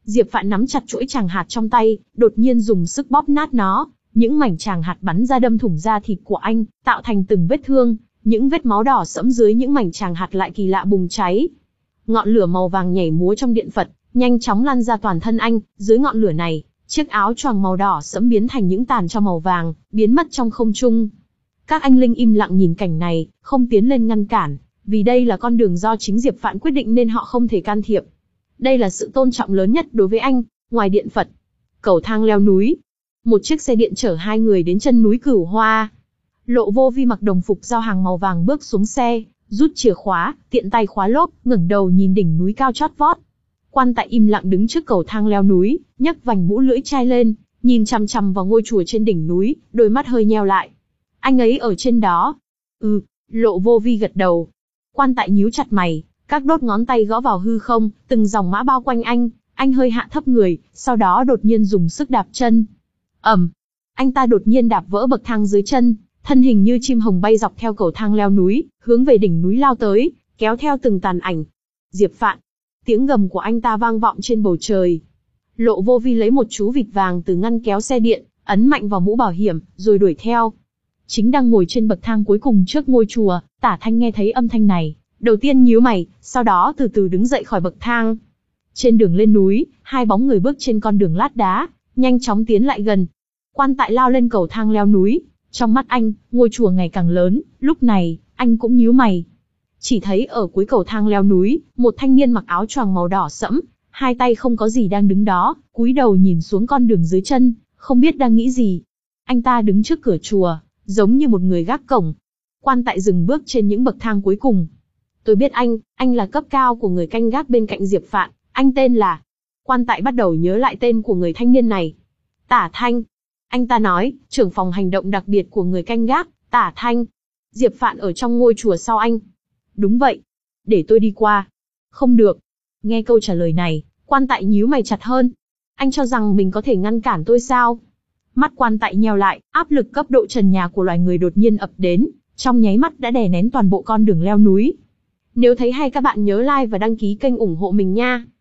Diệp Phạn nắm chặt chuỗi tràng hạt trong tay, đột nhiên dùng sức bóp nát nó. Những mảnh tràng hạt bắn ra đâm thủng da thịt của anh, tạo thành từng vết thương. Những vết máu đỏ sẫm dưới những mảnh tràng hạt lại kỳ lạ bùng cháy. Ngọn lửa màu vàng nhảy múa trong điện Phật, nhanh chóng lan ra toàn thân anh. Dưới ngọn lửa này, chiếc áo choàng màu đỏ sẫm biến thành những tàn tro màu vàng, biến mất trong không trung. Các anh linh im lặng nhìn cảnh này, không tiến lên ngăn cản, vì đây là con đường do chính Diệp Phạn quyết định nên họ không thể can thiệp. Đây là sự tôn trọng lớn nhất đối với anh. Ngoài điện Phật, cầu thang leo núi, một chiếc xe điện chở hai người đến chân núi Cửu Hoa. Lộ Vô Vi mặc đồng phục giao hàng màu vàng bước xuống xe, rút chìa khóa, tiện tay khóa lốp, ngẩng đầu nhìn đỉnh núi cao chót vót. Quan Tại im lặng đứng trước cầu thang leo núi, nhấc vành mũ lưỡi chai lên, nhìn chằm chằm vào ngôi chùa trên đỉnh núi, đôi mắt hơi nheo lại. Anh ấy ở trên đó. Ừ, Lộ Vô Vi gật đầu. Quan Tại nhíu chặt mày, các đốt ngón tay gõ vào hư không, từng dòng mã bao quanh anh, anh hơi hạ thấp người, sau đó đột nhiên dùng sức đạp chân. Ầm, anh ta đột nhiên đạp vỡ bậc thang dưới chân, thân hình như chim hồng bay dọc theo cầu thang leo núi, hướng về đỉnh núi lao tới, kéo theo từng tàn ảnh. Diệp Phạn, tiếng gầm của anh ta vang vọng trên bầu trời. Lộ Vô Vi lấy một chú vịt vàng từ ngăn kéo xe điện, ấn mạnh vào mũ bảo hiểm, rồi đuổi theo. Chính đang ngồi trên bậc thang cuối cùng trước ngôi chùa, Tả Thanh nghe thấy âm thanh này, đầu tiên nhíu mày, sau đó từ từ đứng dậy khỏi bậc thang. Trên đường lên núi, hai bóng người bước trên con đường lát đá, nhanh chóng tiến lại gần. Quan Tại lao lên cầu thang leo núi, trong mắt anh, ngôi chùa ngày càng lớn, lúc này, anh cũng nhíu mày. Chỉ thấy ở cuối cầu thang leo núi, một thanh niên mặc áo choàng màu đỏ sẫm, hai tay không có gì đang đứng đó, cúi đầu nhìn xuống con đường dưới chân, không biết đang nghĩ gì. Anh ta đứng trước cửa chùa, giống như một người gác cổng. Quan Tại dừng bước trên những bậc thang cuối cùng. Tôi biết anh, anh là cấp cao của người canh gác bên cạnh Diệp Phạn, anh tên là... Quan Tại bắt đầu nhớ lại tên của người thanh niên này. Tả Thanh. Anh ta nói, trưởng phòng hành động đặc biệt của người canh gác, Tả Thanh. Diệp Phạn ở trong ngôi chùa sau anh. Đúng vậy. Để tôi đi qua. Không được. Nghe câu trả lời này, Quan Tại nhíu mày chặt hơn. Anh cho rằng mình có thể ngăn cản tôi sao? Mắt Quan Tại nheo lại, áp lực cấp độ trần nhà của loài người đột nhiên ập đến, trong nháy mắt đã đè nén toàn bộ con đường leo núi. Nếu thấy hay các bạn nhớ like và đăng ký kênh ủng hộ mình nha.